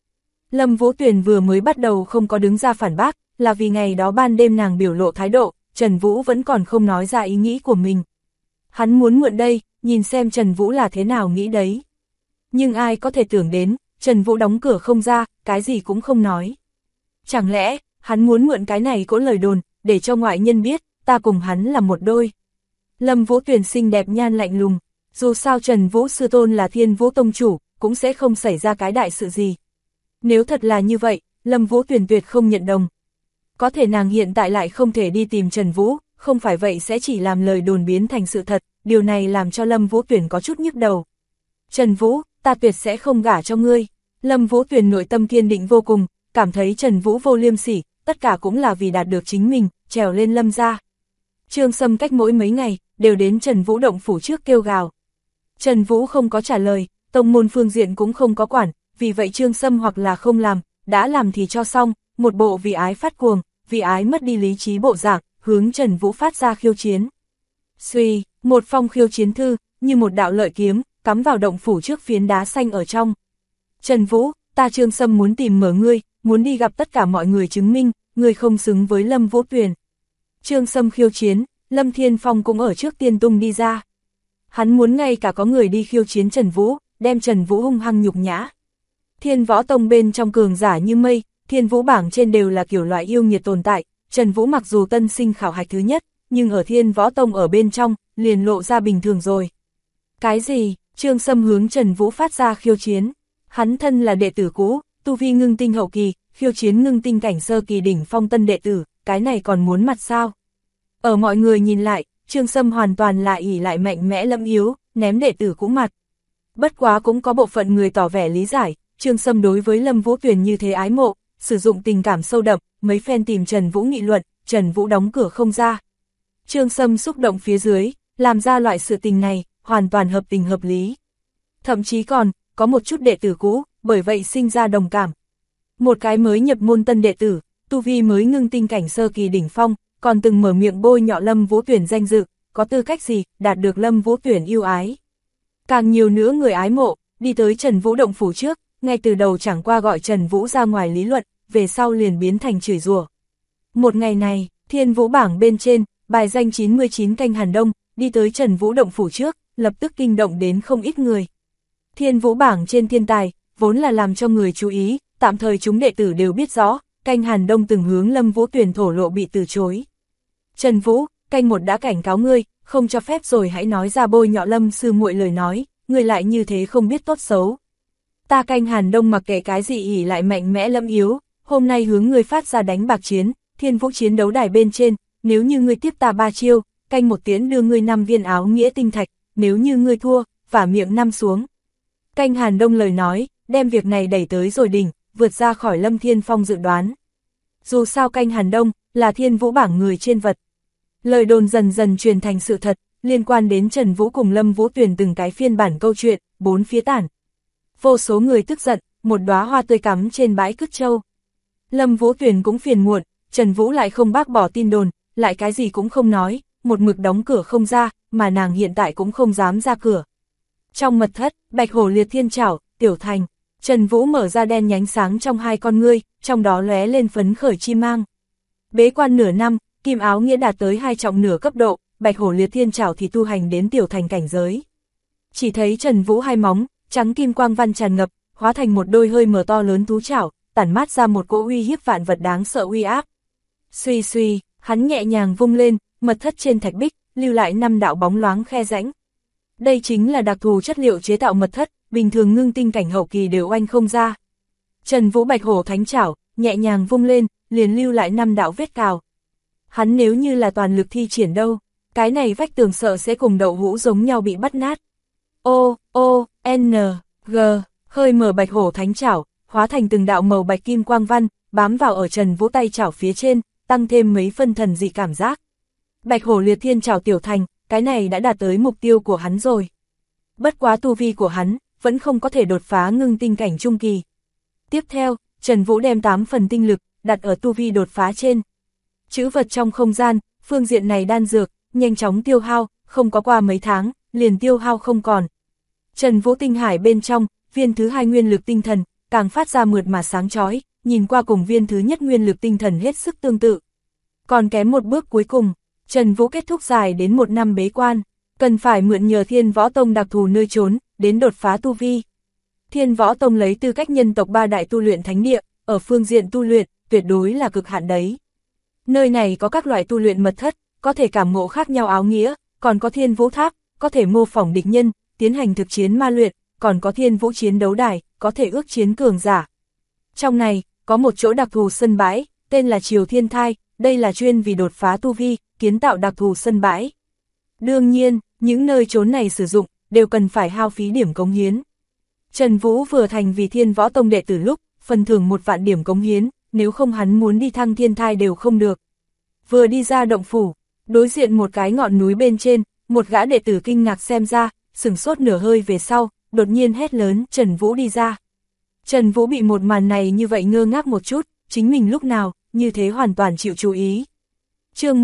Lâm Vũ Tuyền vừa mới bắt đầu không có đứng ra phản bác, là vì ngày đó ban đêm nàng biểu lộ thái độ, Trần Vũ vẫn còn không nói ra ý nghĩ của mình. Hắn muốn mượn đây, nhìn xem Trần Vũ là thế nào nghĩ đấy. Nhưng ai có thể tưởng đến, Trần Vũ đóng cửa không ra, cái gì cũng không nói. Chẳng lẽ, hắn muốn mượn cái này cỗ lời đồn, để cho ngoại nhân biết, ta cùng hắn là một đôi. Lâm Vũ Tuyền xinh đẹp nhan lạnh lùng, dù sao Trần Vũ sư tôn là Thiên Vũ tông chủ, cũng sẽ không xảy ra cái đại sự gì. Nếu thật là như vậy, Lâm Vũ Tuyền tuyệt không nhận đồng. Có thể nàng hiện tại lại không thể đi tìm Trần Vũ, không phải vậy sẽ chỉ làm lời đồn biến thành sự thật, điều này làm cho Lâm Vũ Tuyền có chút nhức đầu. Trần Vũ, ta tuyệt sẽ không gả cho ngươi. Lâm Vũ Tuyền nội tâm kiên định vô cùng, cảm thấy Trần Vũ vô liêm sỉ, tất cả cũng là vì đạt được chính mình, trèo lên Lâm gia. Trương Sâm cách mỗi mấy ngày, đều đến Trần Vũ động phủ trước kêu gào. Trần Vũ không có trả lời, tông môn phương diện cũng không có quản, vì vậy Trương Sâm hoặc là không làm, đã làm thì cho xong, một bộ vì ái phát cuồng, vì ái mất đi lý trí bộ dạng, hướng Trần Vũ phát ra khiêu chiến. Suy, một phong khiêu chiến thư, như một đạo lợi kiếm, cắm vào động phủ trước phiến đá xanh ở trong. Trần Vũ, ta Trương Sâm muốn tìm mở ngươi, muốn đi gặp tất cả mọi người chứng minh, ngươi không xứng với Lâm Vũ Tuyền. Trương Sâm khiêu chiến, Lâm Thiên Phong cũng ở trước tiên tung đi ra. Hắn muốn ngay cả có người đi khiêu chiến Trần Vũ, đem Trần Vũ hung hăng nhục nhã. Thiên Võ Tông bên trong cường giả như mây, Thiên Vũ bảng trên đều là kiểu loại yêu nghiệt tồn tại, Trần Vũ mặc dù tân sinh khảo hạch thứ nhất, nhưng ở Thiên Võ Tông ở bên trong, liền lộ ra bình thường rồi. Cái gì? Trương Sâm hướng Trần Vũ phát ra khiêu chiến. Hắn thân là đệ tử cũ, tu vi ngưng tinh hậu kỳ, khiêu chiến ngưng tinh cảnh sơ kỳ đỉnh phong tân đệ tử, cái này còn muốn mặt sao? Ở mọi người nhìn lại, Trương Sâm hoàn toàn là ỷ lại mạnh mẽ lâm yếu, ném đệ tử cũ mặt. Bất quá cũng có bộ phận người tỏ vẻ lý giải, Trương Sâm đối với Lâm Vũ Tuyền như thế ái mộ, sử dụng tình cảm sâu đậm, mấy phen tìm Trần Vũ nghị luận, Trần Vũ đóng cửa không ra. Trương Sâm xúc động phía dưới, làm ra loại sự tình này, hoàn toàn hợp tình hợp lý. Thậm chí còn, có một chút đệ tử cũ, bởi vậy sinh ra đồng cảm. Một cái mới nhập môn tân đệ tử, tu vi mới ngưng tinh cảnh sơ kỳ đỉnh phong, còn từng mở miệng bôi nhọ Lâm Vũ Tuyền danh dự, có tư cách gì, đạt được Lâm Vũ Tuyền yêu ái. Càng nhiều nữa người ái mộ, đi tới Trần Vũ động phủ trước, ngay từ đầu chẳng qua gọi Trần Vũ ra ngoài lý luận, về sau liền biến thành chửi rủa. Một ngày này, Thiên Vũ bảng bên trên, bài danh 99 canh Hàn Đông, đi tới Trần Vũ động phủ trước, lập tức kinh động đến không ít người. Thiên Vũ bảng trên thiên tài, vốn là làm cho người chú ý, tạm thời chúng đệ tử đều biết rõ, canh Hàn Đông từng hướng Lâm Vũ Tuyền thổ lộ bị từ chối. Trần Vũ, canh một đã cảnh cáo ngươi, không cho phép rồi hãy nói ra bôi nhọ Lâm sư muội lời nói, ngươi lại như thế không biết tốt xấu. Ta canh Hàn Đông mặc kệ cái gì ỷ lại mạnh mẽ lâm yếu, hôm nay hướng ngươi phát ra đánh bạc chiến, Thiên Vũ chiến đấu đài bên trên, nếu như ngươi tiếp ta 3 chiêu, canh một tiến đưa ngươi 5 viên áo nghĩa tinh thạch, nếu như ngươi thua, vả miệng 5 xuống. Canh Hàn Đông lời nói, đem việc này đẩy tới rồi đỉnh, vượt ra khỏi Lâm Thiên Phong dự đoán. Dù sao canh Hàn Đông, là Thiên Vũ bảng người trên vật. Lời đồn dần dần truyền thành sự thật, liên quan đến Trần Vũ cùng Lâm Vũ Tuyền từng cái phiên bản câu chuyện, bốn phía tản. Vô số người tức giận, một đóa hoa tươi cắm trên bãi cứt châu. Lâm Vũ Tuyền cũng phiền muộn, Trần Vũ lại không bác bỏ tin đồn, lại cái gì cũng không nói, một mực đóng cửa không ra, mà nàng hiện tại cũng không dám ra cửa. Trong mật thất, Bạch Hổ liệt thiên trảo, Tiểu Thành, Trần Vũ mở ra đen nhánh sáng trong hai con ngươi, trong đó lóe lên phấn khởi chi mang. Bế quan nửa năm, Kim Áo Nghĩa đạt tới 2 trọng nửa cấp độ, Bạch Hổ liệt thiên trảo thì tu hành đến Tiểu Thành cảnh giới. Chỉ thấy Trần Vũ hai móng, trắng kim quang văn tràn ngập, hóa thành một đôi hơi mở to lớn thú trảo, tản mát ra một cỗ uy hiếp vạn vật đáng sợ uy áp. Suy suy, hắn nhẹ nhàng vung lên, mật thất trên thạch bích, lưu lại 5 đạo bóng loáng khe rãnh. Đây chính là đặc thù chất liệu chế tạo mật thất, bình thường ngưng tinh cảnh hậu kỳ đều oanh không ra. Trần Vũ Bạch Hổ thánh trảo, nhẹ nhàng vung lên, liền lưu lại 5 đạo vết cào. Hắn nếu như là toàn lực thi triển đâu, cái này vách tường sợ sẽ cùng đậu hũ giống nhau bị bắt nát. O, O, N, G, hơi mở Bạch Hổ thánh trảo, hóa thành từng đạo màu bạch kim quang văn, bám vào ở Trần Vũ tay trảo phía trên, tăng thêm mấy phân thần dị cảm giác. Bạch Hổ liệt thiên trảo Tiểu Thành, cái này đã đạt tới mục tiêu của hắn rồi. Bất quá tu vi của hắn, vẫn không có thể đột phá ngưng tinh cảnh trung kỳ. Tiếp theo, Trần Vũ đem 8 phần tinh lực, đặt ở tu vi đột phá trên. Chữ vật trong không gian, phương diện này đan dược, nhanh chóng tiêu hao, không có qua mấy tháng, liền tiêu hao không còn. Trần Vũ tinh hải bên trong, viên thứ 2 nguyên lực tinh thần, càng phát ra mượt mà sáng chói, nhìn qua cùng viên thứ nhất nguyên lực tinh thần hết sức tương tự. Còn kém một bước cuối cùng, Trần Vũ kết thúc dài đến 1 năm bế quan, cần phải mượn nhờ Thiên Võ Tông đặc thù nơi trốn, đến đột phá tu vi. Thiên Võ Tông lấy tư cách nhân tộc 3 đại tu luyện thánh địa, ở phương diện tu luyện, tuyệt đối là cực hạn đấy. Nơi này có các loại tu luyện mật thất, có thể cảm ngộ khác nhau áo nghĩa, còn có Thiên Vũ Tháp, có thể mô phỏng địch nhân, tiến hành thực chiến ma luyện, còn có Thiên Vũ chiến đấu đài, có thể ước chiến cường giả. Trong này, có một chỗ đặc thù sân bãi, tên là Triều Thiên Thai, đây là chuyên vì đột phá tu vi, kiến tạo đặc thù sân bãi. Đương nhiên, những nơi trốn này sử dụng, đều cần phải hao phí điểm cống hiến. Trần Vũ vừa thành vì Thiên Võ Tông đệ tử lúc, phần thưởng 1 vạn điểm cống hiến, nếu không hắn muốn đi thăng thiên thai đều không được. Vừa đi ra động phủ, đối diện một cái ngọn núi bên trên, một gã đệ tử kinh ngạc xem ra, sửng sốt nửa hơi về sau, đột nhiên hét lớn, Trần Vũ đi ra. Trần Vũ bị một màn này như vậy ngơ ngác một chút, chính mình lúc nào, như thế hoàn toàn chịu chú ý. Chương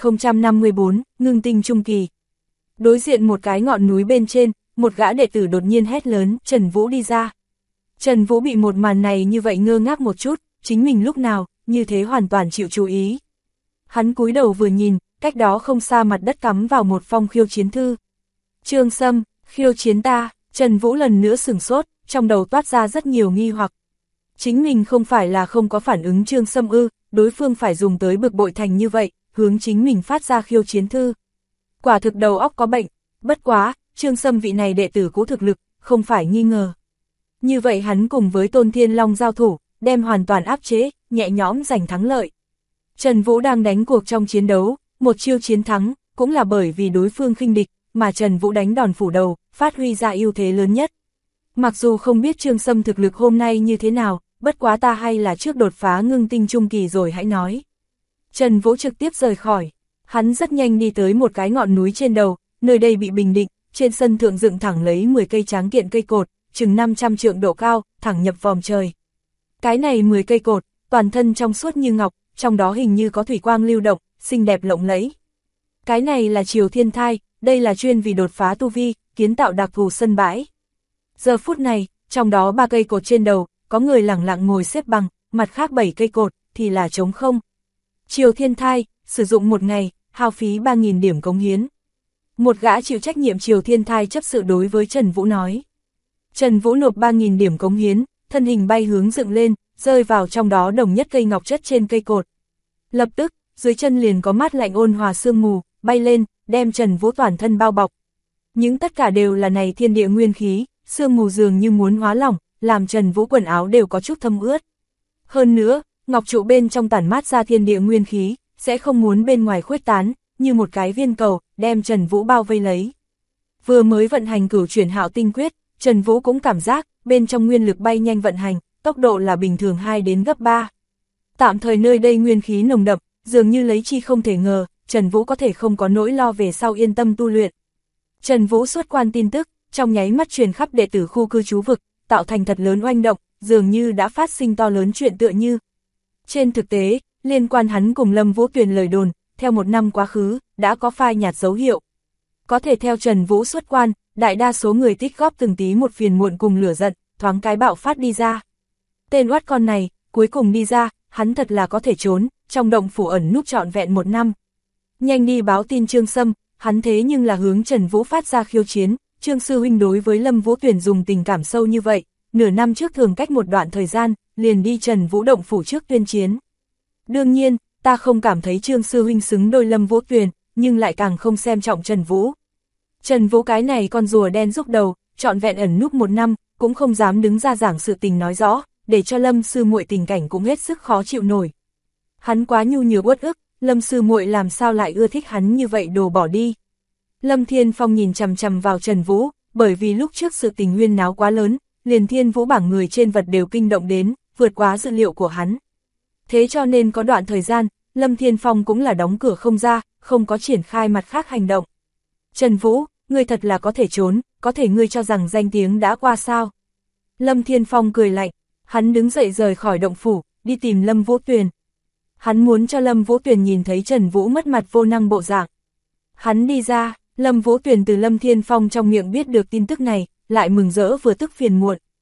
1054, ngưng tinh trung kỳ. Đối diện một cái ngọn núi bên trên, một gã đệ tử đột nhiên hét lớn, Trần Vũ đi ra. Trần Vũ bị một màn này như vậy ngơ ngác một chút, chính mình lúc nào, như thế hoàn toàn chịu chú ý. Hắn cúi đầu vừa nhìn, cách đó không xa mặt đất cắm vào một phong khiêu chiến thư. Trương Sâm, khiêu chiến ta, Trần Vũ lần nữa sửng sốt, trong đầu toát ra rất nhiều nghi hoặc. Chính mình không phải là không có phản ứng Trương Sâm ư, đối phương phải dùng tới bực bội thành như vậy, hướng chính mình phát ra khiêu chiến thư. Quả thực đầu óc có bệnh, bất quá, Trương Sâm vị này đệ tử cũ thực lực, không phải nghi ngờ. Như vậy hắn cùng với Tôn Thiên Long giao thủ, đem hoàn toàn áp chế, nhẹ nhõm giành thắng lợi. Trần Vũ đang đánh cuộc trong chiến đấu, một chiêu chiến thắng, cũng là bởi vì đối phương khinh địch, mà Trần Vũ đánh đòn phủ đầu, phát huy ra ưu thế lớn nhất. Mặc dù không biết Trương Sâm thực lực hôm nay như thế nào, bất quá ta hay là trước đột phá ngưng tinh trung kỳ rồi hãy nói. Trần Vũ trực tiếp rời khỏi, hắn rất nhanh đi tới một cái ngọn núi trên đầu, nơi đây bị bình định, trên sân thượng dựng thẳng lấy 10 cây tráng kiện cây cột, chừng 500 trượng độ cao, thẳng nhập vòm trời. Cái này 10 cây cột, toàn thân trong suốt như ngọc, trong đó hình như có thủy quang lưu động, xinh đẹp lộng lẫy. Cái này là Triều Thiên Thai, đây là chuyên vì đột phá tu vi, kiến tạo đặc thù sân bãi. Giờ phút này, trong đó 3 cây cột trên đầu, có người lẳng lặng ngồi xếp bằng, mặt khác 7 cây cột, thì là trống không. Triều Thiên Thai, sử dụng 1 ngày, hao phí 3.000 điểm cống hiến. Một gã chịu trách nhiệm Triều Thiên Thai chấp sự đối với Trần Vũ nói. Trần Vũ nộp 3.000 điểm cống hiến, thân hình bay hướng dựng lên, rơi vào trong đó đồng nhất cây ngọc chất trên cây cột. Lập tức, dưới chân liền có mát lạnh ôn hòa sương mù, bay lên, đem Trần Vũ toàn thân bao bọc. Những tất cả đều là này thiên địa nguyên khí, sương mù dường như muốn hóa lỏng, làm Trần Vũ quần áo đều có chút thâm ướt. Hơn nữa, ngọc trụ bên trong tản mát ra thiên địa nguyên khí, sẽ không muốn bên ngoài khuếch tán, như một cái viên cầu, đem Trần Vũ bao vây lấy. Vừa mới vận hành cửu chuyển hạo tinh quyết, Trần Vũ cũng cảm giác, bên trong nguyên lực bay nhanh vận hành, tốc độ là bình thường 2 đến gấp 3. Tạm thời nơi đây nguyên khí nồng đậm, dường như lấy chi không thể ngờ, Trần Vũ có thể không có nỗi lo về sau yên tâm tu luyện. Trần Vũ xuất quan tin tức, trong nháy mắt truyền khắp đệ tử khu cư trú vực, tạo thành thật lớn oanh động, dường như đã phát sinh to lớn chuyện tựa như. Trên thực tế, liên quan hắn cùng Lâm Vũ Tuyền lời đồn, theo 1 năm quá khứ, đã có phai nhạt dấu hiệu. Có thể theo Trần Vũ xuất quan, đại đa số người tích góp từng tí một phiền muộn cùng lửa giận, thoáng cái bạo phát đi ra. Tên oát con này, cuối cùng đi ra, hắn thật là có thể trốn, trong động phủ ẩn núp trọn vẹn 1 năm. Nhanh đi báo tin Trương Sâm, hắn thế nhưng là hướng Trần Vũ phát ra khiêu chiến, Trương sư huynh đối với Lâm Vũ Tuyền dùng tình cảm sâu như vậy, nửa năm trước thường cách một đoạn thời gian, liền đi Trần Vũ động phủ trước tuyên chiến. Đương nhiên, ta không cảm thấy Trương sư huynh xứng đôi Lâm Vũ Tuyền, nhưng lại càng không xem trọng Trần Vũ. Trần Vũ cái này con rùa đen rúc đầu, trọn vẹn ẩn núp 1 năm, cũng không dám đứng ra giảng sự tình nói rõ, để cho Lâm sư muội tình cảnh cũng hết sức khó chịu nổi. Hắn quá nhu nhược uất ức, Lâm sư muội làm sao lại ưa thích hắn như vậy đồ bỏ đi. Lâm Thiên Phong nhìn chằm chằm vào Trần Vũ, bởi vì lúc trước sự tình huyên náo quá lớn, liền Thiên Vũ bảng người trên vật đều kinh động đến, vượt quá dự liệu của hắn. Thế cho nên có đoạn thời gian, Lâm Thiên Phong cũng là đóng cửa không ra, không có triển khai mặt khác hành động. Trần Vũ, ngươi thật là có thể trốn, có thể ngươi cho rằng danh tiếng đã qua sao. Lâm Thiên Phong cười lạnh, hắn đứng dậy rời khỏi động phủ, đi tìm Lâm Vũ Tuyền. Hắn muốn cho Lâm Vũ Tuyền nhìn thấy Trần Vũ mất mặt vô năng bộ dạng. Hắn đi ra, Lâm Vũ Tuyền từ Lâm Thiên Phong trong miệng biết được tin tức này, lại mừng rỡ vừa tức phiền muộn.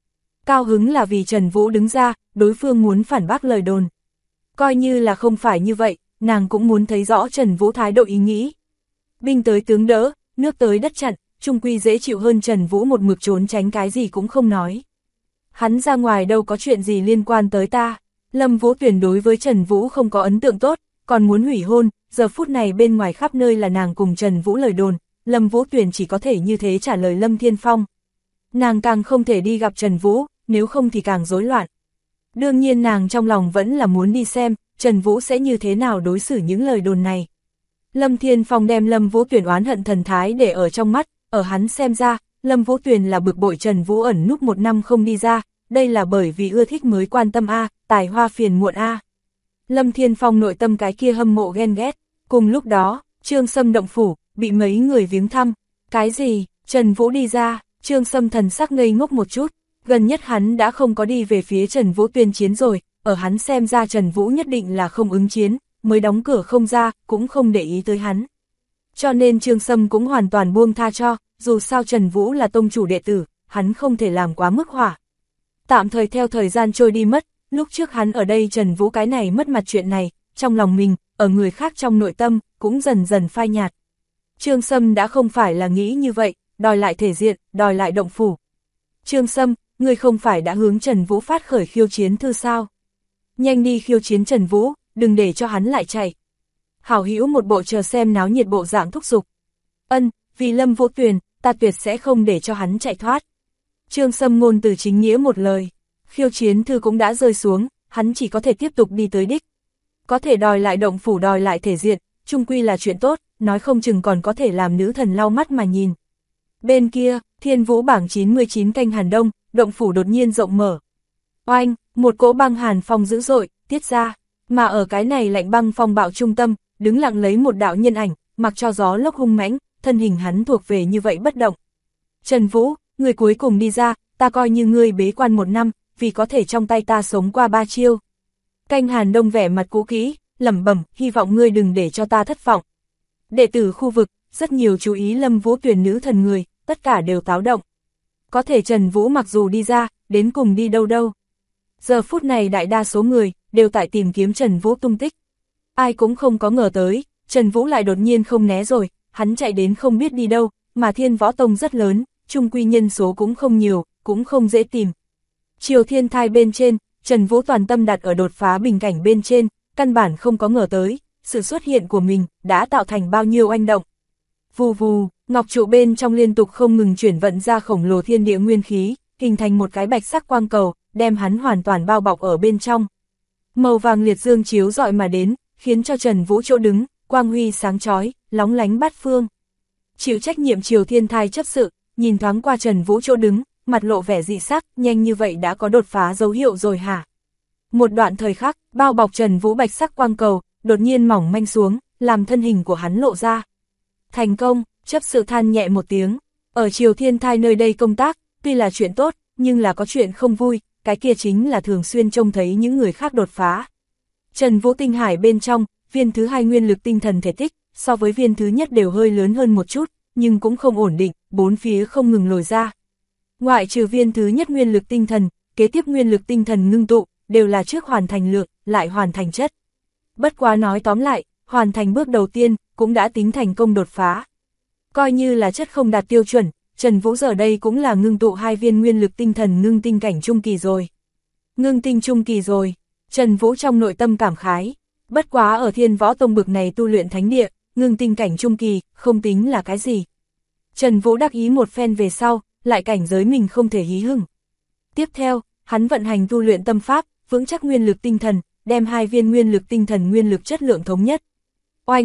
Cao hứng là vì Trần Vũ đứng ra, đối phương muốn phản bác lời đồn. Coi như là không phải như vậy, nàng cũng muốn thấy rõ Trần Vũ thái độ ý nghĩ. Binh tới tướng đỡ, nước tới đất chặn, chung quy dễ chịu hơn Trần Vũ một mực trốn tránh cái gì cũng không nói. Hắn ra ngoài đâu có chuyện gì liên quan tới ta. Lâm Vũ Tuyền đối với Trần Vũ không có ấn tượng tốt, còn muốn hủy hôn, giờ phút này bên ngoài khắp nơi là nàng cùng Trần Vũ lời đồn, Lâm Vũ Tuyền chỉ có thể như thế trả lời Lâm Thiên Phong. Nàng càng không thể đi gặp Trần Vũ, nếu không thì càng rối loạn. Đương nhiên nàng trong lòng vẫn là muốn đi xem, Trần Vũ sẽ như thế nào đối xử những lời đồn này. Lâm Thiên Phong đem Lâm Vũ Tuyền oán hận thần thái để ở trong mắt, ở hắn xem ra, Lâm Vũ Tuyền là bực bội Trần Vũ ẩn núp một năm không đi ra, đây là bởi vì ưa thích mới quan tâm a, tài hoa phiền muộn a. Lâm Thiên Phong nội tâm cái kia hâm mộ ghen ghét, cùng lúc đó, Trương Sâm động phủ, bị mấy người viếng thăm, cái gì, Trần Vũ đi ra, Trương Sâm thần sắc ngây ngốc một chút, gần nhất hắn đã không có đi về phía Trần Vũ tuyên chiến rồi, ở hắn xem ra Trần Vũ nhất định là không ứng chiến, mới đóng cửa không ra, cũng không để ý tới hắn. Cho nên Trương Sâm cũng hoàn toàn buông tha cho, dù sao Trần Vũ là tông chủ đệ tử, hắn không thể làm quá mức hỏa. Tạm thời theo thời gian trôi đi mất, lúc trước hắn ở đây Trần Vũ cái này mất mặt chuyện này, trong lòng mình, ở người khác trong nội tâm, cũng dần dần phai nhạt. Trương Sâm đã không phải là nghĩ như vậy, đòi lại thể diện, đòi lại động phủ. Trương Sâm, ngươi không phải đã hướng Trần Vũ phát khởi khiêu chiến thư sao? Nhanh đi khiêu chiến Trần Vũ, đừng để cho hắn lại chạy. Hảo Hữu một bộ chờ xem náo nhiệt bộ dạng thúc giục. Ân, vì Lâm Vũ Tuyền, ta tuyệt sẽ không để cho hắn chạy thoát. Trương Sâm ngôn từ chính nghĩa một lời, khiêu chiến thư cũng đã rơi xuống, hắn chỉ có thể tiếp tục đi tới đích. Có thể đòi lại động phủ đòi lại thể diện, chung quy là chuyện tốt, nói không chừng còn có thể làm nữ thần lau mắt mà nhìn. Bên kia, Thiên Vũ bảng 99 canh Hàn Đông, động phủ đột nhiên rộng mở. Oanh, một cỗ băng hàn phong dữ dội, tiết ra, mà ở cái này lạnh băng phong bạo trung tâm, đứng lặng lấy một đạo nhân ảnh, mặc cho gió lốc hung mãnh, thân hình hắn thuộc về như vậy bất động. Trần Vũ, người cuối cùng đi ra, ta coi như ngươi bế quan 1 năm, vì có thể trong tay ta sống qua 3 chiêu. Canh Hàn Đông vẻ mặt cũ kỹ, lẩm bẩm, hy vọng ngươi đừng để cho ta thất vọng. Đệ tử khu vực, rất nhiều chú ý Lâm Vũ Tuyền nữ thần người, tất cả đều táo động. Có thể Trần Vũ mặc dù đi ra, đến cùng đi đâu đâu. Giờ phút này đại đa số người, đều tại tìm kiếm Trần Vũ tung tích. Ai cũng không có ngờ tới, Trần Vũ lại đột nhiên không né rồi, hắn chạy đến không biết đi đâu, mà Thiên Võ Tông rất lớn, chung quy nhân số cũng không nhiều, cũng không dễ tìm. Triều Thiên Thai bên trên, Trần Vũ toàn tâm đặt ở đột phá bình cảnh bên trên, căn bản không có ngờ tới, sự xuất hiện của mình đã tạo thành bao nhiêu oanh động. Vù vù, ngọc trụ bên trong liên tục không ngừng chuyển vận ra khổng lồ thiên địa nguyên khí, hình thành một cái bạch sắc quang cầu, đem hắn hoàn toàn bao bọc ở bên trong. Màu vàng liệt dương chiếu rọi mà đến, khiến cho Trần Vũ chỗ đứng, quang huy sáng chói, lóng lánh bát phương. Chịu trách nhiệm Triều Thiên Thai chấp sự, nhìn thoáng qua Trần Vũ chỗ đứng, mặt lộ vẻ dị sắc, nhanh như vậy đã có đột phá dấu hiệu rồi hả? Một đoạn thời khắc, bao bọc Trần Vũ bạch sắc quang cầu, đột nhiên mỏng manh xuống, làm thân hình của hắn lộ ra. Thành công, chấp sự than nhẹ một tiếng, ở Triều Thiên Thai nơi đây công tác, tuy là chuyện tốt, nhưng là có chuyện không vui, cái kia chính là thường xuyên trông thấy những người khác đột phá. Trần Vũ tinh hải bên trong, viên thứ 2 nguyên lực tinh thần thể tích, so với viên thứ nhất đều hơi lớn hơn một chút, nhưng cũng không ổn định, bốn phía không ngừng lồi ra. Ngoại trừ viên thứ nhất nguyên lực tinh thần, kế tiếp nguyên lực tinh thần ngưng tụ, đều là trước hoàn thành lượng, lại hoàn thành chất. Bất quá nói tóm lại, hoàn thành bước đầu tiên, cũng đã tính thành công đột phá. Coi như là chất không đạt tiêu chuẩn, Trần Vũ giờ đây cũng là ngưng tụ 2 viên nguyên lực tinh thần ngưng tinh cảnh trung kỳ rồi. Ngưng tinh trung kỳ rồi, Trần Vũ trong nội tâm cảm khái. Bất quá ở Thiên Võ Tông bực này tu luyện thánh địa, ngưng tinh cảnh trung kỳ, không tính là cái gì. Trần Vũ đắc ý một phen về sau, lại cảnh giới mình không thể hí hửng. Tiếp theo, hắn vận hành tu luyện tâm pháp, vững chắc nguyên lực tinh thần, đem 2 viên nguyên lực tinh thần nguyên lực chất lượng thống nhất. Oanh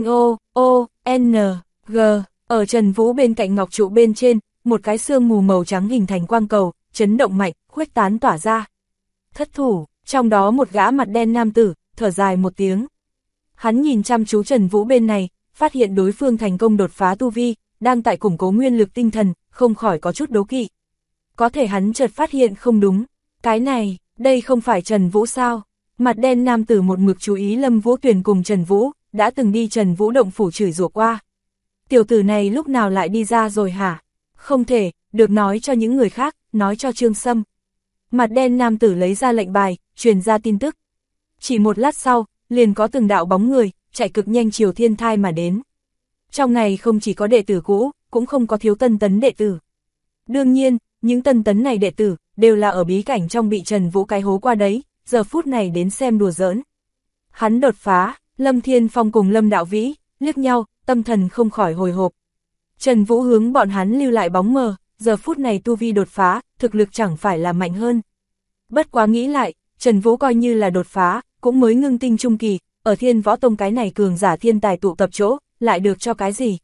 N, G, ở Trần Vũ bên cạnh ngọc trụ bên trên, một cái sương mù màu trắng hình thành quang cầu, chấn động mạnh, khuếch tán tỏa ra. Thất thủ, trong đó một gã mặt đen nam tử, thở dài một tiếng. Hắn nhìn chăm chú Trần Vũ bên này, phát hiện đối phương thành công đột phá tu vi, đang tại củng cố nguyên lực tinh thần, không khỏi có chút đố kỵ. Có thể hắn chợt phát hiện không đúng, cái này, đây không phải Trần Vũ sao? Mặt đen nam tử một mực chú ý Lâm Vũ Tuyền cùng Trần Vũ, đã từng đi Trần Vũ động phủ chửi rủa qua. Tiểu tử này lúc nào lại đi ra rồi hả? Không thể, được nói cho những người khác, nói cho Trương Sâm. Mặt đen nam tử lấy ra lệnh bài, truyền ra tin tức. Chỉ một lát sau, liền có từng đạo bóng người, chạy cực nhanh chiều thiên thai mà đến. Trong này không chỉ có đệ tử cũ, cũng không có thiếu tân tấn đệ tử. Đương nhiên, những tân tấn này đệ tử, đều là ở bí cảnh trong bị Trần Vũ cái hố qua đấy, giờ phút này đến xem đùa giỡn. Hắn đột phá, Lâm Thiên Phong cùng Lâm Đạo Vĩ, liếc nhau, tâm thần không khỏi hồi hộp. Trần Vũ hướng bọn hắn lưu lại bóng mờ, giờ phút này tu vi đột phá, thực lực chẳng phải là mạnh hơn. Bất quá nghĩ lại, Trần Vũ coi như là đột phá, cũng mới ngưng tinh trung kỳ, ở Thiên Võ Tông cái này cường giả thiên tài tụ tập chỗ, lại được cho cái gì?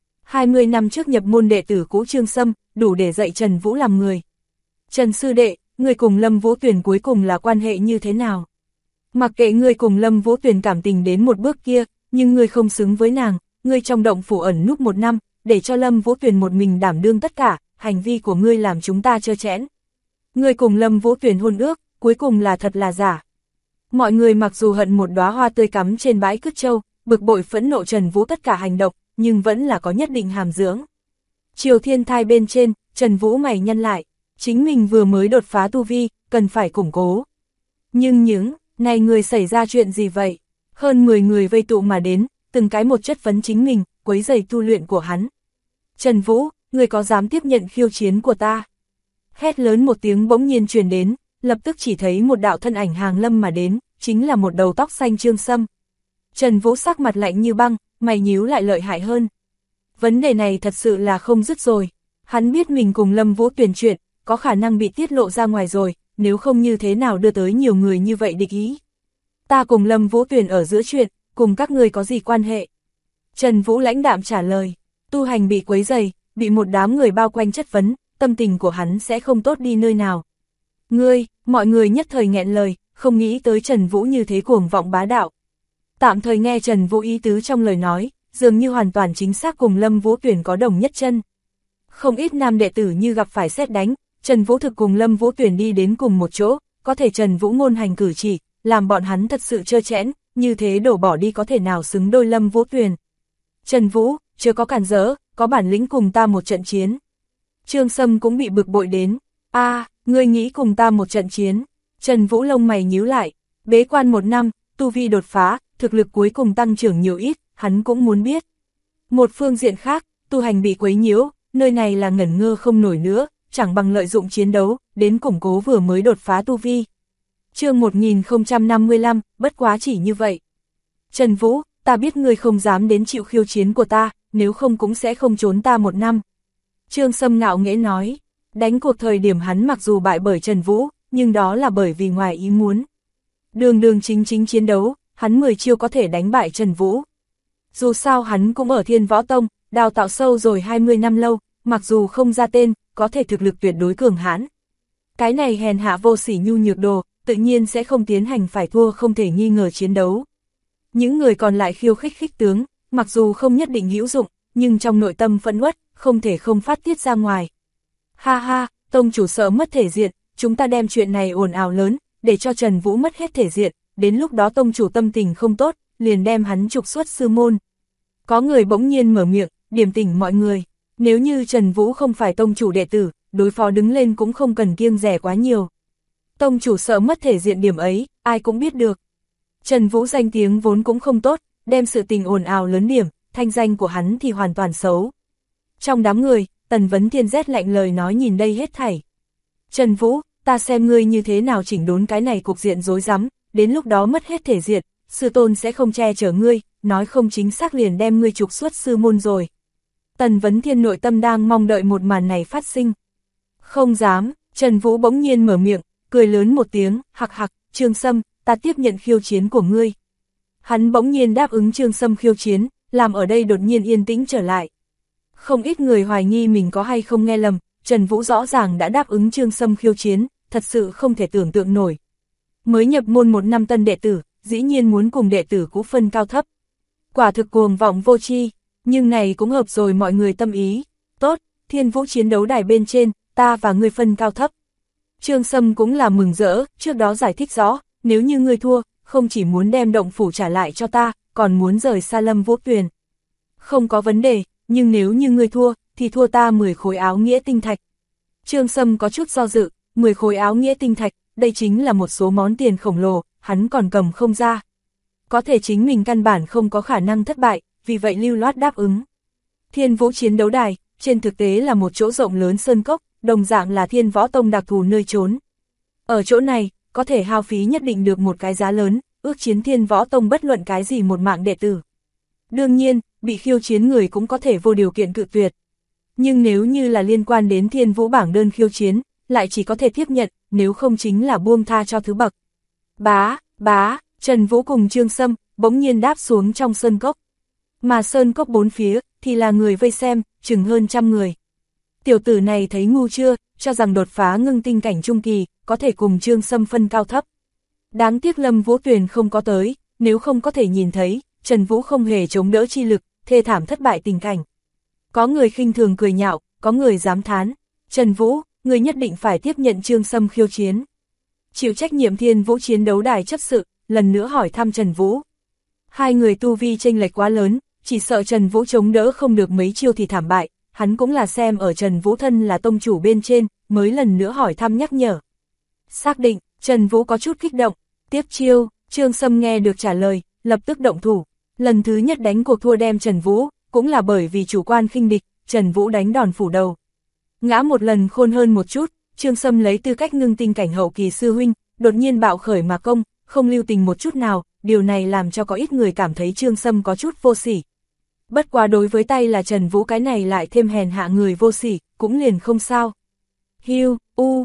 20 năm trước nhập môn đệ tử cũ Trương Sâm, đủ để dạy Trần Vũ làm người. Trần sư đệ, người cùng Lâm Vũ Tuyền cuối cùng là quan hệ như thế nào? Mặc kệ người cùng Lâm Vũ Tuyền cảm tình đến một bước kia, nhưng người không xứng với nàng, người trong động phủ ẩn núp 1 năm, để cho Lâm Vũ Tuyền một mình đảm đương tất cả, hành vi của ngươi làm chúng ta trơ trẽn. Người cùng Lâm Vũ Tuyền hôn ước, cuối cùng là thật là giả. Mọi người mặc dù hận một đóa hoa tươi cắm trên bãi cứt châu, bực bội phẫn nộ Trần Vũ tất cả hành động, nhưng vẫn là có nhất định hàm dưỡng. Triều thiên thai bên trên, Trần Vũ mày nhăn lại, chính mình vừa mới đột phá tu vi, cần phải củng cố. Nhưng những, này người xảy ra chuyện gì vậy? Hơn 10 người vây tụ mà đến, từng cái một chất vấn chính mình, quấy rầy tu luyện của hắn. Trần Vũ, người có dám tiếp nhận khiêu chiến của ta? Hét lớn một tiếng bỗng nhiên truyền đến, lập tức chỉ thấy một đạo thân ảnh hàng lâm mà đến, chính là một đầu tóc xanh Trương Sâm. Trần Vũ sắc mặt lạnh như băng, mày nhíu lại lợi hại hơn. Vấn đề này thật sự là không dứt rồi. Hắn biết mình cùng Lâm Vũ Tuyền chuyện, có khả năng bị tiết lộ ra ngoài rồi, nếu không như thế nào đưa tới nhiều người như vậy địch ý. Ta cùng Lâm Vũ Tuyền ở giữa chuyện, cùng các ngươi có gì quan hệ? Trần Vũ lãnh đạm trả lời, tu hành bị quấy rầy, bị một đám người bao quanh chất vấn, tâm tình của hắn sẽ không tốt đi nơi nào. Ngươi, mọi người nhất thời nghẹn lời, không nghĩ tới Trần Vũ như thế cuồng vọng bá đạo. Tạm thời nghe Trần Vũ ý tứ trong lời nói, dường như hoàn toàn chính xác cùng Lâm Vũ Tuyền có đồng nhất chân. Không ít nam đệ tử như gặp phải sét đánh, Trần Vũ thực cùng Lâm Vũ Tuyền đi đến cùng một chỗ, có thể Trần Vũ ngôn hành cử chỉ, làm bọn hắn thật sự trơ trẽn, như thế đổ bỏ đi có thể nào xứng đôi Lâm Vũ Tuyền. Trần Vũ, chưa có cản rỡ, có bản lĩnh cùng ta một trận chiến. Trương Sâm cũng bị bực bội đến, ngươi nghĩ cùng ta một trận chiến? Trần Vũ lông mày nhíu lại, bế quan 1 năm, tu vi đột phá, thực lực cuối cùng tăng trưởng nhiều ít, hắn cũng muốn biết. Một phương diện khác, tu hành bị quấy nhiễu, nơi này là ngẩn ngơ không nổi nữa, chẳng bằng lợi dụng chiến đấu, đến củng cố vừa mới đột phá tu vi. Chương 1055, bất quá chỉ như vậy. Trần Vũ, ta biết ngươi không dám đến chịu khiêu chiến của ta, nếu không cũng sẽ không trốn ta 1 năm. Trương Sâm ngạo nghễ nói, đánh cuộc thời điểm hắn mặc dù bại bởi Trần Vũ, nhưng đó là bởi vì ngoài ý muốn. Đường chính chiến đấu, hắn 10 chiêu có thể đánh bại Trần Vũ. Dù sao hắn cũng ở Thiên Võ Tông, đào tạo sâu rồi 20 năm lâu, mặc dù không ra tên, có thể thực lực tuyệt đối cường hãn. Cái này hèn hạ vô sỉ nhu nhược đồ, tự nhiên sẽ không tiến hành phải thua không thể nghi ngờ chiến đấu. Những người còn lại khiêu khích khích tướng, mặc dù không nhất định hữu dụng, nhưng trong nội tâm phẫn uất, không thể không phát tiết ra ngoài. Ha ha, tông chủ sợ mất thể diện, chúng ta đem chuyện này ồn ào lớn, để cho Trần Vũ mất hết thể diện, đến lúc đó tông chủ tâm tình không tốt, liền đem hắn trục xuất sư môn. Có người bỗng nhiên mở miệng, điểm tỉnh mọi người, nếu như Trần Vũ không phải tông chủ đệ tử, đối phó đứng lên cũng không cần kiêng dè quá nhiều. Tông chủ sợ mất thể diện điểm ấy, ai cũng biết được. Trần Vũ danh tiếng vốn cũng không tốt, đem sự tình ồn ào lớn điểm, thanh danh của hắn thì hoàn toàn xấu. Trong đám người, Tần Vấn Thiên rét lạnh lời nói nhìn đây hết thảy. Trần Vũ, ta xem ngươi như thế nào chỉnh đốn cái này cục diện rối rắm, đến lúc đó mất hết thể diện, sư tôn sẽ không che chở ngươi, nói không chính xác liền đem ngươi trục xuất sư môn rồi. Tần Vấn Thiên nội tâm đang mong đợi một màn này phát sinh. Không dám, Trần Vũ bỗng nhiên mở miệng, cười lớn một tiếng, hặc hặc, Trương Sâm, ta tiếp nhận khiêu chiến của ngươi. Hắn bỗng nhiên đáp ứng Trương Sâm khiêu chiến, làm ở đây đột nhiên yên tĩnh trở lại. Không ít người hoài nghi mình có hay không nghe lầm, Trần Vũ rõ ràng đã đáp ứng Trương Sâm khiêu chiến, thật sự không thể tưởng tượng nổi. Mới nhập môn 1 năm tân đệ tử, dĩ nhiên muốn cùng đệ tử cũ phân cao thấp. Quả thực cuồng vọng vô tri, nhưng này cũng hợp rồi mọi người tâm ý. Tốt, Thiên Vũ chiến đấu đài bên trên, ta và ngươi phân cao thấp. Trương Sâm cũng là mừng rỡ, trước đó giải thích rõ, nếu như ngươi thua, không chỉ muốn đem động phủ trả lại cho ta, còn muốn rời xa Lâm Vũ Tuyền. Không có vấn đề, nhưng nếu như ngươi thua, thì thua ta 10 khối áo nghĩa tinh thạch. Trương Sâm có chút do dự, 10 khối áo nghĩa tinh thạch, đây chính là một số món tiền khổng lồ, hắn còn cầm không ra. Có thể chính mình căn bản không có khả năng thất bại, vì vậy lưu loát đáp ứng. Thiên Vũ chiến đấu đài, trên thực tế là một chỗ rộng lớn sơn cốc, đồng dạng là Thiên Võ Tông đặc thù nơi trốn. Ở chỗ này, có thể hao phí nhất định được một cái giá lớn, ước chiến Thiên Võ Tông bất luận cái gì một mạng đệ tử. Đương nhiên, bị khiêu chiến người cũng có thể vô điều kiện cự tuyệt. Nhưng nếu như là liên quan đến Thiên Vũ bảng đơn khiêu chiến, lại chỉ có thể tiếp nhận, nếu không chính là buông tha cho thứ bậc. Bá, Trần Vũ cùng Trương Sâm, bỗng nhiên đáp xuống trong sơn cốc. Mà sơn cốc bốn phía, thì là người vây xem, chừng hơn 100 người. Tiểu tử này thấy ngu chưa, cho rằng đột phá ngưng tinh cảnh trung kỳ, có thể cùng Trương Sâm phân cao thấp. Đáng tiếc Lâm Vũ Tuyền không có tới, nếu không có thể nhìn thấy, Trần Vũ không hề chống đỡ chi lực, thê thảm thất bại tình cảnh. Có người khinh thường cười nhạo, có người dám thán. Trần Vũ, người nhất định phải tiếp nhận Trương Sâm khiêu chiến. Chịu trách nhiệm Thiên Vũ chiến đấu đài chấp sự, lần nữa hỏi thăm Trần Vũ. Hai người tu vi chênh lệch quá lớn, chỉ sợ Trần Vũ chống đỡ không được mấy chiêu thì thảm bại, hắn cũng là xem ở Trần Vũ thân là tông chủ bên trên, mới lần nữa hỏi thăm nhắc nhở. Xác định, Trần Vũ có chút kích động, tiếp chiêu, Trương Sâm nghe được trả lời, lập tức động thủ. Lần thứ nhất đánh cuộc thua đem Trần Vũ, cũng là bởi vì chủ quan khinh địch, Trần Vũ đánh đòn phủ đầu. Ngã một lần khôn hơn một chút, Trương Sâm lấy tư cách ngưng tinh cảnh hậu kỳ sư huynh, đột nhiên bạo khởi mà công, không lưu tình một chút nào, điều này làm cho có ít người cảm thấy Trương Sâm có chút vô sỉ. Bất quá đối với tay là Trần Vũ cái này lại thêm hèn hạ người vô sỉ, cũng liền không sao. Hiu,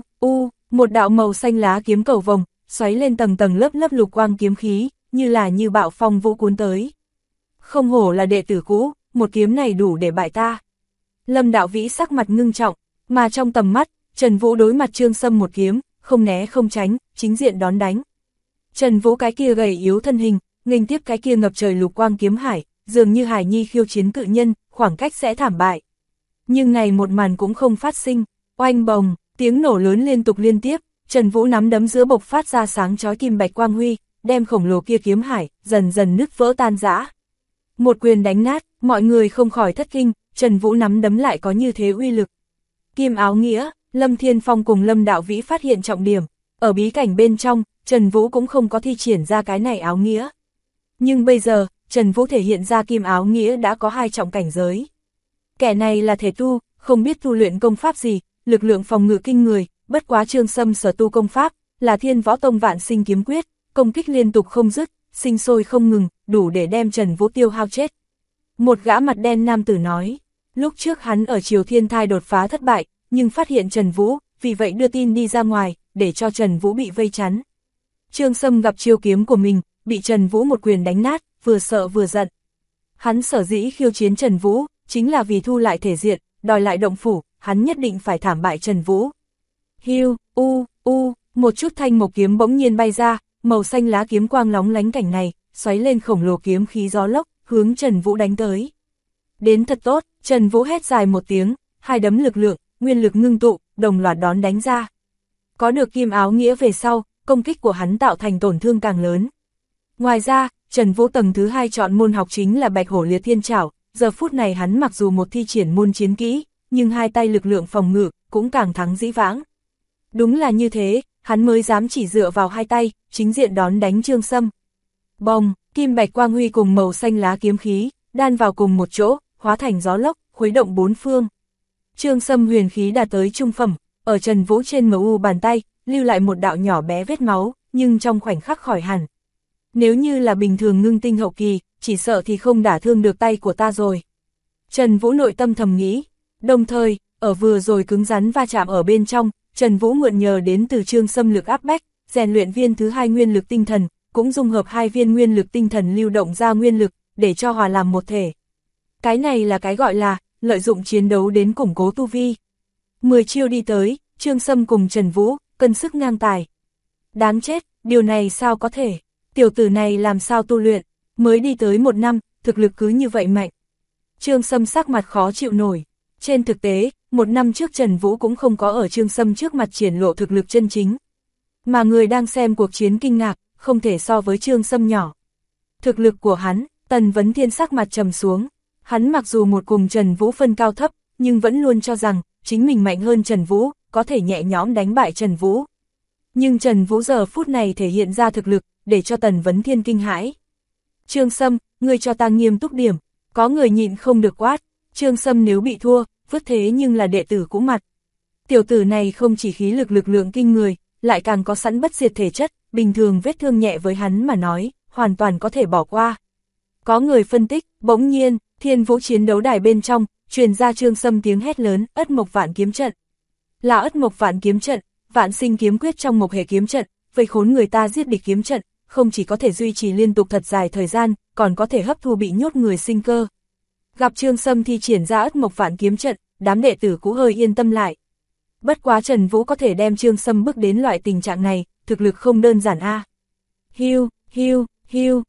một đạo màu xanh lá kiếm cầu vồng, xoáy lên tầng tầng lớp lớp lục quang kiếm khí, như bạo phong vũ cuốn tới. Không hổ là đệ tử cũ, một kiếm này đủ để bại ta. Lâm Đạo Vĩ sắc mặt ngưng trọng, mà trong tầm mắt, Trần Vũ đối mặt Trương Sâm một kiếm, không né không tránh, chính diện đón đánh. Trần Vũ cái kia gầy yếu thân hình, nghênh tiếp cái kia ngập trời lục quang kiếm hải, dường như hải nhi khiêu chiến cự nhân, khoảng cách sẽ thảm bại. Nhưng này một màn cũng không phát sinh, oanh bồng, tiếng nổ lớn liên tiếp, Trần Vũ nắm đấm giữa bộc phát ra sáng chói kim bạch quang huy, đem khổng lồ kia kiếm hải, dần dần nứt vỡ tan rã. Một quyền đánh nát, mọi người không khỏi thất kinh, Trần Vũ nắm đấm lại có như thế uy lực. Kim áo nghĩa, Lâm Thiên Phong cùng Lâm Đạo Vĩ phát hiện trọng điểm, ở bí cảnh bên trong, Trần Vũ cũng không có thi triển ra cái này áo nghĩa. Nhưng bây giờ, Trần Vũ thể hiện ra kim áo nghĩa đã có 2 trọng cảnh giới. Kẻ này là thể tu, không biết tu luyện công pháp gì, lực lượng phòng ngự kinh người, bất quá Trương Sâm sở tu công pháp, là Thiên Võ Tông Vạn Sinh kiếm quyết, công kích liên tục không dứt, sinh sôi không ngừng, đủ để đem Trần Vũ tiêu hao chết. Một gã mặt đen nam tử nói, lúc trước hắn ở Triều Thiên Thai đột phá thất bại, nhưng phát hiện Trần Vũ, vì vậy đưa tin đi ra ngoài, để cho Trần Vũ bị vây chắn. Trương Sâm gặp chiêu kiếm của mình, bị Trần Vũ một quyền đánh nát, vừa sợ vừa giận. Hắn sở dĩ khiêu chiến Trần Vũ, chính là vì thu lại thể diện, đòi lại động phủ, hắn nhất định phải thảm bại Trần Vũ. Hiu, một chút thanh mộc kiếm bỗng nhiên bay ra, màu xanh lá kiếm quang lóng lánh cảnh này, xoáy lên khổng lồ kiếm khí gió lốc, hướng Trần Vũ đánh tới. Đến thật tốt, Trần Vũ hét dài một tiếng, 2 đấm lực lượng, nguyên lực ngưng tụ, đồng loạt đón đánh ra. Có được kim áo nghĩa về sau, công kích của hắn tạo thành tổn thương càng lớn. Ngoài ra, Trần Vũ tầng thứ 2 chọn môn học chính là Bạch Hổ Liệt Thiên Trảo, giờ phút này hắn mặc dù một thi triển môn chiến kỹ, nhưng 2 tay lực lượng phòng ngự cũng càng thắng dĩ vãng. Đúng là như thế, hắn mới dám chỉ dựa vào 2 tay, chính diện đón đánh Trương Sâm. Bồng, kim bạch quang huy cùng màu xanh lá kiếm khí, đan vào cùng một chỗ, hóa thành gió lốc, khuấy động 4 phương. Trương Sâm huyền khí đạt tới trung phẩm, ở Trần Vũ trên MU bàn tay, lưu lại một đạo nhỏ bé vết máu, nhưng trong khoảnh khắc khỏi hẳn. Nếu như là bình thường ngưng tinh hậu kỳ, chỉ sợ thì không đả thương được tay của ta rồi. Trần Vũ nội tâm thầm nghĩ, đồng thời, ở vừa rồi cứng rắn va chạm ở bên trong, Trần Vũ mượn nhờ đến từ Trương Sâm lực áp bách, rèn luyện viên thứ 2 nguyên lực tinh thần, cũng dung hợp 2 viên nguyên lực tinh thần lưu động ra nguyên lực, để cho hòa làm một thể. Cái này là cái gọi là, lợi dụng chiến đấu đến củng cố tu vi. 10 chiêu đi tới, Trương Sâm cùng Trần Vũ, cân sức ngang tài. Đáng chết, điều này sao có thể? Tiểu tử này làm sao tu luyện? Mới đi tới 1 năm, thực lực cứ như vậy mạnh. Trương Sâm sắc mặt khó chịu nổi. Trên thực tế, 1 năm trước Trần Vũ cũng không có ở Trương Sâm trước mặt triển lộ thực lực chân chính. Mà người đang xem cuộc chiến kinh ngạc, không thể so với Trương Sâm nhỏ. Thực lực của hắn, Tần Vấn Thiên sắc mặt trầm xuống. Hắn mặc dù một cùng Trần Vũ phân cao thấp, nhưng vẫn luôn cho rằng, chính mình mạnh hơn Trần Vũ, có thể nhẹ nhõm đánh bại Trần Vũ. Nhưng Trần Vũ giờ phút này thể hiện ra thực lực, để cho Tần Vấn Thiên kinh hãi. Trương Sâm, ngươi cho ta nghiêm túc điểm, có người nhịn không được quát, Trương Sâm nếu bị thua, vứt thế nhưng là đệ tử cũ mặt. Tiểu tử này không chỉ khí lực lượng kinh người, lại càng có sẵn bất diệt thể chất, bình thường vết thương nhẹ với hắn mà nói, hoàn toàn có thể bỏ qua. Có người phân tích, bỗng nhiên, Thiên Vũ chiến đấu đài bên trong, truyền ra Trương Sâm tiếng hét lớn, Ất Mộc Vạn Kiếm Trận. Là Ất Mộc Vạn Kiếm Trận, Vạn Sinh kiếm quyết trong Mộc Hệ kiếm trận, vây khốn người ta giết địch kiếm trận, không chỉ có thể duy trì liên tục thật dài thời gian, còn có thể hấp thu bị nhốt người sinh cơ. Gặp Trương Sâm thi triển ra Ất Mộc Vạn Kiếm Trận, đám đệ tử cũ hơi yên tâm lại. Bất quá Trần Vũ có thể đem Trương Sâm bước đến loại tình trạng này, thực lực không đơn giản a. Hiu, hiu, hiu,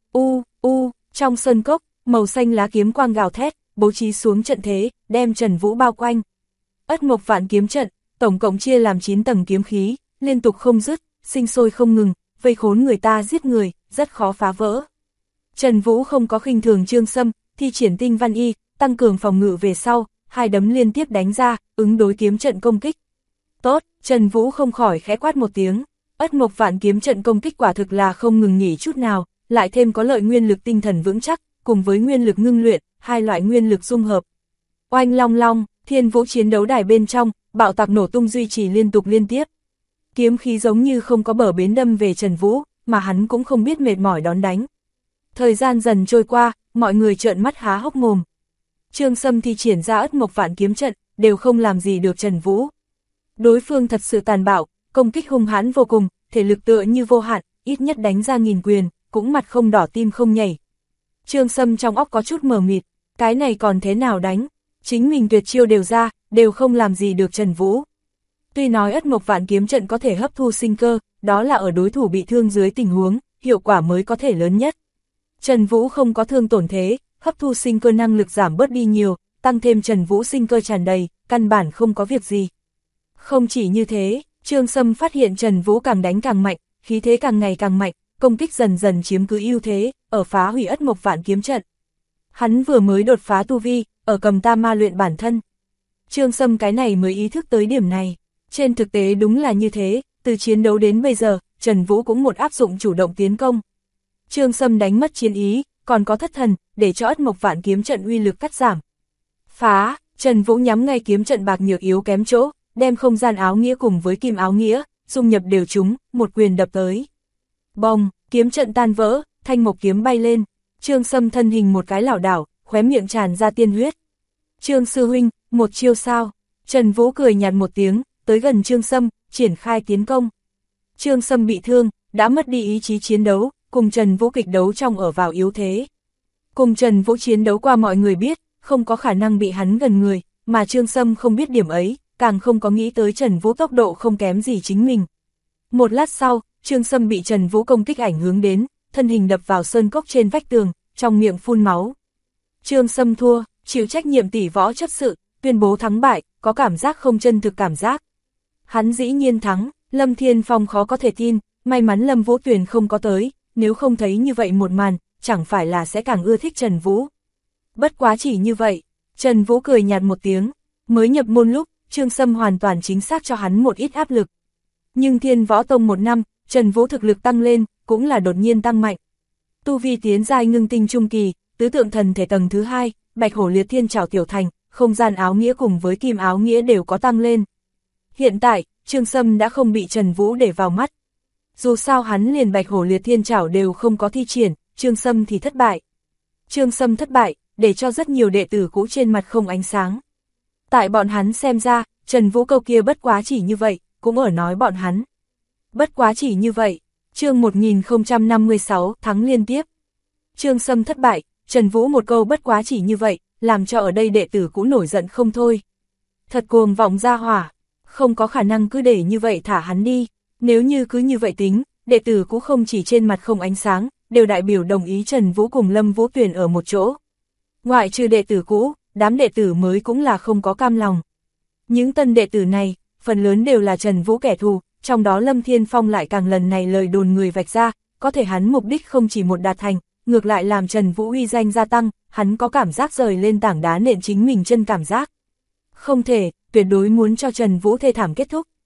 trong sơn cốc, màu xanh lá kiếm quang gào thét, bố trí xuống trận thế, đem Trần Vũ bao quanh. Ất Mộc Vạn Kiếm Trận, tổng cộng chia làm 9 tầng kiếm khí, liên tục không dứt, sinh sôi không ngừng, vây khốn người ta giết người, rất khó phá vỡ. Trần Vũ không có khinh thường Trương Sâm, thi triển Tinh Văn Y, tăng cường phòng ngự về sau, hai đấm liên tiếp đánh ra, ứng đối kiếm trận công kích. Tốt, Trần Vũ không khỏi khẽ quát một tiếng, Ất Mộc Vạn Kiếm Trận công kích quả thực là không ngừng nghỉ chút nào, lại thêm có lợi nguyên lực tinh thần vững chắc, cùng với nguyên lực ngưng luyện, hai loại nguyên lực dung hợp. Oanh long long, Thiên Vũ chiến đấu đài bên trong, bạo tạc nổ tung duy trì liên tiếp. Kiếm khí giống như không có bờ bến đâm về Trần Vũ, mà hắn cũng không biết mệt mỏi đón đánh. Thời gian dần trôi qua, mọi người trợn mắt há hốc mồm. Trương Sâm thi triển ra Ất Mộc Vạn Kiếm Trận, đều không làm gì được Trần Vũ. Đối phương thật sự tàn bạo, công kích hung hãn vô cùng, thể lực tựa như vô hạn, ít nhất đánh ra 1000 quyền, cũng mặt không đỏ tim không nhảy. Trương Sâm trong óc có chút mờ mịt, cái này còn thế nào đánh, chính mình tuyệt chiêu đều ra, đều không làm gì được Trần Vũ. Tuy nói Ất Mộc Vạn Kiếm Trận có thể hấp thu sinh cơ, đó là ở đối thủ bị thương dưới tình huống, hiệu quả mới có thể lớn nhất. Trần Vũ không có thương tổn thế, hấp thu sinh cơ năng lực giảm bớt đi nhiều, tăng thêm Trần Vũ sinh cơ tràn đầy, căn bản không có việc gì. Không chỉ như thế, Trương Sâm phát hiện Trần Vũ càng đánh càng mạnh, khí thế càng ngày càng mạnh, công kích dần dần chiếm cứ ưu thế, ở phá hủy Ất Mộc Vạn Kiếm Trận. Hắn vừa mới đột phá tu vi, ở cầm tam ma luyện bản thân. Trương Sâm cái này mới ý thức tới điểm này. Trên thực tế đúng là như thế, từ chiến đấu đến bây giờ, Trần Vũ cũng một áp dụng chủ động tiến công. Trương Sâm đánh mất chiến ý, còn có thất thần, để cho Ất Mộc Vạn Kiếm Trận uy lực cắt giảm. Phá, Trần Vũ nhắm ngay kiếm trận bạc nhược yếu kém chỗ, đem không gian áo nghĩa cùng với kim áo nghĩa, dung nhập đều chúng, một quyền đập tới. Bồng, kiếm trận tan vỡ, thanh mộc kiếm bay lên, Trương Sâm thân hình một cái lảo đảo, khóe miệng tràn ra tiên huyết. Trương sư huynh, một chiêu sao? Trần Vũ cười nhạt một tiếng, tới gần Trương Sâm, triển khai tiến công. Trương Sâm bị thương, đã mất đi ý chí chiến đấu, cùng Trần Vũ kịch đấu trong ở vào yếu thế. Cùng Trần Vũ chiến đấu qua mọi người biết, không có khả năng bị hắn gần người, mà Trương Sâm không biết điểm ấy, càng không có nghĩ tới Trần Vũ tốc độ không kém gì chính mình. Một lát sau, Trương Sâm bị Trần Vũ công kích ảnh hướng đến, thân hình đập vào sơn cốc trên vách tường, trong miệng phun máu. Trương Sâm thua, chịu trách nhiệm tỷ võ chấp sự, tuyên bố thắng bại, có cảm giác không chân thực cảm giác. Hắn dĩ nhiên thắng, Lâm Thiên Phong khó có thể tin, may mắn Lâm Vũ Tuyền không có tới, nếu không thấy như vậy một màn, chẳng phải là sẽ càng ưa thích Trần Vũ. Bất quá chỉ như vậy, Trần Vũ cười nhạt một tiếng, mới nhập môn lúc, Trương Sâm hoàn toàn chính xác cho hắn một ít áp lực. Nhưng Thiên Võ Tông một năm, Trần Vũ thực lực tăng lên, cũng là đột nhiên tăng mạnh. Tu vi tiến giai ngưng tinh trung kỳ, tứ tượng thần thể tầng thứ 2, Bạch Hổ Liệt Thiên Trảo tiểu thành, không gian áo nghĩa cùng với kim áo nghĩa đều có tăng lên. Hiện tại, Trương Sâm đã không bị Trần Vũ để vào mắt. Dù sao hắn liền Bạch Hổ Liệt Thiên Trảo đều không có thi triển, Trương Sâm thì thất bại. Trương Sâm thất bại, để cho rất nhiều đệ tử cũ trên mặt không ánh sáng. Tại bọn hắn xem ra, Trần Vũ câu kia bất quá chỉ như vậy, cũng ở nói bọn hắn. Bất quá chỉ như vậy, chương 1056 thắng liên tiếp. Trương Sâm thất bại, Trần Vũ một câu bất quá chỉ như vậy, làm cho ở đây đệ tử cũ nổi giận không thôi. Thật cuồng vọng ra hỏa, không có khả năng cứ để như vậy thả hắn đi, nếu như cứ như vậy tính, đệ tử cũ không chỉ trên mặt không ánh sáng, đều đại biểu đồng ý Trần Vũ cùng Lâm Vũ Tuyền ở một chỗ. Ngoại trừ đệ tử cũ, đám đệ tử mới cũng là không có cam lòng. Những tân đệ tử này, phần lớn đều là Trần Vũ kẻ thù, trong đó Lâm Thiên Phong lại càng lần này lời đồn người vạch ra, có thể hắn mục đích không chỉ một đạt thành, ngược lại làm Trần Vũ uy danh gia tăng, hắn có cảm giác rời lên tảng đá nện chính mình chân cảm giác. Không thể, tuyệt đối muốn cho Trần Vũ thê thảm kết thúc.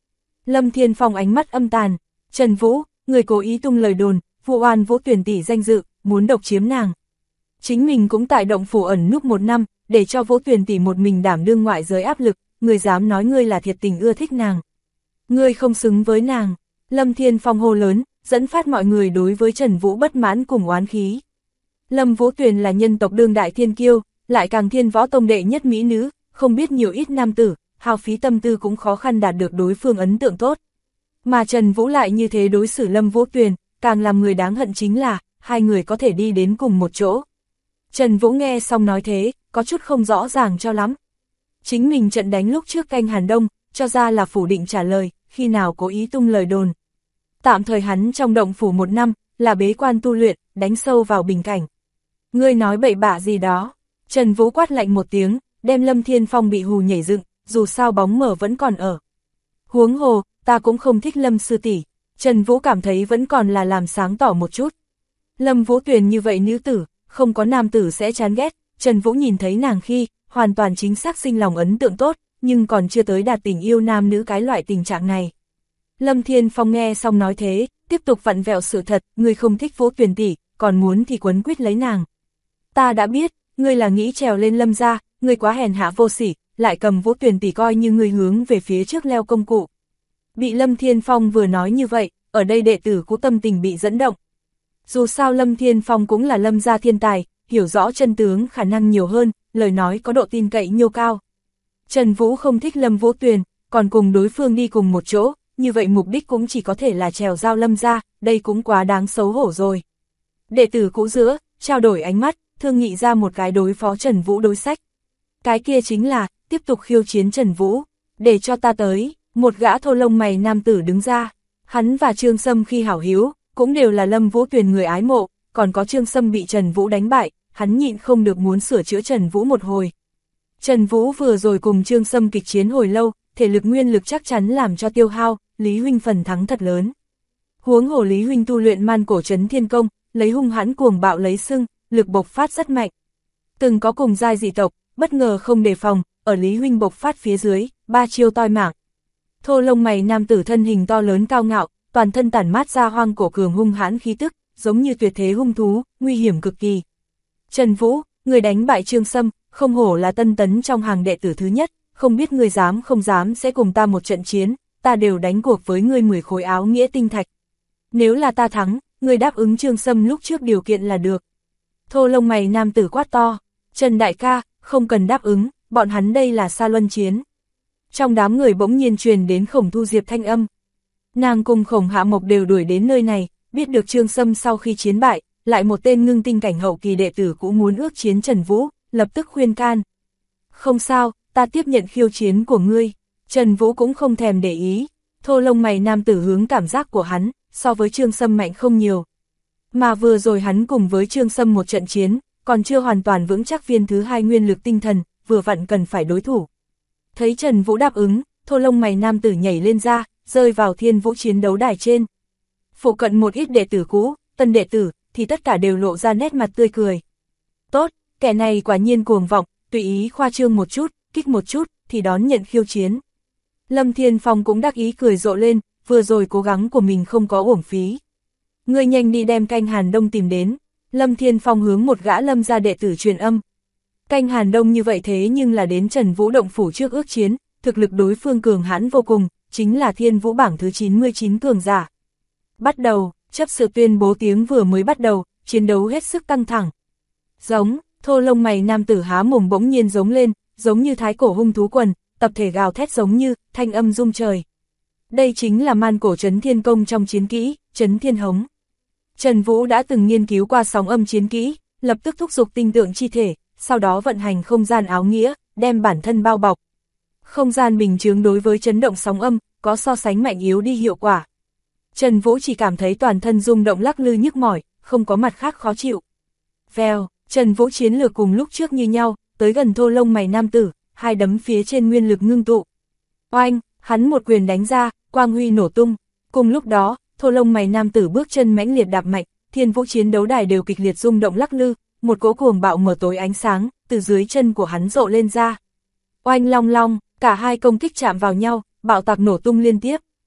Lâm Thiên Phong ánh mắt âm tàn, Trần Vũ, người cố ý tung lời đồn, vụ oan Vũ Tuyền tỷ danh dự, muốn độc chiếm nàng. Chính mình cũng tại động phủ ẩn núp 1 năm, để cho Vũ Tuyền tỷ một mình đảm đương ngoại giới áp lực, người dám nói ngươi là thiệt tình ưa thích nàng. Ngươi không xứng với nàng. Lâm Thiên Phong hô lớn, dẫn phát mọi người đối với Trần Vũ bất mãn cùng oán khí. Lâm Vũ Tuyền là nhân tộc đương đại thiên kiêu, lại càng thiên võ tông đệ nhất mỹ nữ, không biết nhiều ít nam tử, hao phí tâm tư cũng khó khăn đạt được đối phương ấn tượng tốt. Mà Trần Vũ lại như thế đối xử Lâm Vũ Tuyền, càng làm người đáng hận chính là, hai người có thể đi đến cùng một chỗ. Trần Vũ nghe xong nói thế, có chút không rõ ràng cho lắm. Chính mình trận đánh lúc trước canh Hàn Đông, cho ra là phủ định trả lời, khi nào cố ý tung lời đồn. Tạm thời hắn trong động phủ 1 năm, là bế quan tu luyện, đánh sâu vào bình cảnh. Ngươi nói bậy bạ gì đó. Trần Vũ quát lạnh một tiếng, đem Lâm Thiên Phong bị hù nhảy dựng, dù sao bóng mờ vẫn còn ở. Huống hồ, ta cũng không thích Lâm sư tỷ. Trần Vũ cảm thấy vẫn còn là làm sáng tỏ một chút. Lâm Vũ Tuyền như vậy nữ tử, không có nam tử sẽ chán ghét. Trần Vũ nhìn thấy nàng khi, hoàn toàn chính xác sinh lòng ấn tượng tốt, nhưng còn chưa tới đạt tình yêu nam nữ cái loại tình trạng này. Lâm Thiên Phong nghe xong nói thế, tiếp tục vặn vẹo sự thật, ngươi không thích Vũ Tuyền tỷ, còn muốn thì quấn quýt lấy nàng. Ta đã biết, ngươi là nghĩ trèo lên Lâm gia, ngươi quá hèn hạ vô sỉ, lại cầm Vũ Tuyền tỷ coi như ngươi hướng về phía trước leo công cụ. Bị Lâm Thiên Phong vừa nói như vậy, ở đây đệ tử cũng tâm tình bị dẫn động. Dù sao Lâm Thiên Phong cũng là Lâm gia thiên tài, hiểu rõ chân tướng khả năng nhiều hơn, lời nói có độ tin cậy nhiêu cao. Trần Vũ không thích Lâm Vũ Tuyền, còn cùng đối phương đi cùng một chỗ, như vậy mục đích cũng chỉ có thể là trèo giao Lâm gia, đây cũng quá đáng xấu hổ rồi. Đệ tử cũ giữa, trao đổi ánh mắt, thương nghị ra một cái đối phó Trần Vũ đối sách. Cái kia chính là, tiếp tục khiêu chiến Trần Vũ, để cho ta tới, một gã thô lông mày nam tử đứng ra. Hắn và Trương Sâm khi hảo hiếu, cũng đều là Lâm Vũ Tuyền người ái mộ, còn có Trương Sâm bị Trần Vũ đánh bại, hắn nhịn không được muốn sửa chữa Trần Vũ một hồi. Trần Vũ vừa rồi cùng Trương Sâm kịch chiến hồi lâu, thể lực nguyên lực chắc chắn làm cho tiêu hao, Lý huynh phần thắng thật lớn. Huống hồ Lý huynh tu luyện man cổ trấn thiên công, lấy hung hãn cuồng bạo lấy sưng, lực bộc phát rất mạnh. Từng có cùng giai dị tộc, bất ngờ không đề phòng, ở Lý huynh bộc phát phía dưới, 3 chiêu toi mạng. Thô lông mày nam tử thân hình to lớn cao ngạo, toàn thân tản mát ra hoang cổ cường hung hãn khí tức, giống như tuyệt thế hung thú, nguy hiểm cực kỳ. Trần Vũ, người đánh bại Trương Sâm, không hổ là tân tấn trong hàng đệ tử thứ nhất, không biết người dám không dám sẽ cùng ta một trận chiến, ta đều đánh cuộc với ngươi 10 khối áo nghĩa tinh thạch. Nếu là ta thắng, người đáp ứng Trương Sâm lúc trước điều kiện là được. Thô lông mày nam tử quát to, Trần đại ca, không cần đáp ứng, bọn hắn đây là xa luân chiến. Trong đám người bỗng nhiên truyền đến Khổng Thu Diệp thanh âm. Nàng cùng Khổng Hạ Mộc đều đuổi đến nơi này, biết được Trương Sâm sau khi chiến bại, lại một tên ngưng tinh cảnh hậu kỳ đệ tử cũng muốn ước chiến Trần Vũ, lập tức khuyên can. Không sao, ta tiếp nhận khiêu chiến của ngươi. Trần Vũ cũng không thèm để ý, thô lông mày nam tử hướng cảm giác của hắn, so với Trương Sâm mạnh không nhiều. Mà vừa rồi hắn cùng với Trương Sâm một trận chiến, còn chưa hoàn toàn vững chắc viên thứ 2 nguyên lực tinh thần, vừa vặn cần phải đối thủ. Thấy Trần Vũ đáp ứng, thô lông mày nam tử nhảy lên ra, rơi vào Thiên Vũ chiến đấu đài trên. Phụ cận một ít đệ tử cũ, tân đệ tử, thì tất cả đều lộ ra nét mặt tươi cười. Tốt, kẻ này quả nhiên cuồng vọng, tùy ý khoa trương một chút, kích một chút, thì đón nhận khiêu chiến. Lâm Thiên Phong cũng đắc ý cười rộ lên, vừa rồi cố gắng của mình không có uổng phí. Ngươi nhanh đi đem canh Hàn Đông tìm đến. Lâm Thiên Phong hướng một gã Lâm gia đệ tử truyền âm. Canh Hàn Đông như vậy thế nhưng là đến Trần Vũ động phủ trước ước chiến, thực lực đối phương cường hãn vô cùng, chính là Thiên Vũ bảng thứ 99 cường giả. Bắt đầu, chấp sự tuyên bố tiếng vừa mới bắt đầu, chiến đấu hết sức căng thẳng. Giống, thô lông mày nam tử há mồm bỗng nhiên giống lên, giống như thái cổ hung thú quần, tập thể gào thét giống như, thanh âm rung trời. Đây chính là man cổ trấn thiên công trong chiến kỹ, trấn thiên hống. Trần Vũ đã từng nghiên cứu qua sóng âm chiến kỹ, lập tức thúc giục tinh tượng chi thể, sau đó vận hành không gian áo nghĩa, đem bản thân bao bọc. Không gian bình chướng đối với chấn động sóng âm, có so sánh mạnh yếu đi hiệu quả. Trần Vũ chỉ cảm thấy toàn thân rung động lắc lư nhức mỏi, không có mặt khác khó chịu. Vèo, Trần Vũ chiến lược cùng lúc trước như nhau, tới gần thô lông mày nam tử, hai đấm phía trên nguyên lực ngưng tụ. Oanh, hắn một quyền đánh ra, quang huy nổ tung. Cùng lúc đó, thô lông mày nam tử bước chân mãnh liệt đạp mạnh, Thiên Vũ chiến đấu đài đều kịch liệt rung động lắc lư, một cỗ cuồng bạo mở tối ánh sáng, từ dưới chân của hắn rộ lên ra. Oanh long long, cả hai công kích chạm vào nhau, bạo tạc nổ tung liên tiếp.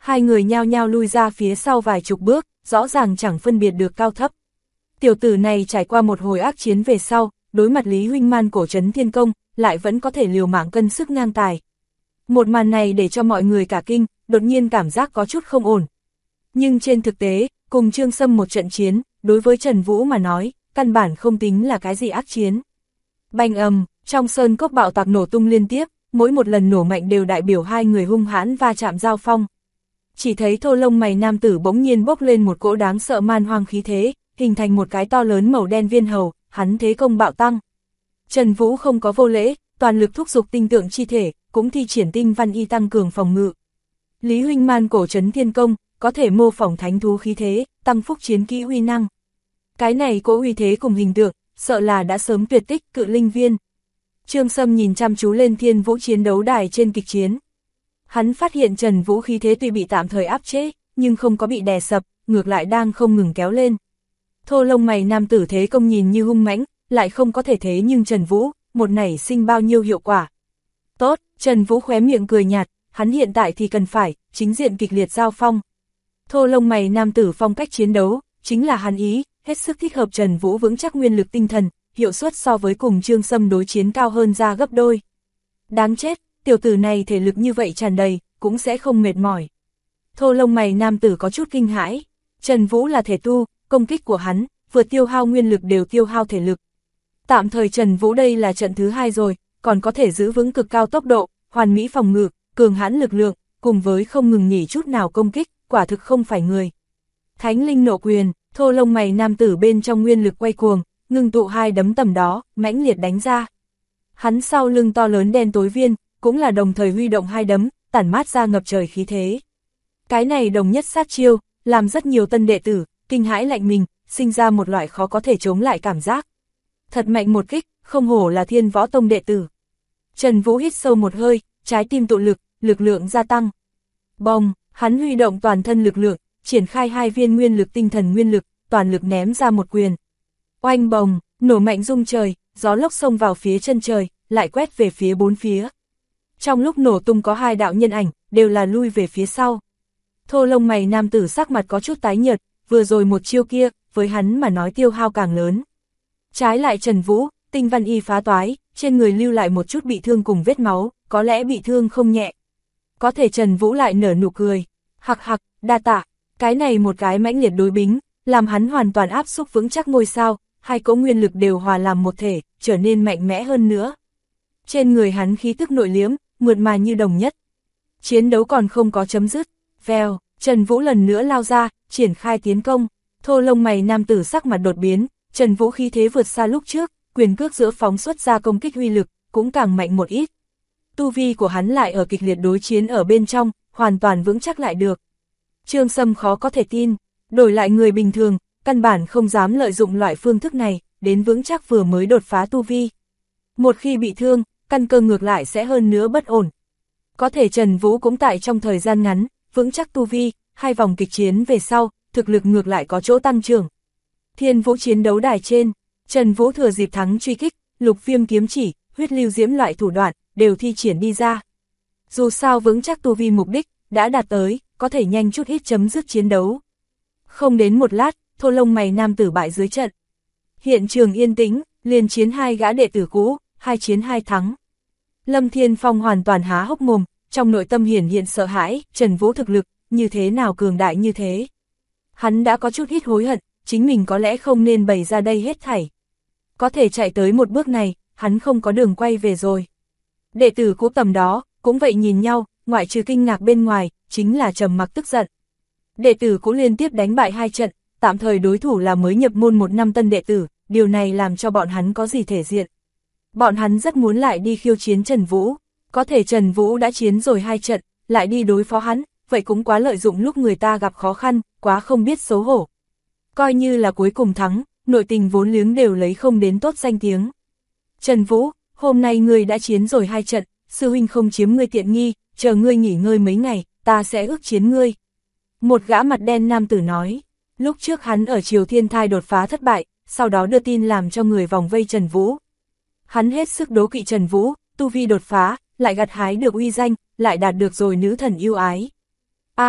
Hai người nhao nhao lui ra phía sau vài chục bước, rõ ràng chẳng phân biệt được cao thấp. Tiểu tử này trải qua một hồi ác chiến về sau, đối mặt Lý Huynh Man cổ trấn thiên công, lại vẫn có thể liều mạng cân sức ngang tài. Một màn này để cho mọi người cả kinh, đột nhiên cảm giác có chút không ổn. Nhưng trên thực tế, cùng Trương Sâm một trận chiến, đối với Trần Vũ mà nói, căn bản không tính là cái gì ác chiến. Bành ầm, trong sơn cốc bạo tạc nổ tung liên tiếp, mỗi một lần nổ mạnh đều đại biểu hai người hung hãn va chạm giao phong. Chỉ thấy thô lông mày nam tử bỗng nhiên bốc lên một cỗ đáng sợ man hoang khí thế, hình thành một cái to lớn màu đen viên hầu, hắn thế công bạo tăng. Trần Vũ không có vô lễ, toàn lực thúc giục tinh tượng chi thể, cũng thi triển tinh văn y tăng cường phòng ngự. Lý Huynh Man cổ trấn thiên công, có thể mô phỏng thánh thú khí thế, tăng phúc chiến kỹ uy năng. Cái này cỗ uy thế cùng hình tượng, sợ là đã sớm tuyệt tích cự linh viên. Trương Sâm nhìn chăm chú lên Thiên Vũ chiến đấu đài trên kịch chiến. Hắn phát hiện Trần Vũ khí thế tuy bị tạm thời áp chế, nhưng không có bị đè sập, ngược lại đang không ngừng kéo lên. Thô lông mày nam tử thế công nhìn như hung mãnh, lại không có thể thế nhưng Trần Vũ, một nảy sinh bao nhiêu hiệu quả. Tốt, Trần Vũ khóe miệng cười nhạt, hắn hiện tại thì cần phải, chính diện kịch liệt giao phong. Thô lông mày nam tử phong cách chiến đấu, chính là hắn ý, hết sức thích hợp Trần Vũ vững chắc nguyên lực tinh thần, hiệu suất so với cùng Trương Sâm đối chiến cao hơn ra gấp đôi. Đáng chết, tiểu tử này thể lực như vậy tràn đầy, cũng sẽ không mệt mỏi. Thô lông mày nam tử có chút kinh hãi, Trần Vũ là thể tu, công kích của hắn, vừa tiêu hao nguyên lực đều tiêu hao thể lực. Tạm thời Trần Vũ đây là trận thứ 2 rồi, còn có thể giữ vững cực cao tốc độ, hoàn mỹ phòng ngự, cường hãn lực lượng, cùng với không ngừng nghỉ chút nào công kích, quả thực không phải người. Thánh linh nộ quyền, thô lông mày nam tử bên trong nguyên lực quay cuồng, ngưng tụ hai đấm tầm đó, mãnh liệt đánh ra. Hắn sau lưng to lớn đen tối viên, cũng là đồng thời huy động hai đấm, tản mát ra ngập trời khí thế. Cái này đồng nhất sát chiêu, làm rất nhiều tân đệ tử, kinh hãi lạnh mình, sinh ra một loại khó có thể chống lại cảm giác. Thật mạnh một kích, không hổ là Thiên Võ Tông đệ tử. Trần Vũ hít sâu một hơi, trái tim tụ lực, lực lượng gia tăng. Bồng, hắn huy động toàn thân lực lượng, triển khai hai viên nguyên lực tinh thần nguyên lực, toàn lực ném ra một quyền. Oanh bồng, nổ mạnh rung trời, gió lốc xông vào phía chân trời, lại quét về phía bốn phía. Trong lúc nổ tung có hai đạo nhân ảnh, đều là lui về phía sau. Thô lông mày nam tử sắc mặt có chút tái nhợt, vừa rồi một chiêu kia, với hắn mà nói tiêu hao càng lớn. Trái lại Trần Vũ, tinh văn y phá toái, trên người lưu lại một chút bị thương cùng vết máu, có lẽ bị thương không nhẹ. Có thể Trần Vũ lại nở nụ cười, hặc hặc, đa tạ, cái này một cái mãnh liệt đối bính, làm hắn hoàn toàn áp xúc vững chắc ngôi sao, hai cỗ nguyên lực đều hòa làm một thể, trở nên mạnh mẽ hơn nữa. Trên người hắn khí tức nội liễm, mượt mà như đồng nhất. Chiến đấu còn không có chấm dứt, vèo, Trần Vũ lần nữa lao ra, triển khai tiến công, thô lông mày nam tử sắc mặt đột biến, Trần Vũ khí thế vượt xa lúc trước, quyền cước giữa phóng xuất ra công kích uy lực, cũng càng mạnh một ít. Tu vi của hắn lại ở kịch liệt đối chiến ở bên trong, hoàn toàn vững chắc lại được. Trương Sâm khó có thể tin, đổi lại người bình thường, căn bản không dám lợi dụng loại phương thức này, đến vững chắc vừa mới đột phá tu vi. Một khi bị thương, căn cơ ngược lại sẽ hơn nữa bất ổn. Có thể Trần Vũ cũng tại trong thời gian ngắn, vững chắc tu vi, hai vòng kịch chiến về sau, thực lực ngược lại có chỗ tăng trưởng. Thiên Vũ chiến đấu đài trên, Trần Vũ thừa dịp thắng truy kích, lục viêm kiếm chỉ, huyết lưu diễm loại thủ đoạn, đều thi triển đi ra. Dù sao vững chắc tu vi mục đích, đã đạt tới, có thể nhanh chút ít chấm dứt chiến đấu. Không đến một lát, thô lông mày nam tử bại dưới trận. Hiện trường yên tĩnh, liền chiến hai gã đệ tử cũ, hai chiến hai thắng. Lâm Thiên Phong hoàn toàn há hốc mồm, trong nội tâm hiển hiện sợ hãi, Trần Vũ thực lực, như thế nào cường đại như thế. Hắn đã có chút ít hối hận, chính mình có lẽ không nên bày ra đây hết thảy. Có thể chạy tới một bước này, hắn không có đường quay về rồi. Đệ tử cũ tầm đó, cũng vậy nhìn nhau, ngoại trừ kinh ngạc bên ngoài, chính là trầm mặc tức giận. Đệ tử cũ liên tiếp đánh bại hai trận, tạm thời đối thủ là mới nhập môn một năm tân đệ tử, điều này làm cho bọn hắn có gì thể diện. Bọn hắn rất muốn lại đi khiêu chiến Trần Vũ, có thể Trần Vũ đã chiến rồi hai trận, lại đi đối phó hắn, vậy cũng quá lợi dụng lúc người ta gặp khó khăn, quá không biết xấu hổ. Coi như là cuối cùng thắng, nội tình vốn liếng đều lấy không đến tốt danh tiếng. Trần Vũ, hôm nay ngươi đã chiến rồi hai trận, sư huynh không chiếm ngươi tiện nghi, chờ ngươi nghỉ ngơi mấy ngày, ta sẽ ước chiến ngươi. Một gã mặt đen nam tử nói, lúc trước hắn ở Triều Thiên Thai đột phá thất bại, sau đó đưa tin làm cho người vòng vây Trần Vũ. Hắn hết sức đố kỵ Trần Vũ, tu vi đột phá, lại gặt hái được uy danh, lại đạt được rồi nữ thần yêu ái.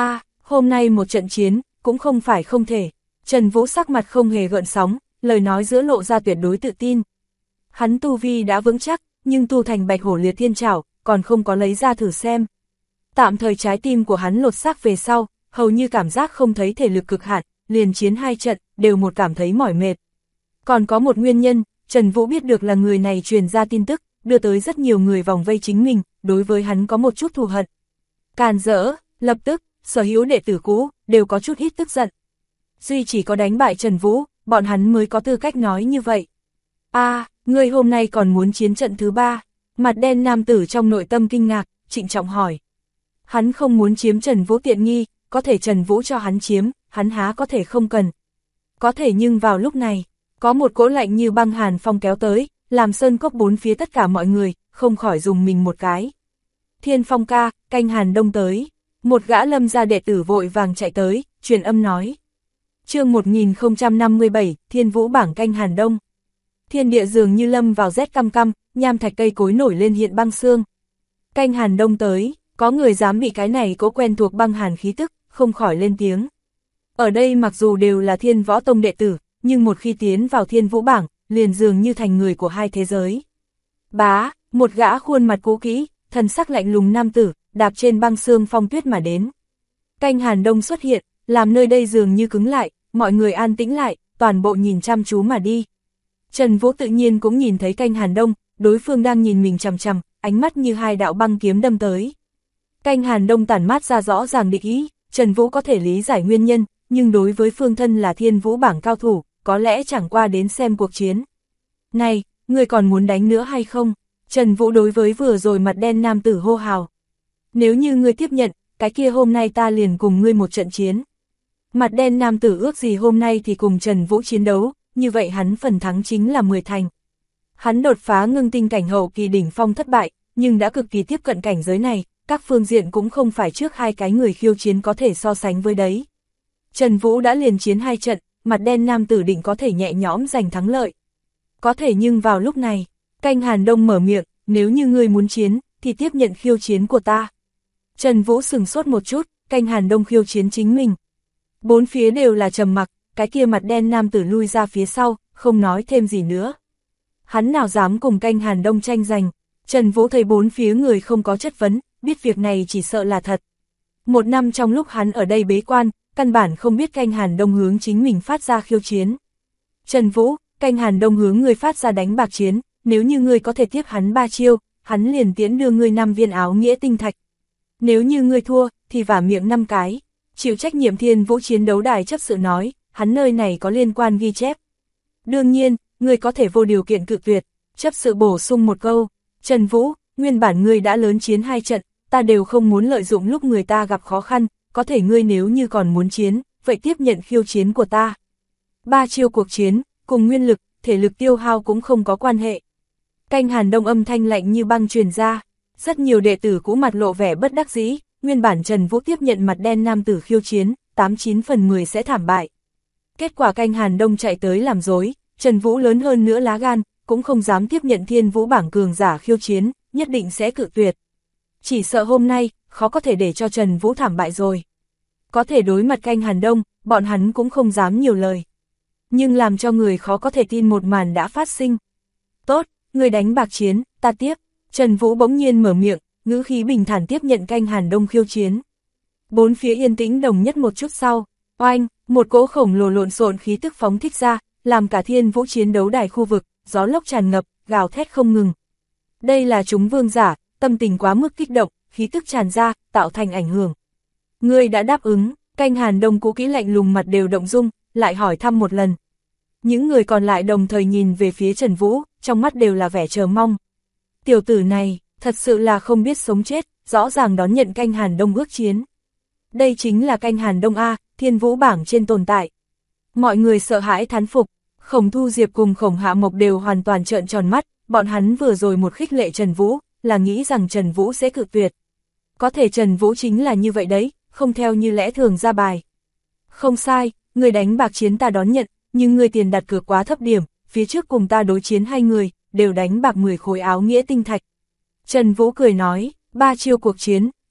Hôm nay một trận chiến, cũng không phải không thể. Trần Vũ sắc mặt không hề gợn sóng, lời nói giữa lộ ra tuyệt đối tự tin. Hắn tu vi đã vững chắc, nhưng tu thành Bạch Hổ Liệt Thiên Trảo, còn không có lấy ra thử xem. Tạm thời trái tim của hắn lột xác về sau, hầu như cảm giác không thấy thể lực cực hạn, liền chiến 2 trận, đều một cảm thấy mỏi mệt. Còn có một nguyên nhân, Trần Vũ biết được là người này truyền ra tin tức, đưa tới rất nhiều người vòng vây chính mình, đối với hắn có một chút thù hận. Càn rỡ, lập tức, sở hữu đệ tử cũ, đều có chút ít tức giận. Duy chỉ có đánh bại Trần Vũ, bọn hắn mới có tư cách nói như vậy. Ngươi hôm nay còn muốn chiến trận thứ 3, mặt đen nam tử trong nội tâm kinh ngạc, trịnh trọng hỏi. Hắn không muốn chiếm Trần Vũ tiện nghi, có thể Trần Vũ cho hắn chiếm, hắn há có thể không cần. Có thể nhưng vào lúc này, có một cỗ lạnh như băng hàn phong kéo tới, làm sơn cốc bốn phía tất cả mọi người, không khỏi dùng mình một cái. Thiên Phong ca, canh Hàn Đông tới. Một gã Lâm gia đệ tử vội vàng chạy tới, truyền âm nói. Chương 1057, Thiên Vũ bảng canh Hàn Đông. Thiên địa dường như lâm vào rét căm căm, nham thạch cây cối nổi lên hiện băng xương. Canh Hàn Đông tới, có người dám bị cái này cố quen thuộc băng hàn khí tức, không khỏi lên tiếng. Ở đây mặc dù đều là Thiên Võ Tông đệ tử, nhưng một khi tiến vào Thiên Vũ bảng, liền dường như thành người của hai thế giới. Bá, một gã khuôn mặt cũ kỹ, thần sắc lạnh lùng nam tử, đạp trên băng xương phong tuyết mà đến. Canh Hàn Đông xuất hiện, làm nơi đây dường như cứng lại, mọi người an tĩnh lại, toàn bộ nhìn chăm chú mà đi. Trần Vũ tự nhiên cũng nhìn thấy canh Hàn Đông, đối phương đang nhìn mình chằm chằm, ánh mắt như hai đạo băng kiếm đâm tới. Canh Hàn Đông tản mát ra rõ ràng địch ý, Trần Vũ có thể lý giải nguyên nhân, nhưng đối với phương thân là Thiên Vũ bảng cao thủ, có lẽ chẳng qua đến xem cuộc chiến. Này, ngươi còn muốn đánh nữa hay không? Trần Vũ đối với vừa rồi mặt đen nam tử hô hào. Nếu như ngươi tiếp nhận, cái kia hôm nay ta liền cùng ngươi một trận chiến. Mặt đen nam tử ước gì hôm nay thì cùng Trần Vũ chiến đấu, như vậy hắn phần thắng chính là 10 thành. Hắn đột phá ngưng tinh cảnh hậu kỳ đỉnh phong thất bại, nhưng đã cực kỳ tiếp cận cảnh giới này, các phương diện cũng không phải trước hai cái người khiêu chiến có thể so sánh với đấy. Trần Vũ đã liền chiến 2 trận, mặt đen nam tử định có thể nhẹ nhõm giành thắng lợi. Có thể nhưng vào lúc này, canh Hàn Đông mở miệng, nếu như ngươi muốn chiến, thì tiếp nhận khiêu chiến của ta. Trần Vũ sửng sốt một chút, canh Hàn Đông khiêu chiến chính mình. Bốn phía đều là trầm mặc, cái kia mặt đen nam tử lui ra phía sau, không nói thêm gì nữa. Hắn nào dám cùng canh Hàn Đông tranh giành. Trần Vũ thấy bốn phía người không có chất vấn, biết việc này chỉ sợ là thật. Một năm trong lúc hắn ở đây bế quan, căn bản không biết canh Hàn Đông hướng chính mình phát ra khiêu chiến. Trần Vũ, canh Hàn Đông hướng người phát ra đánh bạc chiến, nếu như ngươi có thể tiếp hắn 3 chiêu, hắn liền tiễn đưa ngươi 5 viên áo nghĩa tinh thạch. Nếu như ngươi thua, thì vả miệng 5 cái. Chịu trách nhiệm Thiên Vũ chiến đấu đài chấp sự nói, hắn nơi này có liên quan ghi chép. Đương nhiên, ngươi có thể vô điều kiện cự tuyệt. Chấp sự bổ sung một câu, Trần Vũ, nguyên bản ngươi đã lớn chiến 2 trận, ta đều không muốn lợi dụng lúc người ta gặp khó khăn, có thể ngươi nếu như còn muốn chiến, vậy tiếp nhận khiêu chiến của ta. 3 chiêu cuộc chiến, cùng nguyên lực, thể lực tiêu hao cũng không có quan hệ. Canh Hàn Đông âm thanh lạnh như băng truyền ra, rất nhiều đệ tử cũ mặt lộ vẻ bất đắc dĩ, nguyên bản Trần Vũ tiếp nhận mặt đen nam tử khiêu chiến, 89 phần 10 sẽ thảm bại. Kết quả canh Hàn Đông chạy tới làm dối, Trần Vũ lớn hơn nữa lá gan, cũng không dám tiếp nhận Thiên Vũ bảng cường giả khiêu chiến, nhất định sẽ cự tuyệt. Chỉ sợ hôm nay, khó có thể để cho Trần Vũ thảm bại rồi. Có thể đối mặt canh Hàn Đông, bọn hắn cũng không dám nhiều lời. Nhưng làm cho người khó có thể tin một màn đã phát sinh. Tốt, người đánh bạc chiến, ta tiếp. Trần Vũ bỗng nhiên mở miệng, ngữ khí bình thản tiếp nhận canh Hàn Đông khiêu chiến. Bốn phía yên tĩnh đồng nhất một chút sau, oanh, một cỗ khổng lồ lộn xộn khí tức phóng thích ra, làm cả Thiên Vũ chiến đấu đài khu vực, gió lốc tràn ngập, gào thét không ngừng. Đây là chúng vương giả, tâm tình quá mức kích động, khí tức tràn ra, tạo thành ảnh hưởng. Ngươi đã đáp ứng, canh Hàn Đông cũ kỹ lạnh lùng mặt đều động dung, lại hỏi thăm một lần. Những người còn lại đồng thời nhìn về phía Trần Vũ, trong mắt đều là vẻ chờ mong. Tiểu tử này, thật sự là không biết sống chết, rõ ràng đón nhận canh Hàn Đông ước chiến. Đây chính là canh Hàn Đông A, Thiên Vũ bảng trên tồn tại. Mọi người sợ hãi thán phục, Khổng Thu Diệp cùng Khổng Hạ Mộc đều hoàn toàn trợn tròn mắt, bọn hắn vừa rồi một khích lệ Trần Vũ, là nghĩ rằng Trần Vũ sẽ cự tuyệt. Có thể Trần Vũ chính là như vậy đấy, không theo như lẽ thường ra bài. Không sai, người đánh bạc chiến ta đón nhận, nhưng người tiền đặt cược quá thấp điểm, phía trước cùng ta đối chiến 2 người, đều đánh bạc 10 khối áo nghĩa tinh thạch. Trần Vũ cười nói, 3 chiêu cuộc chiến,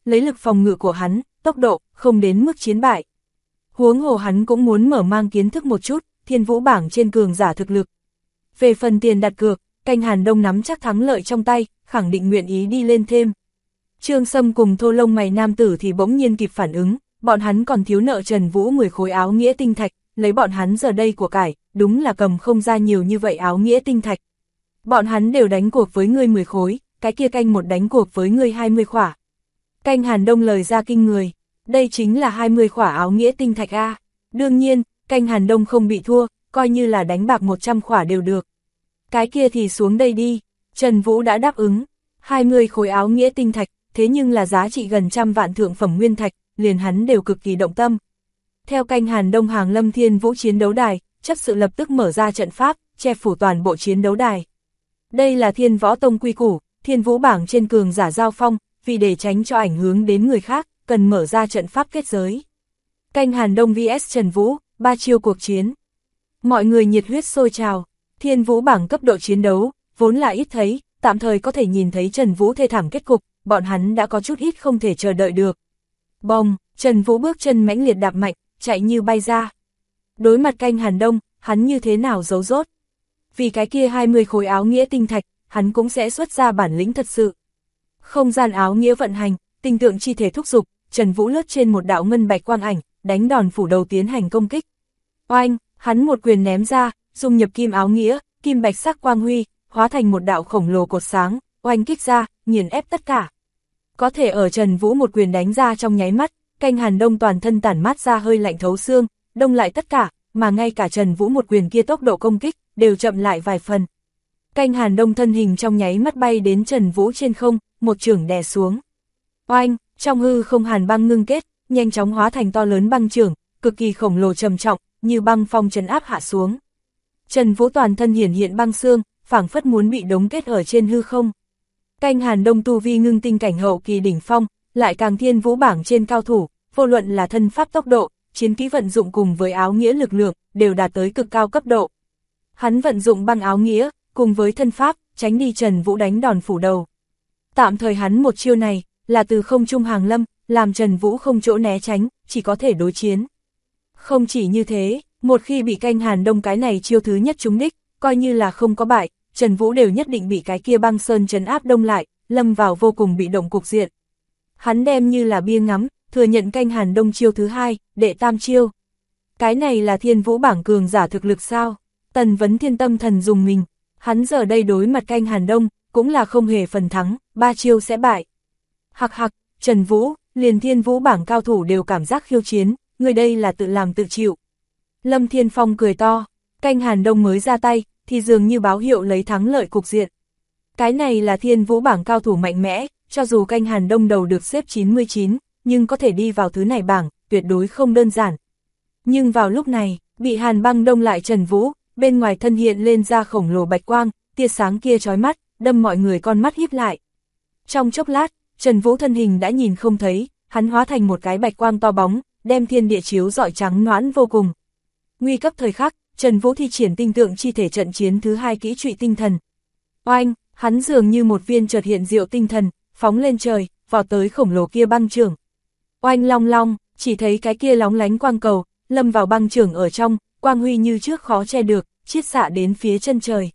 lấy lực phòng ngự của hắn, tốc độ, không đến mức chiến bại. Huống hồ hắn cũng muốn mở mang kiến thức một chút, thiên vũ bảng trên cường giả thực lực. Về phần tiền đặt cược, Canh Hàn Đông nắm chắc thắng lợi trong tay, khẳng định nguyện ý đi lên thêm. Trương Sâm cùng Thô Lông Mày nam tử thì bỗng nhiên kịp phản ứng, bọn hắn còn thiếu nợ Trần Vũ 10 khối áo nghĩa tinh thạch, lấy bọn hắn giờ đây của cải, đúng là cầm không ra nhiều như vậy áo nghĩa tinh thạch. Bọn hắn đều đánh cuộc với ngươi 10 khối, cái kia canh một đánh cuộc với ngươi 20 khỏa. Canh Hàn Đông lời ra kinh người, đây chính là 20 khỏa áo nghĩa tinh thạch a. Đương nhiên, Canh Hàn Đông không bị thua, coi như là đánh bạc 100 khỏa đều được. Cái kia thì xuống đây đi, Trần Vũ đã đáp ứng, 20 khối áo nghĩa tinh thạch, thế nhưng là giá trị gần 100 vạn thượng phẩm nguyên thạch, liền hắn đều cực kỳ động tâm. Theo Canh Hàn Đông hàng lâm Thiên Vũ chiến đấu đài, chấp sự lập tức mở ra trận pháp, che phủ toàn bộ chiến đấu đài. Đây là Thiên Võ Tông quy củ, Thiên Vũ bảng trên cường giả giao phong, vì để tránh cho ảnh hưởng đến người khác, cần mở ra trận pháp kết giới. Canh Hàn Đông vs Trần Vũ, 3 chiêu cuộc chiến. Mọi người nhiệt huyết sôi trào, Thiên Vũ bảng cấp độ chiến đấu, vốn là ít thấy, tạm thời có thể nhìn thấy Trần Vũ thê thảm kết cục, bọn hắn đã có chút ít không thể chờ đợi được. Bồng, Trần Vũ bước chân mãnh liệt đạp mạnh, chạy như bay ra. Đối mặt Canh Hàn Đông, hắn như thế nào giấu rốt. Vì cái kia 20 khối áo nghĩa tinh thạch, hắn cũng sẽ xuất ra bản lĩnh thật sự. Không gian áo nghĩa vận hành, tinh tượng chi thể thúc dục, Trần Vũ lướt trên một đạo ngân bạch quang ảnh, đánh đòn phủ đầu tiến hành công kích. Oanh, hắn một quyền ném ra, dung nhập kim áo nghĩa, kim bạch sắc quang huy, hóa thành một đạo khổng lồ cột sáng, oanh kích ra, nghiền ép tất cả. Có thể ở Trần Vũ một quyền đánh ra trong nháy mắt, Canh Hàn Đông toàn thân tản mát ra hơi lạnh thấu xương, đông lại tất cả, mà ngay cả Trần Vũ một quyền kia tốc độ công kích, đều chậm lại vài phần. Canh Hàn Đông thân hình trong nháy mắt bay đến Trần Vũ trên không, một chưởng đè xuống. Oanh, trong hư không hàn băng ngưng kết, nhanh chóng hóa thành to lớn băng chưởng, cực kỳ khổng lồ trầm trọng, như băng phong trấn áp hạ xuống. Trần Vũ toàn thân hiển hiện băng xương, phảng phất muốn bị đóng kết ở trên hư không. Canh Hàn Đông tu vi ngưng tinh cảnh hậu kỳ đỉnh phong, lại càng Thiên Vũ bảng trên cao thủ, vô luận là thân pháp tốc độ, chiến kỹ vận dụng cùng với áo nghĩa lực lượng, đều đạt tới cực cao cấp độ. Hắn vận dụng băng áo nghĩa, cùng với thân pháp, tránh đi Trần Vũ đánh đòn phủ đầu. Tạm thời hắn một chiêu này, là từ không trung hàng lâm, làm Trần Vũ không chỗ né tránh, chỉ có thể đối chiến. Không chỉ như thế, một khi bị Canh Hàn Đông cái này chiêu thứ nhất trúng đích, coi như là không có bại, Trần Vũ đều nhất định bị cái kia băng sơn trấn áp đông lại, lâm vào vô cùng bị động cục diện. Hắn đem như là bia ngắm, thừa nhận Canh Hàn Đông chiêu thứ hai, đệ tam chiêu. Cái này là Thiên Vũ bảng cường giả thực lực sao? Tần Vấn Thiên tâm thần dùng mình, hắn giờ đây đối mặt Canh Hàn Đông, cũng là không hề phần thắng, 3 chiêu sẽ bại. Hặc hặc, Trần Vũ, liền Thiên Vũ bảng cao thủ đều cảm giác khiêu chiến, người đây là tự làm tự chịu. Lâm Thiên Phong cười to, Canh Hàn Đông mới ra tay, thì dường như báo hiệu lấy thắng lợi cục diện. Cái này là Thiên Vũ bảng cao thủ mạnh mẽ, cho dù Canh Hàn Đông đầu được xếp 99, nhưng có thể đi vào thứ này bảng, tuyệt đối không đơn giản. Nhưng vào lúc này, bị Hàn Băng đông lại Trần Vũ, bên ngoài thân hiện lên ra khổng lồ bạch quang, tia sáng kia chói mắt, đâm mọi người con mắt híp lại. Trong chốc lát, Trần Vũ thân hình đã nhìn không thấy, hắn hóa thành một cái bạch quang to bóng, đem thiên địa chiếu rọi trắng nõn vô cùng. Nguy cấp thời khắc, Trần Vũ thi triển tinh tượng chi thể trận chiến thứ hai kỹ trụy tinh thần. Oanh, hắn dường như một viên chợt hiện diệu tinh thần, phóng lên trời, vọt tới khổng lồ kia băng chưởng. Oanh long long, chỉ thấy cái kia lóng lánh quang cầu, lâm vào băng chưởng ở trong, quang huy như trước khó che được, chiết xạ đến phía chân trời.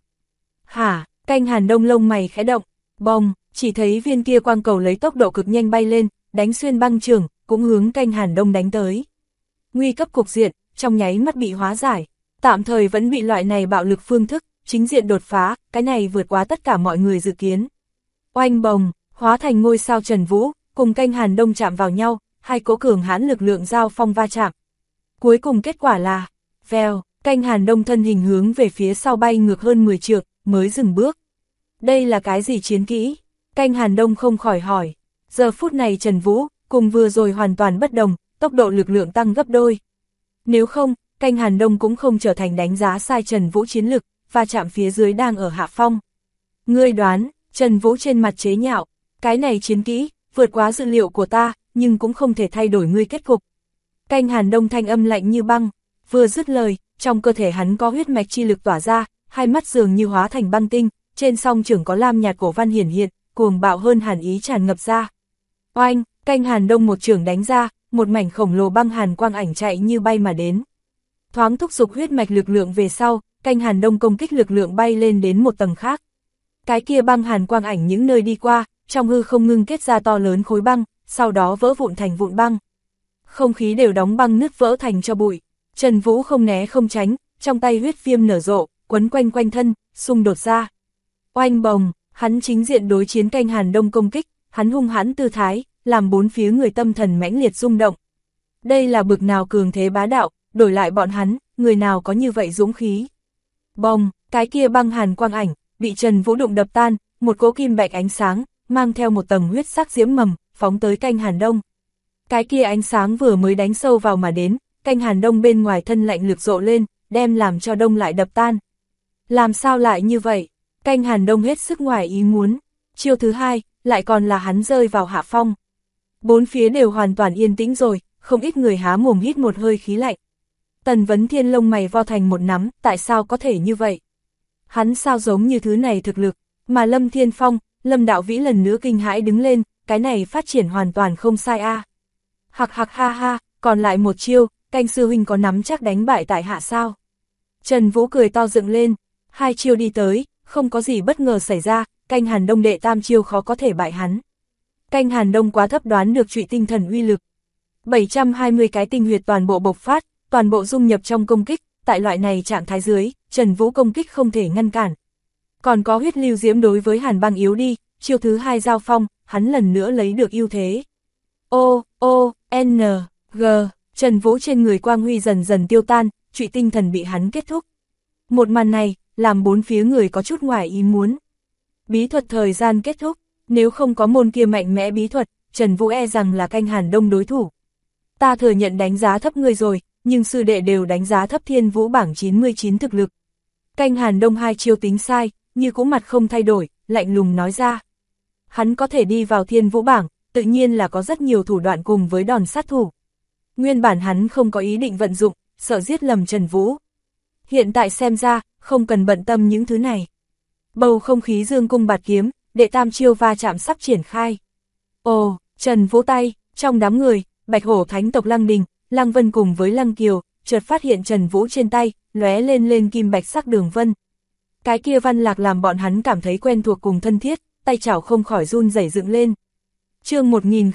Hả, Canh Hàn Đông lông mày khẽ động, bồng, chỉ thấy viên kia quang cầu lấy tốc độ cực nhanh bay lên, đánh xuyên băng chưởng, cũng hướng Canh Hàn Đông đánh tới. Nguy cấp cục diện, trong nháy mắt bị hóa giải, tạm thời vẫn bị loại này bạo lực phương thức, chính diện đột phá, cái này vượt quá tất cả mọi người dự kiến. Oanh bồng, hóa thành ngôi sao Trần Vũ, cùng Canh Hàn Đông chạm vào nhau, hai cỗ cường hãn lực lượng giao phong va chạm. Cuối cùng kết quả là, vèo, Canh Hàn Đông thân hình hướng về phía sau bay ngược hơn 10 trượng, mới dừng bước. Đây là cái gì chiến kỹ? Canh Hàn Đông không khỏi hỏi. Giờ phút này Trần Vũ, cùng vừa rồi hoàn toàn bất đồng, tốc độ lực lượng tăng gấp đôi. Nếu không, Canh Hàn Đông cũng không trở thành đánh giá sai Trần Vũ chiến lực, và chạm phía dưới đang ở hạ phong. Ngươi đoán, Trần Vũ trên mặt chế nhạo, cái này chiến kỹ, vượt quá dự liệu của ta, nhưng cũng không thể thay đổi ngươi kết cục. Canh Hàn Đông thanh âm lạnh như băng, vừa dứt lời, trong cơ thể hắn có huyết mạch chi lực tỏa ra, hai mắt dường như hóa thành băng tinh, trên song chưởng có lam nhạt cổ văn hiển hiện, cuồng bạo hơn hàn ý tràn ngập ra. Oanh, Canh Hàn Đông một chưởng đánh ra, một mảnh khổng lồ băng hàn quang ảnh chạy như bay mà đến. Thoáng thúc giục huyết mạch lực lượng về sau, Canh Hàn Đông công kích lực lượng bay lên đến một tầng khác. Cái kia băng hàn quang ảnh những nơi đi qua, trong hư không ngưng kết ra to lớn khối băng, sau đó vỡ vụn thành vụn băng. Không khí đều đóng băng nứt vỡ thành cho bụi. Trần Vũ không né không tránh, trong tay huyết viêm nở rộ, quấn quanh quanh thân, xung đột ra. Oanh bồng, hắn chính diện đối chiến Canh Hàn Đông công kích, hắn hung hãn tư thái, làm bốn phía người tâm thần mãnh liệt rung động. Đây là bực nào cường thế bá đạo, đổi lại bọn hắn, người nào có như vậy dũng khí. Bồng, cái kia băng hàn quang ảnh, bị Trần Vũ đụng đập tan, một cỗ kim bạch ánh sáng, mang theo một tầng huyết sắc diễm mầm, phóng tới Canh Hàn Đông. Cái kia ánh sáng vừa mới đánh sâu vào mà đến, Canh Hàn Đông bên ngoài thân lạnh lực rộ lên, đem làm cho đông lại đập tan. Làm sao lại như vậy? Canh Hàn Đông hết sức ngoài ý muốn. Chiêu thứ hai, lại còn là hắn rơi vào hạ phong. Bốn phía đều hoàn toàn yên tĩnh rồi, không ít người há mồm hít một hơi khí lạnh. Tần Vấn Thiên lông mày vo thành một nắm, tại sao có thể như vậy? Hắn sao giống như thứ này thực lực, mà Lâm Thiên Phong, Lâm Đạo Vĩ lần nữa kinh hãi đứng lên, cái này phát triển hoàn toàn không sai a. Hạc hạc ha ha, còn lại một chiêu, Canh sư huynh có nắm chắc đánh bại tại hạ sao? Trần Vũ cười to dựng lên, hai chiêu đi tới, không có gì bất ngờ xảy ra, Canh Hàn Đông đệ tam chiêu khó có thể bại hắn. Canh Hàn Đông quá thấp đoán được trụy tinh thần uy lực. 720 cái tinh huyệt toàn bộ bộc phát, toàn bộ dung nhập trong công kích, tại loại này trạng thái dưới, Trần Vũ công kích không thể ngăn cản. Còn có huyết lưu diễm đối với hàn băng yếu đi, chiêu thứ hai giao phong, hắn lần nữa lấy được ưu thế. N, G, Trần Vũ trên người quang huy dần dần tiêu tan, trụy tinh thần bị hắn kết thúc. Một màn này, làm bốn phía người có chút ngoài ý muốn. Bí thuật thời gian kết thúc, nếu không có môn kia mạnh mẽ bí thuật, Trần Vũ e rằng là Canh Hàn Đông đối thủ. Ta thừa nhận đánh giá thấp ngươi rồi, nhưng sư đệ đều đánh giá thấp Thiên Vũ bảng 99 thực lực. Canh Hàn Đông hai chiêu tính sai, như cũng mặt không thay đổi, lạnh lùng nói ra. Hắn có thể đi vào Thiên Vũ bảng, tự nhiên là có rất nhiều thủ đoạn cùng với đòn sát thủ. Nguyên bản hắn không có ý định vận dụng, sợ giết lầm Trần Vũ. Hiện tại xem ra, không cần bận tâm những thứ này. Bầu không khí dương cung bạt kiếm, đệ tam chiêu va chạm sắp triển khai. Ồ, Trần Vũ tay, trong đám người, Bạch Hổ Thánh tộc Lăng Đình, Lăng Vân cùng với Lăng Kiều, chợt phát hiện Trần Vũ trên tay, lóe lên kim bạch sắc đường vân. Cái kia văn lạc làm bọn hắn cảm thấy quen thuộc cùng thân thiết, tay chảo không khỏi run rẩy dựng lên. Chương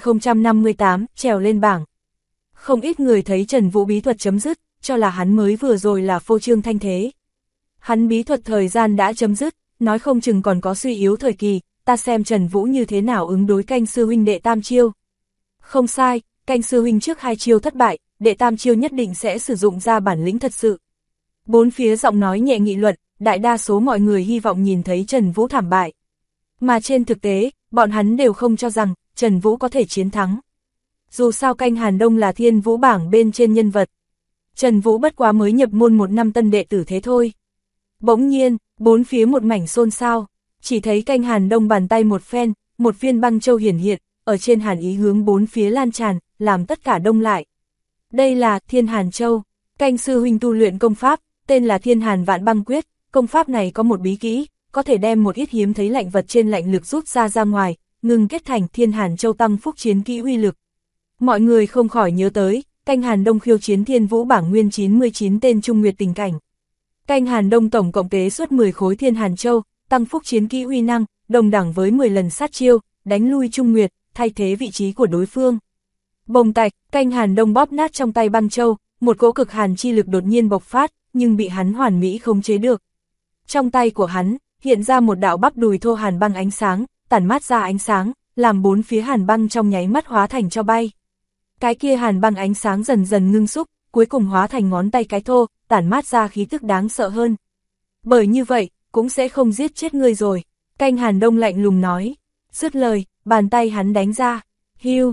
1058, trèo lên bảng. Không ít người thấy Trần Vũ bí thuật chấm dứt, cho là hắn mới vừa rồi là phô trương thanh thế. Hắn bí thuật thời gian đã chấm dứt, nói không chừng còn có suy yếu thời kỳ, ta xem Trần Vũ như thế nào ứng đối Canh sư huynh đệ tam chiêu. Không sai, Canh sư huynh trước hai chiêu thất bại, đệ tam chiêu nhất định sẽ sử dụng ra bản lĩnh thật sự. Bốn phía giọng nói nhẹ nghị luận, đại đa số mọi người hy vọng nhìn thấy Trần Vũ thảm bại. Mà trên thực tế, bọn hắn đều không cho rằng Trần Vũ có thể chiến thắng. Dù sao Canh Hàn Đông là Thiên Vũ bảng bên trên nhân vật. Trần Vũ bất quá mới nhập môn một năm tân đệ tử thế thôi. Bỗng nhiên, bốn phía một mảnh xôn xao, chỉ thấy Canh Hàn Đông bàn tay một phen, một viên băng châu hiển hiện, ở trên hàn ý hướng bốn phía lan tràn, làm tất cả đông lại. Đây là Thiên Hàn Châu, Canh sư huynh tu luyện công pháp, tên là Thiên Hàn Vạn Băng Quyết, công pháp này có một bí kỹ, có thể đem một ít hiếm thấy lạnh vật trên lạnh lực rút ra ngoài, ngừng kết thành Thiên Hàn Châu tăng phúc chiến kỹ uy lực. Mọi người không khỏi nhớ tới, Canh Hàn Đông khiêu chiến Thiên Vũ bảng nguyên 99 tên Trung Nguyệt tình cảnh. Canh Hàn Đông tổng cộng tế xuất 10 khối Thiên Hàn Châu, tăng phúc chiến kỹ uy năng, đồng đẳng với 10 lần sát chiêu, đánh lui Trung Nguyệt, thay thế vị trí của đối phương. Bồng tạch, Canh Hàn Đông bóp nát trong tay băng châu, một cỗ cực hàn chi lực đột nhiên bộc phát, nhưng bị hắn hoàn mỹ khống chế được. Trong tay của hắn, hiện ra một đạo bắp đùi thô hàn băng ánh sáng, tản mát ra ánh sáng, làm bốn phía hàn băng trong nháy mắt hóa thành tro bay. Cái kia hàn băng ánh sáng dần dần ngưng xúc, cuối cùng hóa thành ngón tay cái thô, tản mát ra khí tức đáng sợ hơn. Bởi như vậy, cũng sẽ không giết chết ngươi rồi, Canh Hàn Đông lạnh lùng nói. Dứt lời, bàn tay hắn đánh ra, hiu,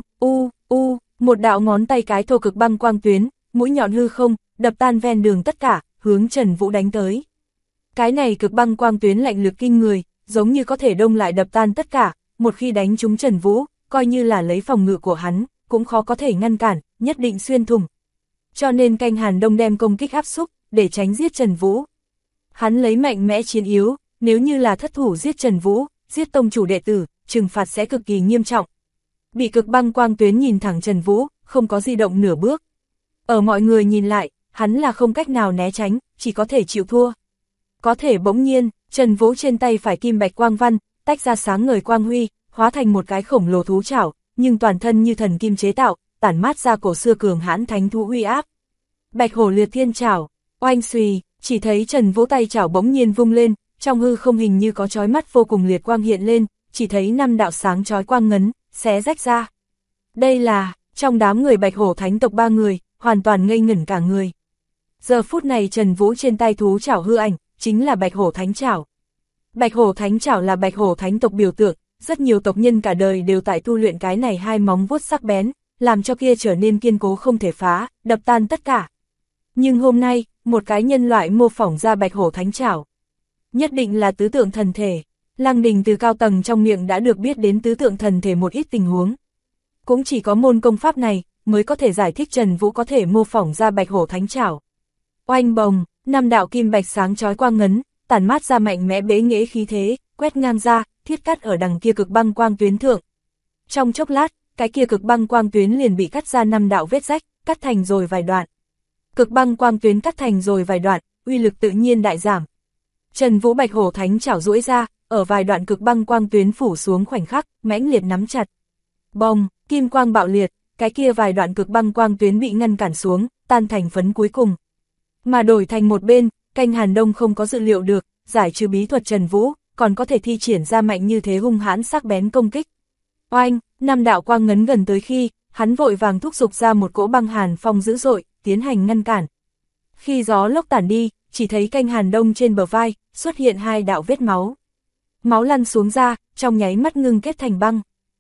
một đạo ngón tay cái thô cực băng quang tuyến, mũi nhọn hư không, đập tan ven đường tất cả, hướng Trần Vũ đánh tới. Cái này cực băng quang tuyến lạnh lực kinh người, giống như có thể đông lại đập tan tất cả, một khi đánh trúng Trần Vũ, coi như là lấy phòng ngự của hắn, cũng khó có thể ngăn cản, nhất định xuyên thủng. Cho nên Canh Hàn Đông đem công kích áp xúc, để tránh giết Trần Vũ. Hắn lấy mạnh mẽ chiến yếu, nếu như là thất thủ giết Trần Vũ, giết tông chủ đệ tử, trừng phạt sẽ cực kỳ nghiêm trọng. Bị cực băng quang tuyến nhìn thẳng Trần Vũ, không có di động nửa bước. Ở mọi người nhìn lại, hắn là không cách nào né tránh, chỉ có thể chịu thua. Có thể bỗng nhiên, Trần Vũ trên tay phải kim bạch quang văn, tách ra sáng ngời quang huy, hóa thành một cái khổng lồ thú chảo, nhưng toàn thân như thần kim chế tạo, tản mát ra cổ xưa cường hãn thánh thú uy áp. Bạch hổ liệt thiên chảo, oanh xùy, chỉ thấy Trần Vũ tay chảo bỗng nhiên vung lên, trong hư không hình như có chói mắt vô cùng liệt quang hiện lên, chỉ thấy 5 đạo sáng chói quang ngấn, xé rách ra. Đây là, trong đám người Bạch hổ thánh tộc 3 người, hoàn toàn ngây ngẩn cả người. Giờ phút này Trần Vũ trên tay thú chảo hư ảnh, chính là Bạch hổ thánh chảo. Bạch hổ thánh chảo là Bạch hổ thánh tộc biểu tượng, rất nhiều tộc nhân cả đời đều tại tu luyện cái này hai móng vuốt sắc bén, làm cho kia trở nên kiên cố không thể phá, đập tan tất cả. Nhưng hôm nay, một cái nhân loại mô phỏng ra Bạch hổ thánh chảo. Nhất định là tứ tượng thần thể. Lăng Đình từ cao tầng trong miệng đã được biết đến tứ tượng thần thể một ít tình huống. Cũng chỉ có môn công pháp này mới có thể giải thích Trần Vũ có thể mô phỏng ra Bạch hổ thánh chảo. Oanh bồng, 5 đạo kim bạch sáng chói quang ngấn, tản mát ra mạnh mẽ bế nghệ khí thế, quét ngang ra, thiết cắt ở đằng kia cực băng quang tuyến thượng. Trong chốc lát, cái kia cực băng quang tuyến liền bị cắt ra 5 đạo vết rách, cắt thành rồi vài đoạn. Cực băng quang tuyến cắt thành rồi vài đoạn, uy lực tự nhiên đại giảm. Trần Vũ Bạch hổ thánh chảo duỗi ra, ở vài đoạn cực băng quang tuyến phủ xuống khoảnh khắc, mãnh liệt nắm chặt. Bồng, kim quang bạo liệt, cái kia vài đoạn cực băng quang tuyến bị ngăn cản xuống, tan thành phấn cuối cùng. Mà đổi thành một bên, Canh Hàn Đông không có dự liệu được, giải trừ bí thuật Trần Vũ, còn có thể thi triển ra mạnh như thế hung hãn sắc bén công kích. Oanh, 5 đạo quang ngấn gần tới khi, hắn vội vàng thúc giục ra một cỗ băng hàn phong dữ dội, tiến hành ngăn cản. Khi gió lốc tản đi, chỉ thấy Canh Hàn Đông trên bờ vai, xuất hiện 2 đạo vết máu. Máu lăn xuống ra, trong nháy mắt ngưng kết thành băng.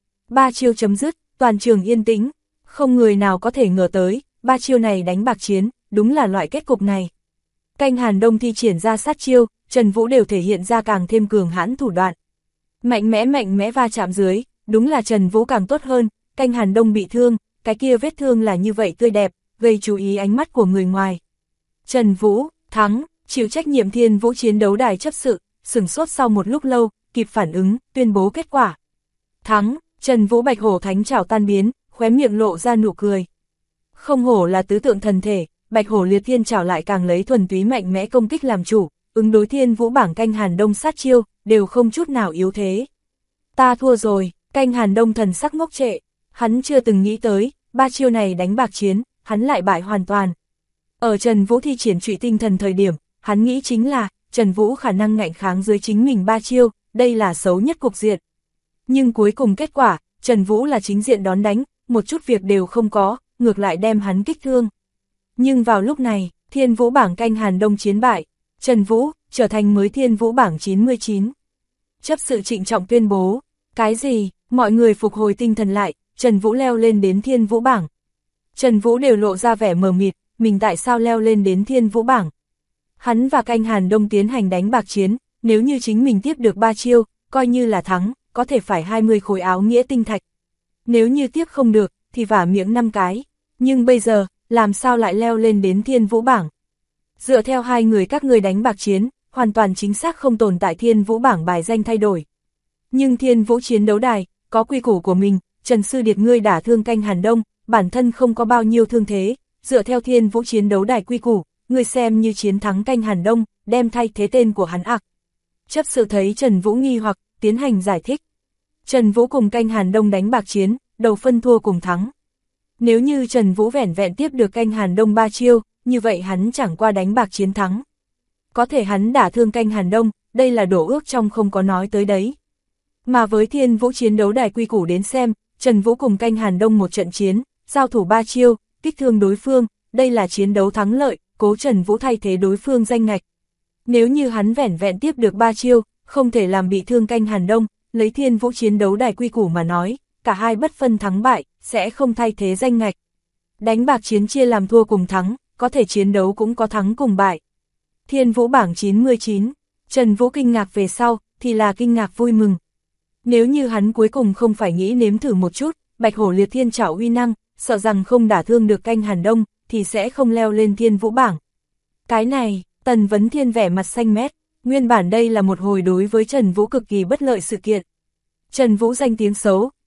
3 chiêu chấm dứt, toàn trường yên tĩnh, không người nào có thể ngờ tới, 3 chiêu này đánh bạc chiến, đúng là loại kết cục này. Canh Hàn Đông thi triển ra sát chiêu, Trần Vũ đều thể hiện ra càng thêm cường hãn thủ đoạn. Mạnh mẽ va chạm dưới, đúng là Trần Vũ càng tốt hơn, Canh Hàn Đông bị thương, cái kia vết thương là như vậy tươi đẹp, gây chú ý ánh mắt của người ngoài. Trần Vũ, thắng, chịu trách nhiệm Thiên Vũ chiến đấu đài chấp sự, sửng sốt sau một lúc lâu, kịp phản ứng, tuyên bố kết quả. Thắng, Trần Vũ Bạch hổ thánh chảo tan biến, khóe miệng lộ ra nụ cười. Không hổ là tứ tượng thần thể, Bạch hổ liệt thiên chảo lại càng lấy thuần túy mạnh mẽ công kích làm chủ, ứng đối Thiên Vũ bảng Canh Hàn Đông sát chiêu, đều không chút nào yếu thế. Ta thua rồi, Canh Hàn Đông thần sắc ngốc trệ, hắn chưa từng nghĩ tới, 3 chiêu này đánh bạc chiến, hắn lại bại hoàn toàn. Ở Trần Vũ thi triển trụy tinh thần thời điểm, hắn nghĩ chính là, Trần Vũ khả năng ngạnh kháng dưới chính mình 3 chiêu, đây là xấu nhất cục diện. Nhưng cuối cùng kết quả, Trần Vũ là chính diện đón đánh, một chút việc đều không có, ngược lại đem hắn kích thương. Nhưng vào lúc này, Thiên Vũ bảng Canh Hàn Đông chiến bại, Trần Vũ trở thành mới Thiên Vũ bảng 99. Chấp sự trịnh trọng tuyên bố, cái gì, mọi người phục hồi tinh thần lại, Trần Vũ leo lên đến Thiên Vũ bảng. Trần Vũ đều lộ ra vẻ mờ mịt, mình tại sao leo lên đến Thiên Vũ bảng. Hắn và Canh Hàn Đông tiến hành đánh bạc chiến, nếu như chính mình tiếp được 3 chiêu, coi như là thắng, có thể phải 20 khối áo nghĩa tinh thạch. Nếu như tiếp không được, thì vả miệng 5 cái. Nhưng bây giờ, làm sao lại leo lên đến Thiên Vũ bảng? Dựa theo hai người các ngươi đánh bạc chiến, hoàn toàn chính xác không tồn tại Thiên Vũ bảng bài danh thay đổi. Nhưng Thiên Vũ chiến đấu đài, có quy củ của mình, Trần Sư Điệt ngươi đả thương Canh Hàn Đông, bản thân không có bao nhiêu thương thế, dựa theo Thiên Vũ chiến đấu đài quy củ, ngươi xem như chiến thắng Canh Hàn Đông, đem thay thế tên của hắn ạc. Chấp sự thấy Trần Vũ nghi hoặc, tiến hành giải thích. Trần Vũ cùng Canh Hàn Đông đánh bạc chiến, đầu phân thua cùng thắng. Nếu như Trần Vũ vẻn vẹn tiếp được Canh Hàn Đông 3 chiêu, như vậy hắn chẳng qua đánh bạc chiến thắng. Có thể hắn đả thương Canh Hàn Đông, đây là đổ ước trong không có nói tới đấy. Mà với Thiên Vũ chiến đấu đài quy củ đến xem, Trần Vũ cùng Canh Hàn Đông một trận chiến, giao thủ 3 chiêu, kích thương đối phương, đây là chiến đấu thắng lợi, cố Trần Vũ thay thế đối phương danh ngạch. Nếu như hắn vẻn vẹn tiếp được 3 chiêu, không thể làm bị thương Canh Hàn Đông, lấy Thiên Vũ chiến đấu đài quy củ mà nói, cả hai bất phân thắng bại, sẽ không thay thế danh ngạch. Đánh bạc chiến chia làm thua cùng thắng, có thể chiến đấu cũng có thắng cùng bại. Thiên Vũ bảng 99, Trần Vũ kinh ngạc về sau, thì là kinh ngạc vui mừng. Nếu như hắn cuối cùng không phải nghĩ nếm thử một chút, Bạch hổ liệt thiên trảo uy năng, sợ rằng không đả thương được Canh Hàn Đông, thì sẽ không leo lên Thiên Vũ bảng. Cái này, Tần Vấn Thiên vẻ mặt xanh mét, nguyên bản đây là một hồi đối với Trần Vũ cực kỳ bất lợi sự kiện. Trần Vũ danh tiếng xấu,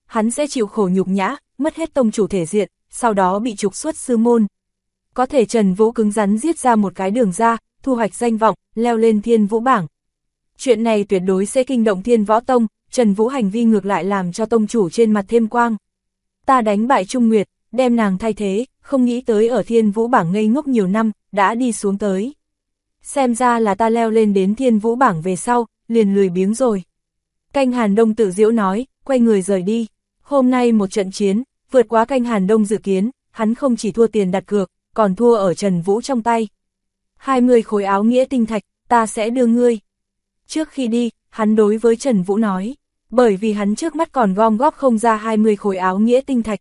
hắn sẽ chịu khổ nhục nhã, mất hết tông chủ thể diện, sau đó bị trục xuất sư môn. Có thể Trần Vũ cứng rắn giết ra một cái đường ra, thu hoạch danh vọng, leo lên Thiên Vũ bảng. Chuyện này tuyệt đối sẽ kinh động Thiên Võ Tông, Trần Vũ hành vi ngược lại làm cho tông chủ trên mặt thêm quang. Ta đánh bại Trung Nguyệt, đem nàng thay thế, không nghĩ tới ở Thiên Vũ bảng ngây ngốc nhiều năm, đã đi xuống tới. Xem ra là ta leo lên đến Thiên Vũ bảng về sau, liền lười biếng rồi. Canh Hàn Đông tự giễu nói, quay người rời đi. Hôm nay một trận chiến, vượt quá Canh Hàn Đông dự kiến, hắn không chỉ thua tiền đặt cược, còn thua ở Trần Vũ trong tay. 20 khối áo nghĩa tinh thạch, ta sẽ đưa ngươi. Trước khi đi, hắn đối với Trần Vũ nói, bởi vì hắn trước mắt còn gom góp không ra 20 khối áo nghĩa tinh thạch.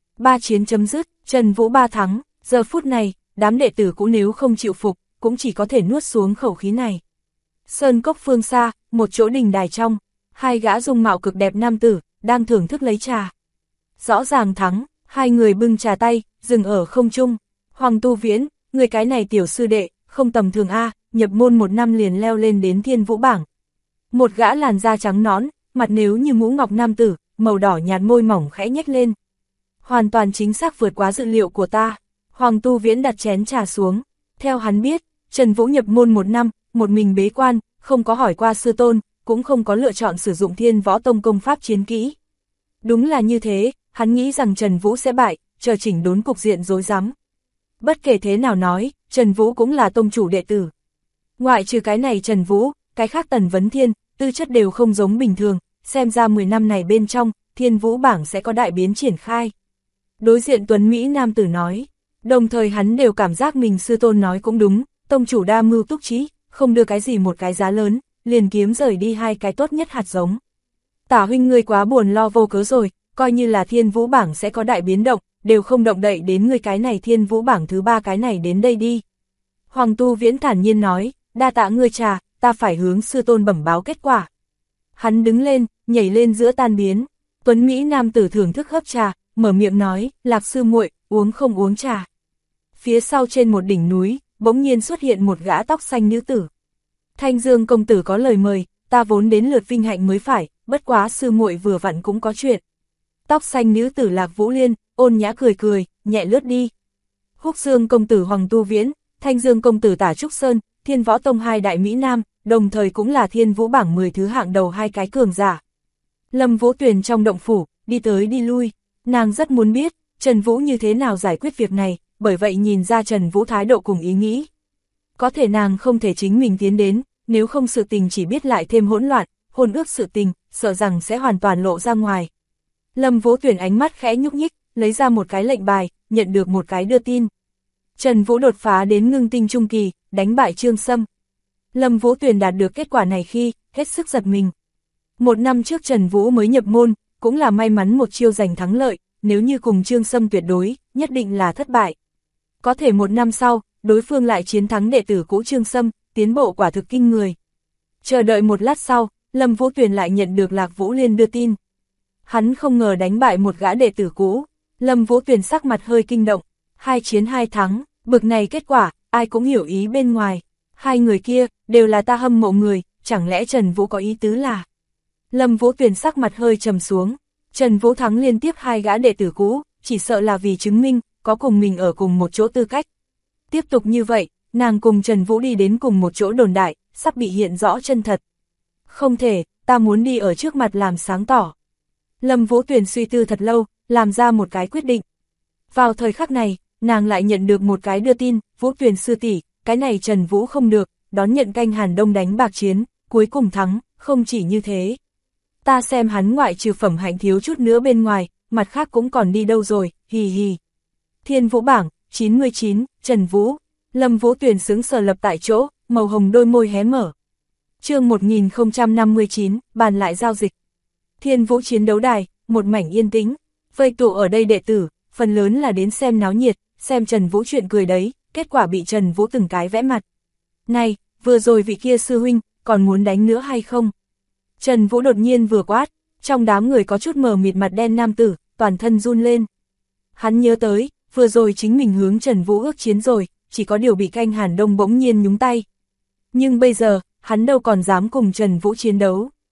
3 chiến chấm dứt, Trần Vũ 3 thắng, giờ phút này, đám đệ tử cũ nếu không chịu phục, cũng chỉ có thể nuốt xuống khẩu khí này. Sơn cốc phương xa, một chỗ đình đài trong, hai gã dung mạo cực đẹp nam tử, đang thưởng thức lấy trà. Rõ ràng thắng, hai người bưng trà tay, dừng ở không trung. Hoàng Tu Viễn, người cái này tiểu sư đệ, không tầm thường a, nhập môn 1 năm liền leo lên đến Thiên Vũ bảng. Một gã làn da trắng nõn, mặt nếu như mũ ngọc nam tử, màu đỏ nhạt môi mỏng khẽ nhếch lên. Hoàn toàn chính xác vượt quá dự liệu của ta. Hoàng Tu Viễn đặt chén trà xuống. Theo hắn biết, Trần Vũ nhập môn 1 năm, một mình bế quan, không có hỏi qua sư tôn, cũng không có lựa chọn sử dụng Thiên Võ Tông công pháp chiến kỹ. Đúng là như thế, hắn nghĩ rằng Trần Vũ sẽ bại, chờ chỉnh đốn cục diện rối rắm. Bất kể thế nào nói, Trần Vũ cũng là tông chủ đệ tử. Ngoại trừ cái này Trần Vũ, cái khác Tần Vấn Thiên, tư chất đều không giống bình thường, xem ra 10 năm này bên trong, Thiên Vũ bảng sẽ có đại biến triển khai. Đối diện Tuấn Mỹ nam tử nói, đồng thời hắn đều cảm giác mình sư tôn nói cũng đúng, tông chủ đa mưu túc trí, không đưa cái gì một cái giá lớn, liền kiếm rời đi 2 cái tốt nhất hạt giống. Tả huynh ngươi quá buồn lo vô cớ rồi, coi như là Thiên Vũ bảng sẽ có đại biến động, đều không động đậy đến ngươi cái này Thiên Vũ bảng thứ 3 cái này đến đây đi. Hoàng Tu Viễn thản nhiên nói, đa tạ ngươi trà, ta phải hướng sư tôn bẩm báo kết quả. Hắn đứng lên, nhảy lên giữa tan biến. Tuấn Mỹ nam tử thưởng thức hớp trà, mở miệng nói, Lạc sư muội, uống không uống trà. Phía sau trên một đỉnh núi, bỗng nhiên xuất hiện một gã tóc xanh nữ tử. Thanh Dương công tử có lời mời, ta vốn đến lượt vinh hạnh mới phải, bất quá sư muội vừa vặn cũng có chuyện. Tóc xanh nữ tử Lạc Vũ Liên, ôn nhã cười cười, nhẹ lướt đi. Húc Dương công tử Hoàng Tu Viễn, Thanh Dương công tử Tả Trúc Sơn, Thiên Võ Tông 2 đại Mỹ Nam, đồng thời cũng là Thiên Vũ bảng 10 thứ hạng đầu 2 cái cường giả. Lâm Vũ Tuyền trong động phủ, đi tới đi lui, nàng rất muốn biết, Trần Vũ như thế nào giải quyết việc này, bởi vậy nhìn ra Trần Vũ thái độ cùng ý nghĩ. Có thể nàng không thể chính mình tiến đến, nếu không sự tình chỉ biết lại thêm hỗn loạn, hôn ước sự tình, sợ rằng sẽ hoàn toàn lộ ra ngoài. Lâm Vũ Tuyền ánh mắt khẽ nhúc nhích, lấy ra một cái lệnh bài, nhận được một cái đưa tin. Trần Vũ đột phá đến ngưng tinh trung kỳ, đánh bại Trương Sâm. Lâm Vũ Tuyền đạt được kết quả này khi, hết sức giật mình. 1 năm trước Trần Vũ mới nhập môn, cũng là may mắn một chiêu giành thắng lợi, nếu như cùng Trương Sâm tuyệt đối, nhất định là thất bại. Có thể 1 năm sau, đối phương lại chiến thắng đệ tử cũ Trương Sâm, tiến bộ quả thực kinh người. Chờ đợi một lát sau, Lâm Vũ Tuyền lại nhận được Lạc Vũ Liên đưa tin. Hắn không ngờ đánh bại một gã đệ tử cũ, Lâm Vũ Tuyền sắc mặt hơi kinh động, 2 chiến 2 thắng, bực này kết quả, ai cũng hiểu ý bên ngoài. 2 người kia, đều là ta hâm mộ người, chẳng lẽ Trần Vũ có ý tứ là... Lâm Vũ Tuyền sắc mặt hơi trầm xuống, Trần Vũ thắng liên tiếp 2 gã đệ tử cũ, chỉ sợ là vì chứng minh, có cùng mình ở cùng một chỗ tư cách. Tiếp tục như vậy, nàng cùng Trần Vũ đi đến cùng một chỗ đồn đại, sắp bị hiện rõ chân thật. Không thể, ta muốn đi ở trước mặt làm sáng tỏ. Lâm Vũ Tuyền suy tư thật lâu, làm ra một cái quyết định. Vào thời khắc này, nàng lại nhận được một cái đưa tin, Vũ Tuyền sư tỷ, cái này Trần Vũ không được, đón nhận Canh Hàn Đông đánh bạc chiến, cuối cùng thắng, không chỉ như thế. Ta xem hắn ngoại trừ phẩm hạnh thiếu chút nữa bên ngoài, mặt khác cũng còn đi đâu rồi, hì hì. Thiên Vũ bảng, 99, Trần Vũ. Lâm Vũ Tuyền sững sờ lập tại chỗ, màu hồng đôi môi hé mở. Chương 1059, bàn lại giao dịch. Thiên Vũ chiến đấu đài, một mảnh yên tĩnh, vây tụ ở đây đệ tử, phần lớn là đến xem náo nhiệt, xem Trần Vũ chuyện cười đấy, kết quả bị Trần Vũ từng cái vẽ mặt. Này, vừa rồi vị kia sư huynh, còn muốn đánh nữa hay không? Trần Vũ đột nhiên vừa quát, trong đám người có chút mờ mịt mặt đen nam tử, toàn thân run lên. Hắn nhớ tới, vừa rồi chính mình hướng Trần Vũ ước chiến rồi, chỉ có điều bị Canh Hàn Đông bỗng nhiên nhúng tay. Nhưng bây giờ, hắn đâu còn dám cùng Trần Vũ chiến đấu.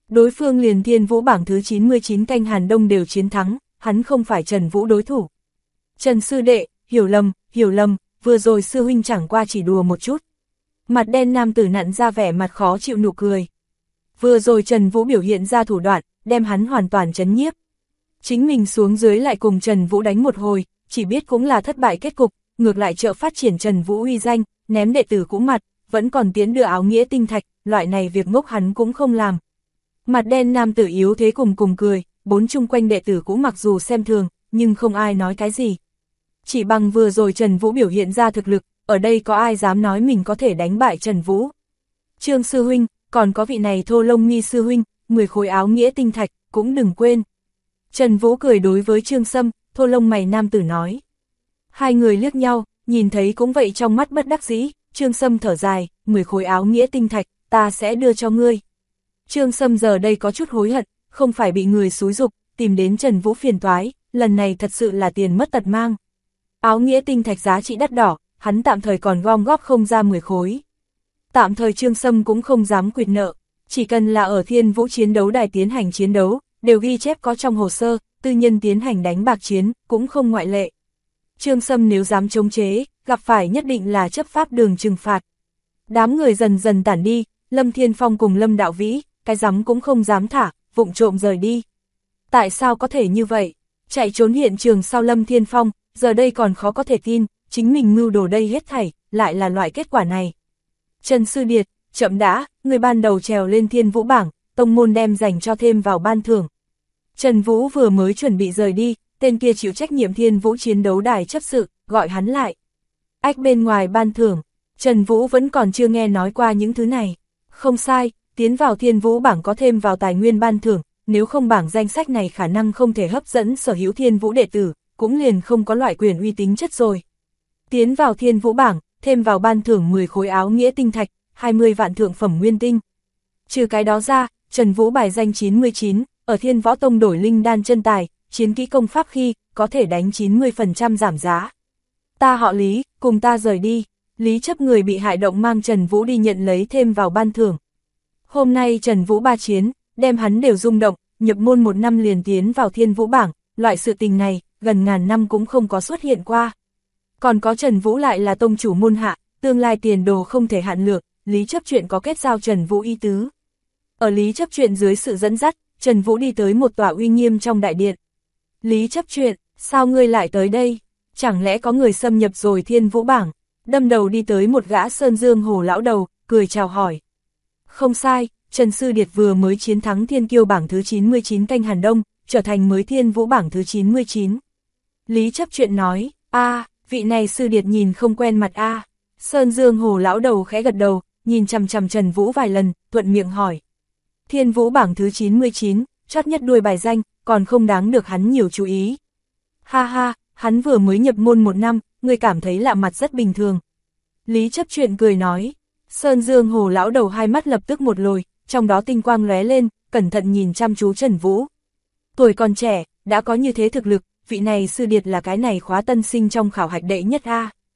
Đối phương liền Thiên Vũ bảng thứ 99 canh Hàn Đông đều chiến thắng, hắn không phải Trần Vũ đối thủ. Trần sư đệ, hiểu lầm, vừa rồi sư huynh chẳng qua chỉ đùa một chút. Mặt đen nam tử nặn ra vẻ mặt khó chịu nụ cười. Vừa rồi Trần Vũ biểu hiện ra thủ đoạn, đem hắn hoàn toàn chấn nhiếp. Chính mình xuống dưới lại cùng Trần Vũ đánh một hồi, chỉ biết cũng là thất bại kết cục, ngược lại trợ phát triển Trần Vũ uy danh, ném đệ tử cũ mặt, vẫn còn tiến đưa áo nghĩa tinh thạch, loại này việc ngốc hắn cũng không làm. Mặt đen nam tử yếu thế cùng cười, bốn chung quanh đệ tử cũ mặc dù xem thường, nhưng không ai nói cái gì. Chỉ bằng vừa rồi Trần Vũ biểu hiện ra thực lực, ở đây có ai dám nói mình có thể đánh bại Trần Vũ. Trương sư huynh, còn có vị này Thô Lông Nghi sư huynh, 10 khối áo nghĩa tinh thạch, cũng đừng quên. Trần Vũ cười đối với Trương Sâm, Thô Lông mày nam tử nói. Hai người liếc nhau, nhìn thấy cũng vậy trong mắt bất đắc dĩ, Trương Sâm thở dài, 10 khối áo nghĩa tinh thạch, ta sẽ đưa cho ngươi. Trương Sâm giờ đây có chút hối hận, không phải bị người xúi giục, tìm đến Trần Vũ phiền toái, lần này thật sự là tiền mất tật mang. Áo nghĩa tinh thạch giá trị đắt đỏ, hắn tạm thời còn gom góp không ra 10 khối. Tạm thời Trương Sâm cũng không dám quỵt nợ, chỉ cần là ở Thiên Vũ chiến đấu đài tiến hành chiến đấu, đều ghi chép có trong hồ sơ, tư nhân tiến hành đánh bạc chiến, cũng không ngoại lệ. Trương Sâm nếu dám chống chế, gặp phải nhất định là chấp pháp đường trừng phạt. Đám người dần dần tản đi, Lâm Thiên Phong cùng Lâm Đạo Vĩ, cái rắm cũng không dám thả, vụng trộm rời đi. Tại sao có thể như vậy? Chạy trốn hiện trường sau Lâm Thiên Phong, giờ đây còn khó có thể tin, chính mình mưu đồ đây hết thảy, lại là loại kết quả này. Trần Sư Điệt, chậm đã, người ban đầu trèo lên Thiên Vũ bảng, tông môn đem dành cho thêm vào ban thưởng. Trần Vũ vừa mới chuẩn bị rời đi, tên kia chịu trách nhiệm Thiên Vũ chiến đấu đài chấp sự, gọi hắn lại. Ách bên ngoài ban thưởng, Trần Vũ vẫn còn chưa nghe nói qua những thứ này. Không sai, tiến vào Thiên Vũ bảng có thêm vào tài nguyên ban thưởng, nếu không bảng danh sách này khả năng không thể hấp dẫn sở hữu Thiên Vũ đệ tử, cũng liền không có loại quyền uy tín chất rồi. Tiến vào Thiên Vũ bảng, thêm vào ban thưởng 10 khối áo nghĩa tinh thạch, 20 vạn thượng phẩm nguyên tinh. Trừ cái đó ra, Trần Vũ bài danh 99, ở Thiên Võ Tông đổi linh đan chân tài, chiến kỹ công pháp khi, có thể đánh 90% giảm giá. Ta họ Lý, cùng ta rời đi. Lý chấp người bị hại động mang Trần Vũ đi nhận lấy thêm vào ban thưởng. Hôm nay Trần Vũ ba chiến, đem hắn đều rung động, nhập môn 1 năm liền tiến vào Thiên Vũ bảng, loại sự tình này, gần ngàn năm cũng không có xuất hiện qua. Còn có Trần Vũ lại là tông chủ môn hạ, tương lai tiền đồ không thể hạn lượng, Lý chấp chuyện có kết giao Trần Vũ ý tứ. Ở Lý chấp chuyện dưới sự dẫn dắt, Trần Vũ đi tới một tòa uy nghiêm trong đại điện. Lý chấp chuyện, sao ngươi lại tới đây? Chẳng lẽ có người xâm nhập rồi Thiên Vũ bảng? Đâm đầu đi tới một gã sơn dương hồ lão đầu, cười chào hỏi. Không sai, Trần Sư Điệt vừa mới chiến thắng Thiên Kiêu bảng thứ 99 canh Hàn Đông, trở thành mới Thiên Vũ bảng thứ 99. Lý chấp chuyện nói, vị này Sư Điệt nhìn không quen mặt Sơn Dương hồ lão đầu khẽ gật đầu, nhìn chằm chằm Trần Vũ vài lần, thuận miệng hỏi. Thiên Vũ bảng thứ 99, chót nhất đuôi bài danh, còn không đáng được hắn nhiều chú ý. Ha ha, hắn vừa mới nhập môn 1 năm, người cảm thấy lạ mặt rất bình thường. Lý chấp chuyện cười nói. Sơn Dương hồ lão đầu hai mắt lập tức một lồi, trong đó tinh quang lóe lên, cẩn thận nhìn chăm chú Trần Vũ. Tuổi còn trẻ, đã có như thế thực lực, vị này Sư Điệt là cái này khóa tân sinh trong khảo hạch đệ nhất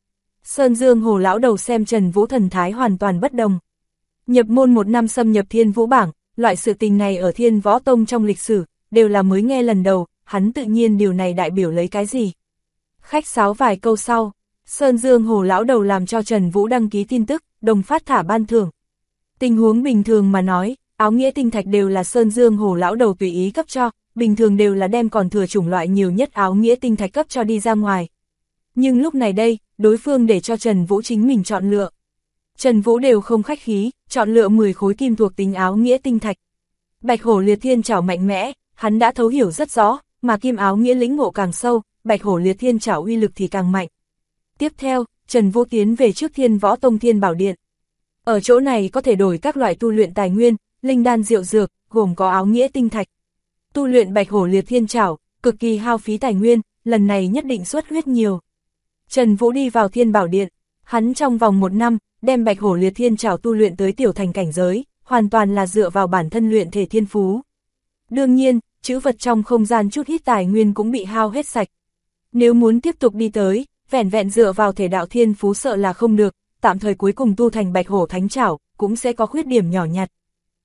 Sơn Dương hồ lão đầu xem Trần Vũ thần thái hoàn toàn bất đồng. Nhập môn 1 năm xâm nhập Thiên Vũ bảng, loại sự tình này ở Thiên Võ Tông trong lịch sử, đều là mới nghe lần đầu, hắn tự nhiên điều này đại biểu lấy cái gì. Khách sáo vài câu sau, Sơn Dương hồ lão đầu làm cho Trần Vũ đăng ký tin tức, đồng phát thả ban thưởng. Tình huống bình thường mà nói, áo nghĩa tinh thạch đều là Sơn Dương hồ lão đầu tùy ý cấp cho, bình thường đều là đem còn thừa chủng loại nhiều nhất áo nghĩa tinh thạch cấp cho đi ra ngoài. Nhưng lúc này đây, đối phương để cho Trần Vũ chính mình chọn lựa. Trần Vũ đều không khách khí, chọn lựa 10 khối kim thuộc tính áo nghĩa tinh thạch. Bạch hổ liệt thiên trảo mạnh mẽ, hắn đã thấu hiểu rất rõ, mà kim áo nghĩa lĩnh ngộ càng sâu, bạch hổ liệt thiên trảo uy lực thì càng mạnh. Tiếp theo, Trần Vũ tiến về trước Thiên Võ Tông Thiên Bảo Điện. Ở chỗ này có thể đổi các loại tu luyện tài nguyên, linh đan diệu dược, gồm có áo nghĩa tinh thạch. Tu luyện bạch hổ liệt thiên trảo, cực kỳ hao phí tài nguyên, lần này nhất định xuất huyết nhiều. Trần Vũ đi vào Thiên Bảo Điện, hắn trong vòng 1 năm, đem bạch hổ liệt thiên trảo tu luyện tới tiểu thành cảnh giới, hoàn toàn là dựa vào bản thân luyện thể thiên phú. Đương nhiên, trữ vật trong không gian chút ít tài nguyên cũng bị hao hết sạch. Nếu muốn tiếp tục đi tới, vẻn vẹn dựa vào thể đạo thiên phú sợ là không được, tạm thời cuối cùng tu thành bạch hổ thánh trảo, cũng sẽ có khuyết điểm nhỏ nhặt.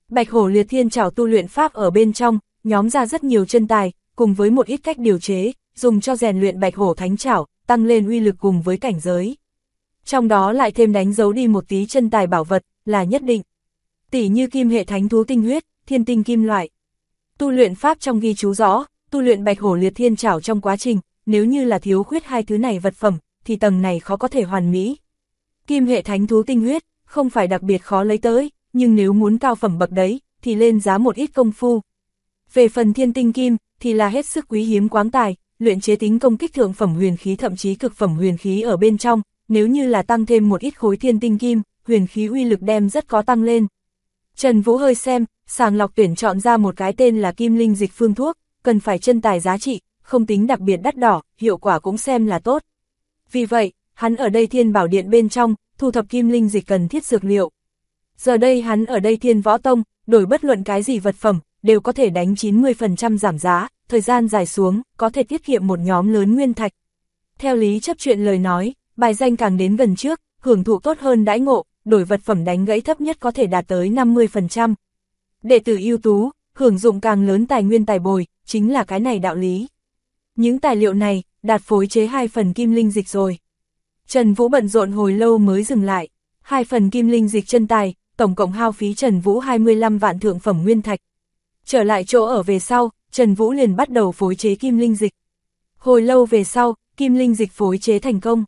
Bạch hổ liệt thiên trảo tu luyện pháp ở bên trong, nhóm ra rất nhiều chân tài, cùng với một ít cách điều chế, dùng cho rèn luyện bạch hổ thánh trảo, tăng lên uy lực cùng với cảnh giới. Trong đó lại thêm đánh dấu đi một tí chân tài bảo vật, là nhất định. Tỉ như kim hệ thánh thú tinh huyết, thiên tinh kim loại. Tu luyện pháp trong ghi chú rõ, tu luyện bạch hổ liệt thiên trảo trong quá trình, nếu như là thiếu khuyết hai thứ này vật phẩm, thì tầng này khó có thể hoàn mỹ. Kim hệ thánh thú tinh huyết, không phải đặc biệt khó lấy tới, nhưng nếu muốn cao phẩm bậc đấy, thì lên giá một ít công phu. Về phần thiên tinh kim, thì là hết sức quý hiếm quáng tài, luyện chế tính công kích thượng phẩm huyền khí thậm chí cực phẩm huyền khí ở bên trong, nếu như là tăng thêm một ít khối thiên tinh kim, huyền khí uy lực đem rất có tăng lên. Trần Vũ hơi xem, sàng lọc tuyển chọn ra một cái tên là kim linh dịch phương thuốc, cần phải chân tài giá trị, không tính đặc biệt đắt đỏ, hiệu quả cũng xem là tốt. Vì vậy, hắn ở đây Thiên Bảo Điện bên trong, thu thập kim linh dịch cần thiết dược liệu. Giờ đây hắn ở đây Thiên Võ Tông, đổi bất luận cái gì vật phẩm, đều có thể đánh 90% giảm giá, thời gian dài xuống, có thể tiết kiệm một nhóm lớn nguyên thạch. Theo lý chấp chuyện lời nói, bài danh càng đến gần trước, hưởng thụ tốt hơn đãi ngộ, đổi vật phẩm đánh gãy thấp nhất có thể đạt tới 50%. Đệ tử ưu tú, hưởng dụng càng lớn tài nguyên tài bồi, chính là cái này đạo lý. Những tài liệu này, đạt phối chế 2 phần kim linh dịch rồi. Trần Vũ bận rộn hồi lâu mới dừng lại, 2 phần kim linh dịch chân tài, tổng cộng hao phí Trần Vũ 25 vạn thượng phẩm nguyên thạch. Trở lại chỗ ở về sau, Trần Vũ liền bắt đầu phối chế kim linh dịch. Hồi lâu về sau, kim linh dịch phối chế thành công.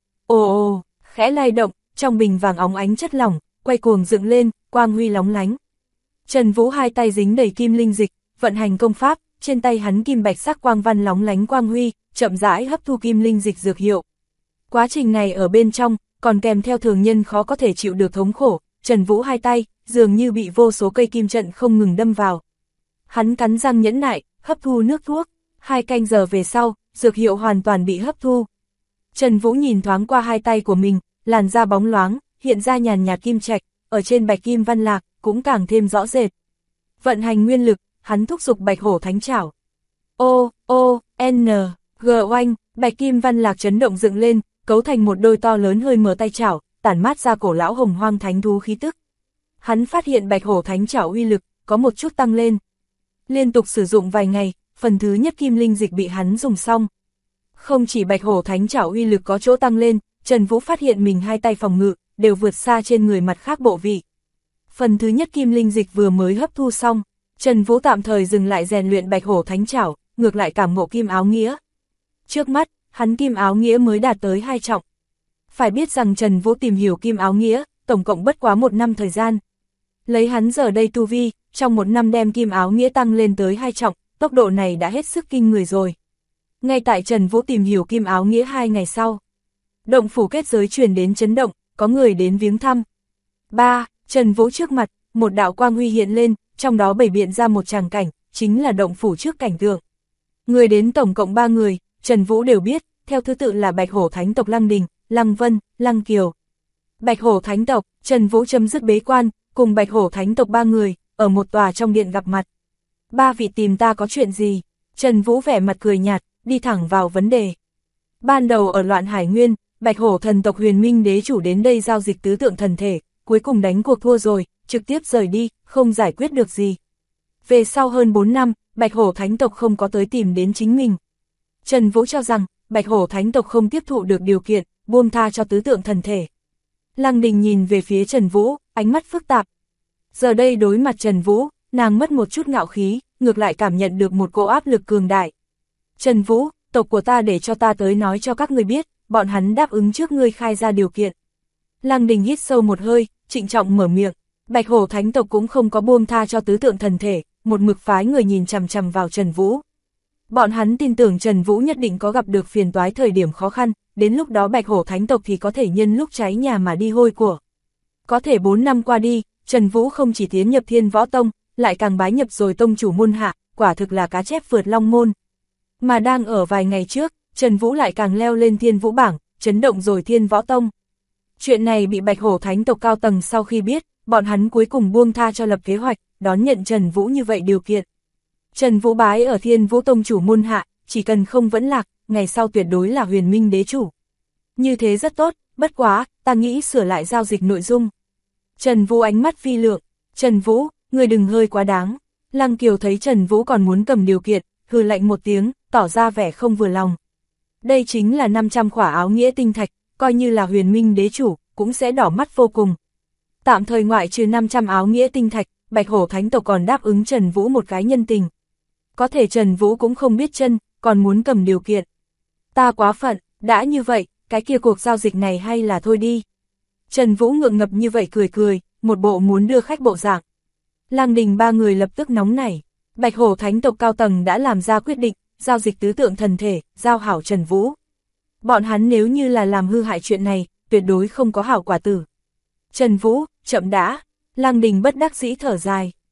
Ồ, khẽ lay động, trong bình vàng óng ánh chất lỏng, quay cuồng dựng lên, quang huy lóng lánh. Trần Vũ hai tay dính đầy kim linh dịch, vận hành công pháp, trên tay hắn kim bạch sắc quang văn lóng lánh quang huy, chậm rãi hấp thu kim linh dịch dược hiệu. Quá trình này ở bên trong, còn kèm theo thường nhân khó có thể chịu được thống khổ, Trần Vũ hai tay, dường như bị vô số cây kim trận không ngừng đâm vào. Hắn cắn răng nhẫn nại, hấp thu nước thuốc, 2 canh giờ về sau, dược hiệu hoàn toàn bị hấp thu. Trần Vũ nhìn thoáng qua hai tay của mình, làn da bóng loáng, hiện ra nhàn nhạt kim trạch, ở trên bạch kim văn lạc, cũng càng thêm rõ rệt. Vận hành nguyên lực, hắn thúc giục bạch hổ thánh trảo. G oanh, bạch kim văn lạc chấn động dựng lên, cấu thành một đôi to lớn hơi mở tay chảo, tản mát ra cổ lão hồng hoang thánh thú khí tức. Hắn phát hiện bạch hổ thánh trảo uy lực, có một chút tăng lên. Liên tục sử dụng vài ngày, phần thứ nhất kim linh dịch bị hắn dùng xong. Không chỉ bạch hổ thánh trảo uy lực có chỗ tăng lên, Trần Vũ phát hiện mình hai tay phòng ngự, đều vượt xa trên người mặt khác bộ vị. Phần thứ nhất kim linh dịch vừa mới hấp thu xong, Trần Vũ tạm thời dừng lại rèn luyện bạch hổ thánh trảo, ngược lại cảm ngộ kim áo nghĩa. Trước mắt, hắn kim áo nghĩa mới đạt tới 2 trọng. Phải biết rằng Trần Vũ tìm hiểu kim áo nghĩa, tổng cộng bất quá 1 năm thời gian. Lấy hắn giờ đây tu vi, trong 1 năm đem kim áo nghĩa tăng lên tới 2 trọng, tốc độ này đã hết sức kinh người rồi. Ngay tại Trần Vũ tìm hiểu kim áo nghĩa 2 ngày sau, động phủ kết giới truyền đến chấn động, có người đến viếng thăm. Trần Vũ trước mặt, một đạo quang huy hiện lên, trong đó bày biện ra một tràng cảnh, chính là động phủ trước cảnh tượng. Người đến tổng cộng 3 người, Trần Vũ đều biết, theo thứ tự là Bạch Hổ Thánh tộc Lăng Đình, Lăng Vân, Lăng Kiều. Bạch Hổ Thánh tộc, Trần Vũ chấm dứt bế quan, cùng Bạch Hổ Thánh tộc 3 người, ở một tòa trong điện gặp mặt. 3 vị tìm ta có chuyện gì? Trần Vũ vẻ mặt cười nhạt, đi thẳng vào vấn đề. Ban đầu ở Loạn Hải Nguyên, Bạch Hổ thần tộc Huyền Minh đế chủ đến đây giao dịch tứ tượng thần thể, cuối cùng đánh cuộc thua rồi, trực tiếp rời đi, không giải quyết được gì. Về sau hơn 4 năm, Bạch Hổ Thánh tộc không có tới tìm đến chính mình. Trần Vũ cho rằng, Bạch Hổ Thánh tộc không tiếp thụ được điều kiện, buông tha cho tứ tượng thần thể. Lăng Đình nhìn về phía Trần Vũ, ánh mắt phức tạp. Giờ đây đối mặt Trần Vũ, nàng mất một chút ngạo khí, ngược lại cảm nhận được một cỗ áp lực cường đại. Trần Vũ, tộc của ta để cho ta tới nói cho các ngươi biết, bọn hắn đáp ứng trước ngươi khai ra điều kiện. Lăng Đình hít sâu một hơi, trịnh trọng mở miệng. Bạch Hổ Thánh tộc cũng không có buông tha cho tứ tượng thần thể, một mực phái người nhìn chằm chằm vào Trần Vũ. Bọn hắn tin tưởng Trần Vũ nhất định có gặp được phiền toái thời điểm khó khăn, đến lúc đó Bạch Hổ Thánh tộc thì có thể nhân lúc cháy nhà mà đi hôi của. Có thể 4 năm qua đi, Trần Vũ không chỉ tiến nhập Thiên Võ Tông, lại càng bái nhập rồi tông chủ môn hạ, quả thực là cá chép vượt long môn. Mà đang ở vài ngày trước, Trần Vũ lại càng leo lên Thiên Vũ bảng, chấn động rồi Thiên Võ Tông. Chuyện này bị Bạch Hổ Thánh tộc cao tầng sau khi biết, bọn hắn cuối cùng buông tha cho lập kế hoạch, đón nhận Trần Vũ như vậy điều kiện. Trần Vũ bái ở Thiên Vũ tông chủ môn hạ, chỉ cần không vẫn lạc, ngày sau tuyệt đối là Huyền Minh đế chủ. Như thế rất tốt, bất quá, ta nghĩ sửa lại giao dịch nội dung. Trần Vũ ánh mắt vi lượng, Trần Vũ, Người đừng hơi quá đáng. Lăng Kiều thấy Trần Vũ còn muốn cầm điều kiện, hừ lạnh một tiếng, tỏ ra vẻ không vừa lòng. Đây chính là 500 khỏa áo nghĩa tinh thạch, coi như là huyền minh đế chủ, cũng sẽ đỏ mắt vô cùng. Tạm thời ngoại trừ 500 áo nghĩa tinh thạch, Bạch Hổ Thánh tộc còn đáp ứng Trần Vũ một cái nhân tình. Có thể Trần Vũ cũng không biết chân, còn muốn cầm điều kiện. Ta quá phận, đã như vậy, cái kia cuộc giao dịch này hay là thôi đi. Trần Vũ ngượng ngập như vậy cười cười, một bộ muốn đưa khách bộ dạng. Lăng Đình ba người lập tức nóng nảy. Bạch Hổ Thánh tộc cao tầng đã làm ra quyết định, giao dịch tứ tượng thần thể, giao hảo Trần Vũ. Bọn hắn nếu như là làm hư hại chuyện này, tuyệt đối không có hảo quả tử. Trần Vũ, chậm đã. Lăng Đình bất đắc dĩ thở dài.